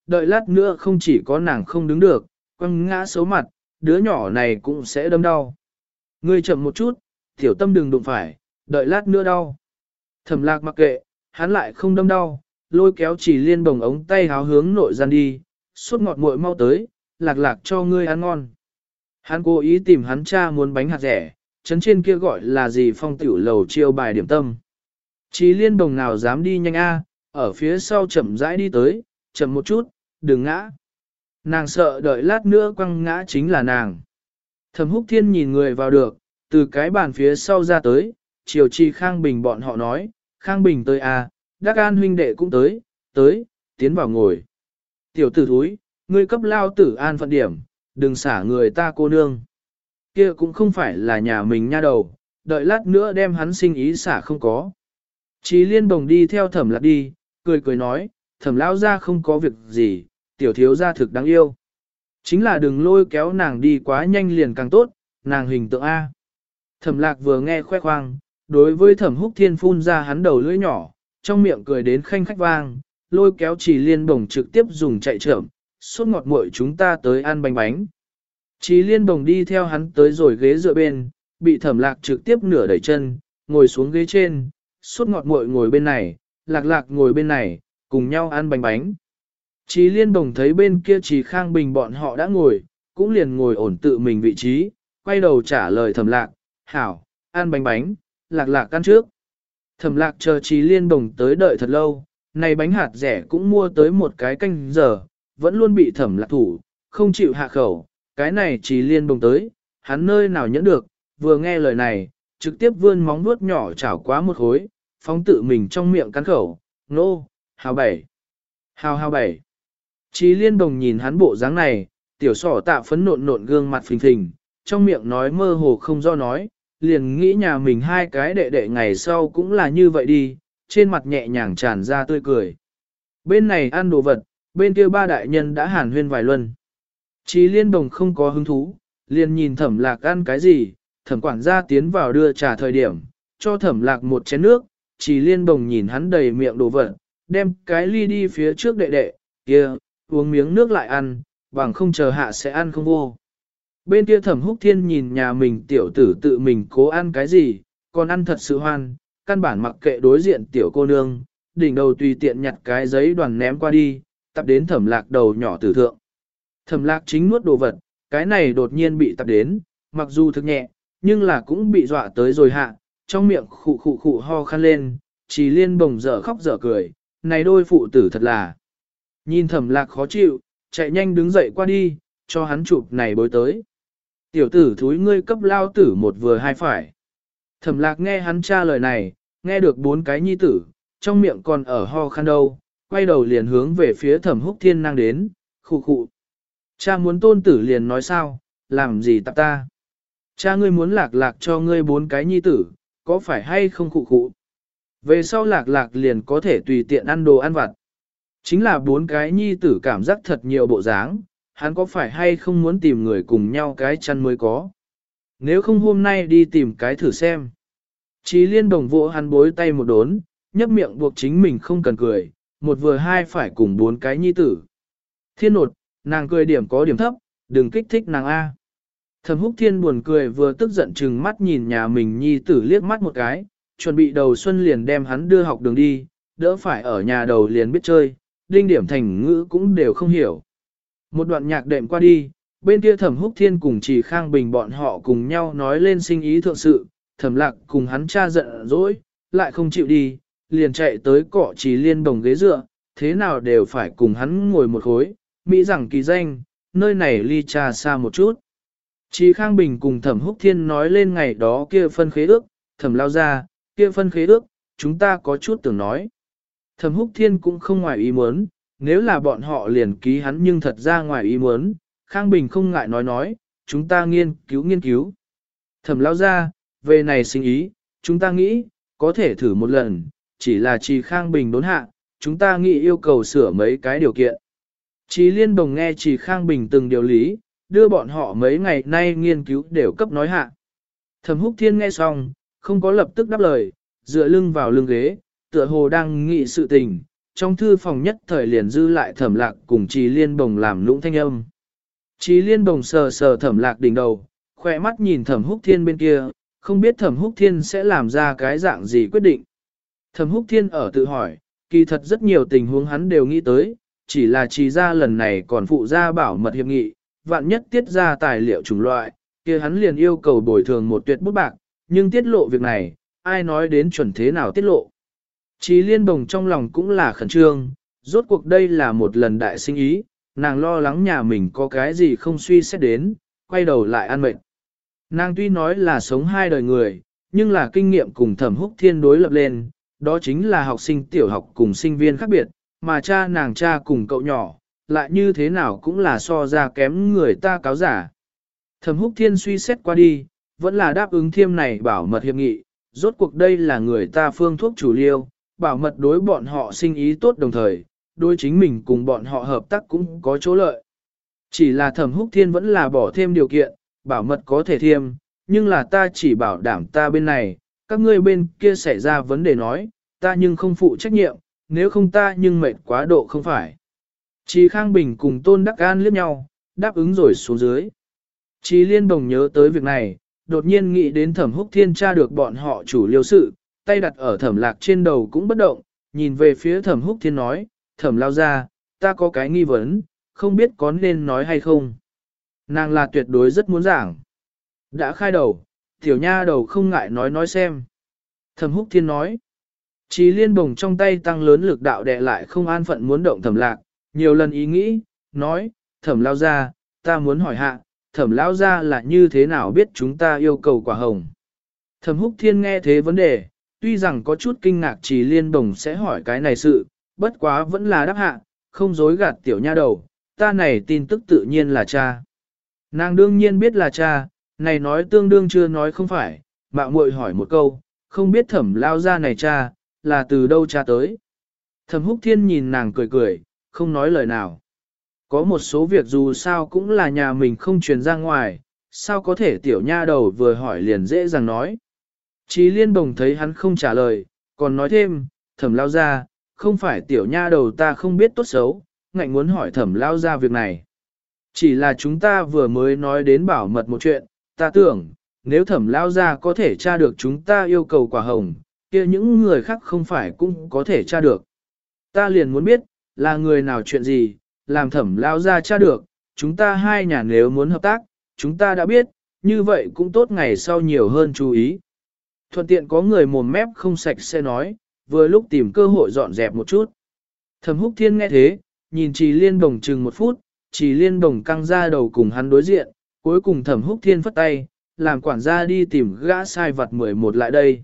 đợi lát nữa không chỉ có nàng không đứng được, quăng ngã xấu mặt, đứa nhỏ này cũng sẽ đâm đau. Ngươi chậm một chút, tiểu tâm đừng đụng phải, đợi lát nữa đau. Thẩm lạc mặc kệ, hắn lại không đâm đau, lôi kéo Chỉ Liên Bồng ống tay háo hướng nội gian đi, suốt ngọt muội mau tới, lạc lạc cho ngươi ăn ngon. Hắn cố ý tìm hắn cha muốn bánh hạt rẻ, trấn trên kia gọi là gì phong tiểu lầu chiêu bài điểm tâm. Chỉ Liên Bồng nào dám đi nhanh a, ở phía sau chậm rãi đi tới, chậm một chút, đừng ngã. Nàng sợ đợi lát nữa quăng ngã chính là nàng. Thẩm Húc Thiên nhìn người vào được, từ cái bàn phía sau ra tới, chiều Trì Khang Bình bọn họ nói, Khang Bình tới à, Đắc An huynh đệ cũng tới, tiến vào ngồi. Tiểu tử thúi, ngươi cấp lao tử an phận điểm, đừng xả người ta cô nương. Kia cũng không phải là nhà mình nha đầu, đợi lát nữa đem hắn sinh ý xả không có. Chí Liên Bồng đi theo Thẩm Lạc đi, cười nói, Thẩm lão ra không có việc gì, tiểu thiếu gia thực đáng yêu. Chính là đừng lôi kéo nàng đi quá nhanh liền càng tốt, nàng hình tượng A. Thẩm Lạc vừa nghe khoe khoang, đối với Thẩm Húc Thiên phun ra hắn đầu lưỡi nhỏ, trong miệng cười đến khanh khách vang, lôi kéo Chỉ Liên Bồng trực tiếp dùng chạy trộm, suốt ngọt muội chúng ta tới ăn bánh bánh. Chỉ Liên Bồng đi theo hắn tới rồi ghế dựa bên, bị Thẩm Lạc trực tiếp nửa đẩy chân, ngồi xuống ghế trên, suốt ngọt muội ngồi bên này, Lạc Lạc ngồi bên này, cùng nhau ăn bánh bánh. Chỉ Liên Bồng thấy bên kia Chỉ Khang Bình bọn họ đã ngồi, cũng liền ngồi ổn tự mình vị trí, quay đầu trả lời Thẩm Lạc, hảo, ăn bánh bánh, Lạc Lạc ăn trước. Thẩm Lạc chờ Chỉ Liên Bồng tới đợi thật lâu, này bánh hạt rẻ cũng mua tới một cái canh giờ, vẫn luôn bị Thẩm Lạc thủ, không chịu hạ khẩu, cái này Chỉ Liên Bồng tới, hắn nơi nào nhẫn được, vừa nghe lời này, trực tiếp vươn móng vuốt nhỏ chảo quá một khối, phóng tự mình trong miệng cắn khẩu, nô, hào bảy, hào bảy. Chỉ Liên Bồng nhìn hắn bộ dáng này, tiểu sỏ tạ phấn nộn gương mặt phình phình, trong miệng nói mơ hồ không do nói, liền nghĩ nhà mình hai cái đệ đệ ngày sau cũng là như vậy đi, trên mặt nhẹ nhàng tràn ra tươi cười. Bên này ăn đồ vật, bên kia ba đại nhân đã hàn huyên vài luân. Chỉ Liên Bồng không có hứng thú, liền nhìn Thẩm Lạc ăn cái gì, Thẩm quản gia tiến vào đưa trà thời điểm, cho Thẩm Lạc một chén nước, Chỉ Liên Bồng nhìn hắn đầy miệng đồ vật, đem cái ly đi phía trước đệ đệ, kia, uống miếng nước lại ăn, bằng không chờ hạ sẽ ăn không vô. Bên kia Thẩm Húc Thiên nhìn nhà mình tiểu tử tự mình cố ăn cái gì, còn ăn thật sự hoan, căn bản mặc kệ đối diện tiểu cô nương, đỉnh đầu tùy tiện nhặt cái giấy đoàn ném qua đi, tập đến Thẩm Lạc đầu nhỏ tử thượng. Thẩm Lạc chính nuốt đồ vật, cái này đột nhiên bị tập đến, mặc dù thực nhẹ, nhưng là cũng bị dọa tới rồi hạ, trong miệng khụ ho khăn lên, Chỉ Liên Bồng dở khóc dở cười, này đôi phụ tử thật là. Nhìn Thẩm Lạc khó chịu, chạy nhanh đứng dậy qua đi, cho hắn chụp này bối tới. Tiểu tử thúi ngươi cấp lao tử một vừa hai phải. Thẩm Lạc nghe hắn tra lời này, nghe được bốn cái nhi tử, trong miệng còn ở ho khăn đâu, quay đầu liền hướng về phía Thẩm Húc Thiên năng đến, khụ. Cha muốn tôn tử liền nói sao, làm gì tạp ta. Cha ngươi muốn Lạc Lạc cho ngươi bốn cái nhi tử, có phải hay không khụ. Về sau Lạc Lạc liền có thể tùy tiện ăn đồ ăn vặt. Chính là bốn cái nhi tử cảm giác thật nhiều bộ dáng, hắn có phải hay không muốn tìm người cùng nhau cái chăn mới có. Nếu không hôm nay đi tìm cái thử xem. Chỉ Liên Bồng vỗ hắn bối tay một đốn, nhấp miệng buộc chính mình không cần cười, một vừa hai phải cùng bốn cái nhi tử. Thiên nột, nàng cười điểm có điểm thấp, đừng kích thích nàng A. Thẩm Húc Thiên buồn cười vừa tức giận chừng mắt nhìn nhà mình nhi tử liếc mắt một cái, chuẩn bị đầu xuân liền đem hắn đưa học đường đi, đỡ phải ở nhà đầu liền biết chơi, đinh điểm thành ngữ cũng đều không hiểu. Một đoạn nhạc đệm qua đi, bên kia Thẩm Húc Thiên cùng Chỉ Khang Bình bọn họ cùng nhau nói lên sinh ý thượng sự, Thẩm Lạc cùng hắn cha giận dỗi, lại không chịu đi, liền chạy tới cọ Chỉ Liên Bồng ghế dựa, thế nào đều phải cùng hắn ngồi một khối, mỹ rằng kỳ danh, nơi này ly cha xa một chút. Chỉ Khang Bình cùng Thẩm Húc Thiên nói lên ngày đó kia phân khế ước, Thẩm lao ra, kia phân khế ước, chúng ta có chút tưởng nói. Thẩm Húc Thiên cũng không ngoài ý muốn, nếu là bọn họ liền ký hắn nhưng thật ra ngoài ý muốn, Khang Bình không ngại nói, chúng ta nghiên cứu. Thẩm lao ra, về này sinh ý, chúng ta nghĩ, có thể thử một lần, chỉ là Chỉ Khang Bình đốn hạ, chúng ta nghĩ yêu cầu sửa mấy cái điều kiện. Chỉ Liên Bồng nghe Chỉ Khang Bình từng điều lý, đưa bọn họ mấy ngày nay nghiên cứu đều cấp nói hạ. Thẩm Húc Thiên nghe xong, không có lập tức đáp lời, dựa lưng vào lưng ghế, tựa hồ đang nghĩ sự tình, trong thư phòng nhất thời liền dư lại Thẩm Lạc cùng Trì Liên Bồng làm lũng thanh âm. Trì Liên Bồng sờ sờ Thẩm Lạc đỉnh đầu, khỏe mắt nhìn Thẩm Húc Thiên bên kia, không biết Thẩm Húc Thiên sẽ làm ra cái dạng gì quyết định. Thẩm Húc Thiên ở tự hỏi, kỳ thật rất nhiều tình huống hắn đều nghĩ tới, chỉ là Trì ra lần này còn phụ ra bảo mật hiệp nghị, vạn nhất tiết ra tài liệu chủng loại, kia hắn liền yêu cầu bồi thường một tuyệt bút bạc, nhưng tiết lộ việc này, ai nói đến chuẩn thế nào tiết lộ. Trì Liên Bồng trong lòng cũng là khẩn trương, rốt cuộc đây là một lần đại sinh ý, nàng lo lắng nhà mình có cái gì không suy xét đến, quay đầu lại ăn mệt. Nàng tuy nói là sống hai đời người, nhưng là kinh nghiệm cùng Thẩm Húc Thiên đối lập lên, đó chính là học sinh tiểu học cùng sinh viên khác biệt, mà cha nàng cha cùng cậu nhỏ, lại như thế nào cũng là so ra kém người ta cáo giả. Thẩm Húc Thiên suy xét qua đi, vẫn là đáp ứng thiêm này bảo mật hiệp nghị, rốt cuộc đây là người ta phương thuốc chủ liêu, bảo mật đối bọn họ sinh ý tốt đồng thời, đối chính mình cùng bọn họ hợp tác cũng có chỗ lợi. Chỉ là Thẩm Húc Thiên vẫn là bỏ thêm điều kiện, bảo mật có thể thiêm, nhưng là ta chỉ bảo đảm ta bên này, các ngươi bên kia xảy ra vấn đề nói, ta nhưng không phụ trách nhiệm, nếu không ta nhưng mệt quá độ không phải. Trì Khang Bình cùng Tôn Đắc An liếc nhau, đáp ứng rồi xuống dưới. Trì Liên Bồng nhớ tới việc này, đột nhiên nghĩ đến Thẩm Húc Thiên tra được bọn họ chủ liêu sự, tay đặt ở Thẩm Lạc trên đầu cũng bất động, nhìn về phía Thẩm Húc Thiên nói, Thẩm lao ra, ta có cái nghi vấn, không biết có nên nói hay không. Nàng là tuyệt đối rất muốn giảng. Đã khai đầu, tiểu nha đầu không ngại nói xem. Thẩm Húc Thiên nói, Trì Liên Bồng trong tay tăng lớn lực đạo đè lại không an phận muốn động Thẩm Lạc, nhiều lần ý nghĩ, nói, Thẩm lao ra, ta muốn hỏi hạ, Thẩm lao ra là như thế nào biết chúng ta yêu cầu quả hồng. Thẩm Húc Thiên nghe thế vấn đề, tuy rằng có chút kinh ngạc Trì Liên Bồng sẽ hỏi cái này sự, bất quá vẫn là đáp hạ, không dối gạt tiểu nha đầu, ta này tin tức tự nhiên là cha. Nàng đương nhiên biết là cha, này nói tương đương chưa nói không phải, mạo muội hỏi một câu, không biết Thẩm lao ra này cha, là từ đâu cha tới. Thẩm Húc Thiên nhìn nàng cười cười, không nói lời nào. Có một số việc dù sao cũng là nhà mình không truyền ra ngoài, sao có thể tiểu nha đầu vừa hỏi liền dễ dàng nói. Trì Liên Bồng thấy hắn không trả lời, còn nói thêm, Thẩm lao ra, không phải tiểu nha đầu ta không biết tốt xấu, ngạnh muốn hỏi Thẩm lao ra việc này. Chỉ là chúng ta vừa mới nói đến bảo mật một chuyện, ta tưởng, nếu Thẩm lao ra có thể tra được chúng ta yêu cầu quả hồng, kia những người khác không phải cũng có thể tra được. Ta liền muốn biết, là người nào chuyện gì, làm Thẩm lao ra tra được, chúng ta hai nhà nếu muốn hợp tác, chúng ta đã biết, như vậy cũng tốt ngày sau nhiều hơn chú ý. Thuận tiện có người mồm mép không sạch sẽ nói, vừa lúc tìm cơ hội dọn dẹp một chút. Thẩm Húc Thiên nghe thế, nhìn Trì Liên Bồng chừng một phút, Trì Liên Bồng căng ra đầu cùng hắn đối diện, cuối cùng Thẩm Húc Thiên phất tay, làm quản gia đi tìm gã sai vặt 11 lại đây.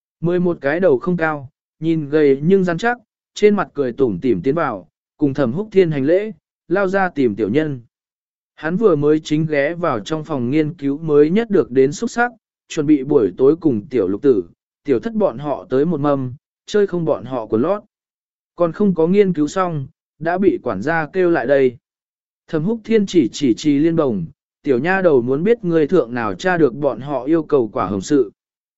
11 cái đầu không cao, nhìn gầy nhưng rắn chắc, trên mặt cười tủm tỉm tiến vào, cùng Thẩm Húc Thiên hành lễ, lao ra tìm tiểu nhân. Hắn vừa mới chính ghé vào trong phòng nghiên cứu mới nhất được đến xuất sắc, chuẩn bị buổi tối cùng tiểu lục tử, tiểu thất bọn họ tới một mâm, chơi không bọn họ của lót. Còn không có nghiên cứu xong, đã bị quản gia kêu lại đây. Thẩm Húc Thiên chỉ Trì Liên Bồng, tiểu nha đầu muốn biết người thượng nào tra được bọn họ yêu cầu quả hồng sự.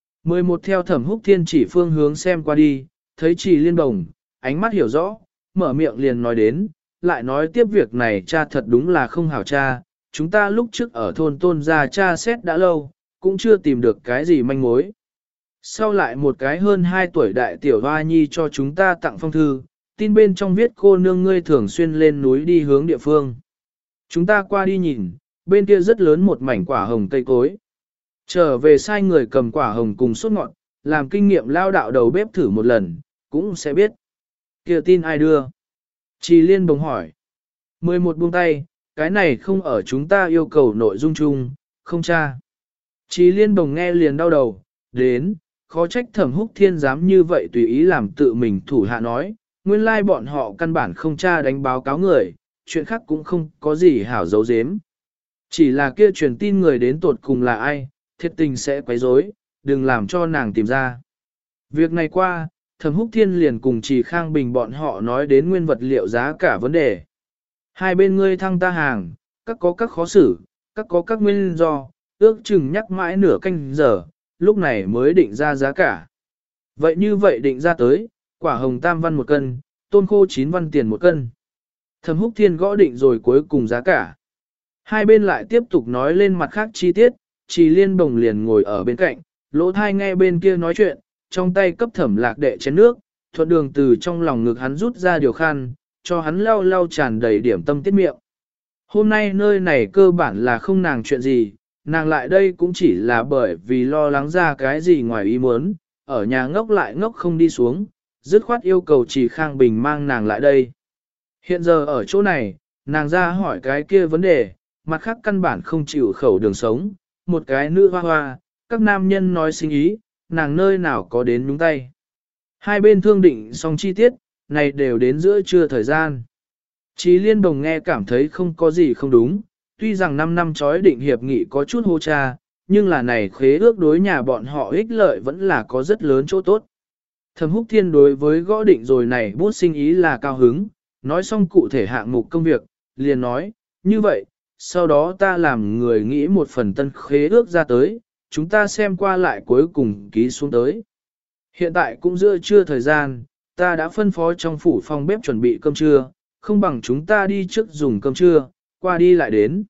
11 theo Thẩm Húc Thiên chỉ phương hướng xem qua đi, thấy Trì Liên Bồng, ánh mắt hiểu rõ, mở miệng liền nói đến, lại nói tiếp việc này cha thật đúng là không hảo cha, chúng ta lúc trước ở thôn Tôn gia cha xét đã lâu, cũng chưa tìm được cái gì manh mối. Sau lại một cái hơn 2 tuổi đại tiểu hoa nhi cho chúng ta tặng phong thư, tin bên trong viết cô nương ngươi thường xuyên lên núi đi hướng địa phương. Chúng ta qua đi nhìn, bên kia rất lớn một mảnh quả hồng cây cối. Trở về sai người cầm quả hồng cùng sốt ngọn, làm kinh nghiệm lao đạo đầu bếp thử một lần, cũng sẽ biết. Kia tin ai đưa? Trì Liên Bồng hỏi. 11 buông tay, cái này không ở chúng ta yêu cầu nội dung chung, không tra. Trì Liên Bồng nghe liền đau đầu, đến, khó trách Thẩm Húc Thiên dám như vậy tùy ý làm tự mình thủ hạ nói, nguyên lai bọn họ căn bản không tra đánh báo cáo người, chuyện khác cũng không có gì hảo giấu giếm. Chỉ là kia truyền tin người đến tột cùng là ai, thiệt tình sẽ quấy rối, đừng làm cho nàng tìm ra. Việc này qua, Thẩm Húc Thiên liền cùng Trì Khang Bình bọn họ nói đến nguyên vật liệu giá cả vấn đề. Hai bên ngươi thăng ta hàng, các có các khó xử, các có các nguyên do, ước chừng nhắc mãi nửa canh giờ, lúc này mới định ra giá cả. Vậy như vậy định ra tới, quả hồng tam văn 1 cân, tôm khô 9 văn tiền một cân. Thẩm Húc Thiên gõ định rồi cuối cùng giá cả. Hai bên lại tiếp tục nói lên mặt khác chi tiết, Trì Liên Bồng liền ngồi ở bên cạnh, lỗ thai nghe bên kia nói chuyện, trong tay cấp Thẩm Lạc đệ chén nước, thuận đường từ trong lòng ngực hắn rút ra điều khăn, cho hắn lau lau tràn đầy điểm tâm tiết miệng. Hôm nay nơi này cơ bản là không nàng chuyện gì, nàng lại đây cũng chỉ là bởi vì lo lắng ra cái gì ngoài ý muốn, ở nhà ngốc lại ngốc không đi xuống, dứt khoát yêu cầu Trì Khang Bình mang nàng lại đây. Hiện giờ ở chỗ này, nàng ra hỏi cái kia vấn đề, mặt khác căn bản không chịu khẩu đường sống, một cái nữ hoa hoa, các nam nhân nói sinh ý, nàng nơi nào có đến nhúng tay. Hai bên thương định xong chi tiết, này đều đến giữa trưa thời gian. Chí Liên Bồng nghe cảm thấy không có gì không đúng, tuy rằng 5 năm chói định hiệp nghị có chút hô cha, nhưng là này khế ước đối nhà bọn họ ích lợi vẫn là có rất lớn chỗ tốt. Thẩm Húc Thiên đối với gõ định rồi này bút sinh ý là cao hứng, nói xong cụ thể hạng mục công việc, liền nói, như vậy, sau đó ta làm người nghĩ một phần tân khế ước ra tới, chúng ta xem qua lại cuối cùng ký xuống tới. Hiện tại cũng giữa trưa thời gian, ta đã phân phó trong phủ phòng bếp chuẩn bị cơm trưa, không bằng chúng ta đi trước dùng cơm trưa, qua đi lại đến.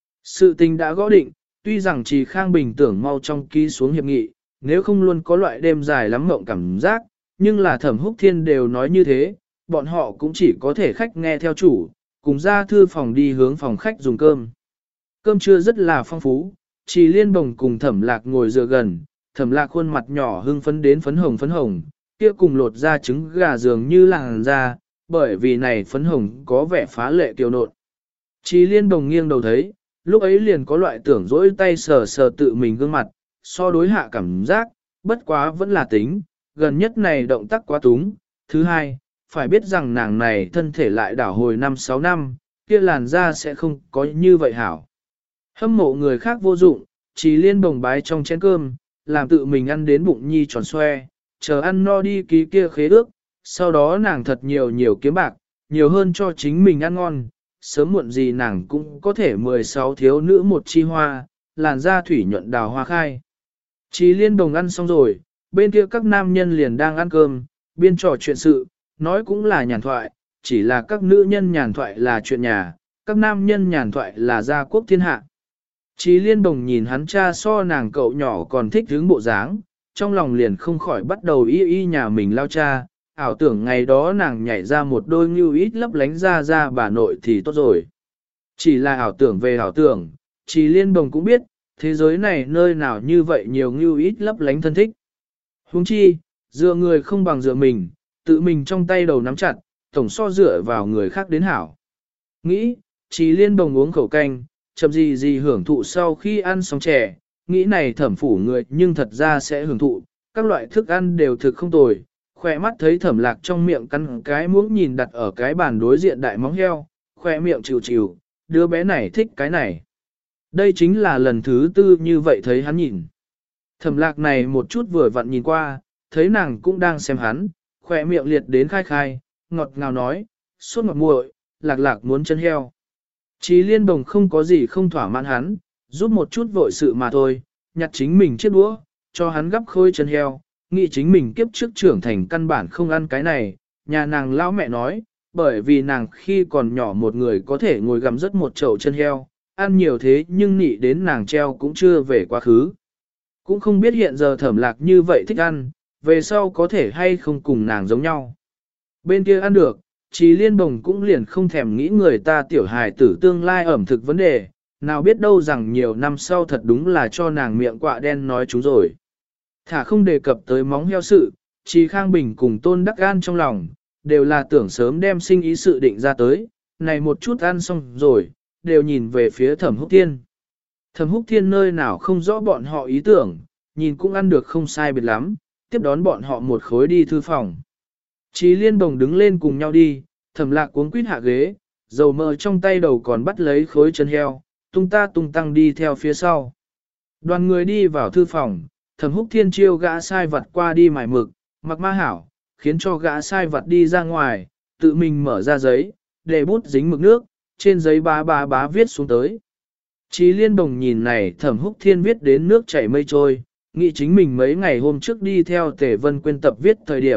Sự tình đã gõ định, tuy rằng Trì Khang Bình tưởng mau trong ký xuống hiệp nghị, nếu không luôn có loại đêm dài lắm mộng cảm giác, nhưng là Thẩm Húc Thiên đều nói như thế, bọn họ cũng chỉ có thể khách nghe theo chủ, cùng ra thư phòng đi hướng phòng khách dùng cơm. Cơm trưa rất là phong phú, Trì Liên Bồng cùng Thẩm Lạc ngồi dựa gần, Thẩm Lạc khuôn mặt nhỏ hưng phấn đến phấn hồng, kia cùng lột ra trứng gà dường như làn da, bởi vì này phấn hồng có vẻ phá lệ kiều nộn. Trì Liên Bồng nghiêng đầu thấy, lúc ấy liền có loại tưởng dỗi tay sờ sờ tự mình gương mặt, so đối hạ cảm giác, bất quá vẫn là tính, gần nhất này động tác quá túng. Thứ hai, phải biết rằng nàng này thân thể lại đảo hồi 5-6 năm, kia làn da sẽ không có như vậy hảo. Hâm mộ người khác vô dụng, Trì Liên Bồng bái trong chén cơm, làm tự mình ăn đến bụng nhi tròn xoe, chờ ăn no đi ký kia khế ước, sau đó nàng thật nhiều kiếm bạc, nhiều hơn cho chính mình ăn ngon, sớm muộn gì nàng cũng có thể 16 thiếu nữ một chi hoa, làn da thủy nhuận đào hoa khai. Trì Liên Bồng ăn xong rồi, bên kia các nam nhân liền đang ăn cơm, biên trò chuyện sự, nói cũng là nhàn thoại, chỉ là các nữ nhân nhàn thoại là chuyện nhà, các nam nhân nhàn thoại là gia quốc thiên hạ. Trì Liên Bồng nhìn hắn cha so nàng cậu nhỏ còn thích hướng bộ dáng, trong lòng liền không khỏi bắt đầu y nhà mình lao cha, ảo tưởng ngày đó nàng nhảy ra một đôi ngưu ít lấp lánh ra bà nội thì tốt rồi. Chỉ là ảo tưởng về ảo tưởng, Trì Liên Bồng cũng biết, thế giới này nơi nào như vậy nhiều ngưu ít lấp lánh thân thích. Huống chi, dựa người không bằng dựa mình, tự mình trong tay đầu nắm chặt, tổng so dựa vào người khác đến hảo. Nghĩ, Trì Liên Bồng uống khẩu canh, chậm gì hưởng thụ sau khi ăn xong chè, nghĩ này Thẩm phủ người nhưng thật ra sẽ hưởng thụ, các loại thức ăn đều thực không tồi, khỏe mắt thấy Thẩm Lạc trong miệng cắn cái muỗng nhìn đặt ở cái bàn đối diện đại móng heo, khỏe miệng chịu, đứa bé này thích cái này. Đây chính là lần thứ tư như vậy thấy hắn nhìn. Thẩm Lạc này một chút vừa vặn nhìn qua, thấy nàng cũng đang xem hắn, khỏe miệng liệt đến khai, ngọt ngào nói, suốt ngọt muội, Lạc muốn chân heo. Trì Liên Bồng không có gì không thỏa mãn hắn, giúp một chút vội sự mà thôi, nhặt chính mình chiếc đũa, cho hắn gắp khôi chân heo, nghĩ chính mình kiếp trước trưởng thành căn bản không ăn cái này, nhà nàng lão mẹ nói, bởi vì nàng khi còn nhỏ một người có thể ngồi gặm rất một chậu chân heo, ăn nhiều thế nhưng nị đến nàng treo cũng chưa về quá khứ. Cũng không biết hiện giờ Thẩm Lạc như vậy thích ăn, về sau có thể hay không cùng nàng giống nhau. Bên kia ăn được, Trì Liên Bồng cũng liền không thèm nghĩ người ta tiểu hài tử tương lai ẩm thực vấn đề, nào biết đâu rằng nhiều năm sau thật đúng là cho nàng miệng quạ đen nói chúng rồi. Thả không đề cập tới móng heo sự, Trì Khang Bình cùng Tôn Đắc Gan trong lòng, đều là tưởng sớm đem sinh ý sự định ra tới, này một chút ăn xong rồi, đều nhìn về phía Thẩm Húc Thiên. Thẩm Húc Thiên nơi nào không rõ bọn họ ý tưởng, nhìn cũng ăn được không sai biệt lắm, tiếp đón bọn họ một khối đi thư phòng. Trì Liên Bồng đứng lên cùng nhau đi, Thẩm Lạc cuống quýt hạ ghế, dầu mỡ trong tay đầu còn bắt lấy khối chân heo, tung tăng đi theo phía sau. Đoàn người đi vào thư phòng, Thẩm Húc Thiên chiêu gã sai vật qua đi mải mực, mặc ma hảo, khiến cho gã sai vật đi ra ngoài, tự mình mở ra giấy, để bút dính mực nước, trên giấy bá viết xuống tới. Trì Liên Bồng nhìn này Thẩm Húc Thiên viết đến nước chảy mây trôi, nghĩ chính mình mấy ngày hôm trước đi theo Tề Vân Quyên tập viết thời điểm,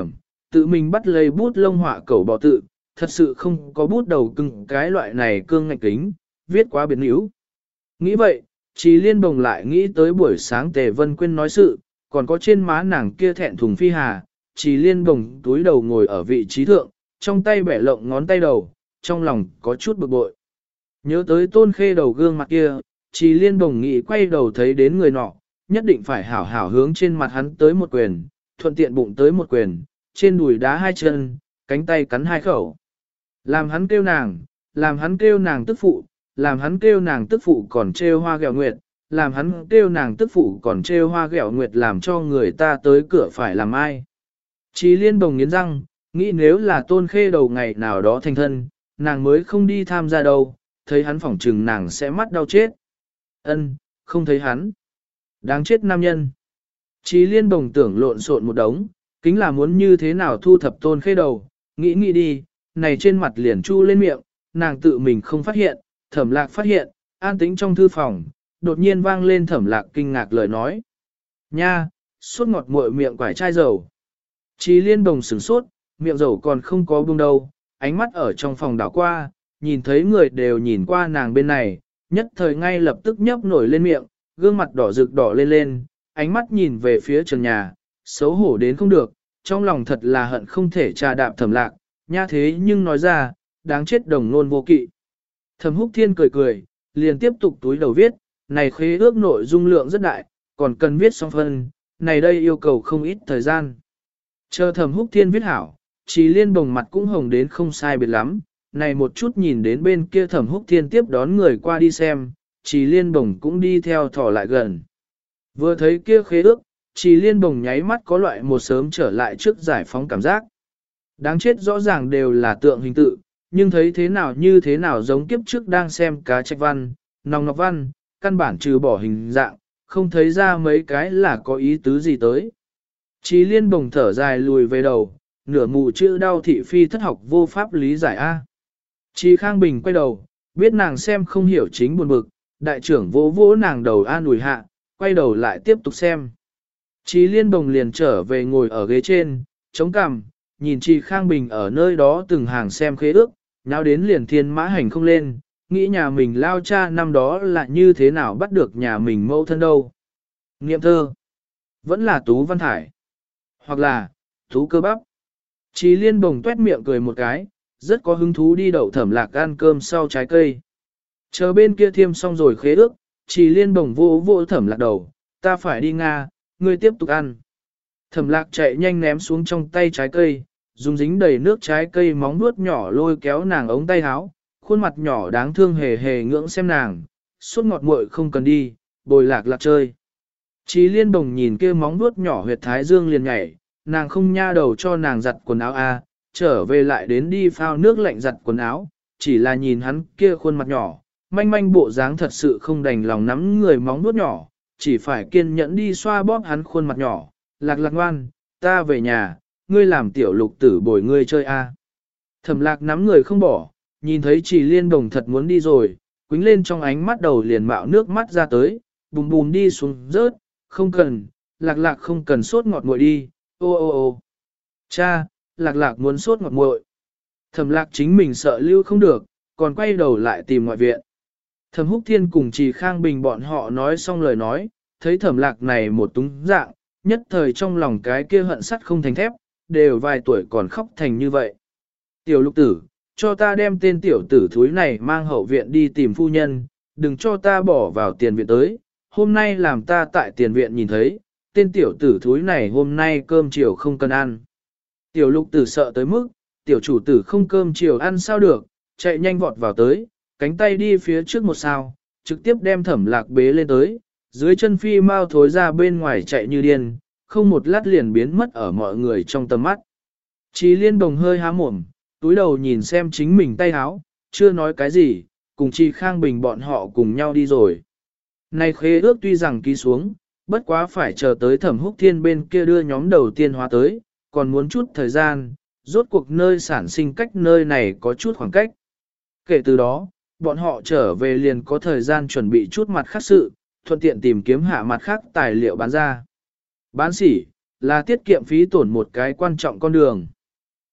tự mình bắt lấy bút lông họa cẩu bò tự, thật sự không có bút đầu cưng cái loại này cương ngạnh kính, viết quá biến yếu. Nghĩ vậy, Trì Liên Bồng lại nghĩ tới buổi sáng Tề Vân Quyên nói sự, còn có trên má nàng kia thẹn thùng phi hà, Trì Liên Bồng túi đầu ngồi ở vị trí thượng, trong tay bẻ lộng ngón tay đầu, trong lòng có chút bực bội. Nhớ tới Tôn Khê đầu gương mặt kia, Trì Liên Bồng nghĩ quay đầu thấy đến người nọ, nhất định phải hảo hảo hướng trên mặt hắn tới một quyền, thuận tiện bụng tới một quyền, trên đùi đá hai chân, cánh tay cắn hai khẩu. Làm hắn kêu nàng tức phụ, làm hắn kêu nàng tức phụ còn trêu hoa ghẹo nguyệt, làm hắn kêu nàng tức phụ còn trêu hoa ghẹo nguyệt làm cho người ta tới cửa phải làm ai. Trì Liên Bồng nghiến răng, nghĩ nếu là Tôn Khê đầu ngày nào đó thành thân, nàng mới không đi tham gia đâu, thấy hắn phỏng trừng nàng sẽ mắt đau chết. Không thấy hắn. Đáng chết nam nhân. Trì Liên Bồng tưởng lộn xộn một đống, kính là muốn như thế nào thu thập Tôn Khê đầu, nghĩ đi, này trên mặt liền chu lên miệng, nàng tự mình không phát hiện, Thẩm Lạc phát hiện, an tĩnh trong thư phòng, đột nhiên vang lên Thẩm Lạc kinh ngạc lời nói. Nha, suốt ngọt muội miệng quải chai dầu. Trì Liên Bồng sửng sốt, miệng dầu còn không có buông đâu, ánh mắt ở trong phòng đảo qua, nhìn thấy người đều nhìn qua nàng bên này, nhất thời ngay lập tức nhấp nổi lên miệng, gương mặt đỏ rực đỏ lên, ánh mắt nhìn về phía trần nhà, xấu hổ đến không được, trong lòng thật là hận không thể trà đạp Thẩm Lạc, nha thế nhưng nói ra, đáng chết đồng nôn vô kỵ. Thẩm Húc Thiên cười, liền tiếp tục túi đầu viết, này khế ước nội dung lượng rất đại, còn cần viết xong phân, này đây yêu cầu không ít thời gian. Chờ Thẩm Húc Thiên viết hảo, Trì Liên Bồng mặt cũng hồng đến không sai biệt lắm, này một chút nhìn đến bên kia Thẩm Húc Thiên tiếp đón người qua đi xem, Trì Liên Bồng cũng đi theo thỏ lại gần. Vừa thấy kia khế ước, Trì Liên Bồng nháy mắt có loại một sớm trở lại trước giải phóng cảm giác. Đáng chết rõ ràng đều là tượng hình tự, nhưng thấy thế nào như thế nào giống kiếp trước đang xem cá trạch văn, nòng nọc văn, căn bản trừ bỏ hình dạng, không thấy ra mấy cái là có ý tứ gì tới. Trì Liên Bồng thở dài lùi về đầu, nửa mù chữ đau thị phi thất học vô pháp lý giải A. Trì Khang Bình quay đầu, biết nàng xem không hiểu chính buồn bực, đại trưởng vỗ vỗ nàng đầu an ủi hạ, quay đầu lại tiếp tục xem. Trì Liên Bồng liền trở về ngồi ở ghế trên, chống cằm, nhìn Trì Khang Bình ở nơi đó từng hàng xem khế ước, nháo đến liền thiên mã hành không lên, nghĩ nhà mình lao cha năm đó là như thế nào bắt được nhà mình mẫu thân đâu. Nghiệm thơ, vẫn là Tú Văn Thải, hoặc là Tú Cơ Bắp. Trì Liên Bồng tuét miệng cười một cái, rất có hứng thú đi đậu Thẩm Lạc ăn cơm sau trái cây. Chờ bên kia thiêm xong rồi khế ước, Trì Liên Bồng vô vô Thẩm Lạc đầu, ta phải đi Nga, ngươi tiếp tục ăn. Thẩm Lạc chạy nhanh ném xuống trong tay trái cây, dùng dính đầy nước trái cây móng vuốt nhỏ lôi kéo nàng ống tay áo, khuôn mặt nhỏ đáng thương hề hề ngưỡng xem nàng, suốt ngọt muội không cần đi, bồi Lạc Lạc chơi. Trì Liên Bồng nhìn kia móng vuốt nhỏ huyệt thái dương liền nhảy, nàng không nha đầu cho nàng giặt quần áo a, trở về lại đến đi phao nước lạnh giặt quần áo, chỉ là nhìn hắn kia khuôn mặt nhỏ, manh manh bộ dáng thật sự không đành lòng nắm người móng vuốt nhỏ, chỉ phải kiên nhẫn đi xoa bóp hắn khuôn mặt nhỏ, Lạc Lạc ngoan, ta về nhà, ngươi làm tiểu lục tử bồi ngươi chơi a. Thẩm Lạc nắm người không bỏ, nhìn thấy Trì Liên Bồng thật muốn đi rồi, quính lên trong ánh mắt đầu liền mạo nước mắt ra tới, bùm bùm đi xuống rớt, không cần, Lạc Lạc không cần sốt ngọt muội đi, ô. Cha, Lạc Lạc muốn sốt ngọt muội. Thẩm Lạc chính mình sợ lưu không được, còn quay đầu lại tìm ngoại viện. Thẩm Húc Thiên cùng Trì Khang Bình bọn họ nói xong lời nói, thấy Thẩm Lạc này một túng dạng, nhất thời trong lòng cái kia hận sắt không thành thép, đều vài tuổi còn khóc thành như vậy. Tiểu lục tử, cho ta đem tên tiểu tử thúi này mang hậu viện đi tìm phu nhân, đừng cho ta bỏ vào tiền viện tới, hôm nay làm ta tại tiền viện nhìn thấy, tên tiểu tử thúi này hôm nay cơm chiều không cần ăn. Tiểu lục tử sợ tới mức, tiểu chủ tử không cơm chiều ăn sao được, chạy nhanh vọt vào tới, cánh tay đi phía trước một sao, trực tiếp đem Thẩm Lạc bế lên tới, dưới chân phi mau thối ra bên ngoài chạy như điên, không một lát liền biến mất ở mọi người trong tầm mắt. Trì Liên Bồng hơi há mồm, túi đầu nhìn xem chính mình tay háo, chưa nói cái gì, cùng Trì Khang Bình bọn họ cùng nhau đi rồi. Này khế ước tuy rằng ký xuống, bất quá phải chờ tới Thẩm Húc Thiên bên kia đưa nhóm đầu tiên hóa tới, còn muốn chút thời gian, rốt cuộc nơi sản sinh cách nơi này có chút khoảng cách. Kể từ đó, bọn họ trở về liền có thời gian chuẩn bị chút mặt khác sự, thuận tiện tìm kiếm hạ mặt khác tài liệu bán ra. Bán sỉ, là tiết kiệm phí tổn một cái quan trọng con đường.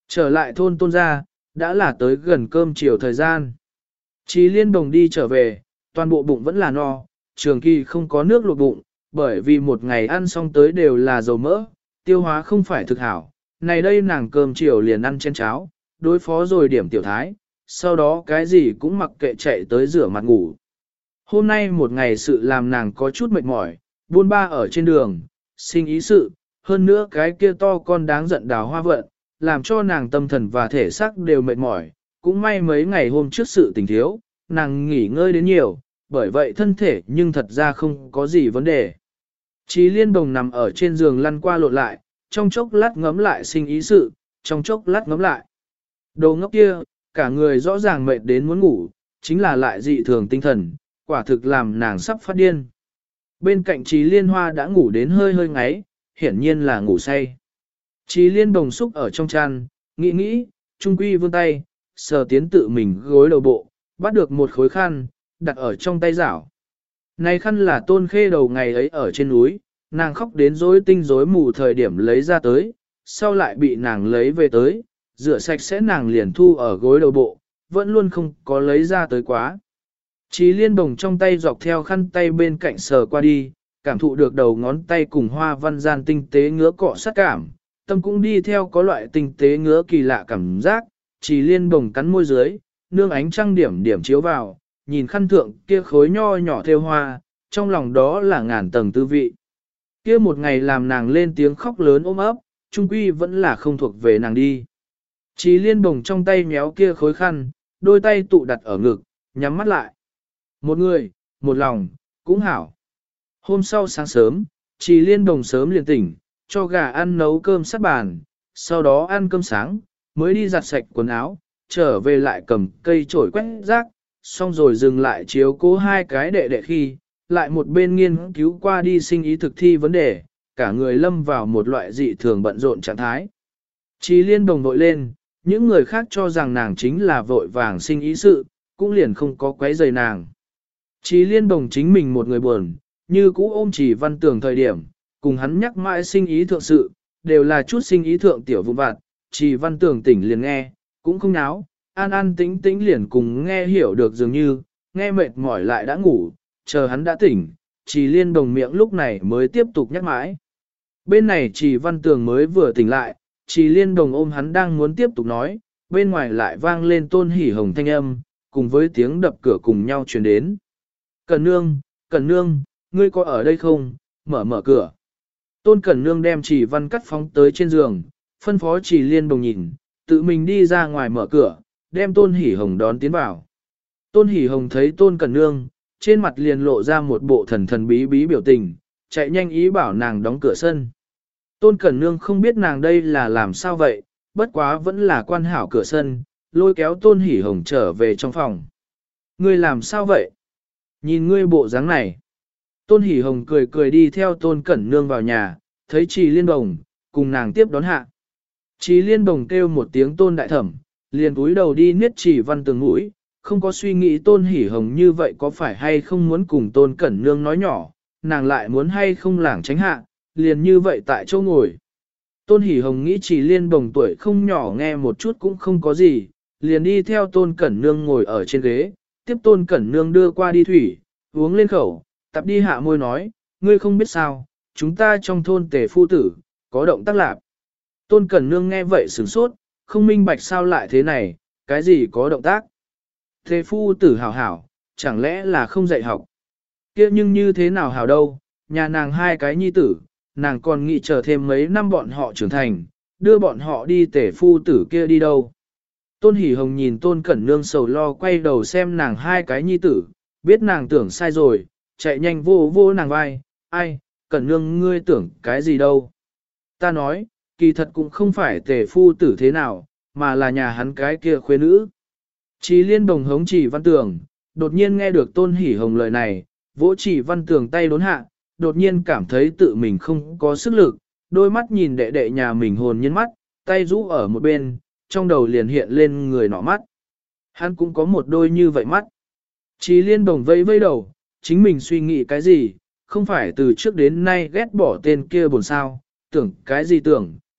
Trở lại thôn Tôn gia, đã là tới gần cơm chiều thời gian. Chí Liên Đồng đi trở về, toàn bộ bụng vẫn là no, trường kỳ không có nước luộc bụng, bởi vì một ngày ăn xong tới đều là dầu mỡ, tiêu hóa không phải thực hảo. Này đây nàng cơm chiều liền ăn chén cháo, đối phó rồi điểm tiểu thái, sau đó cái gì cũng mặc kệ chạy tới rửa mặt ngủ. Hôm nay một ngày sự làm nàng có chút mệt mỏi, buôn ba ở trên đường, sinh ý sự, hơn nữa cái kia to con đáng giận Đào Hoa vận, làm cho nàng tâm thần và thể xác đều mệt mỏi, cũng may mấy ngày hôm trước sự tình thiếu, nàng nghỉ ngơi đến nhiều, bởi vậy thân thể nhưng thật ra không có gì vấn đề. Chí Liên Đồng nằm ở trên giường lăn qua lộn lại, trong chốc lát ngấm lại sinh ý sự, trong chốc lát ngấm lại. Đồ ngốc kia, cả người rõ ràng mệt đến muốn ngủ, chính là lại dị thường tinh thần, quả thực làm nàng sắp phát điên. Bên cạnh Chí Liên Hoa đã ngủ đến hơi hơi ngáy, hiển nhiên là ngủ say. Chí Liên Đồng xúc ở trong chăn, nghĩ, trung quy vươn tay, sờ tiến tự mình gối đầu bộ, bắt được một khối khăn, đặt ở trong tay rảo. Này khăn là Tôn Khê đầu ngày ấy ở trên núi, nàng khóc đến rối tinh rối mù thời điểm lấy ra tới, sau lại bị nàng lấy về tới, rửa sạch sẽ nàng liền thu ở gối đầu bộ, vẫn luôn không có lấy ra tới quá. Chí Liên Đồng trong tay dọc theo khăn tay bên cạnh sờ qua đi, cảm thụ được đầu ngón tay cùng hoa văn gian tinh tế ngứa cọ sát cảm, tâm cũng đi theo có loại tinh tế ngứa kỳ lạ cảm giác, Chí Liên Đồng cắn môi dưới, nương ánh trăng điểm điểm chiếu vào, nhìn khăn thượng kia khối nho nhỏ theo hoa, trong lòng đó là ngàn tầng tư vị. Kia một ngày làm nàng lên tiếng khóc lớn ôm ấp, trung quy vẫn là không thuộc về nàng đi. Chí Liên Đồng trong tay méo kia khối khăn, đôi tay tụ đặt ở ngực, nhắm mắt lại. Một người, một lòng, cũng hảo. Hôm sau sáng sớm, Chí Liên Đồng sớm liền tỉnh, cho gà ăn nấu cơm sát bàn, sau đó ăn cơm sáng, mới đi giặt sạch quần áo, trở về lại cầm cây chổi quét rác, xong rồi dừng lại chiếu cố hai cái đệ đệ khi, lại một bên nghiên cứu qua đi sinh ý thực thi vấn đề, cả người lâm vào một loại dị thường bận rộn trạng thái. Chí Liên Đồng vội lên, những người khác cho rằng nàng chính là vội vàng sinh ý sự, cũng liền không có quấy rầy nàng. Chí Liên Đồng chính mình một người buồn, như cũ ôm Chỉ Văn Tường thời điểm, cùng hắn nhắc mãi sinh ý thượng sự, đều là chút sinh ý thượng tiểu vụn vặt, Chỉ Văn Tường tỉnh liền nghe, cũng không náo, an an tĩnh tĩnh liền cùng nghe hiểu được dường như, nghe mệt mỏi lại đã ngủ, chờ hắn đã tỉnh, Chỉ Liên Đồng miệng lúc này mới tiếp tục nhắc mãi. Bên này Chỉ Văn Tường mới vừa tỉnh lại, Chỉ Liên Đồng ôm hắn đang muốn tiếp tục nói, bên ngoài lại vang lên Tôn Hỉ Hồng thanh âm, cùng với tiếng đập cửa cùng nhau truyền đến. Cẩn Nương, ngươi có ở đây không, mở cửa. Tôn Cẩn Nương đem Chỉ Văn cắt phóng tới trên giường, phân phó Chỉ Liên Đồng nhìn, tự mình đi ra ngoài mở cửa, đem Tôn Hỉ Hồng đón tiến vào. Tôn Hỉ Hồng thấy Tôn Cẩn Nương, trên mặt liền lộ ra một bộ thần thần bí bí biểu tình, chạy nhanh ý bảo nàng đóng cửa sân. Tôn Cẩn Nương không biết nàng đây là làm sao vậy, bất quá vẫn là quan hảo cửa sân, lôi kéo Tôn Hỉ Hồng trở về trong phòng. Ngươi làm sao vậy? Nhìn ngươi bộ dáng này. Tôn Hỉ Hồng cười cười đi theo Tôn Cẩn Nương vào nhà, thấy Trì Liên Đồng, cùng nàng tiếp đón hạ. Trì Liên Đồng kêu một tiếng Tôn Đại Thẩm, liền cúi đầu đi niết Chỉ Văn Tường mũi, không có suy nghĩ Tôn Hỉ Hồng như vậy có phải hay không muốn cùng Tôn Cẩn Nương nói nhỏ, nàng lại muốn hay không lảng tránh hạ, liền như vậy tại chỗ ngồi. Tôn Hỉ Hồng nghĩ Trì Liên Đồng tuổi không nhỏ nghe một chút cũng không có gì, liền đi theo Tôn Cẩn Nương ngồi ở trên ghế, tiếp Tôn Cẩn Nương đưa qua đi thủy, uống lên khẩu, tập đi hạ môi nói, ngươi không biết sao, chúng ta trong thôn Tề phu tử, có động tác lạc. Tôn Cẩn Nương nghe vậy sửng sốt, không minh bạch sao lại thế này, cái gì có động tác. Tề phu tử hảo hảo, chẳng lẽ là không dạy học. Kia nhưng như thế nào hảo đâu, nhà nàng hai cái nhi tử, nàng còn nghĩ chờ thêm mấy năm bọn họ trưởng thành, đưa bọn họ đi Tề phu tử kia đi đâu. Tôn Hỉ Hồng nhìn Tôn Cẩn Nương sầu lo quay đầu xem nàng hai cái nhi tử, biết nàng tưởng sai rồi, chạy nhanh vô vô nàng vai, ai, Cẩn Nương ngươi tưởng cái gì đâu. Ta nói, kỳ thật cũng không phải Tề phu tử thế nào, mà là nhà hắn cái kia khuê nữ. Chí Liên Đồng hống Chỉ Văn Tường, đột nhiên nghe được Tôn Hỉ Hồng lời này, vỗ Chỉ Văn Tường tay đốn hạ, đột nhiên cảm thấy tự mình không có sức lực, đôi mắt nhìn đệ đệ nhà mình hồn nhiên mắt, tay rũ ở một bên, trong đầu liền hiện lên người nọ mắt. Hắn cũng có một đôi như vậy mắt. Chí Liên Đồng vây vây đầu, chính mình suy nghĩ cái gì, không phải từ trước đến nay ghét bỏ tên kia buồn sao, tưởng cái gì tưởng,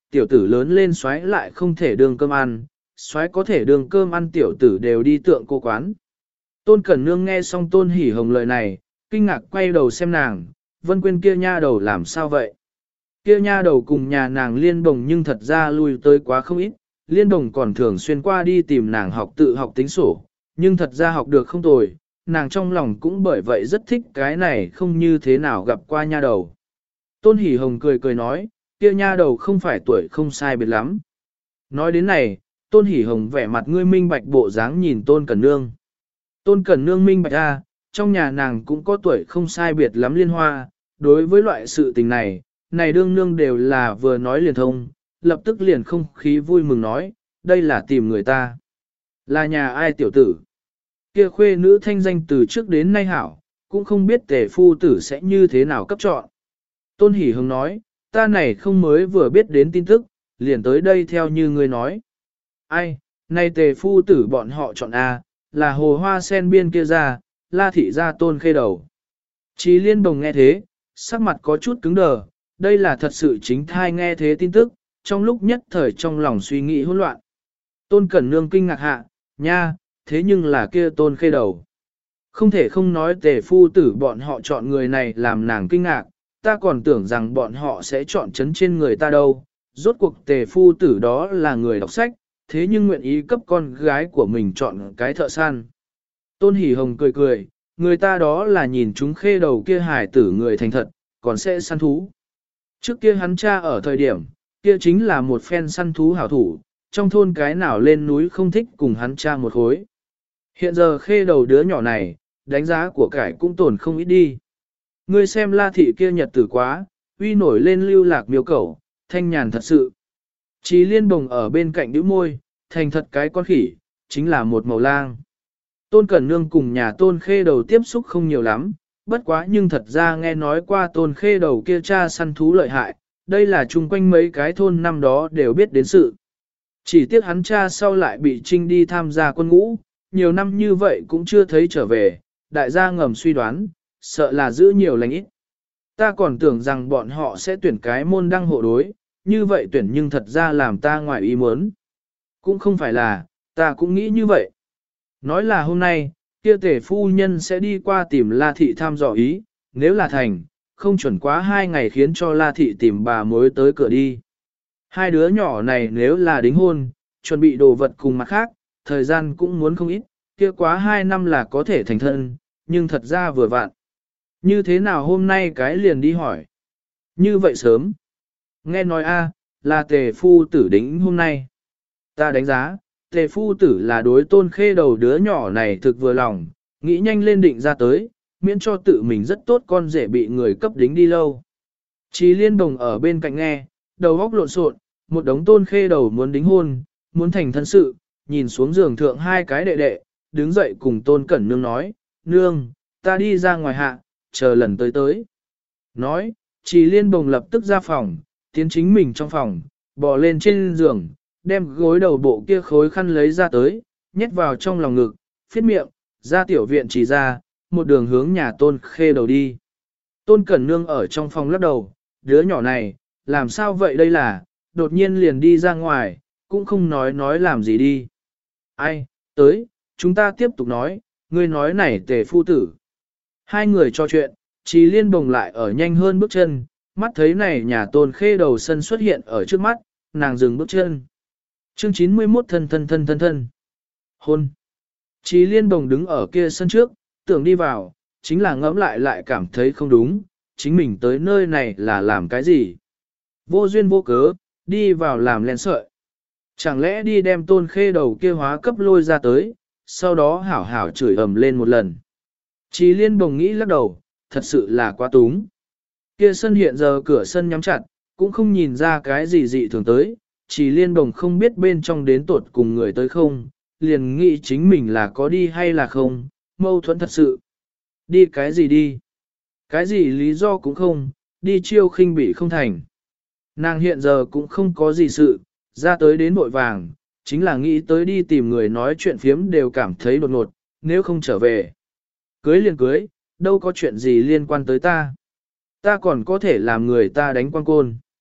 tiểu tử lớn lên xoáy lại không thể đương cơm ăn, xoáy có thể đương cơm ăn tiểu tử đều đi tượng cô quán. Tôn Cẩn Nương nghe xong Tôn Hỷ Hồng lời này, kinh ngạc quay đầu xem nàng, Vân Quyên kia nha đầu làm sao vậy? Kia nha đầu cùng nhà nàng Liên Đồng nhưng thật ra lui tới quá không ít, Liên Đồng còn thường xuyên qua đi tìm nàng học tự học tính sổ, nhưng thật ra học được không tồi, nàng trong lòng cũng bởi vậy rất thích cái này không như thế nào gặp qua nha đầu. Tôn Hỷ Hồng cười cười nói, kia nha đầu không phải tuổi không sai biệt lắm. Nói đến này, Tôn Hỷ Hồng vẻ mặt ngươi minh bạch bộ dáng nhìn Tôn Cẩn Nương. Tôn Cẩn Nương minh bạch ra, trong nhà nàng cũng có tuổi không sai biệt lắm Liên Hoa, đối với loại sự tình này, này đương nương đều là vừa nói liền thông, lập tức liền không khí vui mừng nói, đây là tìm người ta. Là nhà ai tiểu tử? Kia khuê nữ thanh danh từ trước đến nay hảo, cũng không biết tề phu tử sẽ như thế nào cấp chọn. Tôn Hỷ Hồng nói, ta này không mới vừa biết đến tin tức, liền tới đây theo như ngươi nói. Ai, nay tề phu tử bọn họ chọn A, là hồ hoa sen biên kia ra, La thị gia Tôn Khê Đầu. Chí Liên Bồng nghe thế, sắc mặt có chút cứng đờ, đây là thật sự chính thai nghe thế tin tức, trong lúc nhất thời trong lòng suy nghĩ hỗn loạn. Tôn Cẩn Nương kinh ngạc hạ, nha, thế nhưng là kia Tôn Khê Đầu. Không thể không nói tề phu tử bọn họ chọn người này làm nàng kinh ngạc, ta còn tưởng rằng bọn họ sẽ chọn chấn trên người ta đâu. Rốt cuộc tề phu tử đó là người đọc sách, thế nhưng nguyện ý cấp con gái của mình chọn cái thợ săn. Tôn Hỷ Hồng cười cười, người ta đó là nhìn chúng Khê Đầu kia hài tử người thành thật, còn sẽ săn thú. Trước kia hắn cha ở thời điểm, kia chính là một phen săn thú hảo thủ, trong thôn cái nào lên núi không thích cùng hắn cha một khối. Hiện giờ Khê Đầu đứa nhỏ này, đánh giá của cải cũng tổn không ít đi. Ngươi xem La thị kia nhật tử quá, uy nổi lên lưu lạc miêu cẩu, thanh nhàn thật sự. Chí Liên Bồng ở bên cạnh đứa môi, thành thật cái con khỉ, chính là một màu lang. Tôn Cẩn Nương cùng nhà Tôn Khê Đầu tiếp xúc không nhiều lắm, bất quá nhưng thật ra nghe nói qua Tôn Khê Đầu kia cha săn thú lợi hại, đây là chung quanh mấy cái thôn năm đó đều biết đến sự. Chỉ tiếc hắn cha sau lại bị trinh đi tham gia quân ngũ, nhiều năm như vậy cũng chưa thấy trở về, đại gia ngầm suy đoán, sợ là giữ nhiều lành ít. Ta còn tưởng rằng bọn họ sẽ tuyển cái môn đăng hộ đối, như vậy tuyển nhưng thật ra làm ta ngoài ý muốn. Cũng không phải là, ta cũng nghĩ như vậy. Nói là hôm nay, kia tể phu nhân sẽ đi qua tìm La Thị thăm dò ý, nếu là thành, không chuẩn quá 2 ngày khiến cho La Thị tìm bà mối tới cửa đi. Hai đứa nhỏ này nếu là đính hôn, chuẩn bị đồ vật cùng mặt khác, thời gian cũng muốn không ít, kia quá 2 năm là có thể thành thân, nhưng thật ra vừa vặn. Như thế nào hôm nay cái liền đi hỏi? Như vậy sớm. Nghe nói a là tề phu tử đính hôm nay. Ta đánh giá, tề phu tử là đối Tôn Khê Đầu đứa nhỏ này thực vừa lòng, nghĩ nhanh lên định ra tới, miễn cho tự mình rất tốt con rể bị người cấp đính đi lâu. Chí Liên Bồng ở bên cạnh nghe, đầu óc lộn xộn, một đống Tôn Khê Đầu muốn đính hôn, muốn thành thân sự, nhìn xuống giường thượng 2 cái đệ đệ, đứng dậy cùng Tôn Cẩn Nương nói, nương, ta đi ra ngoài hạ, chờ lần tới tới. Nói, Chí Liên Bồng lập tức ra phòng, tiến chính mình trong phòng, bò lên trên giường, đem gối đầu bộ kia khối khăn lấy ra tới, nhét vào trong lòng ngực, phiết miệng, ra tiểu viện chỉ ra, một đường hướng nhà Tôn Khê Đầu đi. Tôn Cẩn Nương ở trong phòng lắc đầu, đứa nhỏ này, làm sao vậy đây là, đột nhiên liền đi ra ngoài, cũng không nói làm gì đi. Ai, tới, chúng ta tiếp tục nói, ngươi nói này tề phu tử. Hai người trò chuyện, Chí Liên Bồng lại ở nhanh hơn bước chân, mắt thấy này nhà Tôn Khê Đầu sân xuất hiện ở trước mắt, nàng dừng bước chân. Chương 91 thân. Hôn. Chí Liên Bồng đứng ở kia sân trước, tưởng đi vào, chính là ngẫm lại cảm thấy không đúng, chính mình tới nơi này là làm cái gì? Vô duyên vô cớ, đi vào làm len sợi. Chẳng lẽ đi đem Tôn Khê Đầu kia hóa cấp lôi ra tới, sau đó hảo hảo chửi ầm lên một lần. Chí Liên Bồng nghĩ lắc đầu, thật sự là quá túng. Kia sân hiện giờ cửa sân nhắm chặt, cũng không nhìn ra cái gì dị thường tới, Chí Liên Bồng không biết bên trong đến tột cùng người tới không, liền nghĩ chính mình là có đi hay là không, mâu thuẫn thật sự. Đi cái gì đi? Cái gì lý do cũng không, đi chiêu khinh bị không thành. Nàng hiện giờ cũng không có gì sự, ra tới đến vội vàng, chính là nghĩ tới đi tìm người nói chuyện phiếm đều cảm thấy đột ngột, nếu không trở về. Cưới liền cưới, đâu có chuyện gì liên quan tới ta. Ta còn có thể làm người ta đánh quan côn.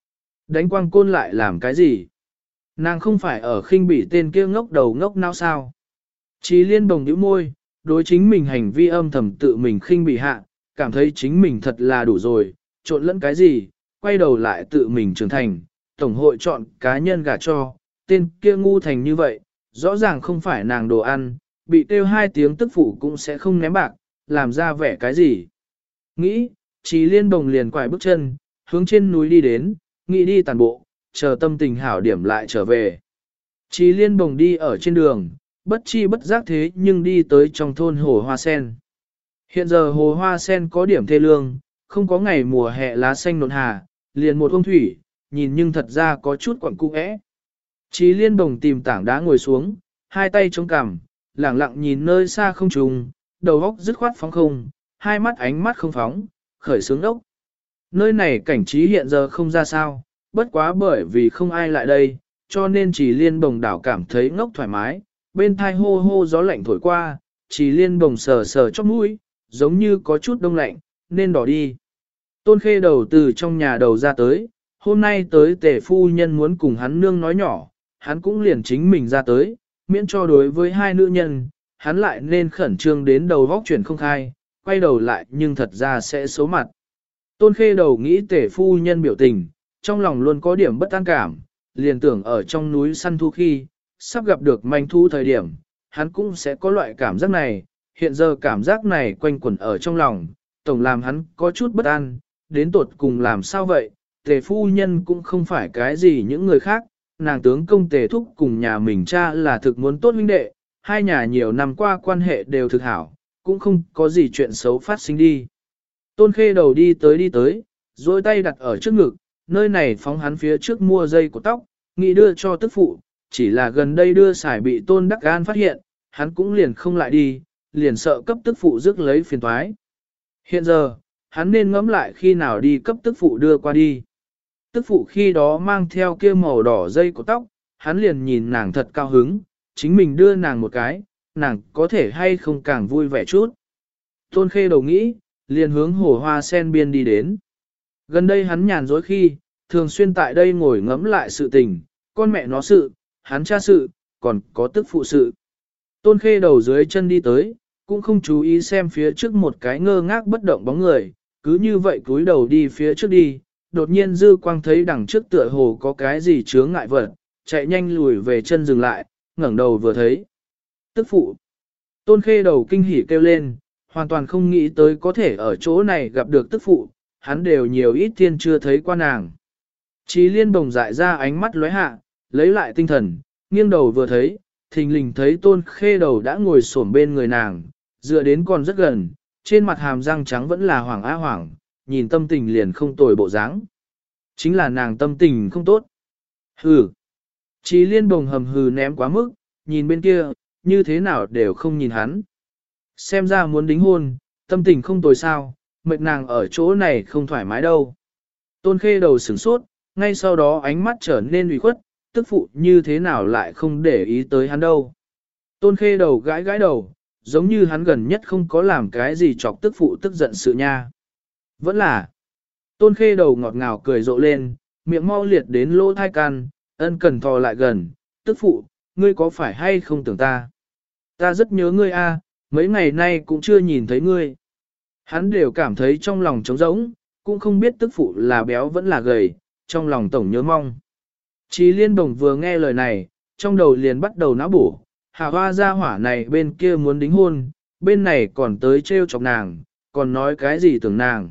Đánh quang côn lại làm cái gì? Nàng không phải ở khinh bỉ tên kia ngốc đầu ngốc não sao? Chí liên bồng nhíu môi, đối chính mình hành vi âm thầm tự mình khinh bỉ hạ, cảm thấy chính mình thật là đủ rồi, trộn lẫn cái gì, quay đầu lại tự mình trưởng thành, tổng hội chọn cá nhân gả cho, tên kia ngu thành như vậy, rõ ràng không phải nàng đồ ăn, bị kêu 2 tiếng tức phụ cũng sẽ không ném bạc, làm ra vẻ cái gì. Nghĩ, Chí liên bồng liền quải bước chân, hướng trên núi đi đến, nghĩ đi tàn bộ, chờ tâm tình hảo điểm lại trở về. Chí liên bồng đi ở trên đường, bất chi bất giác thế nhưng đi tới trong thôn hồ hoa sen. Hiện giờ hồ hoa sen có điểm thê lương, không có ngày mùa hè lá xanh nộn hà, liền một ông thủy, nhìn nhưng thật ra có chút quặng cung ẽ. Chí liên bồng tìm tảng đá ngồi xuống, 2 tay chống cằm, lẳng lặng nhìn nơi xa không trùng, đầu óc dứt khoát phóng không, 2 mắt ánh mắt không phóng, khởi sướng ốc. Nơi này cảnh trí hiện giờ không ra sao, bất quá bởi vì không ai lại đây, cho nên chỉ liên bồng đảo cảm thấy ngốc thoải mái, bên thai hô hô gió lạnh thổi qua, chỉ liên bồng sờ sờ chóp mũi, giống như có chút đông lạnh, nên đỏ đi. Tôn khê đầu từ trong nhà đầu ra tới, hôm nay tới tể phu nhân muốn cùng hắn nương nói nhỏ, hắn cũng liền chính mình ra tới, miễn cho đối với 2 nữ nhân, hắn lại nên khẩn trương đến đầu vóc chuyển không khai, quay đầu lại nhưng thật ra sẽ xấu mặt. Tôn khê đầu nghĩ tể phu nhân biểu tình, trong lòng luôn có điểm bất an cảm, liền tưởng ở trong núi săn thu khi, sắp gặp được manh thu thời điểm, hắn cũng sẽ có loại cảm giác này, hiện giờ cảm giác này quanh quẩn ở trong lòng, tổng làm hắn có chút bất an, đến tột cùng làm sao vậy, tề phu nhân cũng không phải cái gì những người khác, nàng tướng công tề thúc cùng nhà mình cha là thực muốn tốt huynh đệ, 2 nhà nhiều năm qua quan hệ đều thực hảo, cũng không có gì chuyện xấu phát sinh đi. Tôn khê đầu đi tới, duỗi tay đặt ở trước ngực, nơi này phóng hắn phía trước mua dây của tóc, nghĩ đưa cho tức phụ, chỉ là gần đây đưa xài bị tôn đắc gan phát hiện, hắn cũng liền không lại đi, liền sợ cấp tức phụ rước lấy phiền toái. Hiện giờ, hắn nên ngẫm lại khi nào đi cấp tức phụ đưa qua đi. Tức phụ khi đó mang theo kia màu đỏ dây của tóc, hắn liền nhìn nàng thật cao hứng, chính mình đưa nàng một cái, nàng có thể hay không càng vui vẻ chút. Tôn khê đầu nghĩ, liền hướng hồ hoa sen biên đi đến. Gần đây hắn nhàn rỗi khi, thường xuyên tại đây ngồi ngẫm lại sự tình, con mẹ nó sự, hắn cha sự, còn có tức phụ sự. Tôn khê đầu dưới chân đi tới, cũng không chú ý xem phía trước một cái ngơ ngác bất động bóng người, cứ như vậy cúi đầu đi phía trước đi, đột nhiên dư quang thấy đằng trước tựa hồ có cái gì chướng ngại vật, chạy nhanh lùi về chân dừng lại, ngẩng đầu vừa thấy. Tức phụ. Tôn khê đầu kinh hỉ kêu lên, hoàn toàn không nghĩ tới có thể ở chỗ này gặp được tức phụ, hắn đều nhiều ít thiên chưa thấy qua nàng. Chí liên bồng dại ra ánh mắt lóe hạ, lấy lại tinh thần, nghiêng đầu vừa thấy, thình lình thấy tôn khê đầu đã ngồi xổm bên người nàng, dựa đến còn rất gần, trên mặt hàm răng trắng vẫn là hoảng á hoảng, nhìn tâm tình liền không tồi bộ dáng. Chính là nàng tâm tình không tốt. Hừ. Chí liên bồng hầm hừ ném quá mức, nhìn bên kia, như thế nào đều không nhìn hắn. Xem ra muốn đính hôn, tâm tình không tồi sao, mệt nàng ở chỗ này không thoải mái đâu. Tôn khê đầu sửng sốt, ngay sau đó ánh mắt trở nên ủy khuất, tức phụ như thế nào lại không để ý tới hắn đâu. Tôn khê đầu gãi gãi đầu, giống như hắn gần nhất không có làm cái gì chọc tức phụ tức giận sự nha. Vẫn là, tôn khê đầu ngọt ngào cười rộ lên, miệng mau liệt đến lỗ thai can, ân cần thò lại gần, tức phụ, ngươi có phải hay không tưởng ta? Ta rất nhớ ngươi a, mấy ngày nay cũng chưa nhìn thấy ngươi. Hắn đều cảm thấy trong lòng trống rỗng, cũng không biết tức phụ là béo vẫn là gầy, trong lòng tổng nhớ mong. Chí liên bồng vừa nghe lời này, trong đầu liền bắt đầu não bổ, hà hoa gia hỏa này bên kia muốn đính hôn, bên này còn tới trêu chọc nàng, còn nói cái gì tưởng nàng.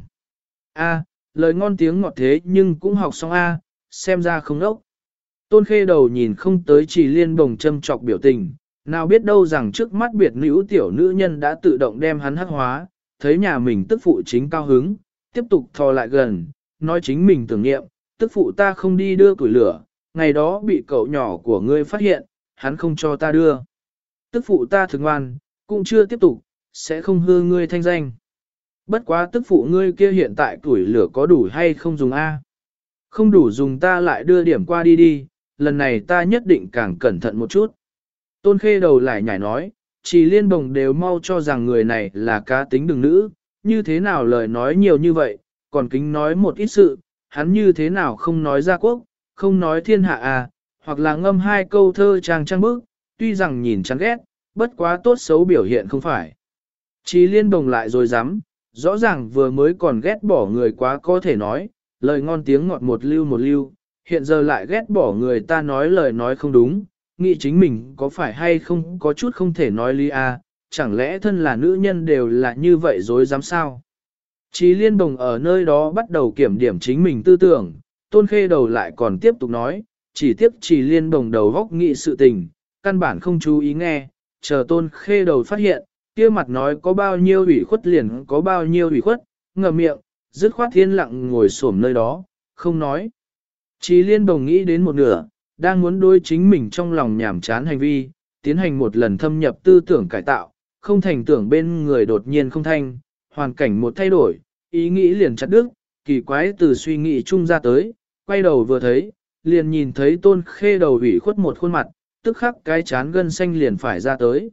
A, lời ngon tiếng ngọt thế nhưng cũng học xong A, xem ra không ốc. Tôn khê đầu nhìn không tới chỉ liên bồng châm chọc biểu tình, nào biết đâu rằng trước mắt biệt nữ tiểu nữ nhân đã tự động đem hắn hắc hóa, thấy nhà mình tức phụ chính cao hứng, tiếp tục thò lại gần, nói chính mình tưởng nghiệm, tức phụ ta không đi đưa củi lửa, ngày đó bị cậu nhỏ của ngươi phát hiện, hắn không cho ta đưa. Tức phụ ta thường ngoan, cũng chưa tiếp tục, sẽ không hư ngươi thanh danh. Bất quá tức phụ ngươi kia hiện tại củi lửa có đủ hay không dùng A. Không đủ dùng ta lại đưa điểm qua đi đi, lần này ta nhất định càng cẩn thận một chút. Tôn khê đầu lại nhảy nói, chỉ liên bồng đều mau cho rằng người này là cá tính đừng nữ, như thế nào lời nói nhiều như vậy, còn kính nói một ít sự, hắn như thế nào không nói gia quốc, không nói thiên hạ à, hoặc là ngâm hai câu thơ trang bức, tuy rằng nhìn chán ghét, bất quá tốt xấu biểu hiện không phải. Chí Liên Bồng lại rồi dám, rõ ràng vừa mới còn ghét bỏ người quá có thể nói, lời ngon tiếng ngọt một lưu, hiện giờ lại ghét bỏ người ta nói lời nói không đúng, nghĩ chính mình có phải hay không có chút không thể nói lý à, chẳng lẽ thân là nữ nhân đều là như vậy dối dám sao? Chí Liên Bồng ở nơi đó bắt đầu kiểm điểm chính mình tư tưởng, Tôn Khê Đầu lại còn tiếp tục nói, chỉ tiếc Chí Liên Bồng đầu góc nghĩ sự tình, căn bản không chú ý nghe, chờ Tôn Khê Đầu phát hiện, kia mặt nói có bao nhiêu ủy khuất liền có bao nhiêu ủy khuất, ngậm miệng, dứt khoát thiên lặng ngồi xổm nơi đó, không nói. Chí Liên Bồng nghĩ đến một nửa, đang muốn đối chính mình trong lòng nhảm chán hành vi, tiến hành một lần thâm nhập tư tưởng cải tạo, không thành tưởng bên người đột nhiên không thanh, hoàn cảnh một thay đổi, ý nghĩ liền chặt đứt, kỳ quái từ suy nghĩ chung ra tới, quay đầu vừa thấy, liền nhìn thấy Tôn Khê Đầu ủy khuất một khuôn mặt, tức khắc cái chán gân xanh liền phải ra tới.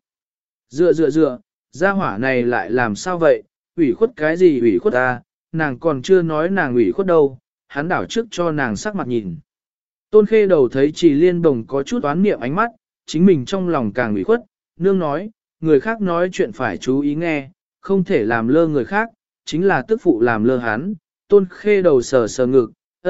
Dựa, gia hỏa này lại làm sao vậy, ủy khuất cái gì ủy khuất ta, nàng còn chưa nói nàng ủy khuất đâu, hắn đảo trước cho nàng sắc mặt nhìn. Tôn Khê Đầu thấy Trì Liên Bồng có chút oán niệm ánh mắt, chính mình trong lòng càng ủy khuất, nương nói, người khác nói chuyện phải chú ý nghe, không thể làm lơ người khác, chính là tức phụ làm lơ hắn. Tôn Khê Đầu sờ ngực,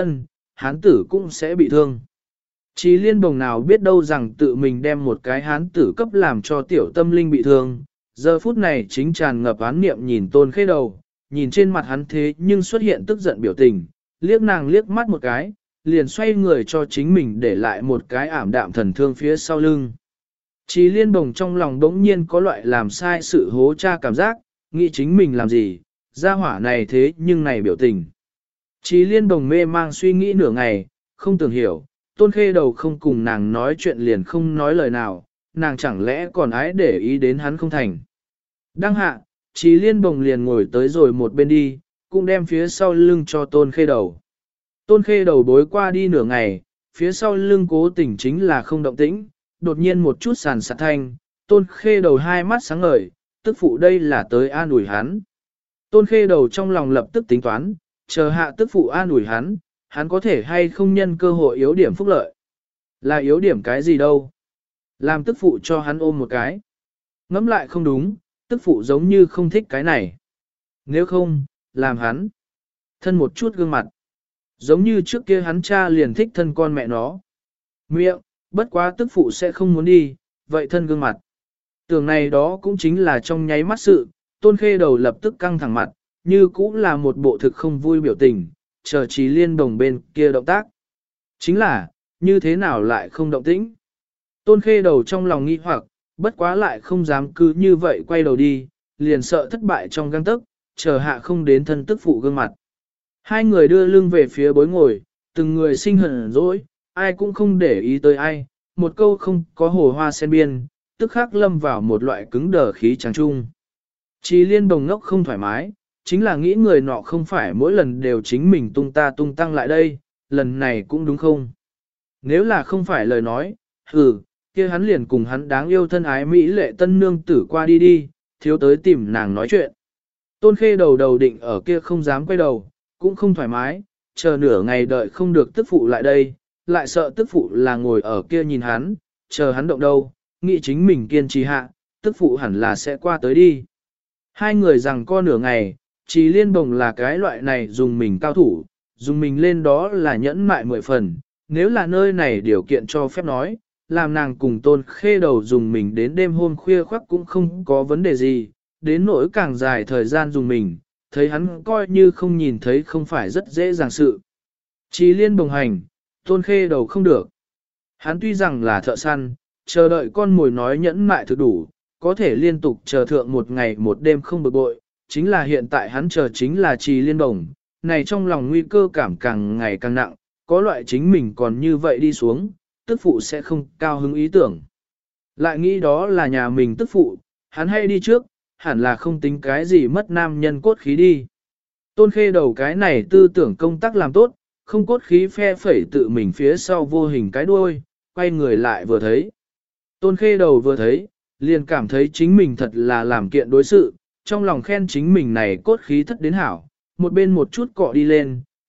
hán tử cũng sẽ bị thương. Trì Liên Bồng nào biết đâu rằng tự mình đem một cái hán tử cấp làm cho tiểu tâm linh bị thương, giờ phút này chính tràn ngập án niệm nhìn Tôn Khê Đầu, nhìn trên mặt hắn thế nhưng xuất hiện tức giận biểu tình, liếc nàng liếc mắt một cái, liền xoay người cho chính mình để lại một cái ảm đạm thần thương phía sau lưng. Trì Liên Bồng trong lòng đống nhiên có loại làm sai sự hố cha cảm giác, nghĩ chính mình làm gì, ra hỏa này thế nhưng này biểu tình. Trì Liên Bồng mê mang suy nghĩ nửa ngày, không tưởng hiểu, Tôn Khê Đầu không cùng nàng nói chuyện liền không nói lời nào, nàng chẳng lẽ còn ái để ý đến hắn không thành. Đăng hạ, Trì Liên Bồng liền ngồi tới rồi một bên đi, cũng đem phía sau lưng cho Tôn Khê Đầu. Tôn Khê Đầu bối qua đi nửa ngày, phía sau lưng cố tình chính là không động tĩnh, đột nhiên một chút sàn sạt thanh, Tôn Khê Đầu hai mắt sáng ngời, tức phụ đây là tới an ủi hắn. Tôn Khê Đầu trong lòng lập tức tính toán, chờ hạ tức phụ an ủi hắn có thể hay không nhân cơ hội yếu điểm phúc lợi. Là yếu điểm cái gì đâu. Làm tức phụ cho hắn ôm một cái. Ngẫm lại không đúng, tức phụ giống như không thích cái này. Nếu không, làm hắn thân một chút gương mặt. Giống như trước kia hắn cha liền thích thân con mẹ nó. Miệng, bất quá tức phụ sẽ không muốn đi, vậy thân gương mặt. Tưởng này đó cũng chính là trong nháy mắt sự, Tôn Khê Đầu lập tức căng thẳng mặt, như cũng là một bộ thực không vui biểu tình, chờ Trì Liên Bồng bên kia động tác. Chính là, như thế nào lại không động tĩnh? Tôn Khê Đầu trong lòng nghi hoặc, bất quá lại không dám cứ như vậy quay đầu đi, liền sợ thất bại trong găng tức, chờ hạ không đến thân tức phụ gương mặt. Hai người đưa lưng về phía bối ngồi, từng người sinh hận dỗi, ai cũng không để ý tới ai, một câu không có hồ hoa sen biên, tức khắc lâm vào một loại cứng đờ khí trắng trung. Trì Liên Bồng ngốc không thoải mái, chính là nghĩ người nọ không phải mỗi lần đều chính mình tung ta tung tăng lại đây, lần này cũng đúng không? Nếu là không phải lời nói, kia hắn liền cùng hắn đáng yêu thân ái Mỹ lệ tân nương tử qua đi, thiếu tới tìm nàng nói chuyện. Tôn Khê đầu định ở kia không dám quay đầu, cũng không thoải mái, chờ nửa ngày đợi không được tức phụ lại đây, lại sợ tức phụ là ngồi ở kia nhìn hắn, chờ hắn động đâu, nghĩ chính mình kiên trì hạ, tức phụ hẳn là sẽ qua tới đi. Hai người rằng co nửa ngày, Trì Liên Bồng là cái loại này dùng mình cao thủ, dùng mình lên đó là nhẫn mại 10 phần, nếu là nơi này điều kiện cho phép nói, làm nàng cùng Tôn Khê đầu dùng mình đến đêm hôm khuya khoắc cũng không có vấn đề gì, đến nỗi càng dài thời gian dùng mình, thấy hắn coi như không nhìn thấy không phải rất dễ dàng sự. Trì Liên Bồng hành, Tôn Khê đầu không được. Hắn tuy rằng là thợ săn, chờ đợi con mồi nói nhẫn mại thực đủ, có thể liên tục chờ thượng một ngày một đêm không bực bội, chính là hiện tại hắn chờ chính là Trì Liên Bồng, này trong lòng nguy cơ cảm càng ngày càng nặng, có loại chính mình còn như vậy đi xuống, tức phụ sẽ không cao hứng ý tưởng. Lại nghĩ đó là nhà mình tức phụ, hắn hay đi trước, hẳn là không tính cái gì mất nam nhân cốt khí đi. Tôn Khê đầu cái này tư tưởng công tác làm tốt, không cốt khí phe phẩy tự mình phía sau vô hình cái đuôi, quay người lại vừa thấy. Tôn Khê đầu vừa thấy, liền cảm thấy chính mình thật là làm kiện đối sự, trong lòng khen chính mình này cốt khí thất đến hảo, một bên một chút cọ đi lên,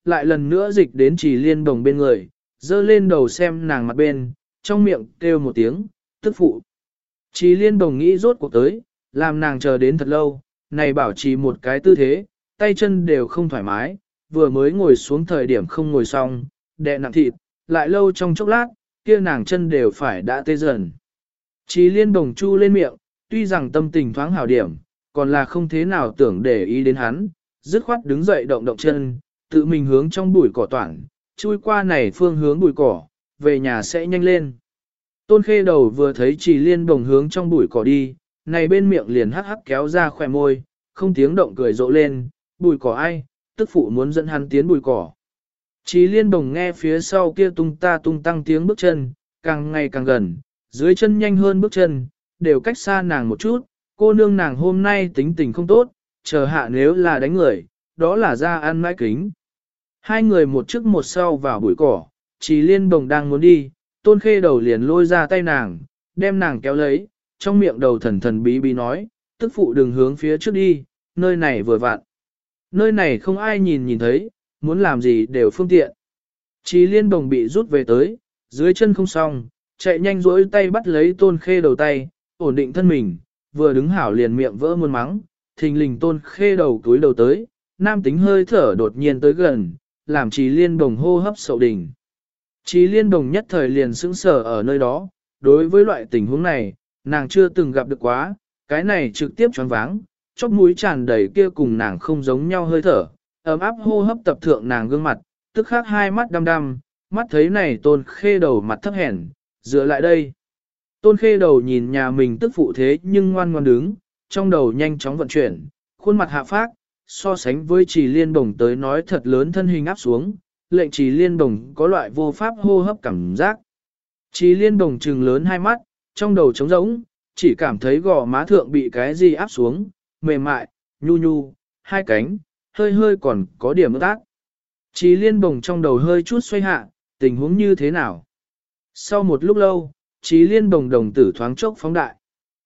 lại lần nữa dịch đến Trì Liên Đồng bên người, dơ lên đầu xem nàng mặt bên, trong miệng kêu một tiếng, tức phụ. Trì Liên Đồng nghĩ rốt cuộc tới, làm nàng chờ đến thật lâu, này bảo trì một cái tư thế, tay chân đều không thoải mái, vừa mới ngồi xuống thời điểm không ngồi xong, đè nặng thịt, lại lâu trong chốc lát, kia nàng chân đều phải đã tê dần. Trì Liên Đồng chu lên miệng, tuy rằng tâm tình thoáng hảo điểm, còn là không thế nào tưởng để ý đến hắn, dứt khoát đứng dậy động động chân, tự mình hướng trong bụi cỏ toản, chui qua này phương hướng bụi cỏ, về nhà sẽ nhanh lên. Tôn Khê Đầu vừa thấy Trì Liên Đồng hướng trong bụi cỏ đi, này bên miệng liền hắc hắc kéo ra khỏe môi, không tiếng động cười rộ lên, bụi cỏ ai, tức phụ muốn dẫn hắn tiến bụi cỏ. Trì Liên Đồng nghe phía sau kia tung ta tung tăng tiếng bước chân, càng ngày càng gần, dưới chân nhanh hơn bước chân, đều cách xa nàng một chút, cô nương nàng hôm nay tính tình không tốt, chờ hạ nếu là đánh người, đó là ra ăn mãi kính. Hai người một trước một sau vào bụi cỏ, Trì Liên Đồng đang muốn đi, Tôn Khê Đầu liền lôi ra tay nàng, đem nàng kéo lấy, trong miệng đầu thần thần bí bí nói, tức phụ đừng hướng phía trước đi, nơi này vừa vặn. Nơi này không ai nhìn thấy, muốn làm gì đều phương tiện. Trì Liên Đồng bị rút về tới, dưới chân không xong, chạy nhanh rỗi tay bắt lấy Tôn Khê Đầu tay, ổn định thân mình, vừa đứng hảo liền miệng vỡ muôn mắng, thình lình Tôn Khê Đầu túi đầu tới, nam tính hơi thở đột nhiên tới gần, làm Trì Liên Đồng hô hấp sậu đỉnh. Trì Liên Đồng nhất thời liền sững sờ ở nơi đó, đối với loại tình huống này, nàng chưa từng gặp được quá, cái này trực tiếp choáng váng, chóp mũi tràn đầy kia cùng nàng không giống nhau hơi thở, ấm áp hô hấp tập thượng nàng gương mặt, tức khắc hai mắt đăm đăm, mắt thấy này Tôn Khê Đầu mặt thấp hèn, dựa lại đây. Tôn Khê Đầu nhìn nhà mình tức phụ thế nhưng ngoan ngoan đứng, trong đầu nhanh chóng vận chuyển, khuôn mặt hạ phác, so sánh với Trì Liên Đồng tới nói thật lớn thân hình áp xuống, lệnh Trì Liên Đồng có loại vô pháp hô hấp cảm giác. Trì Liên Đồng trừng lớn hai mắt, trong đầu trống rỗng, chỉ cảm thấy gò má thượng bị cái gì áp xuống, mềm mại, nhu nhu, hai cánh, hơi hơi còn có điểm ướt át. Trì Liên Đồng trong đầu hơi chút xoay hạ, tình huống như thế nào? Sau một lúc lâu, Trì Liên Đồng đồng tử thoáng chốc phóng đại.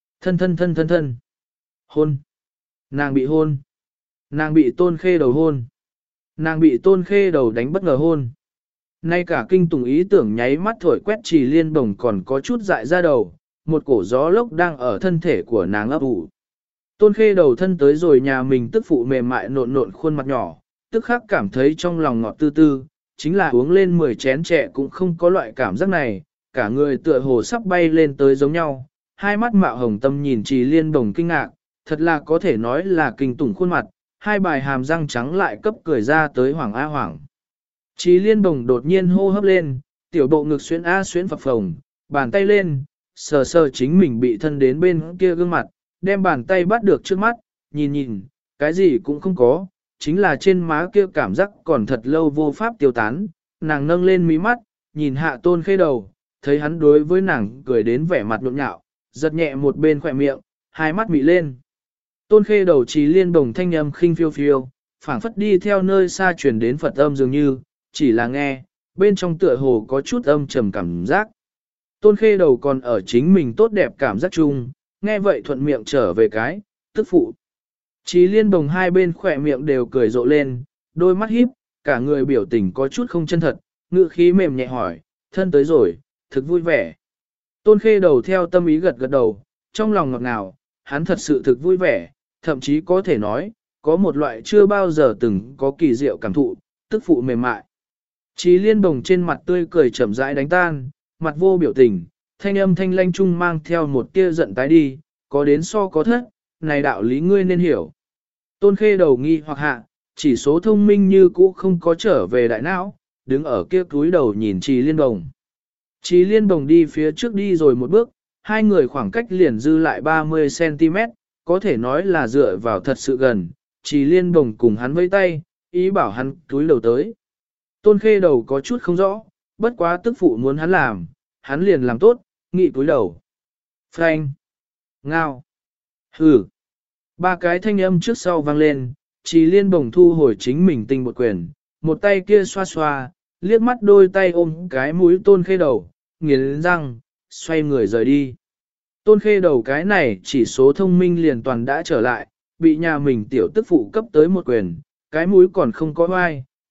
Thân. Hôn. Nàng bị hôn. Nàng bị Tôn Khê Đầu hôn. Nàng bị Tôn Khê Đầu đánh bất ngờ hôn. Nay cả kinh tủng ý tưởng nháy mắt thổi quét Trì Liên Đồng còn có chút dại ra đầu, một cổ gió lốc đang ở thân thể của nàng ấp ủ. Tôn Khê Đầu thân tới rồi nhà mình tức phụ mềm mại nộn nộn khuôn mặt nhỏ, tức khắc cảm thấy trong lòng ngọt tư tư, chính là uống lên 10 chén trẻ cũng không có loại cảm giác này, cả người tựa hồ sắp bay lên tới giống nhau, hai mắt mạo hồng tâm nhìn Trì Liên Đồng kinh ngạc, thật là có thể nói là kinh tủng khuôn mặt, hai bài hàm răng trắng lại cấp cười ra tới hoảng a hoảng. Trì Liên Đồng đột nhiên hô hấp lên, tiểu bộ ngực xuyến a xuyến phập phồng, bàn tay lên, sờ sờ chính mình bị thân đến bên kia gương mặt, đem bàn tay bắt được trước mắt, nhìn, cái gì cũng không có, chính là trên má kia cảm giác còn thật lâu vô pháp tiêu tán, nàng nâng lên mí mắt, nhìn hạ Tôn Khê Đầu, thấy hắn đối với nàng cười đến vẻ mặt nhộn nhạo, giật nhẹ một bên khỏe miệng, hai mắt mị lên. Tôn Khê Đầu Trì Liên Đồng thanh âm khinh phiêu phiêu, phảng phất đi theo nơi xa truyền đến Phật âm dường như, chỉ là nghe, bên trong tựa hồ có chút âm trầm cảm giác. Tôn Khê Đầu còn ở chính mình tốt đẹp cảm giác chung, nghe vậy thuận miệng trở về cái, tức phụ. Trì Liên Đồng hai bên khỏe miệng đều cười rộ lên, đôi mắt híp, cả người biểu tình có chút không chân thật, ngữ khí mềm nhẹ hỏi, thân tới rồi, thực vui vẻ. Tôn Khê Đầu theo tâm ý gật gật đầu, trong lòng ngọt ngào, hắn thật sự thực vui vẻ, thậm chí có thể nói, có một loại chưa bao giờ từng có kỳ diệu cảm thụ, tức phụ mềm mại. Trì Liên Đồng trên mặt tươi cười chậm rãi đánh tan, mặt vô biểu tình, thanh âm thanh lanh trung mang theo một tia giận tái đi, có đến so có thất, này đạo lý ngươi nên hiểu. Tôn Khê Đầu nghi hoặc hạ, chỉ số thông minh như cũ không có trở về đại não, đứng ở kia túi đầu nhìn Trì Liên Đồng. Trì Liên Đồng đi phía trước đi rồi một bước, hai người khoảng cách liền dư lại 30cm, có thể nói là dựa vào thật sự gần, Trì Liên Đồng cùng hắn vẫy tay, ý bảo hắn túi đầu tới. Tôn Khê Đầu có chút không rõ, bất quá tức phụ muốn hắn làm, hắn liền làm tốt, nghị túi đầu. Phanh! Ngao! Hừ! Ba cái thanh âm trước sau vang lên, Trì Liên Đồng thu hồi chính mình tinh một quyền, một tay kia xoa xoa, liếc mắt đôi tay ôm cái mũi Tôn Khê Đầu, nghiến răng, xoay người rời đi. Tôn Khê Đầu cái này chỉ số thông minh liền toàn đã trở lại, bị nhà mình tiểu tức phụ cấp tới một quyền, cái mũi còn không có oai,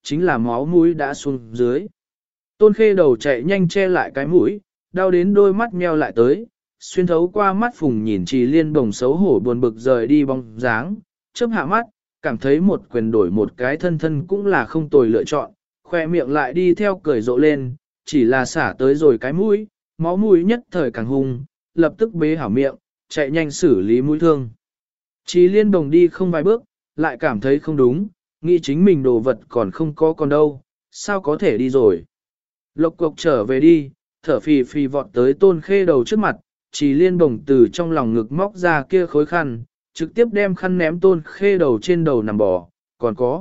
chính là máu mũi đã xuống dưới. Tôn Khê Đầu chạy nhanh che lại cái mũi, đau đến đôi mắt meo lại tới, xuyên thấu qua mắt Phùng nhìn Trì Liên Bồng xấu hổ buồn bực rời đi bóng dáng, chớp hạ mắt, cảm thấy một quyền đổi một cái thân thân cũng là không tồi lựa chọn, khoe miệng lại đi theo cười rộ lên, chỉ là xả tới rồi cái mũi, máu mũi nhất thời càng hung, lập tức bế hảo miệng, chạy nhanh xử lý mũi thương. Trì Liên Bồng đi không vài bước, lại cảm thấy không đúng, nghĩ chính mình đồ vật còn không có còn đâu, sao có thể đi rồi. Lộc cộc trở về đi, thở phì phì vọt tới Tôn Khê Đầu trước mặt, Trì Liên Bồng từ trong lòng ngực móc ra kia khối khăn, trực tiếp đem khăn ném Tôn Khê Đầu trên đầu nằm bò, còn có.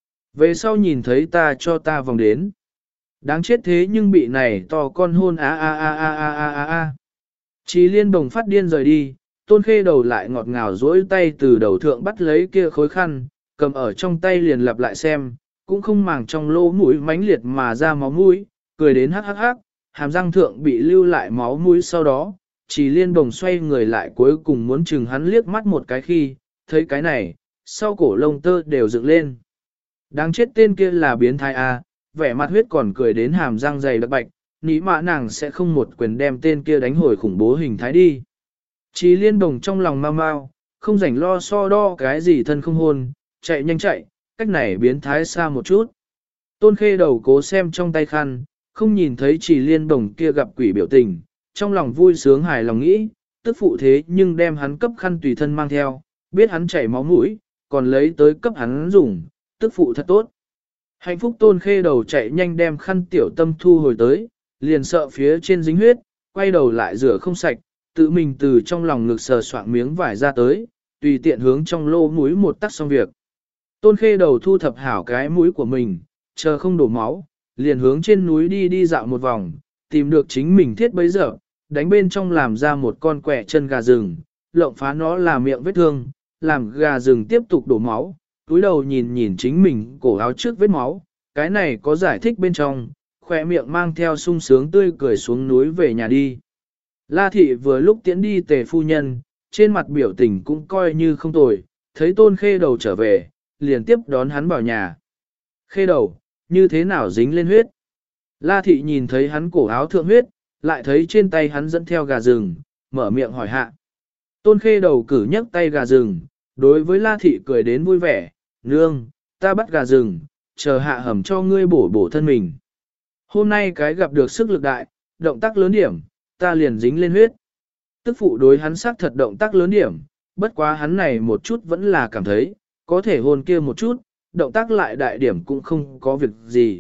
Về sau nhìn thấy ta cho ta vòng đến. Đáng chết thế nhưng bị này to con hôn a a a a a a a a. Trì Liên Bồng phát điên rời đi, Tôn Khê Đầu lại ngọt ngào duỗi tay từ đầu thượng bắt lấy kia khối khăn, cầm ở trong tay liền lặp lại xem, cũng không màng trong lỗ mũi mãnh liệt mà ra máu mũi, cười đến hắc hắc hắc, hàm răng thượng bị lưu lại máu mũi sau đó, Trì Liên Bồng xoay người lại cuối cùng muốn chừng hắn liếc mắt một cái khi, thấy cái này, sau cổ lông tơ đều dựng lên. Đáng chết tên kia là biến thái a, vẻ mặt huyết còn cười đến hàm răng dày đặc bạch, ní mã nàng sẽ không một quyền đem tên kia đánh hồi khủng bố hình thái đi. Trì Liên Bồng trong lòng mau mau, không rảnh lo so đo cái gì thân không hôn, chạy nhanh chạy, cách này biến thái xa một chút. Tôn Khê Đầu cố xem trong tay khăn, không nhìn thấy Trì Liên Bồng kia gặp quỷ biểu tình, trong lòng vui sướng hài lòng nghĩ, tức phụ thế nhưng đem hắn cấp khăn tùy thân mang theo, biết hắn chảy máu mũi, còn lấy tới cấp hắn dùng, tức phụ thật tốt. Hạnh phúc Tôn Khê Đầu chạy nhanh đem khăn tiểu tâm thu hồi tới, liền sợ phía trên dính huyết, quay đầu lại rửa không sạch, tự mình từ trong lòng ngực sờ soạng miếng vải ra tới, tùy tiện hướng trong lô mũi một tắc xong việc. Tôn Khê Đầu thu thập hảo cái mũi của mình, chờ không đổ máu, liền hướng trên núi đi đi dạo một vòng, tìm được chính mình thiết bấy giờ, đánh bên trong làm ra một con quẻ chân gà rừng, lộng phá nó là miệng vết thương, làm gà rừng tiếp tục đổ máu, túi đầu nhìn nhìn chính mình cổ áo trước vết máu, cái này có giải thích bên trong, khỏe miệng mang theo sung sướng tươi cười xuống núi về nhà đi. La thị vừa lúc tiễn đi Tề phu nhân, trên mặt biểu tình cũng coi như không tồi, thấy Tôn Khê Đầu trở về, liền tiếp đón hắn vào nhà. Khê Đầu, như thế nào dính lên huyết? La thị nhìn thấy hắn cổ áo thượng huyết, lại thấy trên tay hắn dẫn theo gà rừng, mở miệng hỏi hạ. Tôn Khê Đầu cử nhấc tay gà rừng, đối với La thị cười đến vui vẻ, nương, ta bắt gà rừng, chờ hạ hầm cho ngươi bổ bổ thân mình. Hôm nay cái gặp được sức lực đại, động tác lớn điểm, ta liền dính lên huyết. Tức phụ đối hắn xác thật động tác lớn điểm, bất quá hắn này một chút vẫn là cảm thấy, có thể hôn kia một chút, động tác lại đại điểm cũng không có việc gì.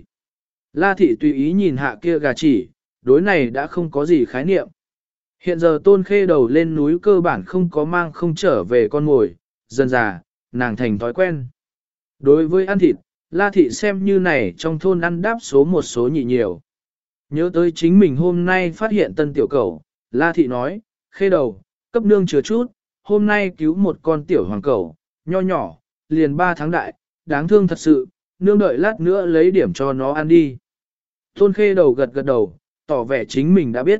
La thị tùy ý nhìn hạ kia gà chỉ, đối này đã không có gì khái niệm. Hiện giờ Tôn Khê Đầu lên núi cơ bản không có mang không trở về con mồi, dần già, nàng thành thói quen. Đối với ăn thịt, La thị xem như này trong thôn ăn đáp số một số nhị nhiều. Nhớ tới chính mình hôm nay phát hiện tân tiểu cẩu, La thị nói, Khê Đầu, cấp nương chừa chút, hôm nay cứu một con tiểu hoàng cẩu, nho nhỏ, liền 3 tháng đại, đáng thương thật sự, nương đợi lát nữa lấy điểm cho nó ăn đi. Tôn Khê Đầu gật gật đầu, tỏ vẻ chính mình đã biết.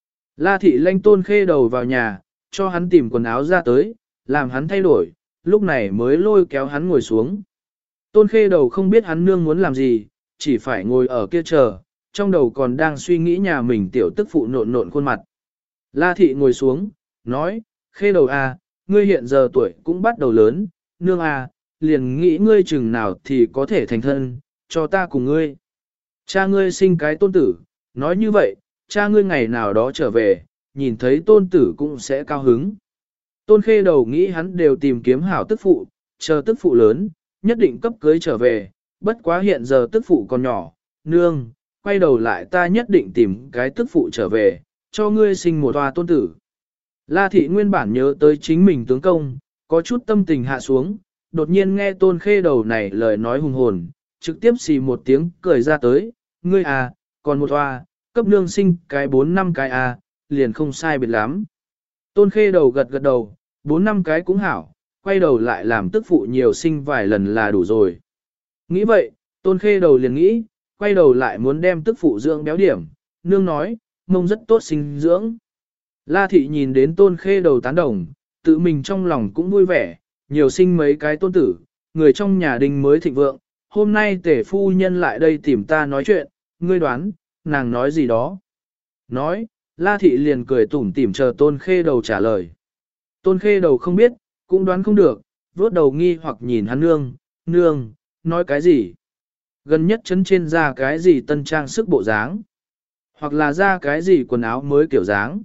La thị lanh Tôn Khê Đầu vào nhà, cho hắn tìm quần áo ra tới, làm hắn thay đổi, lúc này mới lôi kéo hắn ngồi xuống. Tôn Khê Đầu không biết hắn nương muốn làm gì, chỉ phải ngồi ở kia chờ, trong đầu còn đang suy nghĩ nhà mình tiểu tức phụ nộn nộn khuôn mặt. La thị ngồi xuống, nói, Khê Đầu à, ngươi hiện giờ tuổi cũng bắt đầu lớn, nương à, liền nghĩ ngươi chừng nào thì có thể thành thân, cho ta cùng ngươi. Cha ngươi sinh cái tôn tử, nói như vậy, cha ngươi ngày nào đó trở về, nhìn thấy tôn tử cũng sẽ cao hứng. Tôn Khê Đầu nghĩ hắn đều tìm kiếm hảo tức phụ, chờ tức phụ lớn, nhất định cấp cưới trở về, bất quá hiện giờ tức phụ còn nhỏ, nương, quay đầu lại ta nhất định tìm cái tức phụ trở về, cho ngươi sinh một toa tôn tử. La thị nguyên bản nhớ tới chính mình tướng công, có chút tâm tình hạ xuống, đột nhiên nghe Tôn Khê Đầu này lời nói hùng hồn, trực tiếp xì một tiếng cười ra tới, ngươi à, còn một toa, cấp nương sinh cái 4 năm cái à, liền không sai biệt lắm. Tôn Khê Đầu gật gật đầu, 4 năm cái cũng hảo, quay đầu lại làm tức phụ nhiều sinh vài lần là đủ rồi. Nghĩ vậy, Tôn Khê Đầu liền nghĩ, quay đầu lại muốn đem tức phụ dưỡng béo điểm, nương nói, mông rất tốt sinh dưỡng. La thị nhìn đến Tôn Khê Đầu tán đồng, tự mình trong lòng cũng vui vẻ, nhiều sinh mấy cái tôn tử, người trong nhà đình mới thịnh vượng, hôm nay tể phu nhân lại đây tìm ta nói chuyện, ngươi đoán, nàng nói gì đó. Nói, La Thị liền cười tủm tỉm chờ Tôn Khê Đầu trả lời. Tôn Khê Đầu không biết, cũng đoán không được, vốt đầu nghi hoặc nhìn hắn nương, nói cái gì? Gần nhất chấn trên ra cái gì tân trang sức bộ dáng? Hoặc là ra cái gì quần áo mới kiểu dáng?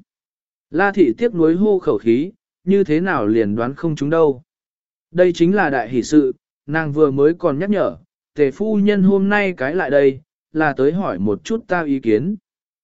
La Thị tiếc nuối hô khẩu khí, như thế nào liền đoán không chúng đâu. Đây chính là đại hỷ sự, nàng vừa mới còn nhắc nhở, tề phu nhân hôm nay cái lại đây, là tới hỏi một chút ta ý kiến.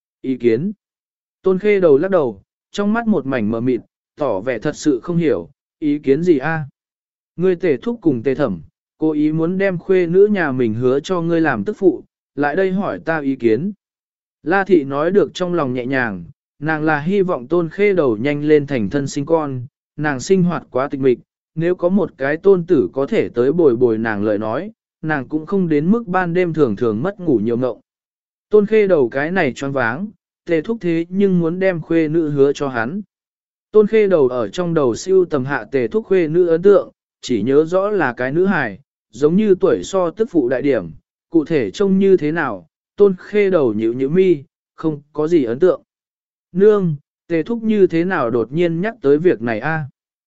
Ý kiến? Tôn Khê Đầu lắc đầu, trong mắt một mảnh mờ mịt, tỏ vẻ thật sự không hiểu, ý kiến gì a? Ngươi tề thúc cùng tề thẩm, cố ý muốn đem khuê nữ nhà mình hứa cho ngươi làm tức phụ, lại đây hỏi ta ý kiến. La Thị nói được trong lòng nhẹ nhàng, nàng là hy vọng Tôn Khê Đầu nhanh lên thành thân sinh con, nàng sinh hoạt quá tịch mịch, nếu có một cái tôn tử có thể tới bồi bồi nàng lời nói, nàng cũng không đến mức ban đêm thường thường mất ngủ nhiều ngộng. Tôn Khê Đầu cái này choáng váng, tề thúc thế nhưng muốn đem khuê nữ hứa cho hắn. Tôn Khê Đầu ở trong đầu siêu tầm hạ tề thúc khuê nữ ấn tượng, chỉ nhớ rõ là cái nữ hài, giống như tuổi so tức phụ đại điểm, cụ thể trông như thế nào, Tôn Khê Đầu nhíu mi, không có gì ấn tượng. Nương, tề thúc như thế nào đột nhiên nhắc tới việc này a?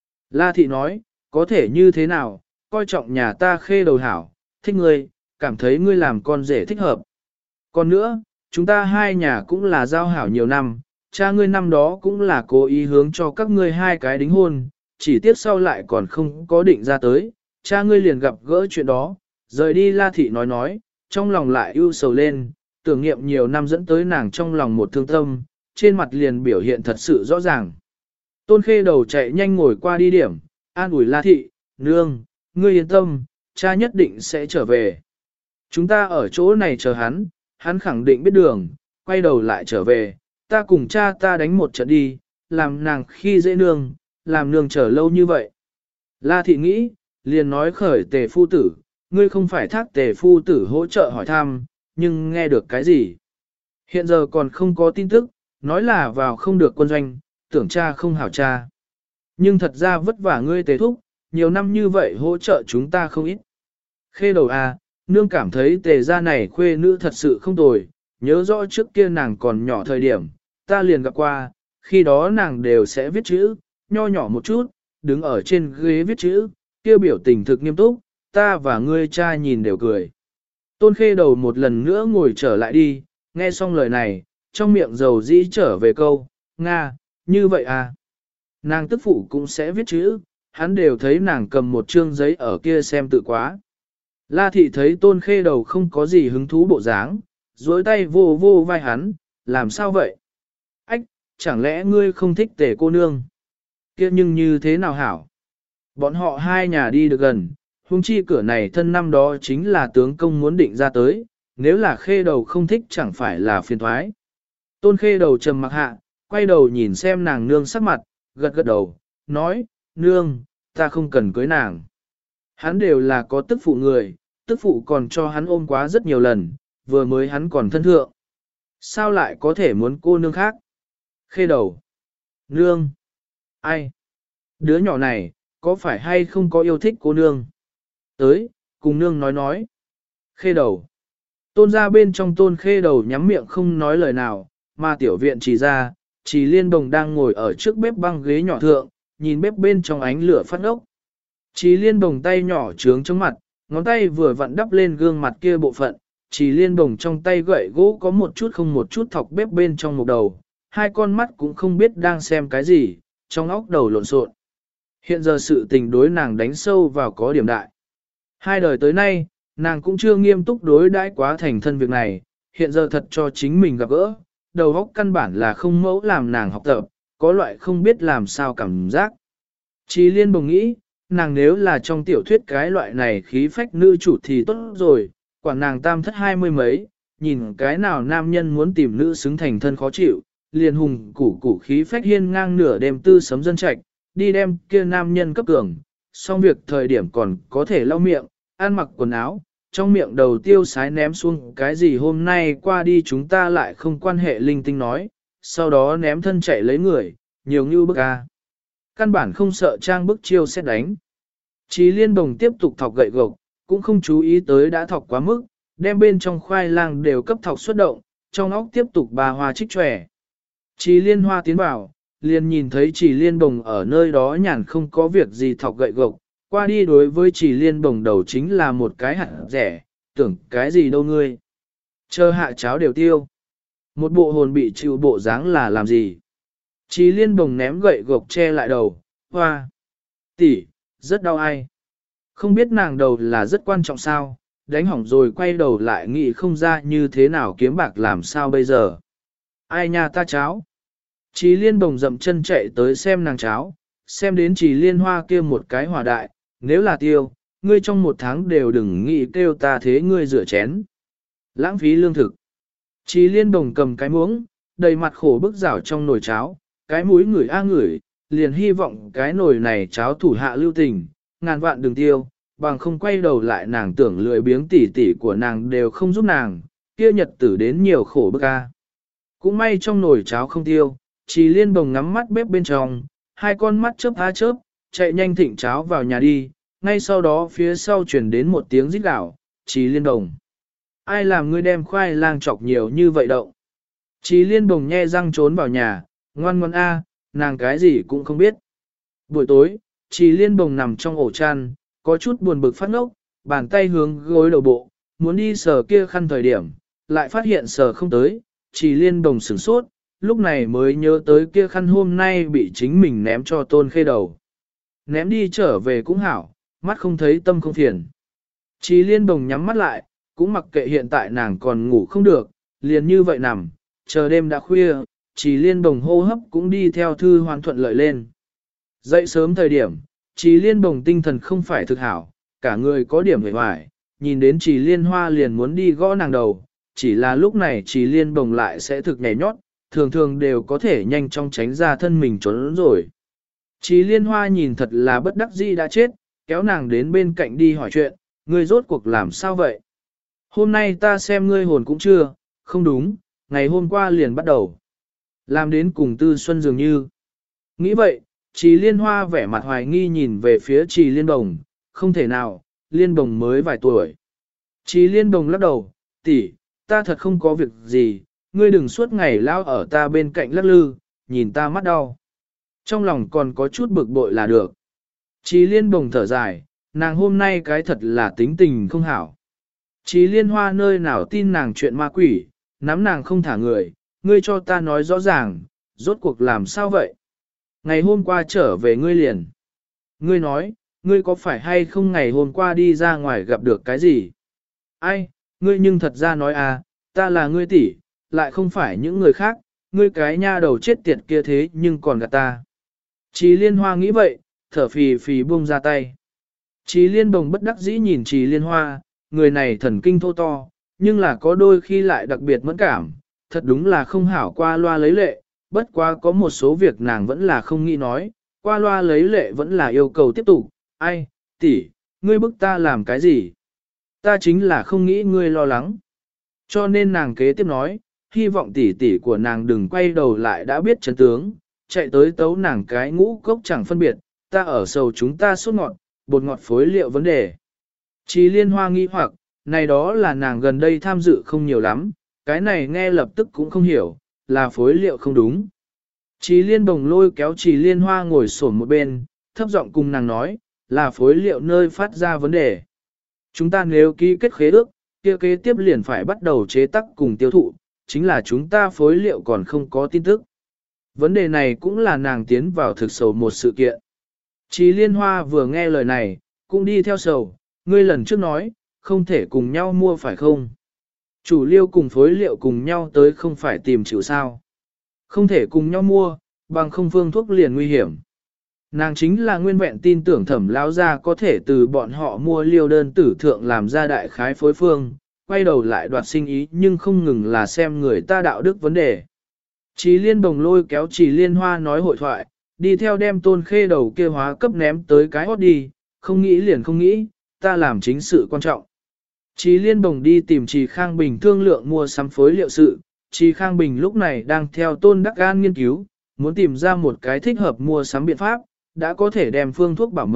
La Thị nói, có thể như thế nào, coi trọng nhà ta Khê Đầu hảo, thích ngươi, cảm thấy ngươi làm con rể thích hợp. Còn nữa, chúng ta hai nhà cũng là giao hảo nhiều năm, cha ngươi năm đó cũng là cố ý hướng cho các ngươi hai cái đính hôn, chỉ tiếc sau lại còn không có định ra tới, cha ngươi liền gặp gỡ chuyện đó, rời đi La Thị nói, trong lòng lại ưu sầu lên, tưởng niệm nhiều năm dẫn tới nàng trong lòng một thương tâm, trên mặt liền biểu hiện thật sự rõ ràng. Tôn Khê Đầu chạy nhanh ngồi qua đi điểm, an ủi La Thị, nương, ngươi yên tâm, cha nhất định sẽ trở về. Chúng ta ở chỗ này chờ hắn khẳng định biết đường, quay đầu lại trở về, ta cùng cha ta đánh một trận đi, làm nàng khi dễ nương, làm nương chờ lâu như vậy. La Thị nghĩ, liền nói khởi tề phu tử, ngươi không phải thác tề phu tử hỗ trợ hỏi thăm, nhưng nghe được cái gì? Hiện giờ còn không có tin tức, nói là vào không được quân doanh, tưởng cha không hảo cha. Nhưng thật ra vất vả ngươi tề thúc, nhiều năm như vậy hỗ trợ chúng ta không ít. Khê Đầu à, nương cảm thấy tề gia này khuê nữ thật sự không tồi, nhớ rõ trước kia nàng còn nhỏ thời điểm, ta liền gặp qua, khi đó nàng đều sẽ viết chữ, nho nhỏ một chút, đứng ở trên ghế viết chữ, kia biểu tình thực nghiêm túc, ta và ngươi cha nhìn đều cười. Tôn Khê Đầu một lần nữa ngồi trở lại đi, nghe xong lời này, trong miệng dầu dĩ trở về câu, Nga, như vậy à. Nàng tức phụ cũng sẽ viết chữ, hắn đều thấy nàng cầm một chương giấy ở kia xem tự quá. La Thị thấy Tôn Khê Đầu không có gì hứng thú bộ dáng, duỗi tay vô vô vai hắn, làm sao vậy? Ách, chẳng lẽ ngươi không thích tề cô nương? Kia nhưng như thế nào hảo? Bọn họ hai nhà đi được gần, huống chi cửa này thân năm đó chính là tướng công muốn định ra tới, nếu là Khê Đầu không thích chẳng phải là phiền thoái. Tôn Khê Đầu trầm mặc hạ, quay đầu nhìn xem nàng nương sắc mặt, gật gật đầu, nói, nương, ta không cần cưới nàng. Hắn đều là có tức phụ người, tức phụ còn cho hắn ôm quá rất nhiều lần, vừa mới hắn còn thân thượng. Sao lại có thể muốn cô nương khác? Khê Đầu. Nương. Ai? Đứa nhỏ này, có phải hay không có yêu thích cô nương? Tới, cùng nương nói. Khê Đầu. Tôn ra bên trong Tôn Khê Đầu nhắm miệng không nói lời nào, mà tiểu viện chỉ ra, chỉ Liên Bồng đang ngồi ở trước bếp băng ghế nhỏ thượng, nhìn bếp bên trong ánh lửa phát ốc. Chỉ Liên Bồng tay nhỏ trướng trong mặt, ngón tay vừa vặn đắp lên gương mặt kia bộ phận, Chỉ Liên Bồng trong tay gậy gỗ có một chút không một chút thọc bếp bên trong một đầu, hai con mắt cũng không biết đang xem cái gì, trong óc đầu lộn xộn. Hiện giờ sự tình đối nàng đánh sâu vào có điểm đại. Hai đời tới nay, nàng cũng chưa nghiêm túc đối đãi quá thành thân việc này, hiện giờ thật cho chính mình gặp gỡ, đầu óc căn bản là không mẫu làm nàng học tập, có loại không biết làm sao cảm giác. Chỉ Liên Bồng nghĩ, nàng nếu là trong tiểu thuyết cái loại này khí phách nữ chủ thì tốt rồi, quả nàng tam thất hai mươi mấy, nhìn cái nào nam nhân muốn tìm nữ xứng thành thân khó chịu, liền hùng củ khí phách hiên ngang nửa đêm tư sấm dân trạch, đi đem kia nam nhân cấp cường, xong việc thời điểm còn có thể lau miệng, ăn mặc quần áo, trong miệng đầu tiêu sái ném xuống cái gì hôm nay qua đi chúng ta lại không quan hệ linh tinh nói, sau đó ném thân chạy lấy người, nhiều như bức a. Căn bản không sợ trang bức chiêu xét đánh. Chí Liên Bồng tiếp tục thọc gậy gộc, cũng không chú ý tới đã thọc quá mức, đem bên trong khoai lang đều cấp thọc xuất động, trong óc tiếp tục bà hoa trích tròe. Trì Liên Hoa tiến vào, liền nhìn thấy Trì Liên Bồng ở nơi đó nhàn không có việc gì thọc gậy gộc, qua đi đối với Trì Liên Bồng đầu chính là một cái hạt rẻ, tưởng cái gì đâu ngươi. Chờ hạ cháo đều tiêu. Một bộ hồn bị chịu bộ dáng là làm gì? Trì Liên Bồng ném gậy gộc che lại đầu, hoa. Tỷ, rất đau ai. Không biết nàng đầu là rất quan trọng sao, đánh hỏng rồi quay đầu lại nghĩ không ra như thế nào kiếm bạc làm sao bây giờ. Ai nha ta cháo. Trì Liên Bồng dậm chân chạy tới xem nàng cháo, xem đến Trì Liên Hoa kia một cái hỏa đại, nếu là tiêu, ngươi trong một tháng đều đừng nghĩ kêu ta thế ngươi rửa chén. Lãng phí lương thực. Trì Liên Bồng cầm cái muỗng, đầy mặt khổ bức rảo trong nồi cháo, cái mũi ngửi ngửi, liền hy vọng cái nồi này cháo thủ hạ lưu tình, ngàn vạn đừng tiêu, bằng không quay đầu lại nàng tưởng lười biếng tỉ tỉ của nàng đều không giúp nàng, kia nhật tử đến nhiều khổ bức a. Cũng may trong nồi cháo không tiêu, Trì Liên Bồng ngắm mắt bếp bên trong, hai con mắt chớp chớp, chạy nhanh thịnh cháo vào nhà đi, ngay sau đó phía sau truyền đến một tiếng rít gào, Trì Liên Bồng. Ai làm ngươi đem khoai lang chọc nhiều như vậy đậu? Trì Liên Bồng nhe răng trốn vào nhà, ngoan ngoan a, nàng cái gì cũng không biết. Buổi tối, Trì Liên Bồng nằm trong ổ chăn, có chút buồn bực phát ngốc, bàn tay hướng gối đầu bộ, muốn đi sờ kia khăn thời điểm, lại phát hiện sờ không tới, Trì Liên Bồng sửng sốt, lúc này mới nhớ tới kia khăn hôm nay bị chính mình ném cho Tôn Khê đầu. Ném đi trở về cũng hảo, mắt không thấy tâm không phiền. Trì Liên Bồng nhắm mắt lại, cũng mặc kệ hiện tại nàng còn ngủ không được, liền như vậy nằm, chờ đêm đã khuya, Trì Liên Bồng hô hấp cũng đi theo thư hoàn thuận lợi lên. Dậy sớm thời điểm, Trì Liên Bồng tinh thần không phải thực hảo, cả người có điểm hề hoài, nhìn đến Trì Liên Hoa liền muốn đi gõ nàng đầu, chỉ là lúc này Trì Liên Bồng lại sẽ thực nhảy nhót, thường thường đều có thể nhanh chóng tránh ra thân mình trốn rồi. Trì Liên Hoa nhìn thật là bất đắc dĩ đã chết, kéo nàng đến bên cạnh đi hỏi chuyện, ngươi rốt cuộc làm sao vậy? Hôm nay ta xem ngươi hồn cũng chưa, không đúng, ngày hôm qua liền bắt đầu. Làm đến cùng Tư Xuân dường như. Nghĩ vậy, Trì Liên Hoa vẻ mặt hoài nghi nhìn về phía Trì Liên Bồng, không thể nào, Liên Bồng mới vài tuổi. Trì Liên Bồng lắc đầu, tỷ, ta thật không có việc gì, ngươi đừng suốt ngày lao ở ta bên cạnh lắc lư, nhìn ta mắt đau. Trong lòng còn có chút bực bội là được. Trì Liên Bồng thở dài, nàng hôm nay cái thật là tính tình không hảo. Trì Liên Hoa nơi nào tin nàng chuyện ma quỷ, nắm nàng không thả người, ngươi cho ta nói rõ ràng, rốt cuộc làm sao vậy? Ngày hôm qua trở về ngươi liền. Ngươi nói, ngươi có phải hay không ngày hôm qua đi ra ngoài gặp được cái gì? Ai, ngươi nhưng thật ra nói à, ta là ngươi tỷ, lại không phải những người khác, ngươi cái nha đầu chết tiệt kia thế nhưng còn gạt ta. Trì Liên Hoa nghĩ vậy, thở phì phì buông ra tay. Trì Liên Bồng bất đắc dĩ nhìn Trì Liên Hoa, người này thần kinh thô to, nhưng là có đôi khi lại đặc biệt mẫn cảm, thật đúng là không hảo qua loa lấy lệ, bất quá có một số việc nàng vẫn là không nghĩ nói, qua loa lấy lệ vẫn là yêu cầu tiếp tục, ai, tỷ, ngươi bức ta làm cái gì? Ta chính là không nghĩ ngươi lo lắng. Cho nên nàng kế tiếp nói, hy vọng tỷ tỷ của nàng đừng quay đầu lại đã biết chân tướng, chạy tới tấu nàng cái ngũ cốc chẳng phân biệt, ta ở sầu chúng ta sốt ngọt, bột ngọt phối liệu vấn đề. Trì Liên Hoa nghi hoặc, này đó là nàng gần đây tham dự không nhiều lắm, cái này nghe lập tức cũng không hiểu, là phối liệu không đúng. Trì Liên Bồng lôi kéo Trì Liên Hoa ngồi xổm một bên, thấp giọng cùng nàng nói, là phối liệu nơi phát ra vấn đề. Chúng ta nếu ký kết khế ước, kia kế tiếp liền phải bắt đầu chế tác cùng tiêu thụ, chính là chúng ta phối liệu còn không có tin tức. Vấn đề này cũng là nàng tiến vào thực sầu một sự kiện. Trì Liên Hoa vừa nghe lời này, cũng đi theo sầu, ngươi lần trước nói, không thể cùng nhau mua phải không? Chủ liêu cùng phối liệu cùng nhau tới không phải tìm chịu sao. Không thể cùng nhau mua, bằng không phương thuốc liền nguy hiểm. Nàng chính là nguyên vẹn tin tưởng Thẩm lão gia có thể từ bọn họ mua liêu đơn tử thượng làm ra đại khái phối phương, quay đầu lại đoạt sinh ý nhưng không ngừng là xem người ta đạo đức vấn đề. Trì Liên Bồng lôi kéo Trì Liên Hoa nói hội thoại, đi theo đem Tôn Khê đầu kia hóa cấp ném tới cái hót đi, không nghĩ liền không nghĩ, ta làm chính sự quan trọng. Trì Liên Bồng đi tìm Trì Khang Bình thương lượng mua sắm phối liệu sự, Trì Khang Bình lúc này đang theo Tôn Đắc Gan nghiên cứu, muốn tìm ra một cái thích hợp mua sắm biện pháp, đã có thể đem phương thuốc bảo mật,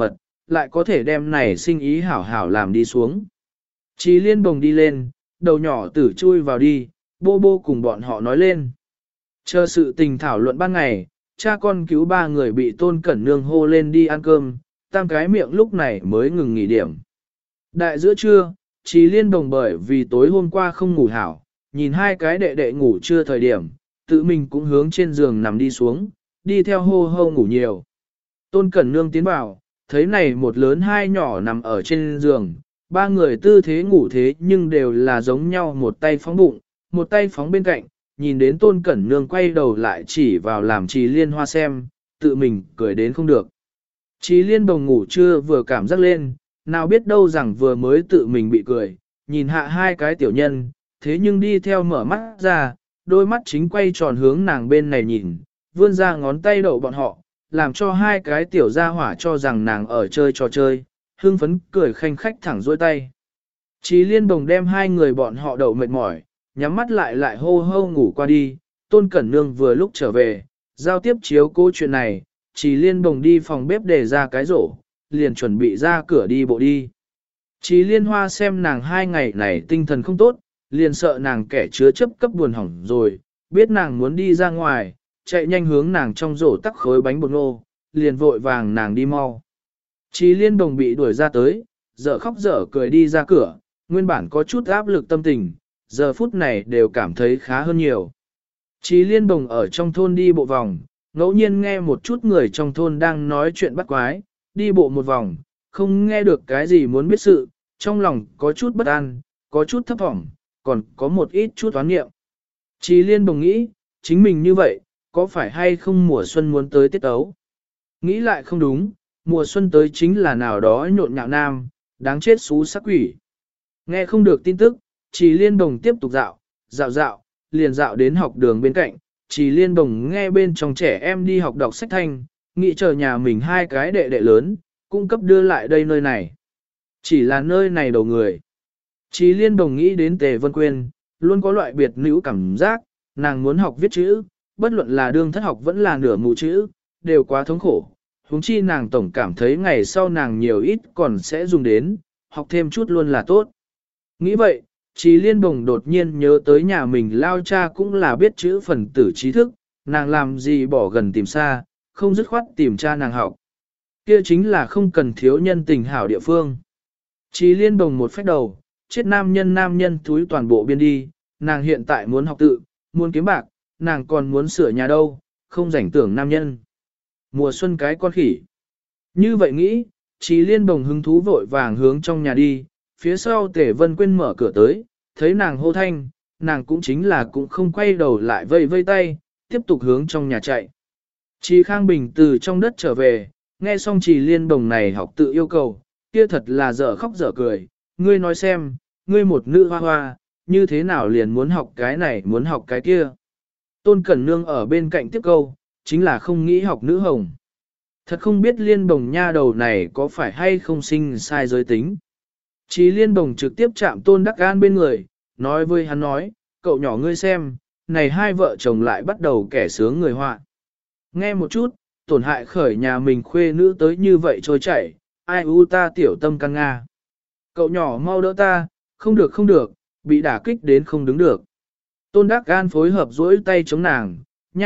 lại có thể đem này sinh ý hảo hảo làm đi xuống. Chí Liên bồng đi lên, đầu nhỏ tử chui vào đi, bô bô cùng bọn họ nói lên. Chờ sự tình thảo luận ban ngày, cha con cứu 3 người bị Tôn Cẩn Nương hô lên đi ăn cơm, tam cái miệng lúc này mới ngừng nghỉ điểm. Đại giữa trưa, Chí Liên bồng bởi vì tối hôm qua không ngủ hảo, nhìn 2 cái đệ đệ ngủ trưa thời điểm, tự mình cũng hướng trên giường nằm đi xuống, đi theo hô hô ngủ nhiều. Tôn Cẩn Nương tiến vào, thấy này một lớn 2 nhỏ nằm ở trên giường, 3 người tư thế ngủ thế nhưng đều là giống nhau, một tay phóng bụng, một tay phóng bên cạnh, nhìn đến Tôn Cẩn Nương quay đầu lại chỉ vào làm Trì Liên Hoa xem, tự mình cười đến không được. Trì Liên bồng ngủ trưa vừa cảm giác lên, nào biết đâu rằng vừa mới tự mình bị cười, nhìn hạ 2 cái tiểu nhân, thế nhưng đi theo mở mắt ra, đôi mắt chính quay tròn hướng nàng bên này nhìn, vươn ra ngón tay đậu bọn họ, làm cho 2 cái tiểu gia hỏa cho rằng nàng ở chơi trò chơi, hưng phấn cười khanh khách thẳng dôi tay. Chí Liên bồng đem 2 người bọn họ đậu mệt mỏi, nhắm mắt lại hô hô ngủ qua đi, Tôn Cẩn Nương vừa lúc trở về, giao tiếp chiếu cố chuyện này, Chí Liên bồng đi phòng bếp để ra cái rổ, liền chuẩn bị ra cửa đi bộ đi. Chí Liên Hoa xem nàng 2 ngày này tinh thần không tốt, liền sợ nàng kẻ chứa chấp cấp buồn hỏng rồi, biết nàng muốn đi ra ngoài, chạy nhanh hướng nàng trong rổ tắc khối bánh bột ngô, liền vội vàng nàng đi mau. Chí Liên bồng bị đuổi ra tới, dở khóc dở cười đi ra cửa, nguyên bản có chút áp lực tâm tình, giờ phút này đều cảm thấy khá hơn nhiều. Chí Liên bồng ở trong thôn đi bộ vòng, ngẫu nhiên nghe một chút người trong thôn đang nói chuyện bắt quái, đi bộ một vòng, không nghe được cái gì muốn biết sự, trong lòng có chút bất an, có chút thấp thỏm, còn có một ít chút toán nghiệm. Chí Liên bồng nghĩ, chính mình như vậy, có phải hay không mùa xuân muốn tới tiết ấu? Nghĩ lại không đúng, mùa xuân tới chính là nào đó nhộn nhạo nam, đáng chết xú sắc quỷ. Nghe không được tin tức, Chí Liên bồng tiếp tục dạo, liền dạo đến học đường bên cạnh, Chí Liên bồng nghe bên trong trẻ em đi học đọc sách thanh, nghĩ chờ nhà mình 2 cái đệ đệ lớn, cung cấp đưa lại đây nơi này. Chỉ là nơi này đầu người. Chí Liên bồng nghĩ đến Tề Vân Quyên, luôn có loại biệt nữ cảm giác, nàng muốn học viết chữ, bất luận là đương thất học vẫn là nửa mù chữ, đều quá thống khổ. Huống chi nàng tổng cảm thấy ngày sau nàng nhiều ít còn sẽ dùng đến, học thêm chút luôn là tốt. Nghĩ vậy, Chí Liên bồng đột nhiên nhớ tới nhà mình lao cha cũng là biết chữ phần tử trí thức, nàng làm gì bỏ gần tìm xa, không dứt khoát tìm cha nàng học. Kia chính là không cần thiếu nhân tình hảo địa phương. Chí Liên bồng một phách đầu, chết nam nhân túi toàn bộ biên đi, nàng hiện tại muốn học tự, muốn kiếm bạc, nàng còn muốn sửa nhà đâu, không rảnh tưởng nam nhân. Mùa xuân cái con khỉ. Như vậy nghĩ, Chí Liên bồng hứng thú vội vàng hướng trong nhà đi, phía sau Tề Vân Quyên mở cửa tới, thấy nàng hô thanh, nàng cũng chính là cũng không quay đầu lại vây vây tay, tiếp tục hướng trong nhà chạy. Chí Khang Bình từ trong đất trở về, nghe xong Chí Liên bồng này học tự yêu cầu, kia thật là dở khóc dở cười, ngươi nói xem, ngươi một nữ hoa hoa, như thế nào liền muốn học cái này muốn học cái kia. Tôn Cẩn Nương ở bên cạnh tiếp câu, chính là không nghĩ học nữ hồng. Thật không biết Liên bồng nha đầu này có phải hay không sinh sai giới tính. Chí Liên bồng trực tiếp chạm Tôn Đắc An bên người, nói với hắn nói, cậu nhỏ ngươi xem, này 2 vợ chồng lại bắt đầu kẻ sướng người họa. Nghe một chút, tổn hại khởi nhà mình khuê nữ tới như vậy trôi chảy, ai u ta tiểu tâm căng nga. Cậu nhỏ mau đỡ ta, không được, bị đả kích đến không đứng được. Tôn Đắc An phối hợp duỗi tay chống nàng,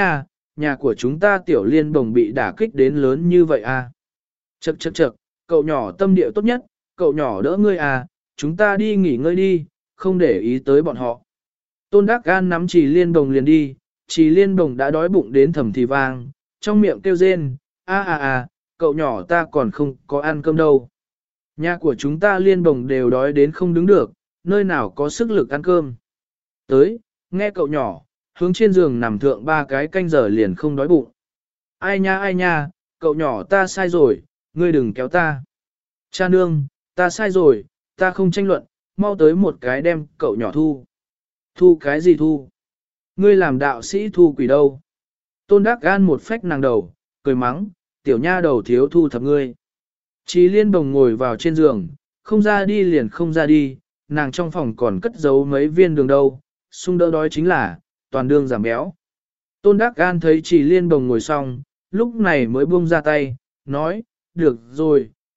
nhà của chúng ta tiểu Liên bồng bị đả kích đến lớn như vậy à. Chậc, cậu nhỏ tâm địa tốt nhất, cậu nhỏ đỡ ngươi à, chúng ta đi nghỉ ngơi đi, không để ý tới bọn họ. Tôn Đắc An nắm Chí Liên bồng liền đi, Chí Liên bồng đã đói bụng đến thầm thì vang, trong miệng kêu rên, cậu nhỏ ta còn không có ăn cơm đâu. Nhà của chúng ta Liên bồng đều đói đến không đứng được, nơi nào có sức lực ăn cơm. Tới, nghe cậu nhỏ, hướng trên giường nằm thượng 3 cái canh giờ liền không đói bụng. Ai nha, cậu nhỏ ta sai rồi, ngươi đừng kéo ta. Cha nương, ta sai rồi, ta không tranh luận, mau tới một cái đem cậu nhỏ thu. Thu cái gì thu? Ngươi làm đạo sĩ thu quỷ đâu? Tôn Đắc An một phách nàng đầu, cười mắng, tiểu nha đầu thiếu thu thập ngươi. Chí Liên bồng ngồi vào trên giường, không ra đi liền không ra đi, nàng trong phòng còn cất giấu mấy viên đường đâu, sung đỡ đói chính là, toàn đường giảm béo. Tôn Đắc An thấy Chí Liên bồng ngồi xong, lúc này mới buông ra tay, nói, được rồi,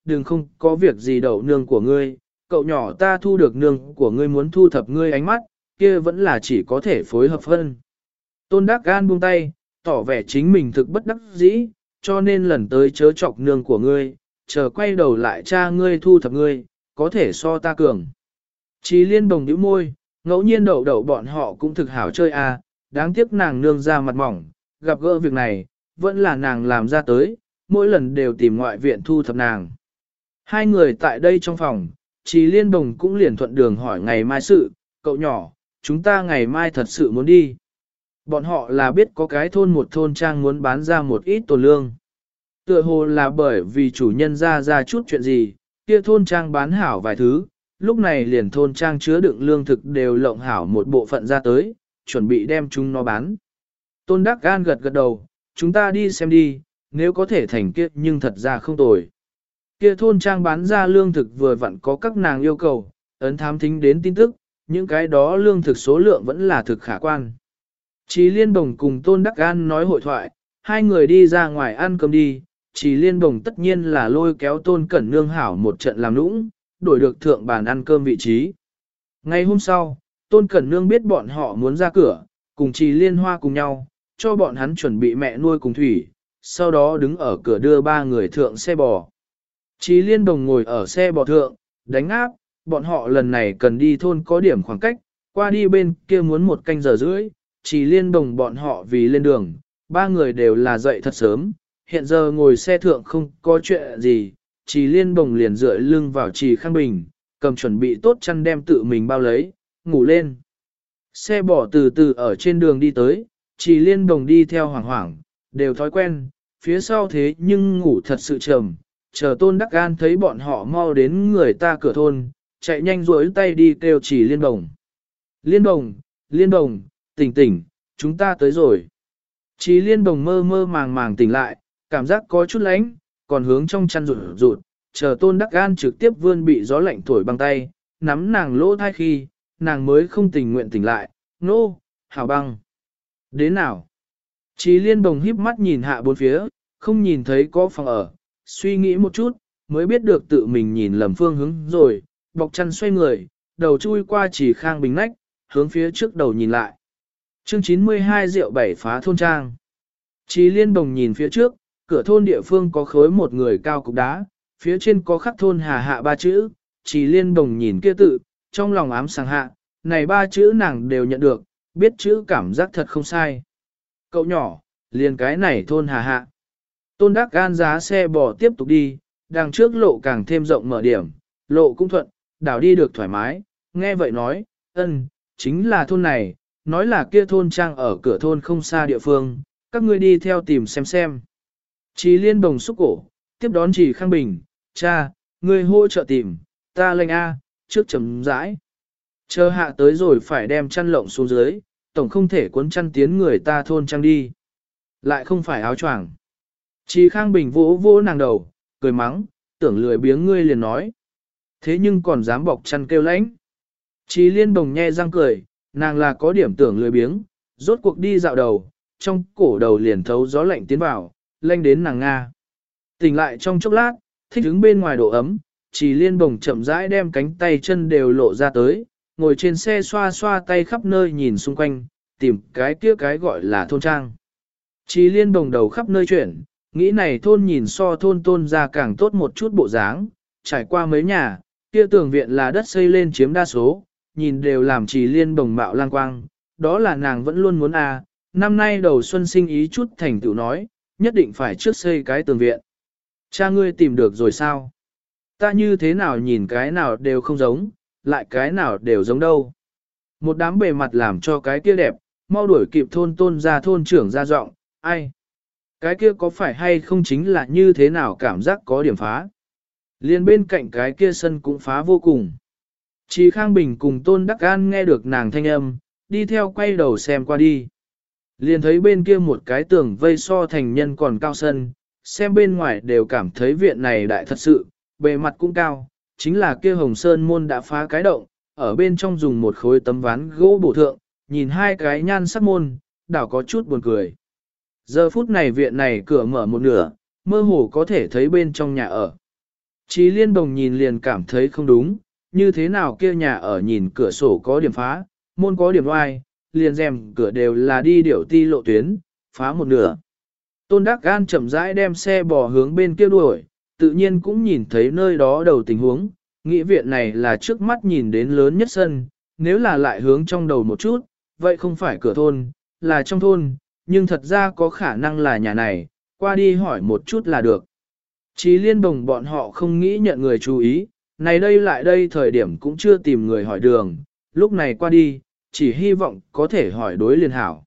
đừng không có việc gì đậu nương của ngươi, cậu nhỏ ta thu được nương của ngươi muốn thu thập ngươi ánh mắt, kia vẫn là chỉ có thể phối hợp hơn. Tôn Đắc Gan buông tay, tỏ vẻ chính mình thực bất đắc dĩ, cho nên lần tới chớ chọc nương của ngươi, chờ quay đầu lại cha ngươi thu thập ngươi, có thể so ta cường. Chí Liên Đồng nhíu môi, ngẫu nhiên đậu đậu bọn họ cũng thực hảo chơi à, đáng tiếc nàng nương ra mặt mỏng, gặp gỡ việc này, vẫn là nàng làm ra tới, mỗi lần đều tìm ngoại viện thu thập nàng. Hai người tại đây trong phòng, Chí Liên Đồng cũng liền thuận đường hỏi ngày mai sự, cậu nhỏ, chúng ta ngày mai thật sự muốn đi. Bọn họ là biết có cái thôn một thôn trang muốn bán ra một ít tồn lương. Tựa hồ là bởi vì chủ nhân ra chút chuyện gì, kia thôn trang bán hảo vài thứ, lúc này liền thôn trang chứa đựng lương thực đều lộng hảo một bộ phận ra tới, chuẩn bị đem chúng nó bán. Tôn Đắc Gan gật gật đầu, chúng ta đi xem đi, nếu có thể thành kia nhưng thật ra không tồi. Kia thôn trang bán ra lương thực vừa vặn có các nàng yêu cầu, ấn thám thính đến tin tức, những cái đó lương thực số lượng vẫn là thực khả quan. Chí Liên Bồng cùng Tôn Đắc Gan nói hội thoại, hai người đi ra ngoài ăn cơm đi, Chí Liên Bồng tất nhiên là lôi kéo Tôn Cẩn Nương hảo một trận làm nũng, đổi được thượng bàn ăn cơm vị trí. Ngày hôm sau, Tôn Cẩn Nương biết bọn họ muốn ra cửa, cùng Chí Liên Hoa cùng nhau, cho bọn hắn chuẩn bị mẹ nuôi cùng thủy, sau đó đứng ở cửa đưa ba người thượng xe bò. Chí Liên Bồng ngồi ở xe bò thượng, đánh áp, bọn họ lần này cần đi thôn có điểm khoảng cách, qua đi bên kia muốn 1 canh giờ rưỡi. Chỉ Liên Bồng bọn họ vì lên đường, ba người đều là dậy thật sớm, hiện giờ ngồi xe thượng không có chuyện gì, Chỉ Liên Bồng liền dựa lưng vào Trì Khang Bình, cầm chuẩn bị tốt chăn đem tự mình bao lấy, ngủ lên. Xe bỏ từ từ ở trên đường đi tới, Chỉ Liên Bồng đi theo hoảng hoảng, đều thói quen, phía sau thế nhưng ngủ thật sự trầm, chờ Tôn Đắc Gan thấy bọn họ mau đến người ta cửa thôn, chạy nhanh rối tay đi kêu Chỉ Liên Bồng. Liên Bồng, Liên Bồng, tỉnh tỉnh, chúng ta tới rồi. Chí Liên Bồng mơ mơ màng màng tỉnh lại, cảm giác có chút lạnh, còn hướng trong chăn rụt rụt, chờ Tôn Đắc Gan trực tiếp vươn bị gió lạnh thổi bằng tay, nắm nàng lỗ thai khi, nàng mới không tình nguyện tỉnh lại, nô, hảo băng. Đến nào? Chí Liên Bồng híp mắt nhìn hạ bốn phía, không nhìn thấy có phòng ở, suy nghĩ một chút, mới biết được tự mình nhìn lầm phương hướng rồi, bọc chăn xoay người, đầu chui qua Chỉ Khang Bình nách, hướng phía trước đầu nhìn lại. Chương 92 rượu bảy phá thôn trang. Chí Liên Bồng nhìn phía trước, cửa thôn địa phương có khối một người cao cục đá, phía trên có khắc thôn Hà Hạ 3 chữ. Chí Liên Bồng nhìn kia tự, trong lòng ám sàng hạ, này 3 chữ nàng đều nhận được, biết chữ cảm giác thật không sai. Cậu nhỏ, liền cái này thôn Hà Hạ. Tôn Đắc Gan giá xe bò tiếp tục đi, đằng trước lộ càng thêm rộng mở điểm, lộ cũng thuận, đảo đi được thoải mái, nghe vậy nói, chính là thôn này, nói là kia thôn trang ở cửa thôn không xa địa phương, các ngươi đi theo tìm xem. Chí Liên Bồng xúc cổ, tiếp đón Chỉ Khang Bình, cha, ngươi hỗ trợ tìm, ta lệnh A, trước chấm rãi. Chờ hạ tới rồi phải đem chăn lộng xuống dưới, tổng không thể cuốn chăn tiến người ta thôn trang đi. Lại không phải áo choàng. Chí Khang Bình vỗ vỗ nàng đầu, cười mắng, tưởng lười biếng ngươi liền nói. Thế nhưng còn dám bọc chăn kêu lãnh. Chí Liên Bồng nhe răng cười, nàng là có điểm tưởng lười biếng, rốt cuộc đi dạo đầu, trong cổ đầu liền thấu gió lạnh tiến vào, lanh đến nàng Nga. Tỉnh lại trong chốc lát, thích đứng bên ngoài độ ấm, Chỉ Liên Bồng chậm rãi đem cánh tay chân đều lộ ra tới, ngồi trên xe xoa xoa tay khắp nơi nhìn xung quanh, tìm cái kia cái gọi là thôn trang. Chỉ Liên Bồng đầu khắp nơi chuyển, nghĩ này thôn nhìn so thôn Tôn ra càng tốt một chút bộ dáng, trải qua mấy nhà, kia tường viện là đất xây lên chiếm đa số, nhìn đều làm Chỉ Liên Bồng mạo lang quang, đó là nàng vẫn luôn muốn năm nay đầu xuân sinh ý chút thành tựu nói, nhất định phải trước xây cái tường viện. Cha ngươi tìm được rồi sao? Ta như thế nào nhìn cái nào đều không giống, lại cái nào đều giống đâu. Một đám bề mặt làm cho cái kia đẹp, mau đuổi kịp thôn Tôn ra thôn trưởng ra giọng, ai? Cái kia có phải hay không chính là như thế nào cảm giác có điểm phá? Liên bên cạnh cái kia sân cũng phá vô cùng. Chí Khang Bình cùng Tôn Đắc Gan nghe được nàng thanh âm, đi theo quay đầu xem qua đi. Liền thấy bên kia một cái tường vây so thành nhân còn cao sân, xem bên ngoài đều cảm thấy viện này đại thật sự, bề mặt cũng cao, chính là kia hồng sơn môn đã phá cái động, ở bên trong dùng một khối tấm ván gỗ bổ thượng, nhìn hai cái nhan sắc môn, đảo có chút buồn cười. Giờ phút này viện này cửa mở một nửa, mơ hồ có thể thấy bên trong nhà ở. Chí Liên Bồng nhìn liền cảm thấy không đúng, như thế nào kia nhà ở nhìn cửa sổ có điểm phá, môn có điểm oai, liền rèm cửa đều là đi điểu ti lộ tuyến, phá một nửa. Tôn Đắc Gan chậm rãi đem xe bò hướng bên kia đuổi, tự nhiên cũng nhìn thấy nơi đó đầu tình huống, nghĩ viện này là trước mắt nhìn đến lớn nhất sân, nếu là lại hướng trong đầu một chút, vậy không phải cửa thôn, là trong thôn, nhưng thật ra có khả năng là nhà này, qua đi hỏi một chút là được. Chí Liên Bồng bọn họ không nghĩ nhận người chú ý, này đây lại đây thời điểm cũng chưa tìm người hỏi đường, lúc này qua đi, chỉ hy vọng có thể hỏi đối liền hảo.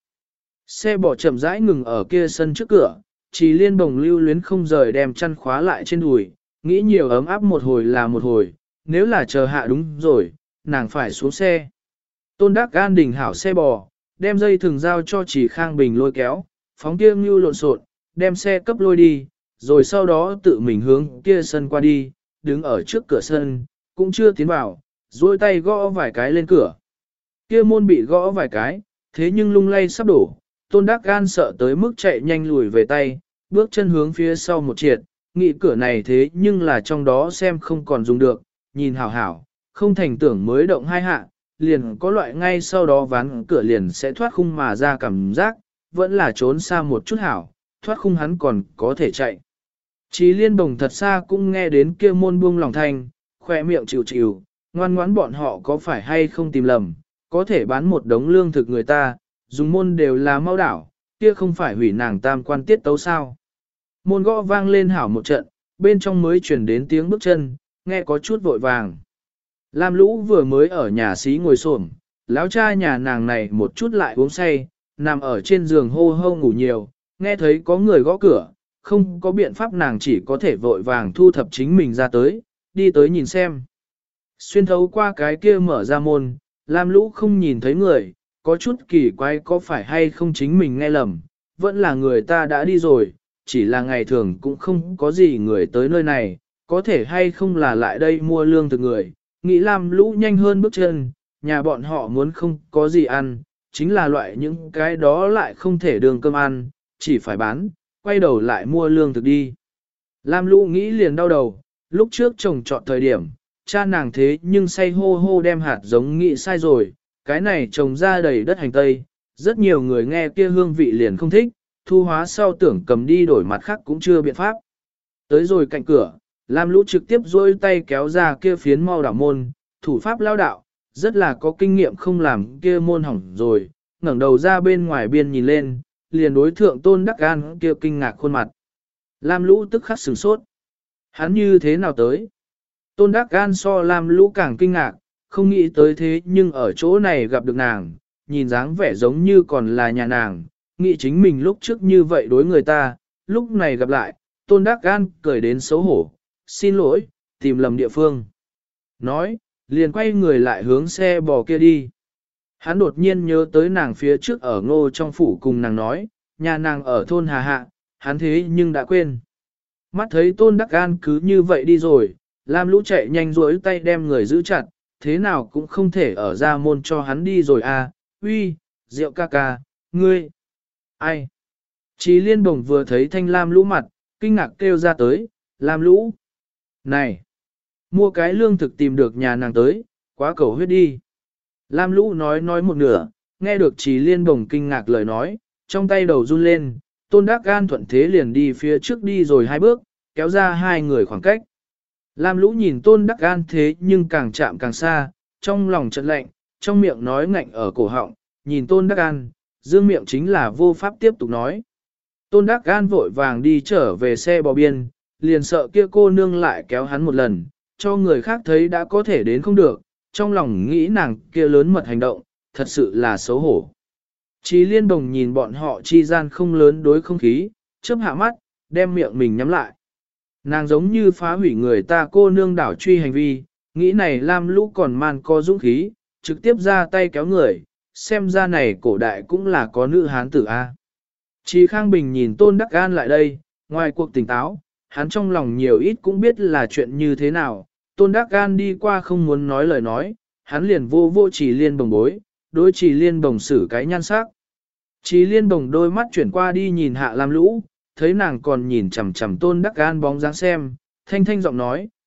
Xe bò chậm rãi ngừng ở kia sân trước cửa, Chí Liên Bồng lưu luyến không rời đem chăn khóa lại trên đùi, nghĩ nhiều ấm áp một hồi là một hồi, nếu là chờ hạ đúng rồi, nàng phải xuống xe. Tôn Đắc Gan đỉnh hảo xe bò, đem dây thừng giao cho Chỉ Khang Bình lôi kéo, phóng kia ngưu lộn xộn, đem xe cấp lôi đi, rồi sau đó tự mình hướng kia sân qua đi, đứng ở trước cửa sân, cũng chưa tiến vào, duỗi tay gõ vài cái lên cửa. Kia môn bị gõ vài cái, thế nhưng lung lay sắp đổ, Tôn Đắc Gan sợ tới mức chạy nhanh lùi về tay, bước chân hướng phía sau một triệt, nghĩ cửa này thế nhưng là trong đó xem không còn dùng được, nhìn hảo hảo, không thành tưởng mới động hai hạ, liền có loại ngay sau đó ván cửa liền sẽ thoát khung mà ra cảm giác, vẫn là trốn xa một chút hảo, thoát khung hắn còn có thể chạy. Chí Liên Bồng thật xa cũng nghe đến kia môn buông lòng thanh, khỏe miệng chịu chịu, ngoan ngoãn bọn họ có phải hay không tìm lầm, có thể bán một đống lương thực người ta, dùng môn đều là mau đảo, kia không phải hủy nàng tam quan tiết tấu sao. Môn gõ vang lên hảo một trận, bên trong mới chuyển đến tiếng bước chân, nghe có chút vội vàng. Lam Lũ vừa mới ở nhà xí ngồi xổm, lão cha nhà nàng này một chút lại uống say, nằm ở trên giường hô hô ngủ nhiều, nghe thấy có người gõ cửa, không có biện pháp nàng chỉ có thể vội vàng thu thập chính mình ra tới, đi tới nhìn xem. Xuyên thấu qua cái kia mở ra môn, Lam Lũ không nhìn thấy người, có chút kỳ quái có phải hay không chính mình nghe lầm, vẫn là người ta đã đi rồi, chỉ là ngày thường cũng không có gì người tới nơi này, có thể hay không là lại đây mua lương từ người, nghĩ Lam Lũ nhanh hơn bước chân, nhà bọn họ muốn không có gì ăn, chính là loại những cái đó lại không thể đường cơm ăn, chỉ phải bán, quay đầu lại mua lương thực đi. Lam Lũ nghĩ liền đau đầu, lúc trước trồng trọt thời điểm, cha nàng thế nhưng say hô hô đem hạt giống nghĩ sai rồi, cái này trồng ra đầy đất hành tây, rất nhiều người nghe kia hương vị liền không thích, thu hóa sau tưởng cầm đi đổi mặt khác cũng chưa biện pháp. Tới rồi cạnh cửa, Lam Lũ trực tiếp duỗi tay kéo ra kia phiến mau đảo môn, thủ pháp lao đạo, rất là có kinh nghiệm không làm kia môn hỏng rồi, ngẩng đầu ra bên ngoài biên nhìn lên, liền đối thượng Tôn Đắc Gan kia kinh ngạc khuôn mặt. Lam Lũ tức khắc sửng sốt. Hắn như thế nào tới? Tôn Đắc Gan so Lam Lũ càng kinh ngạc, không nghĩ tới thế nhưng ở chỗ này gặp được nàng, nhìn dáng vẻ giống như còn là nhà nàng, nghĩ chính mình lúc trước như vậy đối người ta, lúc này gặp lại, Tôn Đắc Gan cười đến xấu hổ, xin lỗi, tìm lầm địa phương. Nói, liền quay người lại hướng xe bò kia đi. Hắn đột nhiên nhớ tới nàng phía trước ở Ngô trong phủ cùng nàng nói, nhà nàng ở thôn Hà Hạ, hắn thế nhưng đã quên. Mắt thấy Tôn Đắc Gan cứ như vậy đi rồi, Lam Lũ chạy nhanh duỗi tay đem người giữ chặt, thế nào cũng không thể ở ra môn cho hắn đi rồi à, uy, Diệu ca ca, ngươi, ai? Chí Liên Bồng vừa thấy Thanh Lam Lũ mặt, kinh ngạc kêu ra tới, Lam Lũ, này, mua cái lương thực tìm được nhà nàng tới, quá cầu huyết đi. Lam Lũ nói một nửa, nghe được Chí Liên Bồng kinh ngạc lời nói, trong tay đầu run lên, Tôn Đắc Gan thuận thế liền đi phía trước đi rồi hai bước, kéo ra hai người khoảng cách. Lam Lũ nhìn Tôn Đắc Gan thế nhưng càng chạm càng xa, trong lòng chợt lạnh, trong miệng nói ngạnh ở cổ họng, nhìn Tôn Đắc Gan, dương miệng chính là vô pháp tiếp tục nói. Tôn Đắc Gan vội vàng đi trở về xe bò biên, liền sợ kia cô nương lại kéo hắn một lần, cho người khác thấy đã có thể đến không được, trong lòng nghĩ nàng kia lớn mật hành động, thật sự là xấu hổ. Chí Liên Bồng nhìn bọn họ chi gian không lớn đối không khí, chớp hạ mắt, đem miệng mình nhắm lại. Nàng giống như phá hủy người ta cô nương đảo truy hành vi, nghĩ này Lam Lũ còn man có dũng khí, trực tiếp ra tay kéo người, xem ra này cổ đại cũng là có nữ hán tử A. Chí Khang Bình nhìn Tôn Đắc Gan lại đây, ngoài cuộc tỉnh táo, hắn trong lòng nhiều ít cũng biết là chuyện như thế nào, Tôn Đắc Gan đi qua không muốn nói lời nói, hắn liền vô Chí Liên Bồng bối, đối Chí Liên Bồng xử cái nhan sắc. Chí Liên Bồng đôi mắt chuyển qua đi nhìn hạ Lam Lũ, thấy nàng còn nhìn chằm chằm Tôn Đắc Gan bóng dáng xem, thanh thanh giọng nói,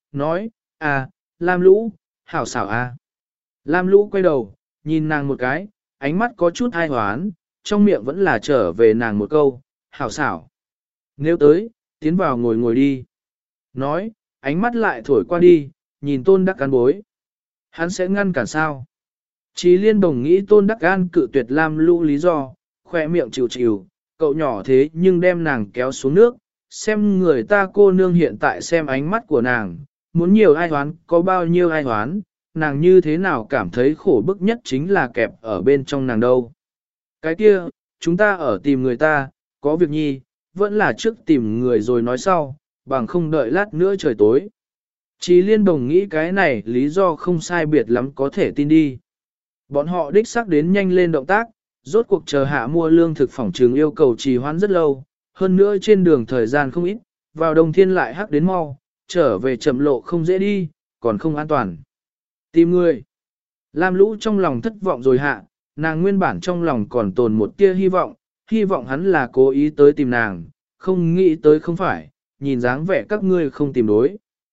nói, à, Lam Lũ, hảo xảo à. Lam Lũ quay đầu, nhìn nàng một cái, ánh mắt có chút ai hoán, trong miệng vẫn là trở về nàng một câu, hảo xảo. Nếu tới, tiến vào ngồi ngồi đi. Nói, ánh mắt lại thổi qua đi, nhìn Tôn Đắc An bối. Hắn sẽ ngăn cản sao? Chí Liên Đồng nghĩ Tôn Đắc An cự tuyệt Lam Lũ lý do, khoe miệng chịu chịu, cậu nhỏ thế nhưng đem nàng kéo xuống nước, xem người ta cô nương hiện tại xem ánh mắt của nàng, muốn nhiều ai hoán, có bao nhiêu ai hoán, nàng như thế nào cảm thấy khổ bức nhất chính là kẹp ở bên trong nàng đâu. Cái kia, chúng ta ở tìm người ta, có việc nhi, vẫn là trước tìm người rồi nói sau, bằng không đợi lát nữa trời tối. Chí Liên Đồng nghĩ cái này lý do không sai biệt lắm có thể tin đi. Bọn họ đích xác đến nhanh lên động tác, rốt cuộc chờ hạ mua lương thực phỏng trường yêu cầu trì hoãn rất lâu, hơn nữa trên đường thời gian không ít, vào đông thiên lại hắc đến mau, trở về chậm lộ không dễ đi, còn không an toàn. Tìm người. Lam Lũ trong lòng thất vọng rồi hạ, nàng nguyên bản trong lòng còn tồn một tia hy vọng hắn là cố ý tới tìm nàng, không nghĩ tới không phải, nhìn dáng vẻ các ngươi không tìm đối.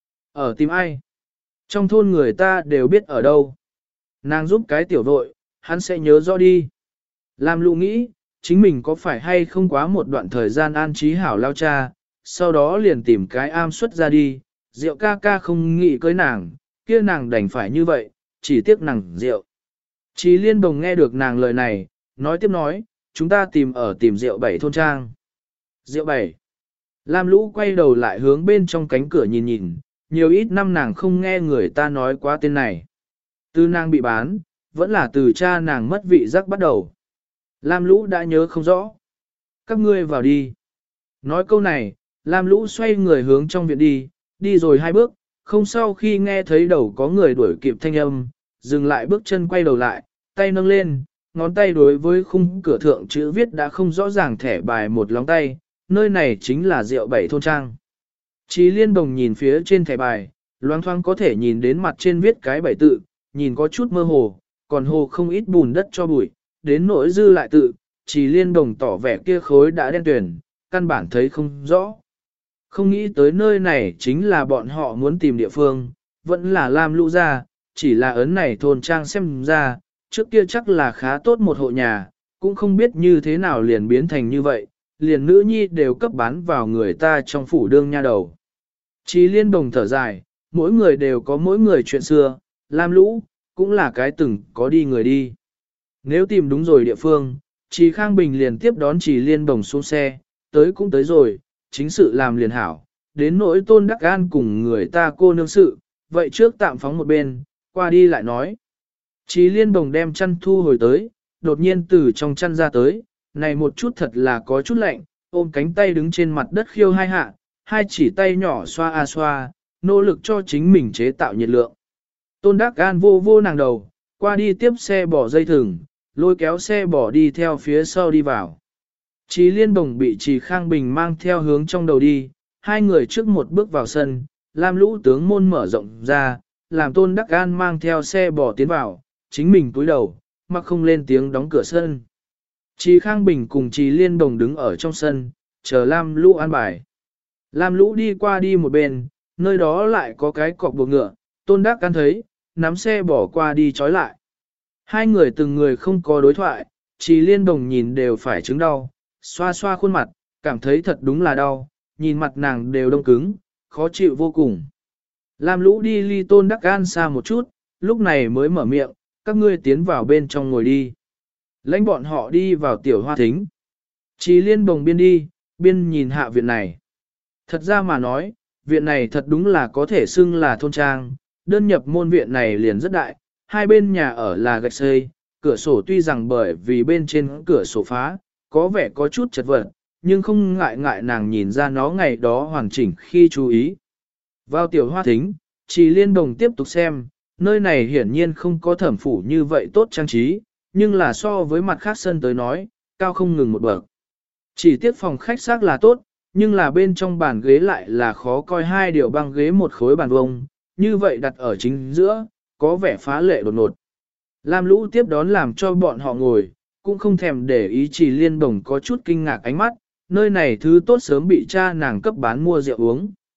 Ở tìm ai? Trong thôn người ta đều biết ở đâu. Nàng giúp cái tiểu vội, hắn sẽ nhớ rõ đi. Lam Lũ nghĩ, chính mình có phải hay không quá một đoạn thời gian an trí hảo lao cha, sau đó liền tìm cái am xuất ra đi, Diệu ca ca không nghĩ cưới nàng, kia nàng đành phải như vậy, chỉ tiếc nàng Diệu. Chí Liên Đồng nghe được nàng lời này, nói tiếp nói, chúng ta tìm Diệu 7 thôn trang. Diệu 7. Lam Lũ quay đầu lại hướng bên trong cánh cửa nhìn nhìn, nhiều ít năm nàng không nghe người ta nói quá tên này. Từ nàng bị bán, vẫn là từ cha nàng mất vị giác bắt đầu. Lam Lũ đã nhớ không rõ. Các ngươi vào đi. Nói câu này, Lam Lũ xoay người hướng trong viện đi rồi 2 bước, không sau khi nghe thấy đầu có người đuổi kịp thanh âm, dừng lại bước chân quay đầu lại, tay nâng lên, ngón tay đối với khung cửa thượng chữ viết đã không rõ ràng thẻ bài một lóng tay, nơi này chính là Diệu 7 thôn trang. Chí Liên Đồng nhìn phía trên thẻ bài, loáng thoáng có thể nhìn đến mặt trên viết cái 7 tự, nhìn có chút mơ hồ, còn hồ không ít bùn đất cho bụi, đến nỗi dư lại tự, Chí Liên Đồng tỏ vẻ kia khối đã đen tuyển, căn bản thấy không rõ. Không nghĩ tới nơi này chính là bọn họ muốn tìm địa phương, vẫn là Lam Lũ ra, chỉ là ấn này thôn trang xem ra, trước kia chắc là khá tốt một hộ nhà, cũng không biết như thế nào liền biến thành như vậy, liền nữ nhi đều cấp bán vào người ta trong phủ đương nha đầu. Chí Liên Đồng thở dài, mỗi người đều có mỗi người chuyện xưa, Lam Lũ, cũng là cái từng có đi người đi. Nếu tìm đúng rồi địa phương, Chí Khang Bình liền tiếp đón Chí Liên Đồng xuống xe, tới cũng tới rồi, chính sự làm liền hảo, đến nỗi Tôn Đắc An cùng người ta cô nương sự, vậy trước tạm phóng một bên, qua đi lại nói. Chí Liên Đồng đem chăn thu hồi tới, đột nhiên từ trong chăn ra tới, này một chút thật là có chút lạnh, ôm cánh tay đứng trên mặt đất khiêu hai hạ, hai chỉ tay nhỏ xoa a xoa, nỗ lực cho chính mình chế tạo nhiệt lượng. Tôn Đắc An vô vô nàng đầu, qua đi tiếp xe bỏ dây thừng, lôi kéo xe bỏ đi theo phía sau đi vào. Chí Liên Đồng bị Chí Khang Bình mang theo hướng trong đầu đi, hai người trước một bước vào sân, Lam Lũ tướng môn mở rộng ra, làm Tôn Đắc An mang theo xe bỏ tiến vào, chính mình cúi đầu, mà không lên tiếng đóng cửa sân. Chí Khang Bình cùng Chí Liên Đồng đứng ở trong sân, chờ Lam Lũ an bài. Lam Lũ đi qua đi một bên, nơi đó lại có cái cọc buộc ngựa, Tôn Đắc An thấy, nắm xe bỏ qua đi trói lại. Hai người từng người không có đối thoại, Chí Liên Đồng nhìn đều phải chứng đau, xoa xoa khuôn mặt, cảm thấy thật đúng là đau, nhìn mặt nàng đều đông cứng, khó chịu vô cùng. Lam Lũ đi ly Tôn Đắc An xa một chút, lúc này mới mở miệng, các ngươi tiến vào bên trong ngồi đi. Lãnh bọn họ đi vào tiểu hoa thính. Chí Liên Đồng biên đi, biên nhìn hạ viện này. Thật ra mà nói, viện này thật đúng là có thể xưng là thôn trang, đơn nhập môn viện này liền rất đại, hai bên nhà ở là gạch xây, cửa sổ tuy rằng bởi vì bên trên cửa sổ phá, có vẻ có chút chật vật, nhưng không ngại nàng nhìn ra nó ngày đó hoàn chỉnh khi chú ý. Vào tiểu hoa thính, Chí Liên Đồng tiếp tục xem, nơi này hiển nhiên không có thẩm phủ như vậy tốt trang trí, nhưng là so với mặt khác sân tới nói, cao không ngừng một bậc. Chỉ tiếc phòng khách xác là tốt, nhưng là bên trong bàn ghế lại là khó coi, hai điều băng ghế một khối bàn vông, như vậy đặt ở chính giữa, có vẻ phá lệ đột ngột. Lam Lũ tiếp đón làm cho bọn họ ngồi, cũng không thèm để ý. Chí Liên Đồng có chút kinh ngạc ánh mắt, nơi này thứ tốt sớm bị cha nàng cấp bán mua rượu uống.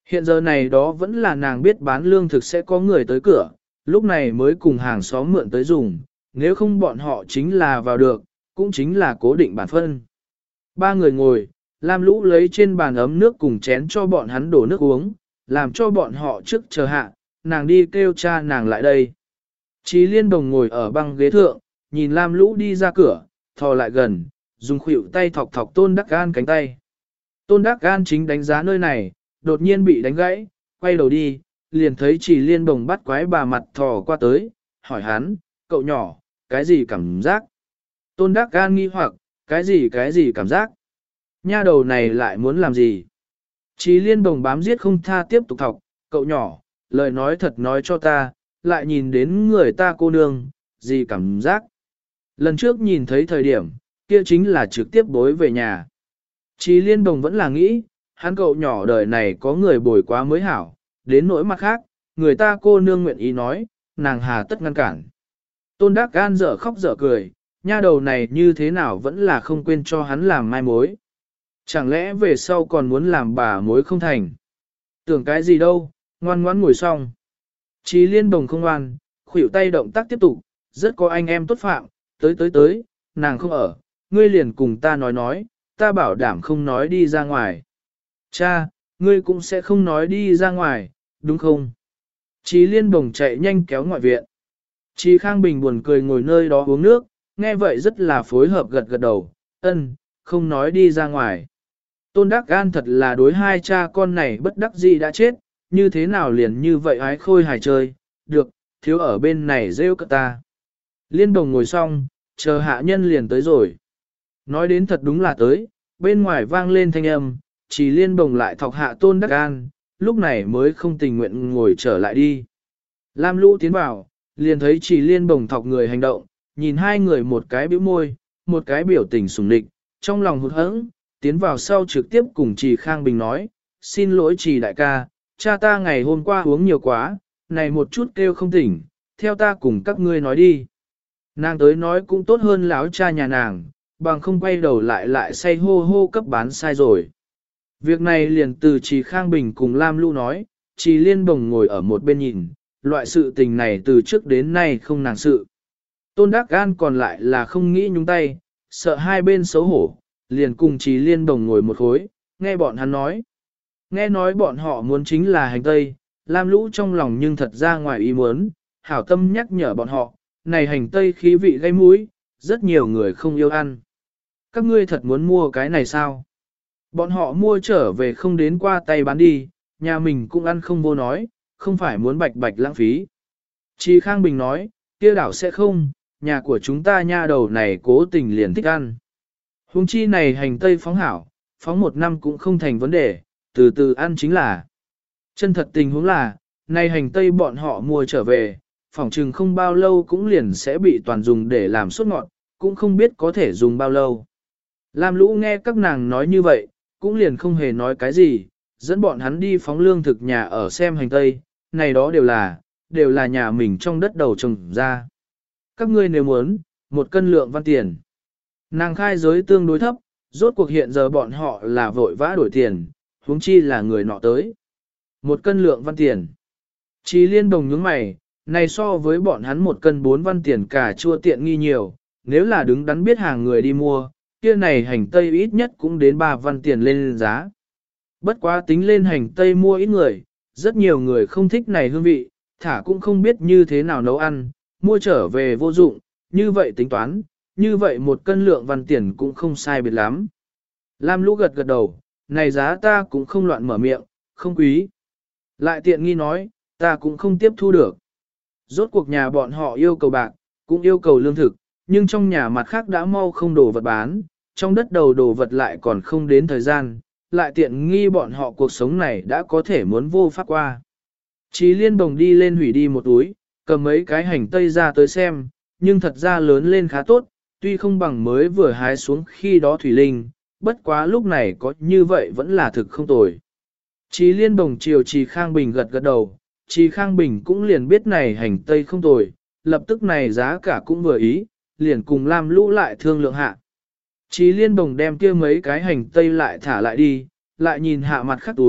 Hiện giờ này đó vẫn là nàng biết bán lương thực sẽ có người tới cửa, lúc này mới cùng hàng xóm mượn tới dùng, nếu không bọn họ chính là vào được, cũng chính là cố định bản phân. Ba người ngồi, Lam Lũ lấy trên bàn ấm nước cùng chén cho bọn hắn đổ nước uống, làm cho bọn họ trước chờ hạ, nàng đi kêu cha nàng lại đây. Chí Liên Đồng ngồi ở băng ghế thượng, nhìn Lam Lũ đi ra cửa, thò lại gần, dùng khuỷu tay thọc thọc Tôn Đắc Gan cánh tay. Tôn Đắc Gan chính đánh giá nơi này, đột nhiên bị đánh gãy, quay đầu đi, liền thấy Chí Liên Đồng bắt quái bà mặt thò qua tới, hỏi hắn, cậu nhỏ, cái gì cảm giác? Tôn Đắc Gan nghi hoặc, cái gì cảm giác? Nha đầu này lại muốn làm gì? Chí Liên Đồng bám giết không tha tiếp tục thọc, cậu nhỏ, lời nói thật nói cho ta, lại nhìn đến người ta cô nương, gì cảm giác? Lần trước nhìn thấy thời điểm, kia chính là trực tiếp bối về nhà. Chí Liên Đồng vẫn là nghĩ, hắn cậu nhỏ đời này có người bồi quá mới hảo, đến nỗi mặt khác, người ta cô nương nguyện ý nói, nàng hà tất ngăn cản. Tôn Đắc Gan dở khóc dở cười, nha đầu này như thế nào vẫn là không quên cho hắn làm mai mối. Chẳng lẽ về sau còn muốn làm bà mối không thành? Tưởng cái gì đâu, ngoan ngoãn ngồi xong. Chí Liên Đồng không ngoan, khuỷu tay động tác tiếp tục, rất có anh em tốt phạm, tới, nàng không ở, ngươi liền cùng ta nói, ta bảo đảm không nói đi ra ngoài. Cha, ngươi cũng sẽ không nói đi ra ngoài, đúng không? Chí Liên Đồng chạy nhanh kéo ngoại viện. Chí Khang Bình buồn cười ngồi nơi đó uống nước, nghe vậy rất là phối hợp gật gật đầu, không nói đi ra ngoài. Tôn Đắc Gan thật là đối hai cha con này bất đắc dĩ đã chết, như thế nào liền như vậy ái khôi hài chơi, được, thiếu ở bên này rêu cợt ta. Liên Đồng ngồi xong, chờ hạ nhân liền tới rồi. Nói đến thật đúng là tới, bên ngoài vang lên thanh âm, chỉ Liên Đồng lại thọc hạ Tôn Đắc Gan, lúc này mới không tình nguyện ngồi trở lại đi. Lam Lũ tiến vào, liền thấy chỉ Liên Đồng thọc người hành động, nhìn hai người một cái bĩu môi, một cái biểu tình sùng địch, trong lòng hụt hẫng, tiến vào sau trực tiếp cùng Trì Khang Bình nói, xin lỗi Trì đại ca, cha ta ngày hôm qua uống nhiều quá, này một chút kêu không tỉnh, theo ta cùng các ngươi nói đi. Nàng tới nói cũng tốt hơn láo cha nhà nàng, bằng không quay đầu lại say hô hô cấp bán sai rồi. Việc này liền từ Trì Khang Bình cùng Lam Lũ nói, Trì Liên Đồng ngồi ở một bên nhìn, loại sự tình này từ trước đến nay không nàng sự. Tôn Đắc Gan còn lại là không nghĩ nhúng tay, sợ hai bên xấu hổ, liền cùng Trì Liên Đồng ngồi một khối, nghe bọn hắn nói. Nghe nói bọn họ muốn chính là hành tây, Lam Lũ trong lòng nhưng thật ra ngoài ý muốn, hảo tâm nhắc nhở bọn họ, này hành tây khí vị gây mũi, rất nhiều người không yêu ăn. Các ngươi thật muốn mua cái này sao? Bọn họ mua trở về không đến qua tay bán đi, nhà mình cũng ăn không vô nói, không phải muốn bạch bạch lãng phí. Trì Khang Bình nói, kia đảo sẽ không, nhà của chúng ta nha đầu này cố tình liền thích ăn. Huống chi này hành tây phóng hảo, phóng một năm cũng không thành vấn đề, từ từ ăn chính là. Chân thật tình huống là, này hành tây bọn họ mua trở về, phỏng chừng không bao lâu cũng liền sẽ bị toàn dùng để làm sốt ngọt, cũng không biết có thể dùng bao lâu. Lam Lũ nghe các nàng nói như vậy, cũng liền không hề nói cái gì, dẫn bọn hắn đi phóng lương thực nhà ở xem hành tây, này đó đều là nhà mình trong đất đầu trồng ra. Các ngươi nếu muốn, 1 cân lượng văn tiền. Nàng khai giới tương đối thấp, rốt cuộc hiện giờ bọn họ là vội vã đổi tiền, huống chi là người nọ tới. 1 cân lượng văn tiền. Chí Liên Đồng nhướng mày, này so với bọn hắn 1 cân 4 văn tiền cà chua tiện nghi nhiều, nếu là đứng đắn biết hàng người đi mua, kia này hành tây ít nhất cũng đến 3 văn tiền lên giá. Bất quá tính lên hành tây mua ít người, rất nhiều người không thích này hương vị, thả cũng không biết như thế nào nấu ăn, mua trở về vô dụng, như vậy tính toán, như vậy 1 cân lượng văn tiền cũng không sai biệt lắm. Lam Lũ gật gật đầu, này giá ta cũng không loạn mở miệng, không quý. Lại tiện nghi nói, ta cũng không tiếp thu được. Rốt cuộc nhà bọn họ yêu cầu bạc, cũng yêu cầu lương thực, nhưng trong nhà mặt khác đã mau không đồ vật bán, trong đất đầu đồ vật lại còn không đến thời gian, lại tiện nghi bọn họ cuộc sống này đã có thể muốn vô pháp qua. Chí Liên Đồng đi lên hủy đi một túi, cầm mấy cái hành tây ra tới xem, nhưng thật ra lớn lên khá tốt, tuy không bằng mới vừa hái xuống khi đó thủy linh, bất quá lúc này có như vậy vẫn là thực không tồi. Chí Liên Đồng chiều Trì Khang Bình gật gật đầu, Trì Khang Bình cũng liền biết này hành tây không tồi, lập tức này giá cả cũng vừa ý, liền cùng Lam Lũ lại thương lượng hạ. Chí Liên Đồng đem kia mấy cái hành tây lại thả lại đi, lại nhìn hạ mặt khắc túi,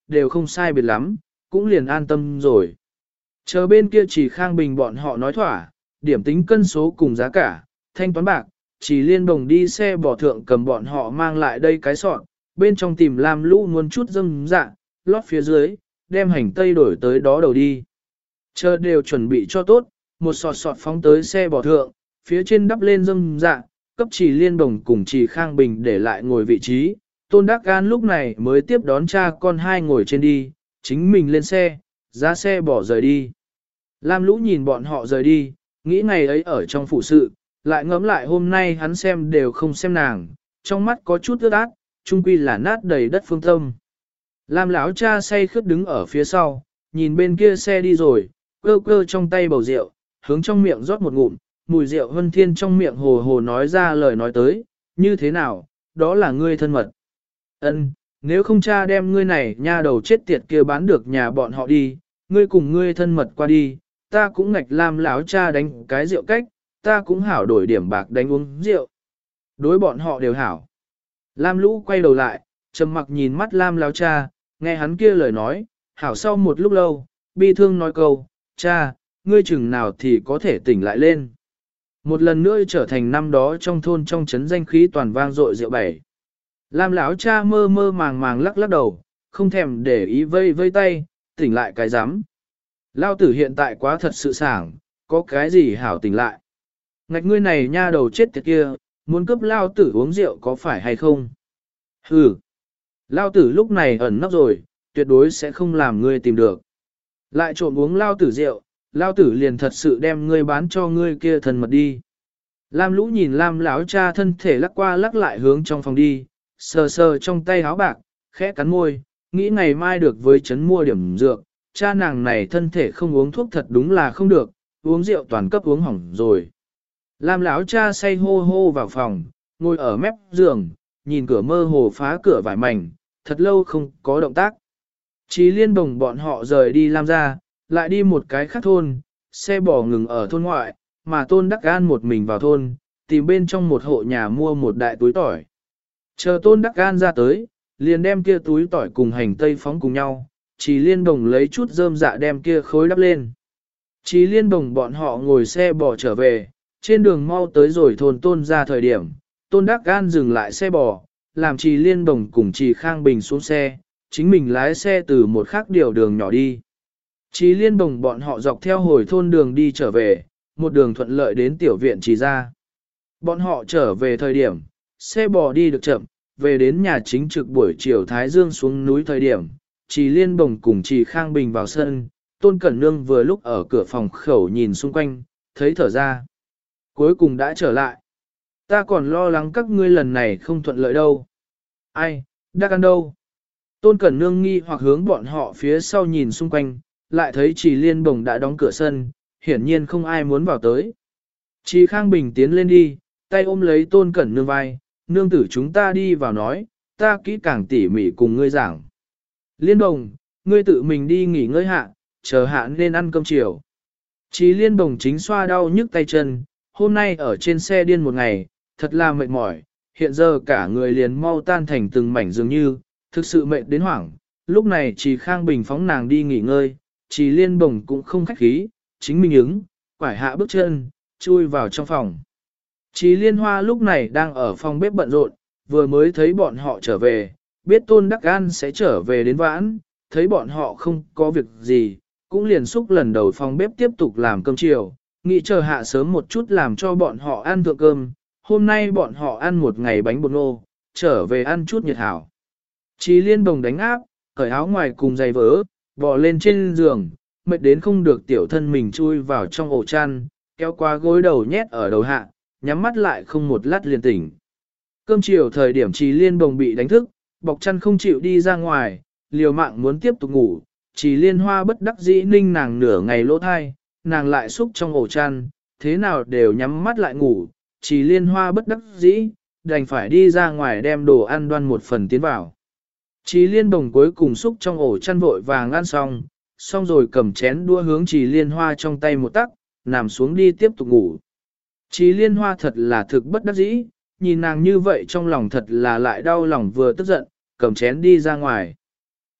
đều không sai biệt lắm, cũng liền an tâm rồi. Chờ bên kia chỉ Khang Bình bọn họ nói thỏa, điểm tính cân số cùng giá cả, thanh toán bạc, chỉ Liên Bồng đi xe bỏ thượng cầm bọn họ mang lại đây cái sọt, bên trong tìm Lam Lũ muốn chút dâm dạ, lót phía dưới, đem hành tây đổi tới đó đầu đi. Chờ đều chuẩn bị cho tốt, một sọt sọt phóng tới xe bỏ thượng, phía trên đắp lên dâm dạ, cấp chỉ Liên Bồng cùng chỉ Khang Bình để lại ngồi vị trí. Tôn Đắc Gan lúc này mới tiếp đón cha con hai ngồi trên đi, chính mình lên xe, ra xe bỏ rời đi. Lam Lũ nhìn bọn họ rời đi, nghĩ ngày ấy ở trong phụ sự, lại ngẫm lại hôm nay hắn xem đều không xem nàng, trong mắt có chút ướt át, chung quy là nát đầy đất phương tâm. Lam lão cha say khướt đứng ở phía sau, nhìn bên kia xe đi rồi, cơ cơ trong tay bầu rượu, hướng trong miệng rót một ngụm, mùi rượu hân thiên trong miệng hồ hồ nói ra lời nói tới, như thế nào, đó là ngươi thân mật. Ân, nếu không cha đem ngươi này nha đầu chết tiệt kia bán được nhà bọn họ đi, ngươi cùng ngươi thân mật qua đi, ta cũng ngạch Lam lão cha đánh cái rượu cách, ta cũng hảo đổi điểm bạc đánh uống rượu. Đối bọn họ đều hảo. Lam Lũ quay đầu lại, trầm mặc nhìn mắt Lam lão cha, nghe hắn kia lời nói, hảo sau một lúc lâu, bi thương nói câu, cha, ngươi chừng nào thì có thể tỉnh lại lên. Một lần nữa trở thành năm đó trong thôn trong trấn danh khí toàn vang dội rượu bảy. Lam lão cha mơ mơ màng màng lắc lắc đầu, không thèm để ý vây vây tay, tỉnh lại cái rắm. Lao tử hiện tại quá thật sự sảng, có cái gì hảo tỉnh lại. Ngạch ngươi này nha đầu chết tiệt kia, muốn cướp lao tử uống rượu có phải hay không? Hừ, lao tử lúc này ẩn nấp rồi, tuyệt đối sẽ không làm ngươi tìm được. Lại trộm uống lao tử rượu, lao tử liền thật sự đem ngươi bán cho ngươi kia thần mật đi. Lam Lũ nhìn Lam lão cha thân thể lắc qua lắc lại hướng trong phòng đi, sờ sờ trong tay áo bạc, khẽ cắn môi, nghĩ ngày mai được với chấn mua điểm dược, cha nàng này thân thể không uống thuốc thật đúng là không được, uống rượu toàn cấp uống hỏng rồi. Lam lão cha say hô hô vào phòng, ngồi ở mép giường, nhìn cửa mơ hồ phá cửa vải mảnh, thật lâu không có động tác. Chí Liên Bồng bọn họ rời đi Lam ra, lại đi một cái khác thôn, xe bò ngừng ở thôn ngoại, mà Tôn Đắc Gan một mình vào thôn, tìm bên trong một hộ nhà mua một đại túi tỏi. Chờ Tôn Đắc Gan ra tới, liền đem kia túi tỏi cùng hành tây phóng cùng nhau, Chí Liên Bồng lấy chút rơm dạ đem kia khối đắp lên. Chí Liên Bồng bọn họ ngồi xe bò trở về, trên đường mau tới rồi thôn Tôn ra thời điểm, Tôn Đắc Gan dừng lại xe bò, làm Chí Liên Bồng cùng Chí Khang Bình xuống xe, chính mình lái xe từ một khác điều đường nhỏ đi. Chí Liên Bồng bọn họ dọc theo hồi thôn đường đi trở về, một đường thuận lợi đến tiểu viện Chí ra. Bọn họ trở về thời điểm, xe bò đi được chậm, về đến nhà chính trực buổi chiều Thái Dương xuống núi thời điểm, Chí Liên Bồng cùng Chí Khang Bình vào sân, Tôn Cẩn Nương vừa lúc ở cửa phòng khẩu nhìn xung quanh, thấy thở ra. Cuối cùng đã trở lại. Ta còn lo lắng các ngươi lần này không thuận lợi đâu. Ai, Đắc Gan đâu? Tôn Cẩn Nương nghi hoặc hướng bọn họ phía sau nhìn xung quanh, lại thấy Chí Liên Bồng đã đóng cửa sân, hiển nhiên không ai muốn vào tới. Chí Khang Bình tiến lên đi, tay ôm lấy Tôn Cẩn Nương vai, nương tử chúng ta đi vào nói, ta kỹ càng tỉ mỉ cùng ngươi giảng. Liên Bồng, ngươi tự mình đi nghỉ ngơi hạ, chờ hạ nên ăn cơm chiều. Chí Liên Bồng chính xoa đau nhức tay chân, hôm nay ở trên xe điên một ngày, thật là mệt mỏi, hiện giờ cả người liền mau tan thành từng mảnh dường như, thực sự mệt đến hoảng. Lúc này Chí Khang Bình phóng nàng đi nghỉ ngơi, Chí Liên Bồng cũng không khách khí, chính mình ứng, quải hạ bước chân, chui vào trong phòng. Chí Liên Hoa lúc này đang ở phòng bếp bận rộn, vừa mới thấy bọn họ trở về, biết Tôn Đắc Gan sẽ trở về đến vãn, thấy bọn họ không có việc gì, cũng liền xúc lần đầu phòng bếp tiếp tục làm cơm chiều, nghĩ chờ hạ sớm một chút làm cho bọn họ ăn thượng cơm, hôm nay bọn họ ăn một ngày bánh bột ngô, trở về ăn chút nhiệt hảo. Chí Liên Bồng đánh áp, cởi áo ngoài cùng giày vỡ, bò lên trên giường, mệt đến không được tiểu thân mình chui vào trong ổ chăn, kéo qua gối đầu nhét ở đầu hạ, nhắm mắt lại không một lát liền tỉnh. Cơm chiều thời điểm Chí Liên Bồng bị đánh thức, bọc chăn không chịu đi ra ngoài, liều mạng muốn tiếp tục ngủ, Chí Liên Hoa bất đắc dĩ ninh nàng nửa ngày lỗ thai, nàng lại xúc trong ổ chăn, thế nào đều nhắm mắt lại ngủ, Chí Liên Hoa bất đắc dĩ, đành phải đi ra ngoài đem đồ ăn đoan một phần tiến vào. Chí Liên Bồng cuối cùng xúc trong ổ chăn vội vàng ăn xong rồi cầm chén đua hướng Chí Liên Hoa trong tay một tắc, nằm xuống đi tiếp tục ngủ. Chí Liên Hoa thật là thực bất đắc dĩ, nhìn nàng như vậy trong lòng thật là lại đau lòng vừa tức giận, cầm chén đi ra ngoài.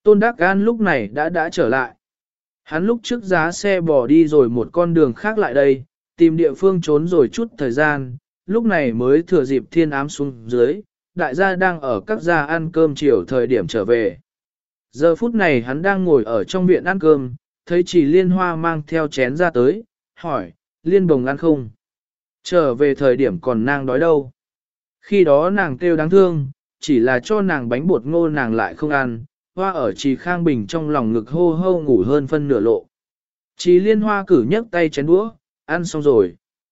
Tôn Đắc An lúc này đã trở lại. Hắn lúc trước giá xe bỏ đi rồi một con đường khác lại đây, tìm địa phương trốn rồi chút thời gian, lúc này mới thừa dịp thiên ám xuống dưới, đại gia đang ở các gia ăn cơm chiều thời điểm trở về. Giờ phút này hắn đang ngồi ở trong viện ăn cơm, thấy chỉ Liên Hoa mang theo chén ra tới, hỏi, Liên Bồng ăn không? Trở về thời điểm còn nàng đói đâu? Khi đó nàng kêu đáng thương, chỉ là cho nàng bánh bột ngô nàng lại không ăn, Hoa ở Trì Khang Bình trong lòng ngực hô hô ngủ hơn phân nửa lộ. Trì Liên Hoa cử nhấc tay chén đũa, ăn xong rồi.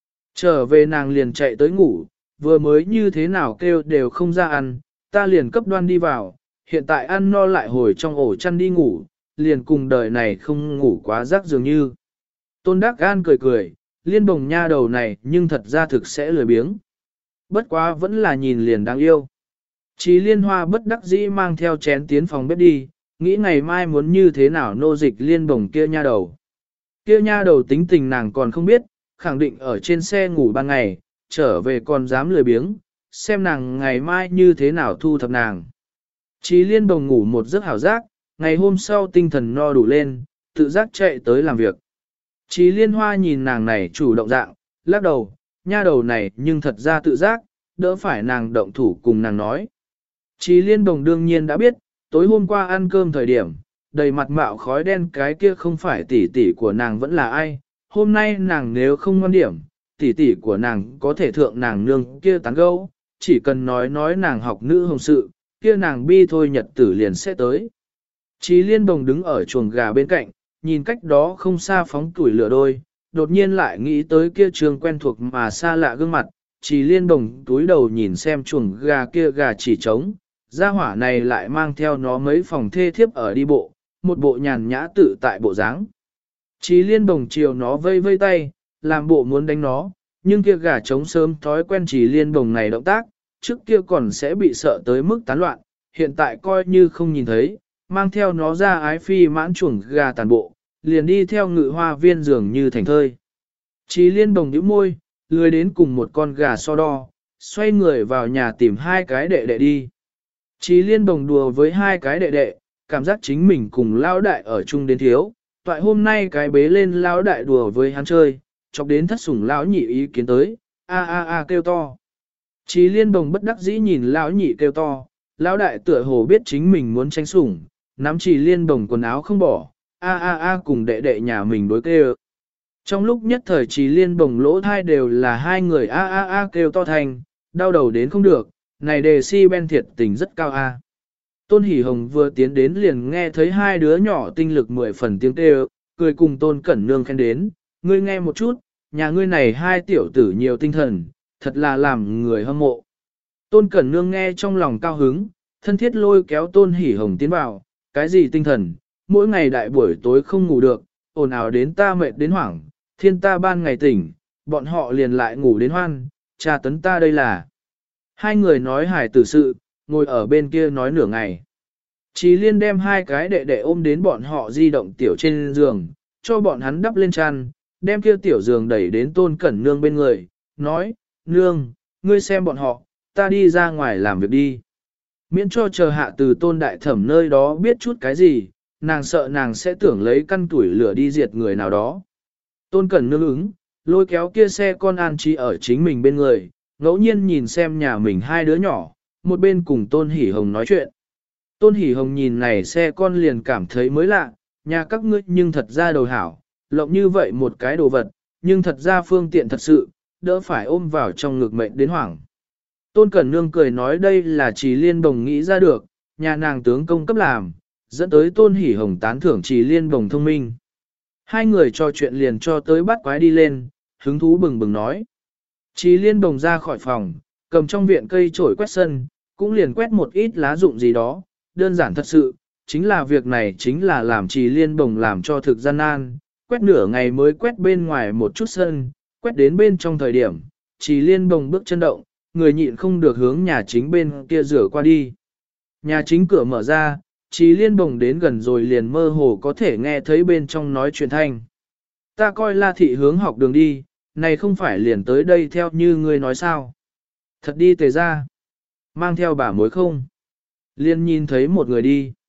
Trở về nàng liền chạy tới ngủ, vừa mới như thế nào kêu đều không ra ăn, ta liền cấp đoan đi vào, hiện tại ăn no lại hồi trong ổ chăn đi ngủ, liền cùng đời này không ngủ quá rắc dường như. Tôn Đắc Gan cười cười, Liên Bồng nha đầu này nhưng thật ra thực sẽ lười biếng. Bất quá vẫn là nhìn liền đáng yêu. Chí Liên Hoa bất đắc dĩ mang theo chén tiến phòng bếp đi, nghĩ ngày mai muốn như thế nào nô dịch Liên Bồng kia nha đầu. Kia nha đầu tính tình nàng còn không biết, khẳng định ở trên xe ngủ ban ngày, trở về còn dám lười biếng, xem nàng ngày mai như thế nào thu thập nàng. Chí Liên Bồng ngủ một giấc hảo giác, ngày hôm sau tinh thần no đủ lên, tự giác chạy tới làm việc. Chí Liên Hoa nhìn nàng này chủ động dạng, lắc đầu, nha đầu này nhưng thật ra tự giác, đỡ phải nàng động thủ cùng nàng nói. Chí Liên Bồng đương nhiên đã biết, tối hôm qua ăn cơm thời điểm, đầy mặt mạo khói đen cái kia không phải tỷ tỷ của nàng vẫn là ai, hôm nay nàng nếu không ngoan điểm, tỷ tỷ của nàng có thể thượng nàng nương kia tán gẫu, chỉ cần nói nàng học nữ hồng sự, kia nàng bi thôi nhật tử liền sẽ tới. Chí Liên Bồng đứng ở chuồng gà bên cạnh, nhìn cách đó không xa phóng tuổi lửa đôi, đột nhiên lại nghĩ tới kia trường quen thuộc mà xa lạ gương mặt, Chí Liên Bồng túi đầu nhìn xem chuồng gà kia gà chỉ trống, gia hỏa này lại mang theo nó mấy phòng thê thiếp ở đi bộ, một bộ nhàn nhã tự tại bộ dáng. Chí Liên Bồng chiều nó vây vây tay, làm bộ muốn đánh nó, nhưng kia gà trống sớm thói quen Chí Liên Bồng này động tác, trước kia còn sẽ bị sợ tới mức tán loạn, hiện tại coi như không nhìn thấy, mang theo nó ra ái phi mãn chuồng gà tàn bộ, liền đi theo ngự hoa viên dường như thành thơi. Chí Liên Bồng nhíu môi, lười đến cùng một con gà so đo, xoay người vào nhà tìm hai cái đệ đệ đi. Chí Liên Bồng đùa với hai cái đệ đệ, cảm giác chính mình cùng lão đại ở chung đến thiếu, toại hôm nay cái bế lên lão đại đùa với hắn chơi, chọc đến thất sủng lão nhị ý kiến tới, a a a kêu to. Chí Liên Bồng bất đắc dĩ nhìn lão nhị kêu to, lão đại tựa hồ biết chính mình muốn tranh sủng, nắm Chí Liên Bồng quần áo không bỏ, a a a cùng đệ đệ nhà mình đối kêu. Trong lúc nhất thời Chí Liên Bồng lỗ thai đều là hai người a a a kêu to thành, đau đầu đến không được, này đề si ben thiệt tình rất cao a. Tôn Hỷ Hồng vừa tiến đến liền nghe thấy hai đứa nhỏ tinh lực 10 phần tiếng kêu, cười cùng Tôn Cẩn Nương khen đến, ngươi nghe một chút, nhà ngươi này hai tiểu tử nhiều tinh thần, thật là làm người hâm mộ. Tôn Cẩn Nương nghe trong lòng cao hứng, thân thiết lôi kéo Tôn Hỷ Hồng tiến vào, cái gì tinh thần, mỗi ngày đại buổi tối không ngủ được, ồn ào đến ta mệt đến hoảng, thiên ta ban ngày tỉnh, bọn họ liền lại ngủ đến hoan, tra tấn ta đây là. Hai người nói hài tử sự, ngồi ở bên kia nói nửa ngày. Chí Liên đem hai cái đệ đệ ôm đến bọn họ di động tiểu trên giường, cho bọn hắn đắp lên chăn, đem kia tiểu giường đẩy đến Tôn Cẩn Nương bên người, nói, Nương, ngươi xem bọn họ, ta đi ra ngoài làm việc đi. Miễn cho chờ hạ từ Tôn Đại Thẩm nơi đó biết chút cái gì, nàng sợ nàng sẽ tưởng lấy căn tuổi lửa đi diệt người nào đó. Tôn Cẩn Nương ứng, lôi kéo kia xe con an trí ở chính mình bên người, ngẫu nhiên nhìn xem nhà mình hai đứa nhỏ, một bên cùng Tôn Hỷ Hồng nói chuyện. Tôn Hỷ Hồng nhìn này xe con liền cảm thấy mới lạ, nhà các ngươi nhưng thật ra đầu hảo, lộng như vậy một cái đồ vật, nhưng thật ra phương tiện thật sự, đỡ phải ôm vào trong ngực mệnh đến hoảng. Tôn Cẩn Nương cười nói đây là Chí Liên Bồng nghĩ ra được, nhà nàng tướng công cấp làm, dẫn tới Tôn Hỷ Hồng tán thưởng Chí Liên Bồng thông minh. Hai người trò chuyện liền cho tới bắt quái đi lên, hứng thú bừng bừng nói. Chí Liên Bồng ra khỏi phòng, cầm trong viện cây chổi quét sân, cũng liền quét một ít lá rụng gì đó, đơn giản thật sự, chính là việc này chính là làm Chí Liên Bồng làm cho thực gian nan, quét nửa ngày mới quét bên ngoài một chút sân, quét đến bên trong thời điểm, Chí Liên Bồng bước chân động, người nhịn không được hướng nhà chính bên kia rửa qua đi. Nhà chính cửa mở ra, Chí Liên Bồng đến gần rồi liền mơ hồ có thể nghe thấy bên trong nói chuyện thanh. Ta coi La thị hướng học đường đi, này không phải liền tới đây theo như ngươi nói sao. Thật đi tề ra. Mang theo bà mối không? Liên nhìn thấy một người đi.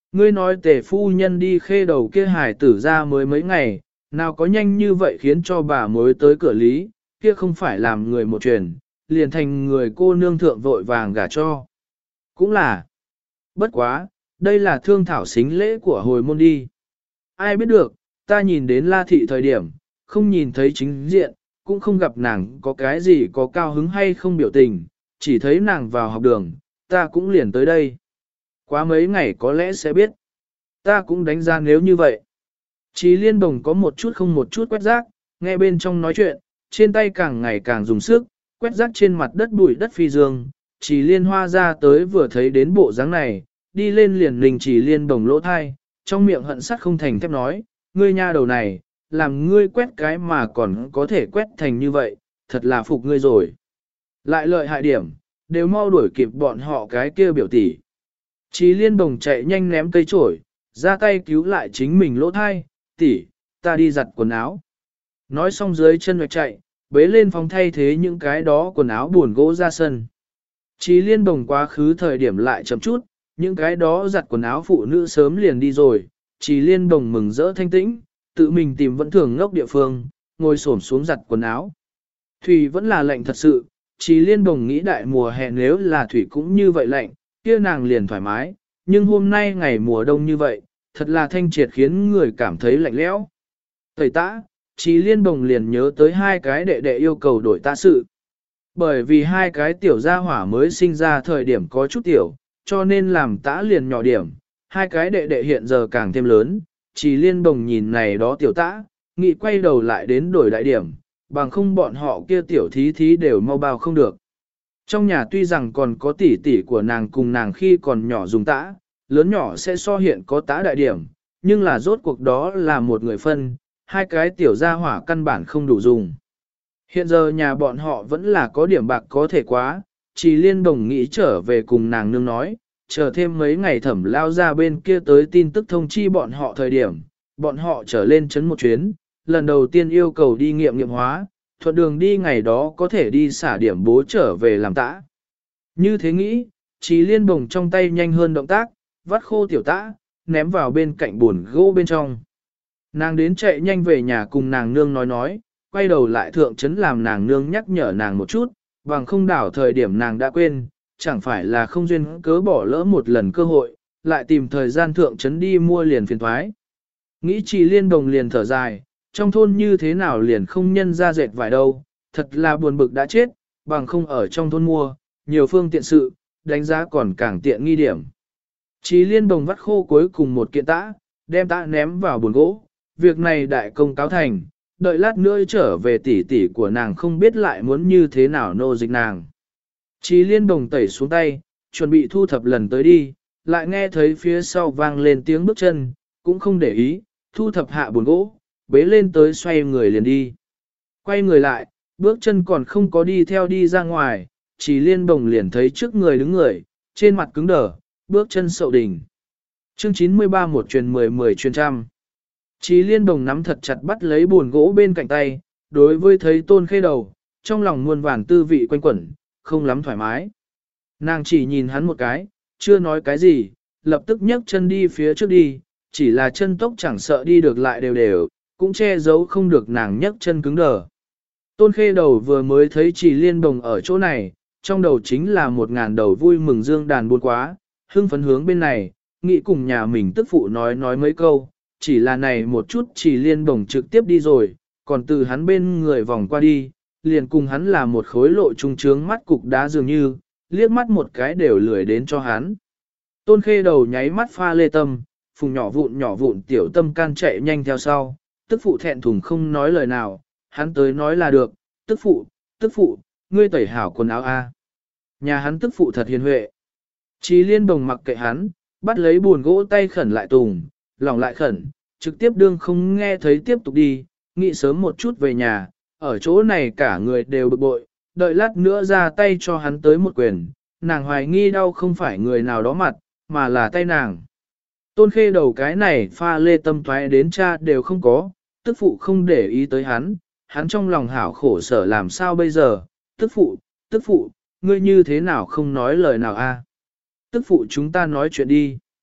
Ngươi nói tề phu nhân đi khê đầu kia hải tử ra mới mấy ngày, nào có nhanh như vậy khiến cho bà mới tới cửa lý, kia không phải làm người một truyền, liền thành người cô nương thượng vội vàng gả cho. Cũng là, bất quá, đây là thương thảo xính lễ của hồi môn đi. Ai biết được, ta nhìn đến La Thị thời điểm, không nhìn thấy chính diện, cũng không gặp nàng có cái gì có cao hứng hay không biểu tình, chỉ thấy nàng vào học đường, ta cũng liền tới đây. Quá mấy ngày có lẽ sẽ biết. Ta cũng đánh giá nếu như vậy. Chí Liên Bồng có một chút không một chút quét rác, nghe bên trong nói chuyện, trên tay càng ngày càng dùng sức, quét rác trên mặt đất bụi đất phi dương. Chí Liên Hoa ra tới vừa thấy đến bộ dáng này, đi lên liền lình Chí Liên Bồng lỗ thai, trong miệng hận sắt không thành thép nói, ngươi nha đầu này, làm ngươi quét cái mà còn có thể quét thành như vậy, thật là phục ngươi rồi. Lại lợi hại điểm, đều mau đuổi kịp bọn họ cái kia biểu tỷ. Chí Liên Bồng chạy nhanh ném cây chổi, ra tay cứu lại chính mình lỗ thai, tỷ, ta đi giặt quần áo. Nói xong dưới chân hoạch chạy, bế lên phòng thay thế những cái đó quần áo buồn gỗ ra sân. Chí Liên Bồng quá khứ thời điểm lại chậm chút, những cái đó giặt quần áo phụ nữ sớm liền đi rồi. Chí Liên Bồng mừng rỡ thanh tĩnh, tự mình tìm vẫn thường ngốc địa phương, ngồi xổm xuống giặt quần áo. Thủy vẫn là lạnh thật sự, Chí Liên Bồng nghĩ đại mùa hè nếu là thủy cũng như vậy lạnh, kia nàng liền thoải mái, nhưng hôm nay ngày mùa đông như vậy, thật là thanh triệt khiến người cảm thấy lạnh lẽo. Tẩy tã, Chí Liên Bồng liền nhớ tới hai cái đệ đệ yêu cầu đổi tã sự. Bởi vì hai cái tiểu gia hỏa mới sinh ra thời điểm có chút tiểu, cho nên làm tã liền nhỏ điểm, hai cái đệ đệ hiện giờ càng thêm lớn, Chí Liên Bồng nhìn này đó tiểu tã, nghĩ quay đầu lại đến đổi đại điểm, bằng không bọn họ kia tiểu thí thí đều mau bao không được. Trong nhà tuy rằng còn có tỷ tỷ của nàng cùng nàng khi còn nhỏ dùng tã, lớn nhỏ sẽ so hiện có tã đại điểm, nhưng là rốt cuộc đó là một người phân, hai cái tiểu gia hỏa căn bản không đủ dùng. Hiện giờ nhà bọn họ vẫn là có điểm bạc có thể quá, Chí Liên Bồng nghĩ trở về cùng nàng nương nói, chờ thêm mấy ngày Thẩm lao ra bên kia tới tin tức thông chi bọn họ thời điểm, bọn họ trở lên trấn một chuyến, lần đầu tiên yêu cầu đi nghiệm hóa, thuận đường đi ngày đó có thể đi xả điểm bố trở về làm tã. Như thế nghĩ, Chí Liên Bồng trong tay nhanh hơn động tác, vắt khô tiểu tã, ném vào bên cạnh buồn gỗ bên trong. Nàng đến chạy nhanh về nhà cùng nàng nương nói, quay đầu lại thượng trấn làm nàng nương nhắc nhở nàng một chút, bằng không đảo thời điểm nàng đã quên, chẳng phải là không duyên cớ bỏ lỡ một lần cơ hội, lại tìm thời gian thượng trấn đi mua liền phiền thoái. Nghĩ Chí Liên Bồng liền thở dài, trong thôn như thế nào liền không nhân ra dệt vải đâu, thật là buồn bực đã chết, bằng không ở trong thôn mua, nhiều phương tiện sự, đánh giá còn càng tiện nghi điểm. Chí Liên Bồng vắt khô cuối cùng một kiện tã, đem tã ném vào buồn gỗ, việc này đại công cáo thành, đợi lát nữa trở về tỷ tỷ của nàng không biết lại muốn như thế nào nô dịch nàng. Chí Liên Bồng tẩy xuống tay, chuẩn bị thu thập lần tới đi, lại nghe thấy phía sau vang lên tiếng bước chân, cũng không để ý, thu thập hạ buồn gỗ, bế lên tới xoay người liền đi. Quay người lại, bước chân còn không có đi theo đi ra ngoài, Chí Liên Bồng liền thấy trước người đứng người, trên mặt cứng đờ, bước chân sậu đỉnh. Chương 93 một truyền 10 truyền trăm. Chí Liên Bồng nắm thật chặt bắt lấy buồn gỗ bên cạnh tay, đối với thấy Tôn Khê đầu, trong lòng muôn vàn tư vị quanh quẩn, không lắm thoải mái. Nàng chỉ nhìn hắn một cái, chưa nói cái gì, lập tức nhấc chân đi phía trước đi, chỉ là chân tốc chẳng sợ đi được lại đều đều, cũng che giấu không được nàng nhấc chân cứng đờ. Tôn Khê đầu vừa mới thấy Chí Liên Bồng ở chỗ này, trong đầu chính là 1000 đầu vui mừng dương đàn buồn quá, hưng phấn hướng bên này, nghĩ cùng nhà mình tức phụ nói mấy câu, chỉ là này một chút Chí Liên Bồng trực tiếp đi rồi, còn từ hắn bên người vòng qua đi, liền cùng hắn là một khối lộ trung trướng mắt cục đá dường như, liếc mắt một cái đều lười đến cho hắn. Tôn Khê đầu nháy mắt pha lê tâm, phùng nhỏ vụn tiểu tâm can chạy nhanh theo sau, tức phụ thẹn thùng không nói lời nào, hắn tới nói là được, tức phụ, ngươi tẩy hảo quần áo a. Nhà hắn tức phụ thật hiền huệ. Chí Liên Bồng mặc kệ hắn, bắt lấy buồn gỗ tay khẩn lại tùng, lòng lại khẩn, trực tiếp đương không nghe thấy tiếp tục đi, nghĩ sớm một chút về nhà, ở chỗ này cả người đều bực bội, đợi lát nữa ra tay cho hắn tới một quyền, nàng hoài nghi đau không phải người nào đó mặt, mà là tay nàng. Tôn Khê đầu cái này pha lê tâm thoái đến cha đều không có, tức phụ không để ý tới hắn trong lòng hảo khổ sở làm sao bây giờ, tức phụ, ngươi như thế nào không nói lời nào a? Tức phụ chúng ta nói chuyện đi.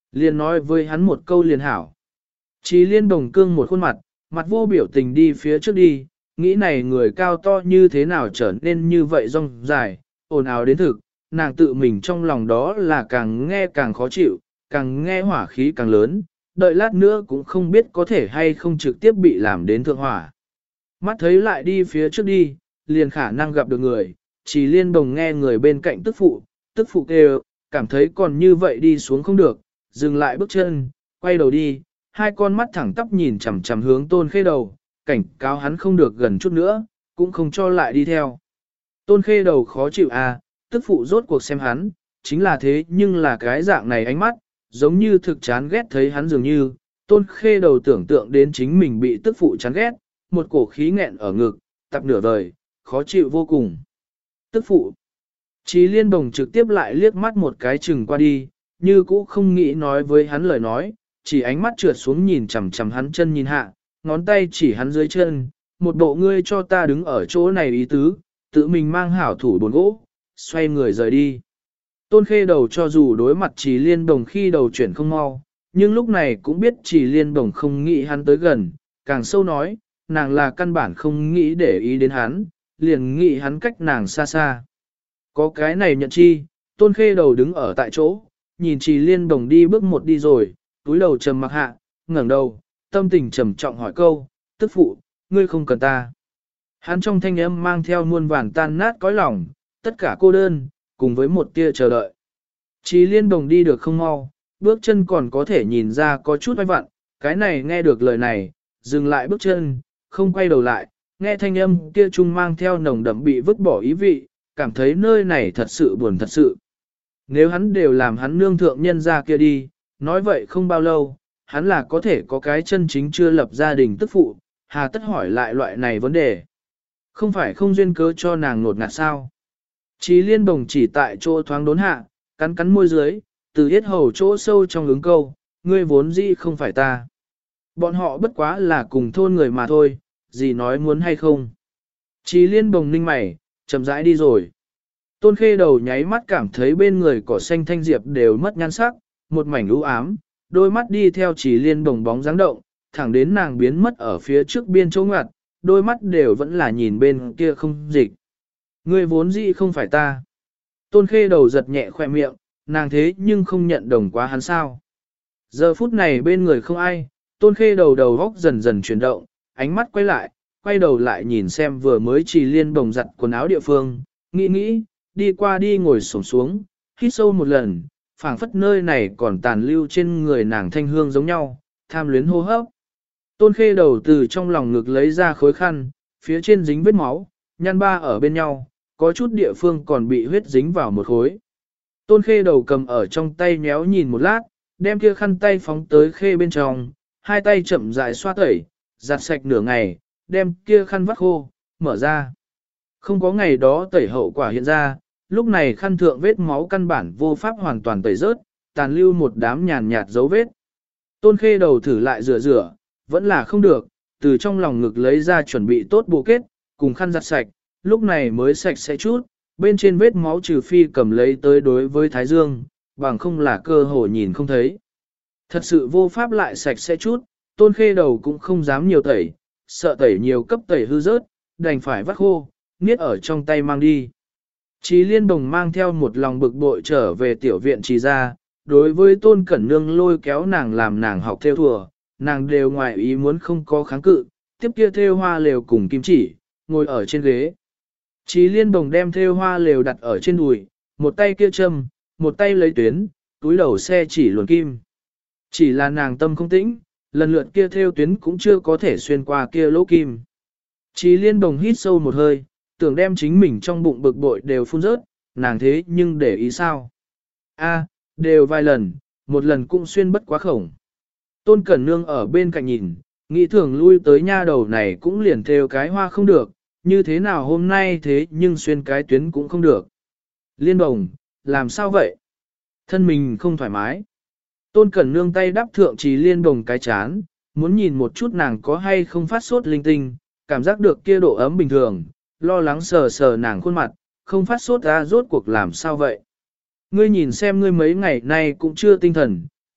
Liền nói với hắn một câu liền hảo. Chí liên đồng cương một khuôn mặt, mặt vô biểu tình đi phía trước đi, nghĩ này người cao to như thế nào trở nên như vậy rong dài, ồn ào đến thực, nàng tự mình trong lòng đó là càng nghe càng khó chịu, càng nghe hỏa khí càng lớn, đợi lát nữa cũng không biết có thể hay không trực tiếp bị làm đến thượng hỏa. Mắt thấy lại đi phía trước đi, liền khả năng gặp được người, chỉ liên đồng nghe người bên cạnh tức phụ kêu, cảm thấy còn như vậy đi xuống không được, dừng lại bước chân, quay đầu đi, hai con mắt thẳng tắp nhìn chằm chằm hướng Tôn Khê Đầu, cảnh cáo hắn không được gần chút nữa, cũng không cho lại đi theo. Tôn Khê Đầu khó chịu à, tức phụ rốt cuộc xem hắn, chính là thế nhưng là cái dạng này ánh mắt, giống như thực chán ghét thấy hắn dường như, Tôn Khê Đầu tưởng tượng đến chính mình bị tức phụ chán ghét, một cổ khí nghẹn ở ngực, tập nửa vời, khó chịu vô cùng. Tức phụ. Chí liên đồng trực tiếp lại liếc mắt một cái chừng qua đi, như cũ không nghĩ nói với hắn lời nói, chỉ ánh mắt trượt xuống nhìn chằm chằm hắn chân nhìn hạ, ngón tay chỉ hắn dưới chân, một bộ ngươi cho ta đứng ở chỗ này ý tứ, tự mình mang hảo thủ bồn gỗ, xoay người rời đi. Tôn Khê Đầu cho dù đối mặt Trì Liên Đồng khi đầu chuyển không mau, nhưng lúc này cũng biết Trì Liên Đồng không nghĩ hắn tới gần, càng sâu nói, nàng là căn bản không nghĩ để ý đến hắn, liền nghĩ hắn cách nàng xa xa. Có cái này nhận chi, Tôn Khê Đầu đứng ở tại chỗ, nhìn Trì Liên Đồng đi bước một đi rồi, túi đầu trầm mặc hạ, ngẩng đầu, tâm tình trầm trọng hỏi câu, tức phụ, ngươi không cần ta. Hắn trong thanh âm mang theo muôn vàn tan nát cõi lòng, tất cả cô đơn, cùng với một tia chờ đợi. Chí liên đồng đi được không mau, bước chân còn có thể nhìn ra có chút oai vặn, cái này nghe được lời này, dừng lại bước chân, không quay đầu lại, nghe thanh âm kia trung mang theo nồng đậm bị vứt bỏ ý vị, cảm thấy nơi này thật sự buồn thật sự. Nếu hắn đều làm hắn nương thượng nhân ra kia đi, nói vậy không bao lâu, hắn là có thể có cái chân chính chưa lập gia đình tức phụ, hà tất hỏi lại loại này vấn đề. Không phải không duyên cớ cho nàng nột ngạt sao. Chí liên đồng chỉ tại chỗ thoáng đốn hạ, cắn cắn môi dưới, từ yết hầu chỗ sâu trong ứng câu, ngươi vốn dĩ không phải ta. Bọn họ bất quá là cùng thôn người mà thôi, gì nói muốn hay không. Chí liên đồng ninh mày, chậm rãi đi rồi. Tôn Khê Đầu nháy mắt cảm thấy bên người cỏ xanh thanh diệp đều mất nhan sắc, một mảnh u ám, đôi mắt đi theo Chí liên đồng bóng dáng động, thẳng đến nàng biến mất ở phía trước biên chỗ ngoặt, đôi mắt đều vẫn là nhìn bên kia không dịch. Ngươi vốn dĩ không phải ta. Tôn Khê Đầu giật nhẹ khoe miệng, nàng thế nhưng không nhận đồng quá hắn sao. Giờ phút này bên người không ai, Tôn Khê Đầu đầu góc dần dần chuyển động, ánh mắt quay đầu lại nhìn xem vừa mới Trì Liên bồng giặt quần áo địa phương, nghĩ, đi qua đi ngồi xổm xuống, hít sâu một lần, phảng phất nơi này còn tàn lưu trên người nàng thanh hương giống nhau, tham luyến hô hấp. Tôn Khê Đầu từ trong lòng ngực lấy ra khối khăn, phía trên dính vết máu, nhăn ba ở bên nhau, có chút địa phương còn bị huyết dính vào một khối. Tôn Khê Đầu cầm ở trong tay nhéo nhìn một lát, đem kia khăn tay phóng tới khê bên trong, hai tay chậm rãi xoa tẩy, giặt sạch nửa ngày, đem kia khăn vắt khô, mở ra. Không có ngày đó tẩy hậu quả hiện ra, lúc này khăn thượng vết máu căn bản vô pháp hoàn toàn tẩy rớt, tàn lưu một đám nhàn nhạt dấu vết. Tôn Khê Đầu thử lại rửa, vẫn là không được, từ trong lòng ngực lấy ra chuẩn bị tốt bộ kết, cùng khăn giặt sạch, lúc này mới sạch sẽ chút, bên trên vết máu trừ phi cầm lấy tới đối với Thái Dương, bằng không là cơ hội nhìn không thấy. Thật sự vô pháp lại sạch sẽ chút, Tôn Khê Đầu cũng không dám nhiều tẩy, sợ tẩy nhiều cấp tẩy hư rớt, đành phải vắt khô, niết ở trong tay mang đi. Chí Liên Đồng mang theo một lòng bực bội trở về tiểu viện Trì ra, đối với Tôn Cẩn Nương lôi kéo nàng làm nàng học theo thùa, nàng đều ngoài ý muốn không có kháng cự, tiếp kia thêu hoa lều cùng kim chỉ, ngồi ở trên ghế. Chí Liên Đồng đem thêu hoa lều đặt ở trên đùi, một tay kia châm, một tay lấy tuyến, túi đầu xe chỉ luồn kim. Chỉ là nàng tâm không tĩnh, lần lượt kia thêu tuyến cũng chưa có thể xuyên qua kia lỗ kim. Chí Liên Đồng hít sâu một hơi, tưởng đem chính mình trong bụng bực bội đều phun rớt, nàng thế nhưng để ý sao? A, đều vài lần, một lần cũng xuyên bất quá khổng. Tôn Cẩn Nương ở bên cạnh nhìn, nghĩ thường lui tới nha đầu này cũng liền theo cái hoa không được, như thế nào hôm nay thế nhưng xuyên cái tuyến cũng không được. Liên Đồng, làm sao vậy? Thân mình không thoải mái. Tôn Cẩn Nương tay đắp thượng Trì Liên Đồng cái chán, muốn nhìn một chút nàng có hay không phát sốt linh tinh, cảm giác được kia độ ấm bình thường, lo lắng sờ sờ nàng khuôn mặt, không phát sốt ra rốt cuộc làm sao vậy? Ngươi nhìn xem ngươi mấy ngày nay cũng chưa tinh thần,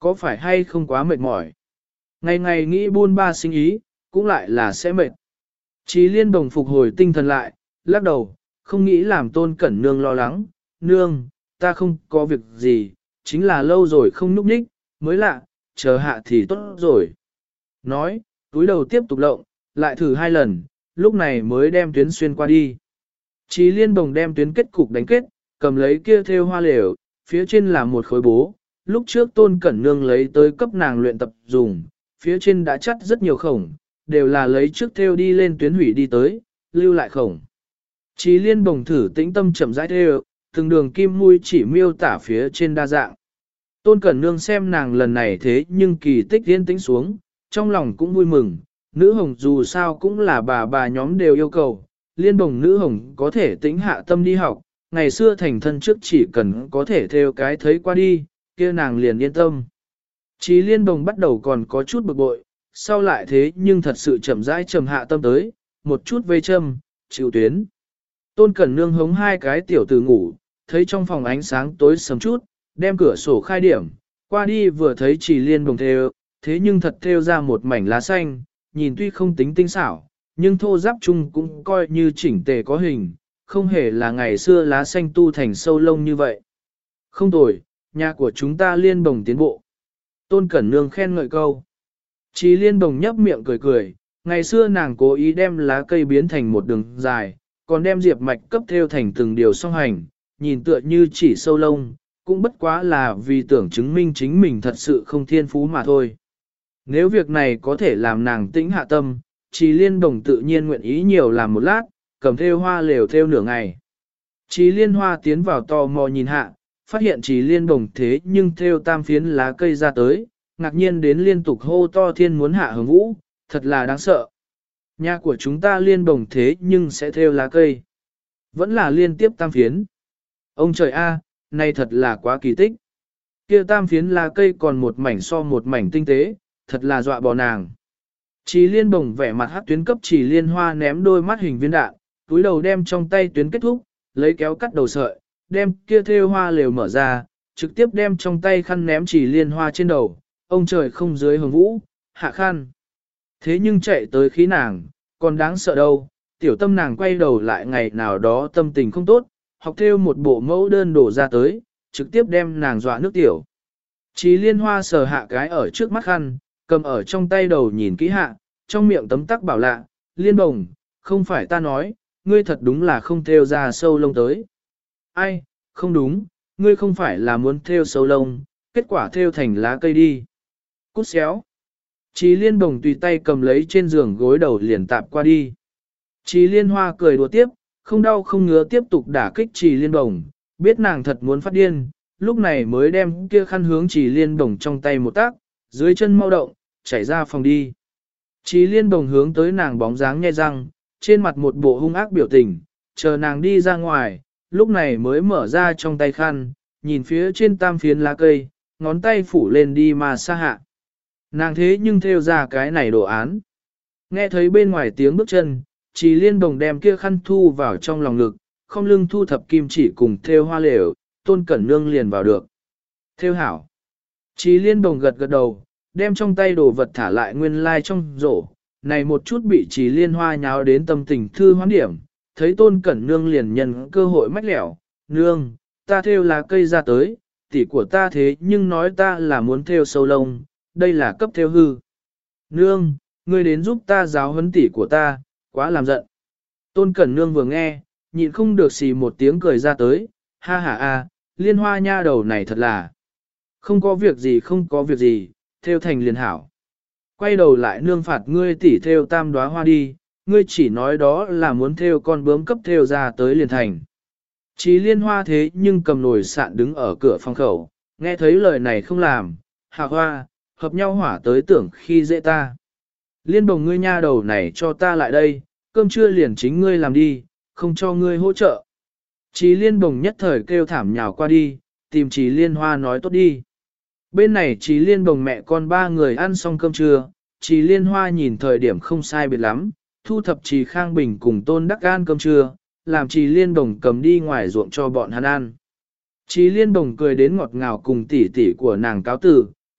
có phải hay không quá mệt mỏi? Ngày ngày nghĩ buôn ba sinh ý, cũng lại là sẽ mệt. Chí Liên Đồng phục hồi tinh thần lại, lắc đầu, không nghĩ làm Tôn Cẩn Nương lo lắng. Nương, ta không có việc gì, chính là lâu rồi không núp ních, mới lạ, chờ hạ thì tốt rồi. Nói, túi đầu tiếp tục lộng, lại thử 2 lần, lúc này mới đem tuyến xuyên qua đi. Chí Liên Đồng đem tuyến kết cục đánh kết, cầm lấy kia thêu hoa lều, phía trên là một khối bố, lúc trước Tôn Cẩn Nương lấy tới cấp nàng luyện tập dùng, phía trên đã chắt rất nhiều khổng, đều là lấy trước thêu đi lên tuyến hủy đi tới, lưu lại khổng. Chí Liên Bồng thử tĩnh tâm chậm rãi thêu, từng đường kim mũi chỉ miêu tả phía trên đa dạng. Tôn Cẩn Nương xem nàng lần này thế nhưng kỳ tích yên tĩnh xuống, trong lòng cũng vui mừng, nữ hồng dù sao cũng là bà nhóm đều yêu cầu, Liên Bồng nữ hồng có thể tĩnh hạ tâm đi học, ngày xưa thành thân trước chỉ cần có thể thêu cái thấy qua đi, kia nàng liền yên tâm. Chí Liên Bồng bắt đầu còn có chút bực bội, sau lại thế nhưng thật sự chậm rãi trầm hạ tâm tới, một chút vây châm, chịu tuyến. Tôn Cẩn Nương hống 2 cái tiểu tử ngủ, thấy trong phòng ánh sáng tối sầm chút, đem cửa sổ khai điểm, qua đi vừa thấy Chí Liên Bồng thêu, thế nhưng thật thêu ra một mảnh lá xanh, nhìn tuy không tính tinh xảo, nhưng thô giáp chung cũng coi như chỉnh tề có hình, không hề là ngày xưa lá xanh tu thành sâu lông như vậy. Không tồi, nhà của chúng ta Liên Bồng tiến bộ. Tôn Cẩn Nương khen ngợi câu. Chí Liên Bồng nhấp miệng cười cười, ngày xưa nàng cố ý đem lá cây biến thành một đường dài, còn đem diệp mạch cấp theo thành từng điều song hành, nhìn tựa như chỉ sâu lông, cũng bất quá là vì tưởng chứng minh chính mình thật sự không thiên phú mà thôi. Nếu việc này có thể làm nàng tĩnh hạ tâm, Chí Liên Bồng tự nhiên nguyện ý nhiều làm một lát, cầm theo hoa lều theo nửa ngày. Chí Liên Hoa tiến vào tò mò nhìn hạ, phát hiện Chí Liên Bồng thế nhưng theo tam phiến lá cây ra tới, ngạc nhiên đến liên tục hô to thiên muốn hạ hứng vũ, thật là đáng sợ. Nhà của chúng ta Liên Bồng thế nhưng sẽ theo lá cây. Vẫn là liên tiếp tam phiến. Ông trời a, này thật là quá kỳ tích. Kia tam phiến lá cây còn một mảnh so một mảnh tinh tế, thật là dọa bò nàng. Chí Liên Bồng vẻ mặt hát tuyến cấp Chí Liên Hoa ném đôi mắt hình viên đạn, túi đầu đem trong tay tuyến kết thúc, lấy kéo cắt đầu sợi, đem kia thêu hoa lều mở ra, trực tiếp đem trong tay khăn ném Chí Liên Hoa trên đầu, ông trời không dưới hồng vũ, hạ khăn. Thế nhưng chạy tới khí nàng, còn đáng sợ đâu, tiểu tâm nàng quay đầu lại ngày nào đó tâm tình không tốt, học theo một bộ mẫu đơn đổ ra tới, trực tiếp đem nàng dọa nước tiểu. Chí Liên Hoa sờ hạ cái ở trước mắt khăn, cầm ở trong tay đầu nhìn kỹ hạ, trong miệng tấm tắc bảo lạ, Liên Bồng, không phải ta nói, ngươi thật đúng là không theo ra sâu lông tới. Ai, không đúng, ngươi không phải là muốn theo sâu lông, kết quả theo thành lá cây đi. Cút xéo. Chí Liên Bồng tùy tay cầm lấy trên giường gối đầu liền tạp qua đi. Chí Liên Hoa cười đùa tiếp, không đau không ngứa tiếp tục đả kích Chí Liên Bồng, biết nàng thật muốn phát điên, lúc này mới đem kia khăn hướng Chí Liên Bồng trong tay một tác, dưới chân mau động, chảy ra phòng đi. Chí Liên Bồng hướng tới nàng bóng dáng nhe răng, trên mặt một bộ hung ác biểu tình, chờ nàng đi ra ngoài, lúc này mới mở ra trong tay khăn, nhìn phía trên tam phiến lá cây, ngón tay phủ lên đi mà xa hạ. Nàng thế nhưng theo ra cái này đồ án. Nghe thấy bên ngoài tiếng bước chân, Chí Liên Bồng đem kia khăn thu vào trong lòng ngực, không lưng thu thập kim chỉ cùng theo hoa lều, Tôn Cẩn Nương liền vào được. Theo hảo. Chí Liên Bồng gật gật đầu, đem trong tay đồ vật thả lại nguyên lai trong rổ. Này một chút bị Chí Liên Hoa nháo đến tâm tình thư hoán điểm, thấy Tôn Cẩn Nương liền nhân cơ hội mách lẻo, nương, ta theo lá cây ra tới, tỷ của ta thế nhưng nói ta là muốn theo sâu lông, đây là cấp theo hư. Nương, ngươi đến giúp ta giáo huấn tỷ của ta, quá làm giận. Tôn Cẩn Nương vừa nghe, nhịn không được xì một tiếng cười ra tới, ha ha a, Liên Hoa nha đầu này thật là. Không có việc gì không có việc gì, theo thành liền hảo. Quay đầu lại nương phạt ngươi tỷ theo tam đóa hoa đi, ngươi chỉ nói đó là muốn theo con bướm cấp theo ra tới liền thành. Chí Liên Hoa thế nhưng cầm nồi sạn đứng ở cửa phòng khẩu, nghe thấy lời này không làm, hạ hoa, hợp nhau hỏa tới tưởng khi dễ ta. Liên Bồng ngươi nha đầu này cho ta lại đây, cơm trưa liền chính ngươi làm đi, không cho ngươi hỗ trợ. Chí Liên Bồng nhất thời kêu thảm nhào qua đi, tìm Chí Liên Hoa nói tốt đi. Bên này Chí Liên Bồng mẹ con 3 người ăn xong cơm trưa, Chí Liên Hoa nhìn thời điểm không sai biệt lắm, thu thập Chí Khang Bình cùng Tôn Đắc Gan cơm trưa, làm Chí Liên Bồng cầm đi ngoài ruộng cho bọn hắn ăn. Chí Liên Bồng cười đến ngọt ngào cùng tỷ tỷ của nàng cáo tử,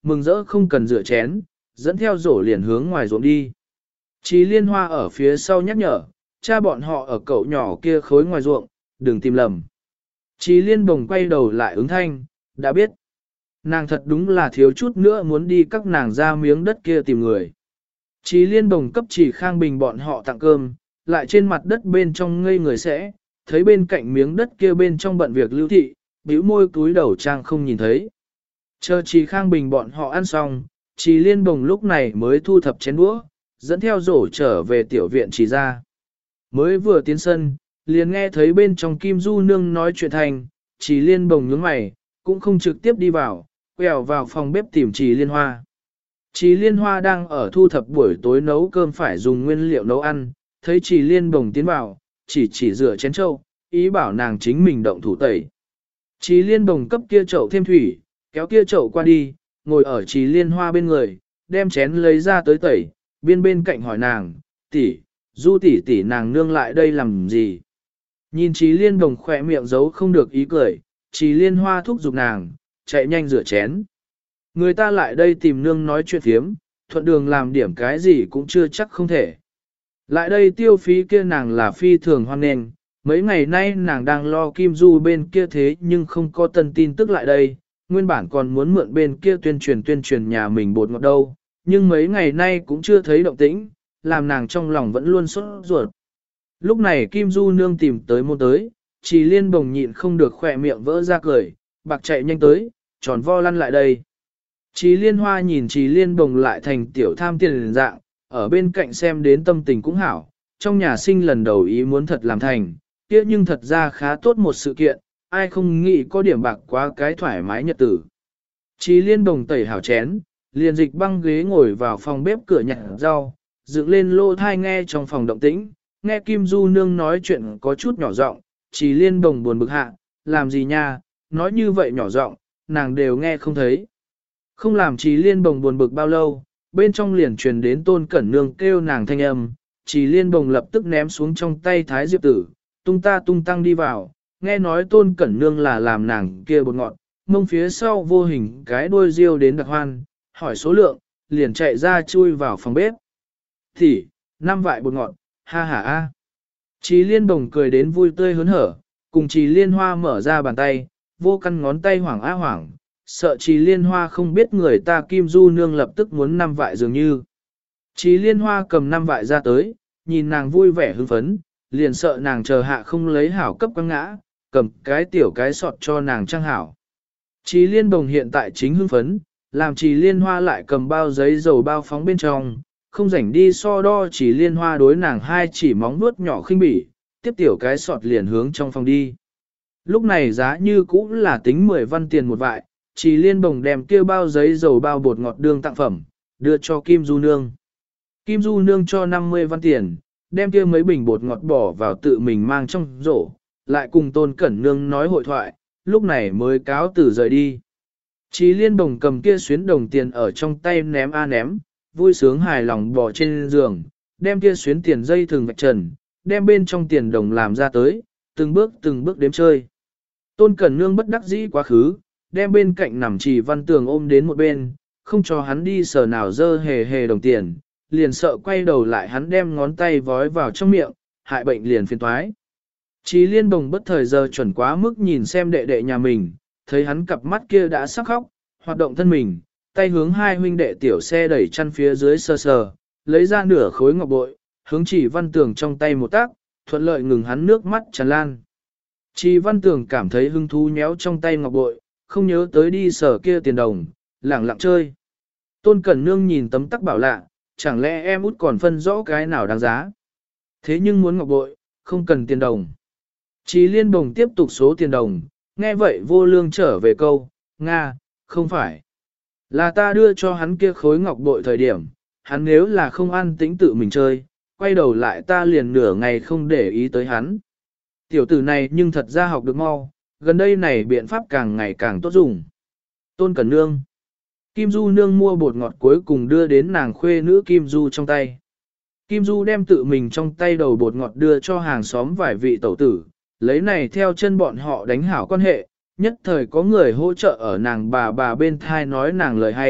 mừng rỡ không cần rửa chén, dẫn theo rổ liền hướng ngoài ruộng đi. Chí Liên Hoa ở phía sau nhắc nhở, cha bọn họ ở cậu nhỏ kia khối ngoài ruộng, đừng tìm lầm. Chí Liên Bồng quay đầu lại ứng thanh, đã biết. Nàng thật đúng là thiếu chút nữa muốn đi các nàng ra miếng đất kia tìm người. Chí Liên Bồng cấp Chỉ Khang Bình bọn họ tặng cơm, lại trên mặt đất bên trong ngây người sẽ, thấy bên cạnh miếng đất kia bên trong bận việc lưu thị, bĩu môi cúi đầu trang không nhìn thấy. Chờ Chỉ Khang Bình bọn họ ăn xong, Chí Liên Bồng lúc này mới thu thập chén đũa, dẫn theo rổ trở về tiểu viện Chỉ ra. Mới vừa tiến sân, liền nghe thấy bên trong Kim Du Nương nói chuyện thành, Chí Liên Bồng nhướng mày, cũng không trực tiếp đi vào, quẹo vào phòng bếp tìm Chí Liên Hoa. Chí Liên Hoa đang ở thu thập buổi tối nấu cơm phải dùng nguyên liệu nấu ăn, thấy Chí Liên Bồng tiến vào, chỉ rửa chén trâu, ý bảo nàng chính mình động thủ tẩy. Chí Liên Bồng cấp kia chậu thêm thủy, kéo kia chậu qua đi, ngồi ở Chí Liên Hoa bên người, đem chén lấy ra tới tẩy, bên cạnh hỏi nàng, tỷ, Du tỷ nàng nương lại đây làm gì? Nhìn Chí Liên Bồng khỏe miệng giấu không được ý cười, Chí Liên Hoa thúc giục nàng, chạy nhanh rửa chén. Người ta lại đây tìm nương nói chuyện thiếm, thuận đường làm điểm cái gì cũng chưa chắc không thể. Lại đây tiêu phí kia nàng là phi thường hoan nghênh, mấy ngày nay nàng đang lo Kim Du bên kia thế nhưng không có tân tin tức lại đây, nguyên bản còn muốn mượn bên kia tuyên truyền nhà mình bột ngọt đâu, nhưng mấy ngày nay cũng chưa thấy động tĩnh, làm nàng trong lòng vẫn luôn sốt ruột. Lúc này Kim Du nương tìm tới môn tới, Chí Liên Bồng nhịn không được khỏe miệng vỡ ra cười, bạc chạy nhanh tới, tròn vo lăn lại đây. Chí Liên Hoa nhìn Chí Liên Bồng lại thành tiểu tham tiền dạng, ở bên cạnh xem đến tâm tình cũng hảo, trong nhà sinh lần đầu ý muốn thật làm thành, kia nhưng thật ra khá tốt một sự kiện, ai không nghĩ có điểm bạc quá cái thoải mái nhật tử. Chí Liên Bồng tẩy hảo chén, liền dịch băng ghế ngồi vào phòng bếp cửa nhặt rau, dựng lên lô thai nghe trong phòng động tĩnh, nghe Kim Du nương nói chuyện có chút nhỏ giọng, Chí Liên Bồng buồn bực hạ, làm gì nha, nói như vậy nhỏ giọng, nàng đều nghe không thấy. Không làm Chí Liên Bồng buồn bực bao lâu, bên trong liền truyền đến Tôn Cẩn Nương kêu nàng thanh âm, Chí Liên Bồng lập tức ném xuống trong tay Thái Diệp Tử, tung tăng đi vào, nghe nói Tôn Cẩn Nương là làm nàng kia bột ngọt, mông phía sau vô hình cái đuôi riêu đến đặc hoan, hỏi số lượng, liền chạy ra chui vào phòng bếp. Thì, 5 vại bột ngọt, ha ha a. Chí Liên Bồng cười đến vui tươi hớn hở, cùng Chí Liên Hoa mở ra bàn tay, vô căn ngón tay hoảng á hoảng, sợ Chí Liên Hoa không biết người ta Kim Du nương lập tức muốn 5 vại dường như. Chí Liên Hoa cầm 5 vại ra tới, nhìn nàng vui vẻ hưng phấn, liền sợ nàng chờ hạ không lấy hảo cấp quăng ngã, cầm cái tiểu cái sọt cho nàng trang hảo. Chí Liên Bồng hiện tại chính hưng phấn, làm Chí Liên Hoa lại cầm bao giấy dầu bao phóng bên trong, không rảnh đi so đo. Chí Liên Hoa đối nàng hai chỉ móng vuốt nhỏ khinh bỉ, tiếp tiểu cái sọt liền hướng trong phòng đi. Lúc này giá như cũ là tính 10 văn tiền một vại, Chí Liên Bồng đem kia bao giấy dầu bao bột ngọt đương tặng phẩm, đưa cho Kim Du nương. Kim Du nương cho 50 văn tiền, đem kia mấy bình bột ngọt bỏ vào tự mình mang trong rổ, lại cùng Tôn Cẩn Nương nói hội thoại, lúc này mới cáo từ rời đi. Chí Liên Bồng cầm kia xuyến đồng tiền ở trong tay ném a ném, vui sướng hài lòng bò trên giường, đem kia xuyến tiền dây thường vạch trần, đem bên trong tiền đồng làm ra tới, từng bước đếm chơi. Tôn Cẩn Nương bất đắc dĩ quá khứ, đem bên cạnh nằm Trì Văn Tường ôm đến một bên, không cho hắn đi sờ nào dơ hề hề đồng tiền, liền sợ quay đầu lại hắn đem ngón tay vói vào trong miệng, hại bệnh liền phiền toái. Chí Liên Bồng bất thời giờ chuẩn quá mức nhìn xem đệ đệ nhà mình, thấy hắn cặp mắt kia đã sắc khóc, hoạt động thân mình, tay hướng hai huynh đệ tiểu xe đẩy chăn phía dưới sờ sờ, lấy ra nửa khối ngọc bội, hướng Trì Văn Tường trong tay một tác, thuận lợi ngừng hắn nước mắt tràn lan. Trì Văn Tường cảm thấy hứng thú nhéo trong tay ngọc bội, không nhớ tới đi sờ kia tiền đồng, lẳng lặng chơi. Tôn Cẩn Nương nhìn tấm tắc bảo lạ, chẳng lẽ em út còn phân rõ cái nào đáng giá. Thế nhưng muốn ngọc bội, không cần tiền đồng. Chí Liên Bồng tiếp tục số tiền đồng, nghe vậy vô lương trở về câu, Nga, không phải. Là ta đưa cho hắn kia khối ngọc bội thời điểm, hắn nếu là không an tĩnh tự mình chơi, quay đầu lại ta liền nửa ngày không để ý tới hắn. Tiểu tử này nhưng thật ra học được mau, gần đây này biện pháp càng ngày càng tốt dùng. Tôn Cẩn Nương. Kim Du nương mua bột ngọt cuối cùng đưa đến nàng khuê nữ Kim Du trong tay. Kim Du đem tự mình trong tay đầu bột ngọt đưa cho hàng xóm vài vị tẩu tử, lấy này theo chân bọn họ đánh hảo quan hệ, nhất thời có người hỗ trợ ở nàng bà bên thai nói nàng lời hay,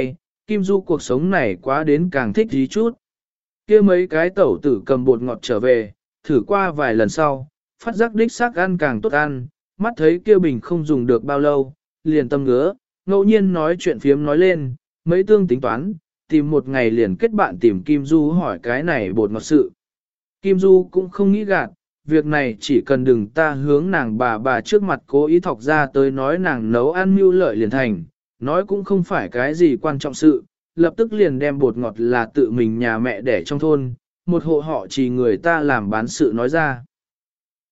Kim Du cuộc sống này quá đến càng thích dí chút. Kia mấy cái tẩu tử cầm bột ngọt trở về, thử qua vài lần sau, phát giác đích xác ăn càng tốt ăn, mắt thấy kia bình không dùng được bao lâu, liền tâm ngứa, ngẫu nhiên nói chuyện phiếm nói lên, mấy tương tính toán, tìm một ngày liền kết bạn tìm Kim Du hỏi cái này bột ngọt sự. Kim Du cũng không nghĩ gạt, việc này chỉ cần đừng ta hướng nàng bà trước mặt cố ý thọc ra tới nói nàng nấu ăn mưu lợi liền thành, nói cũng không phải cái gì quan trọng sự, lập tức liền đem bột ngọt là tự mình nhà mẹ đẻ trong thôn, một hộ họ chỉ người ta làm bán sự nói ra.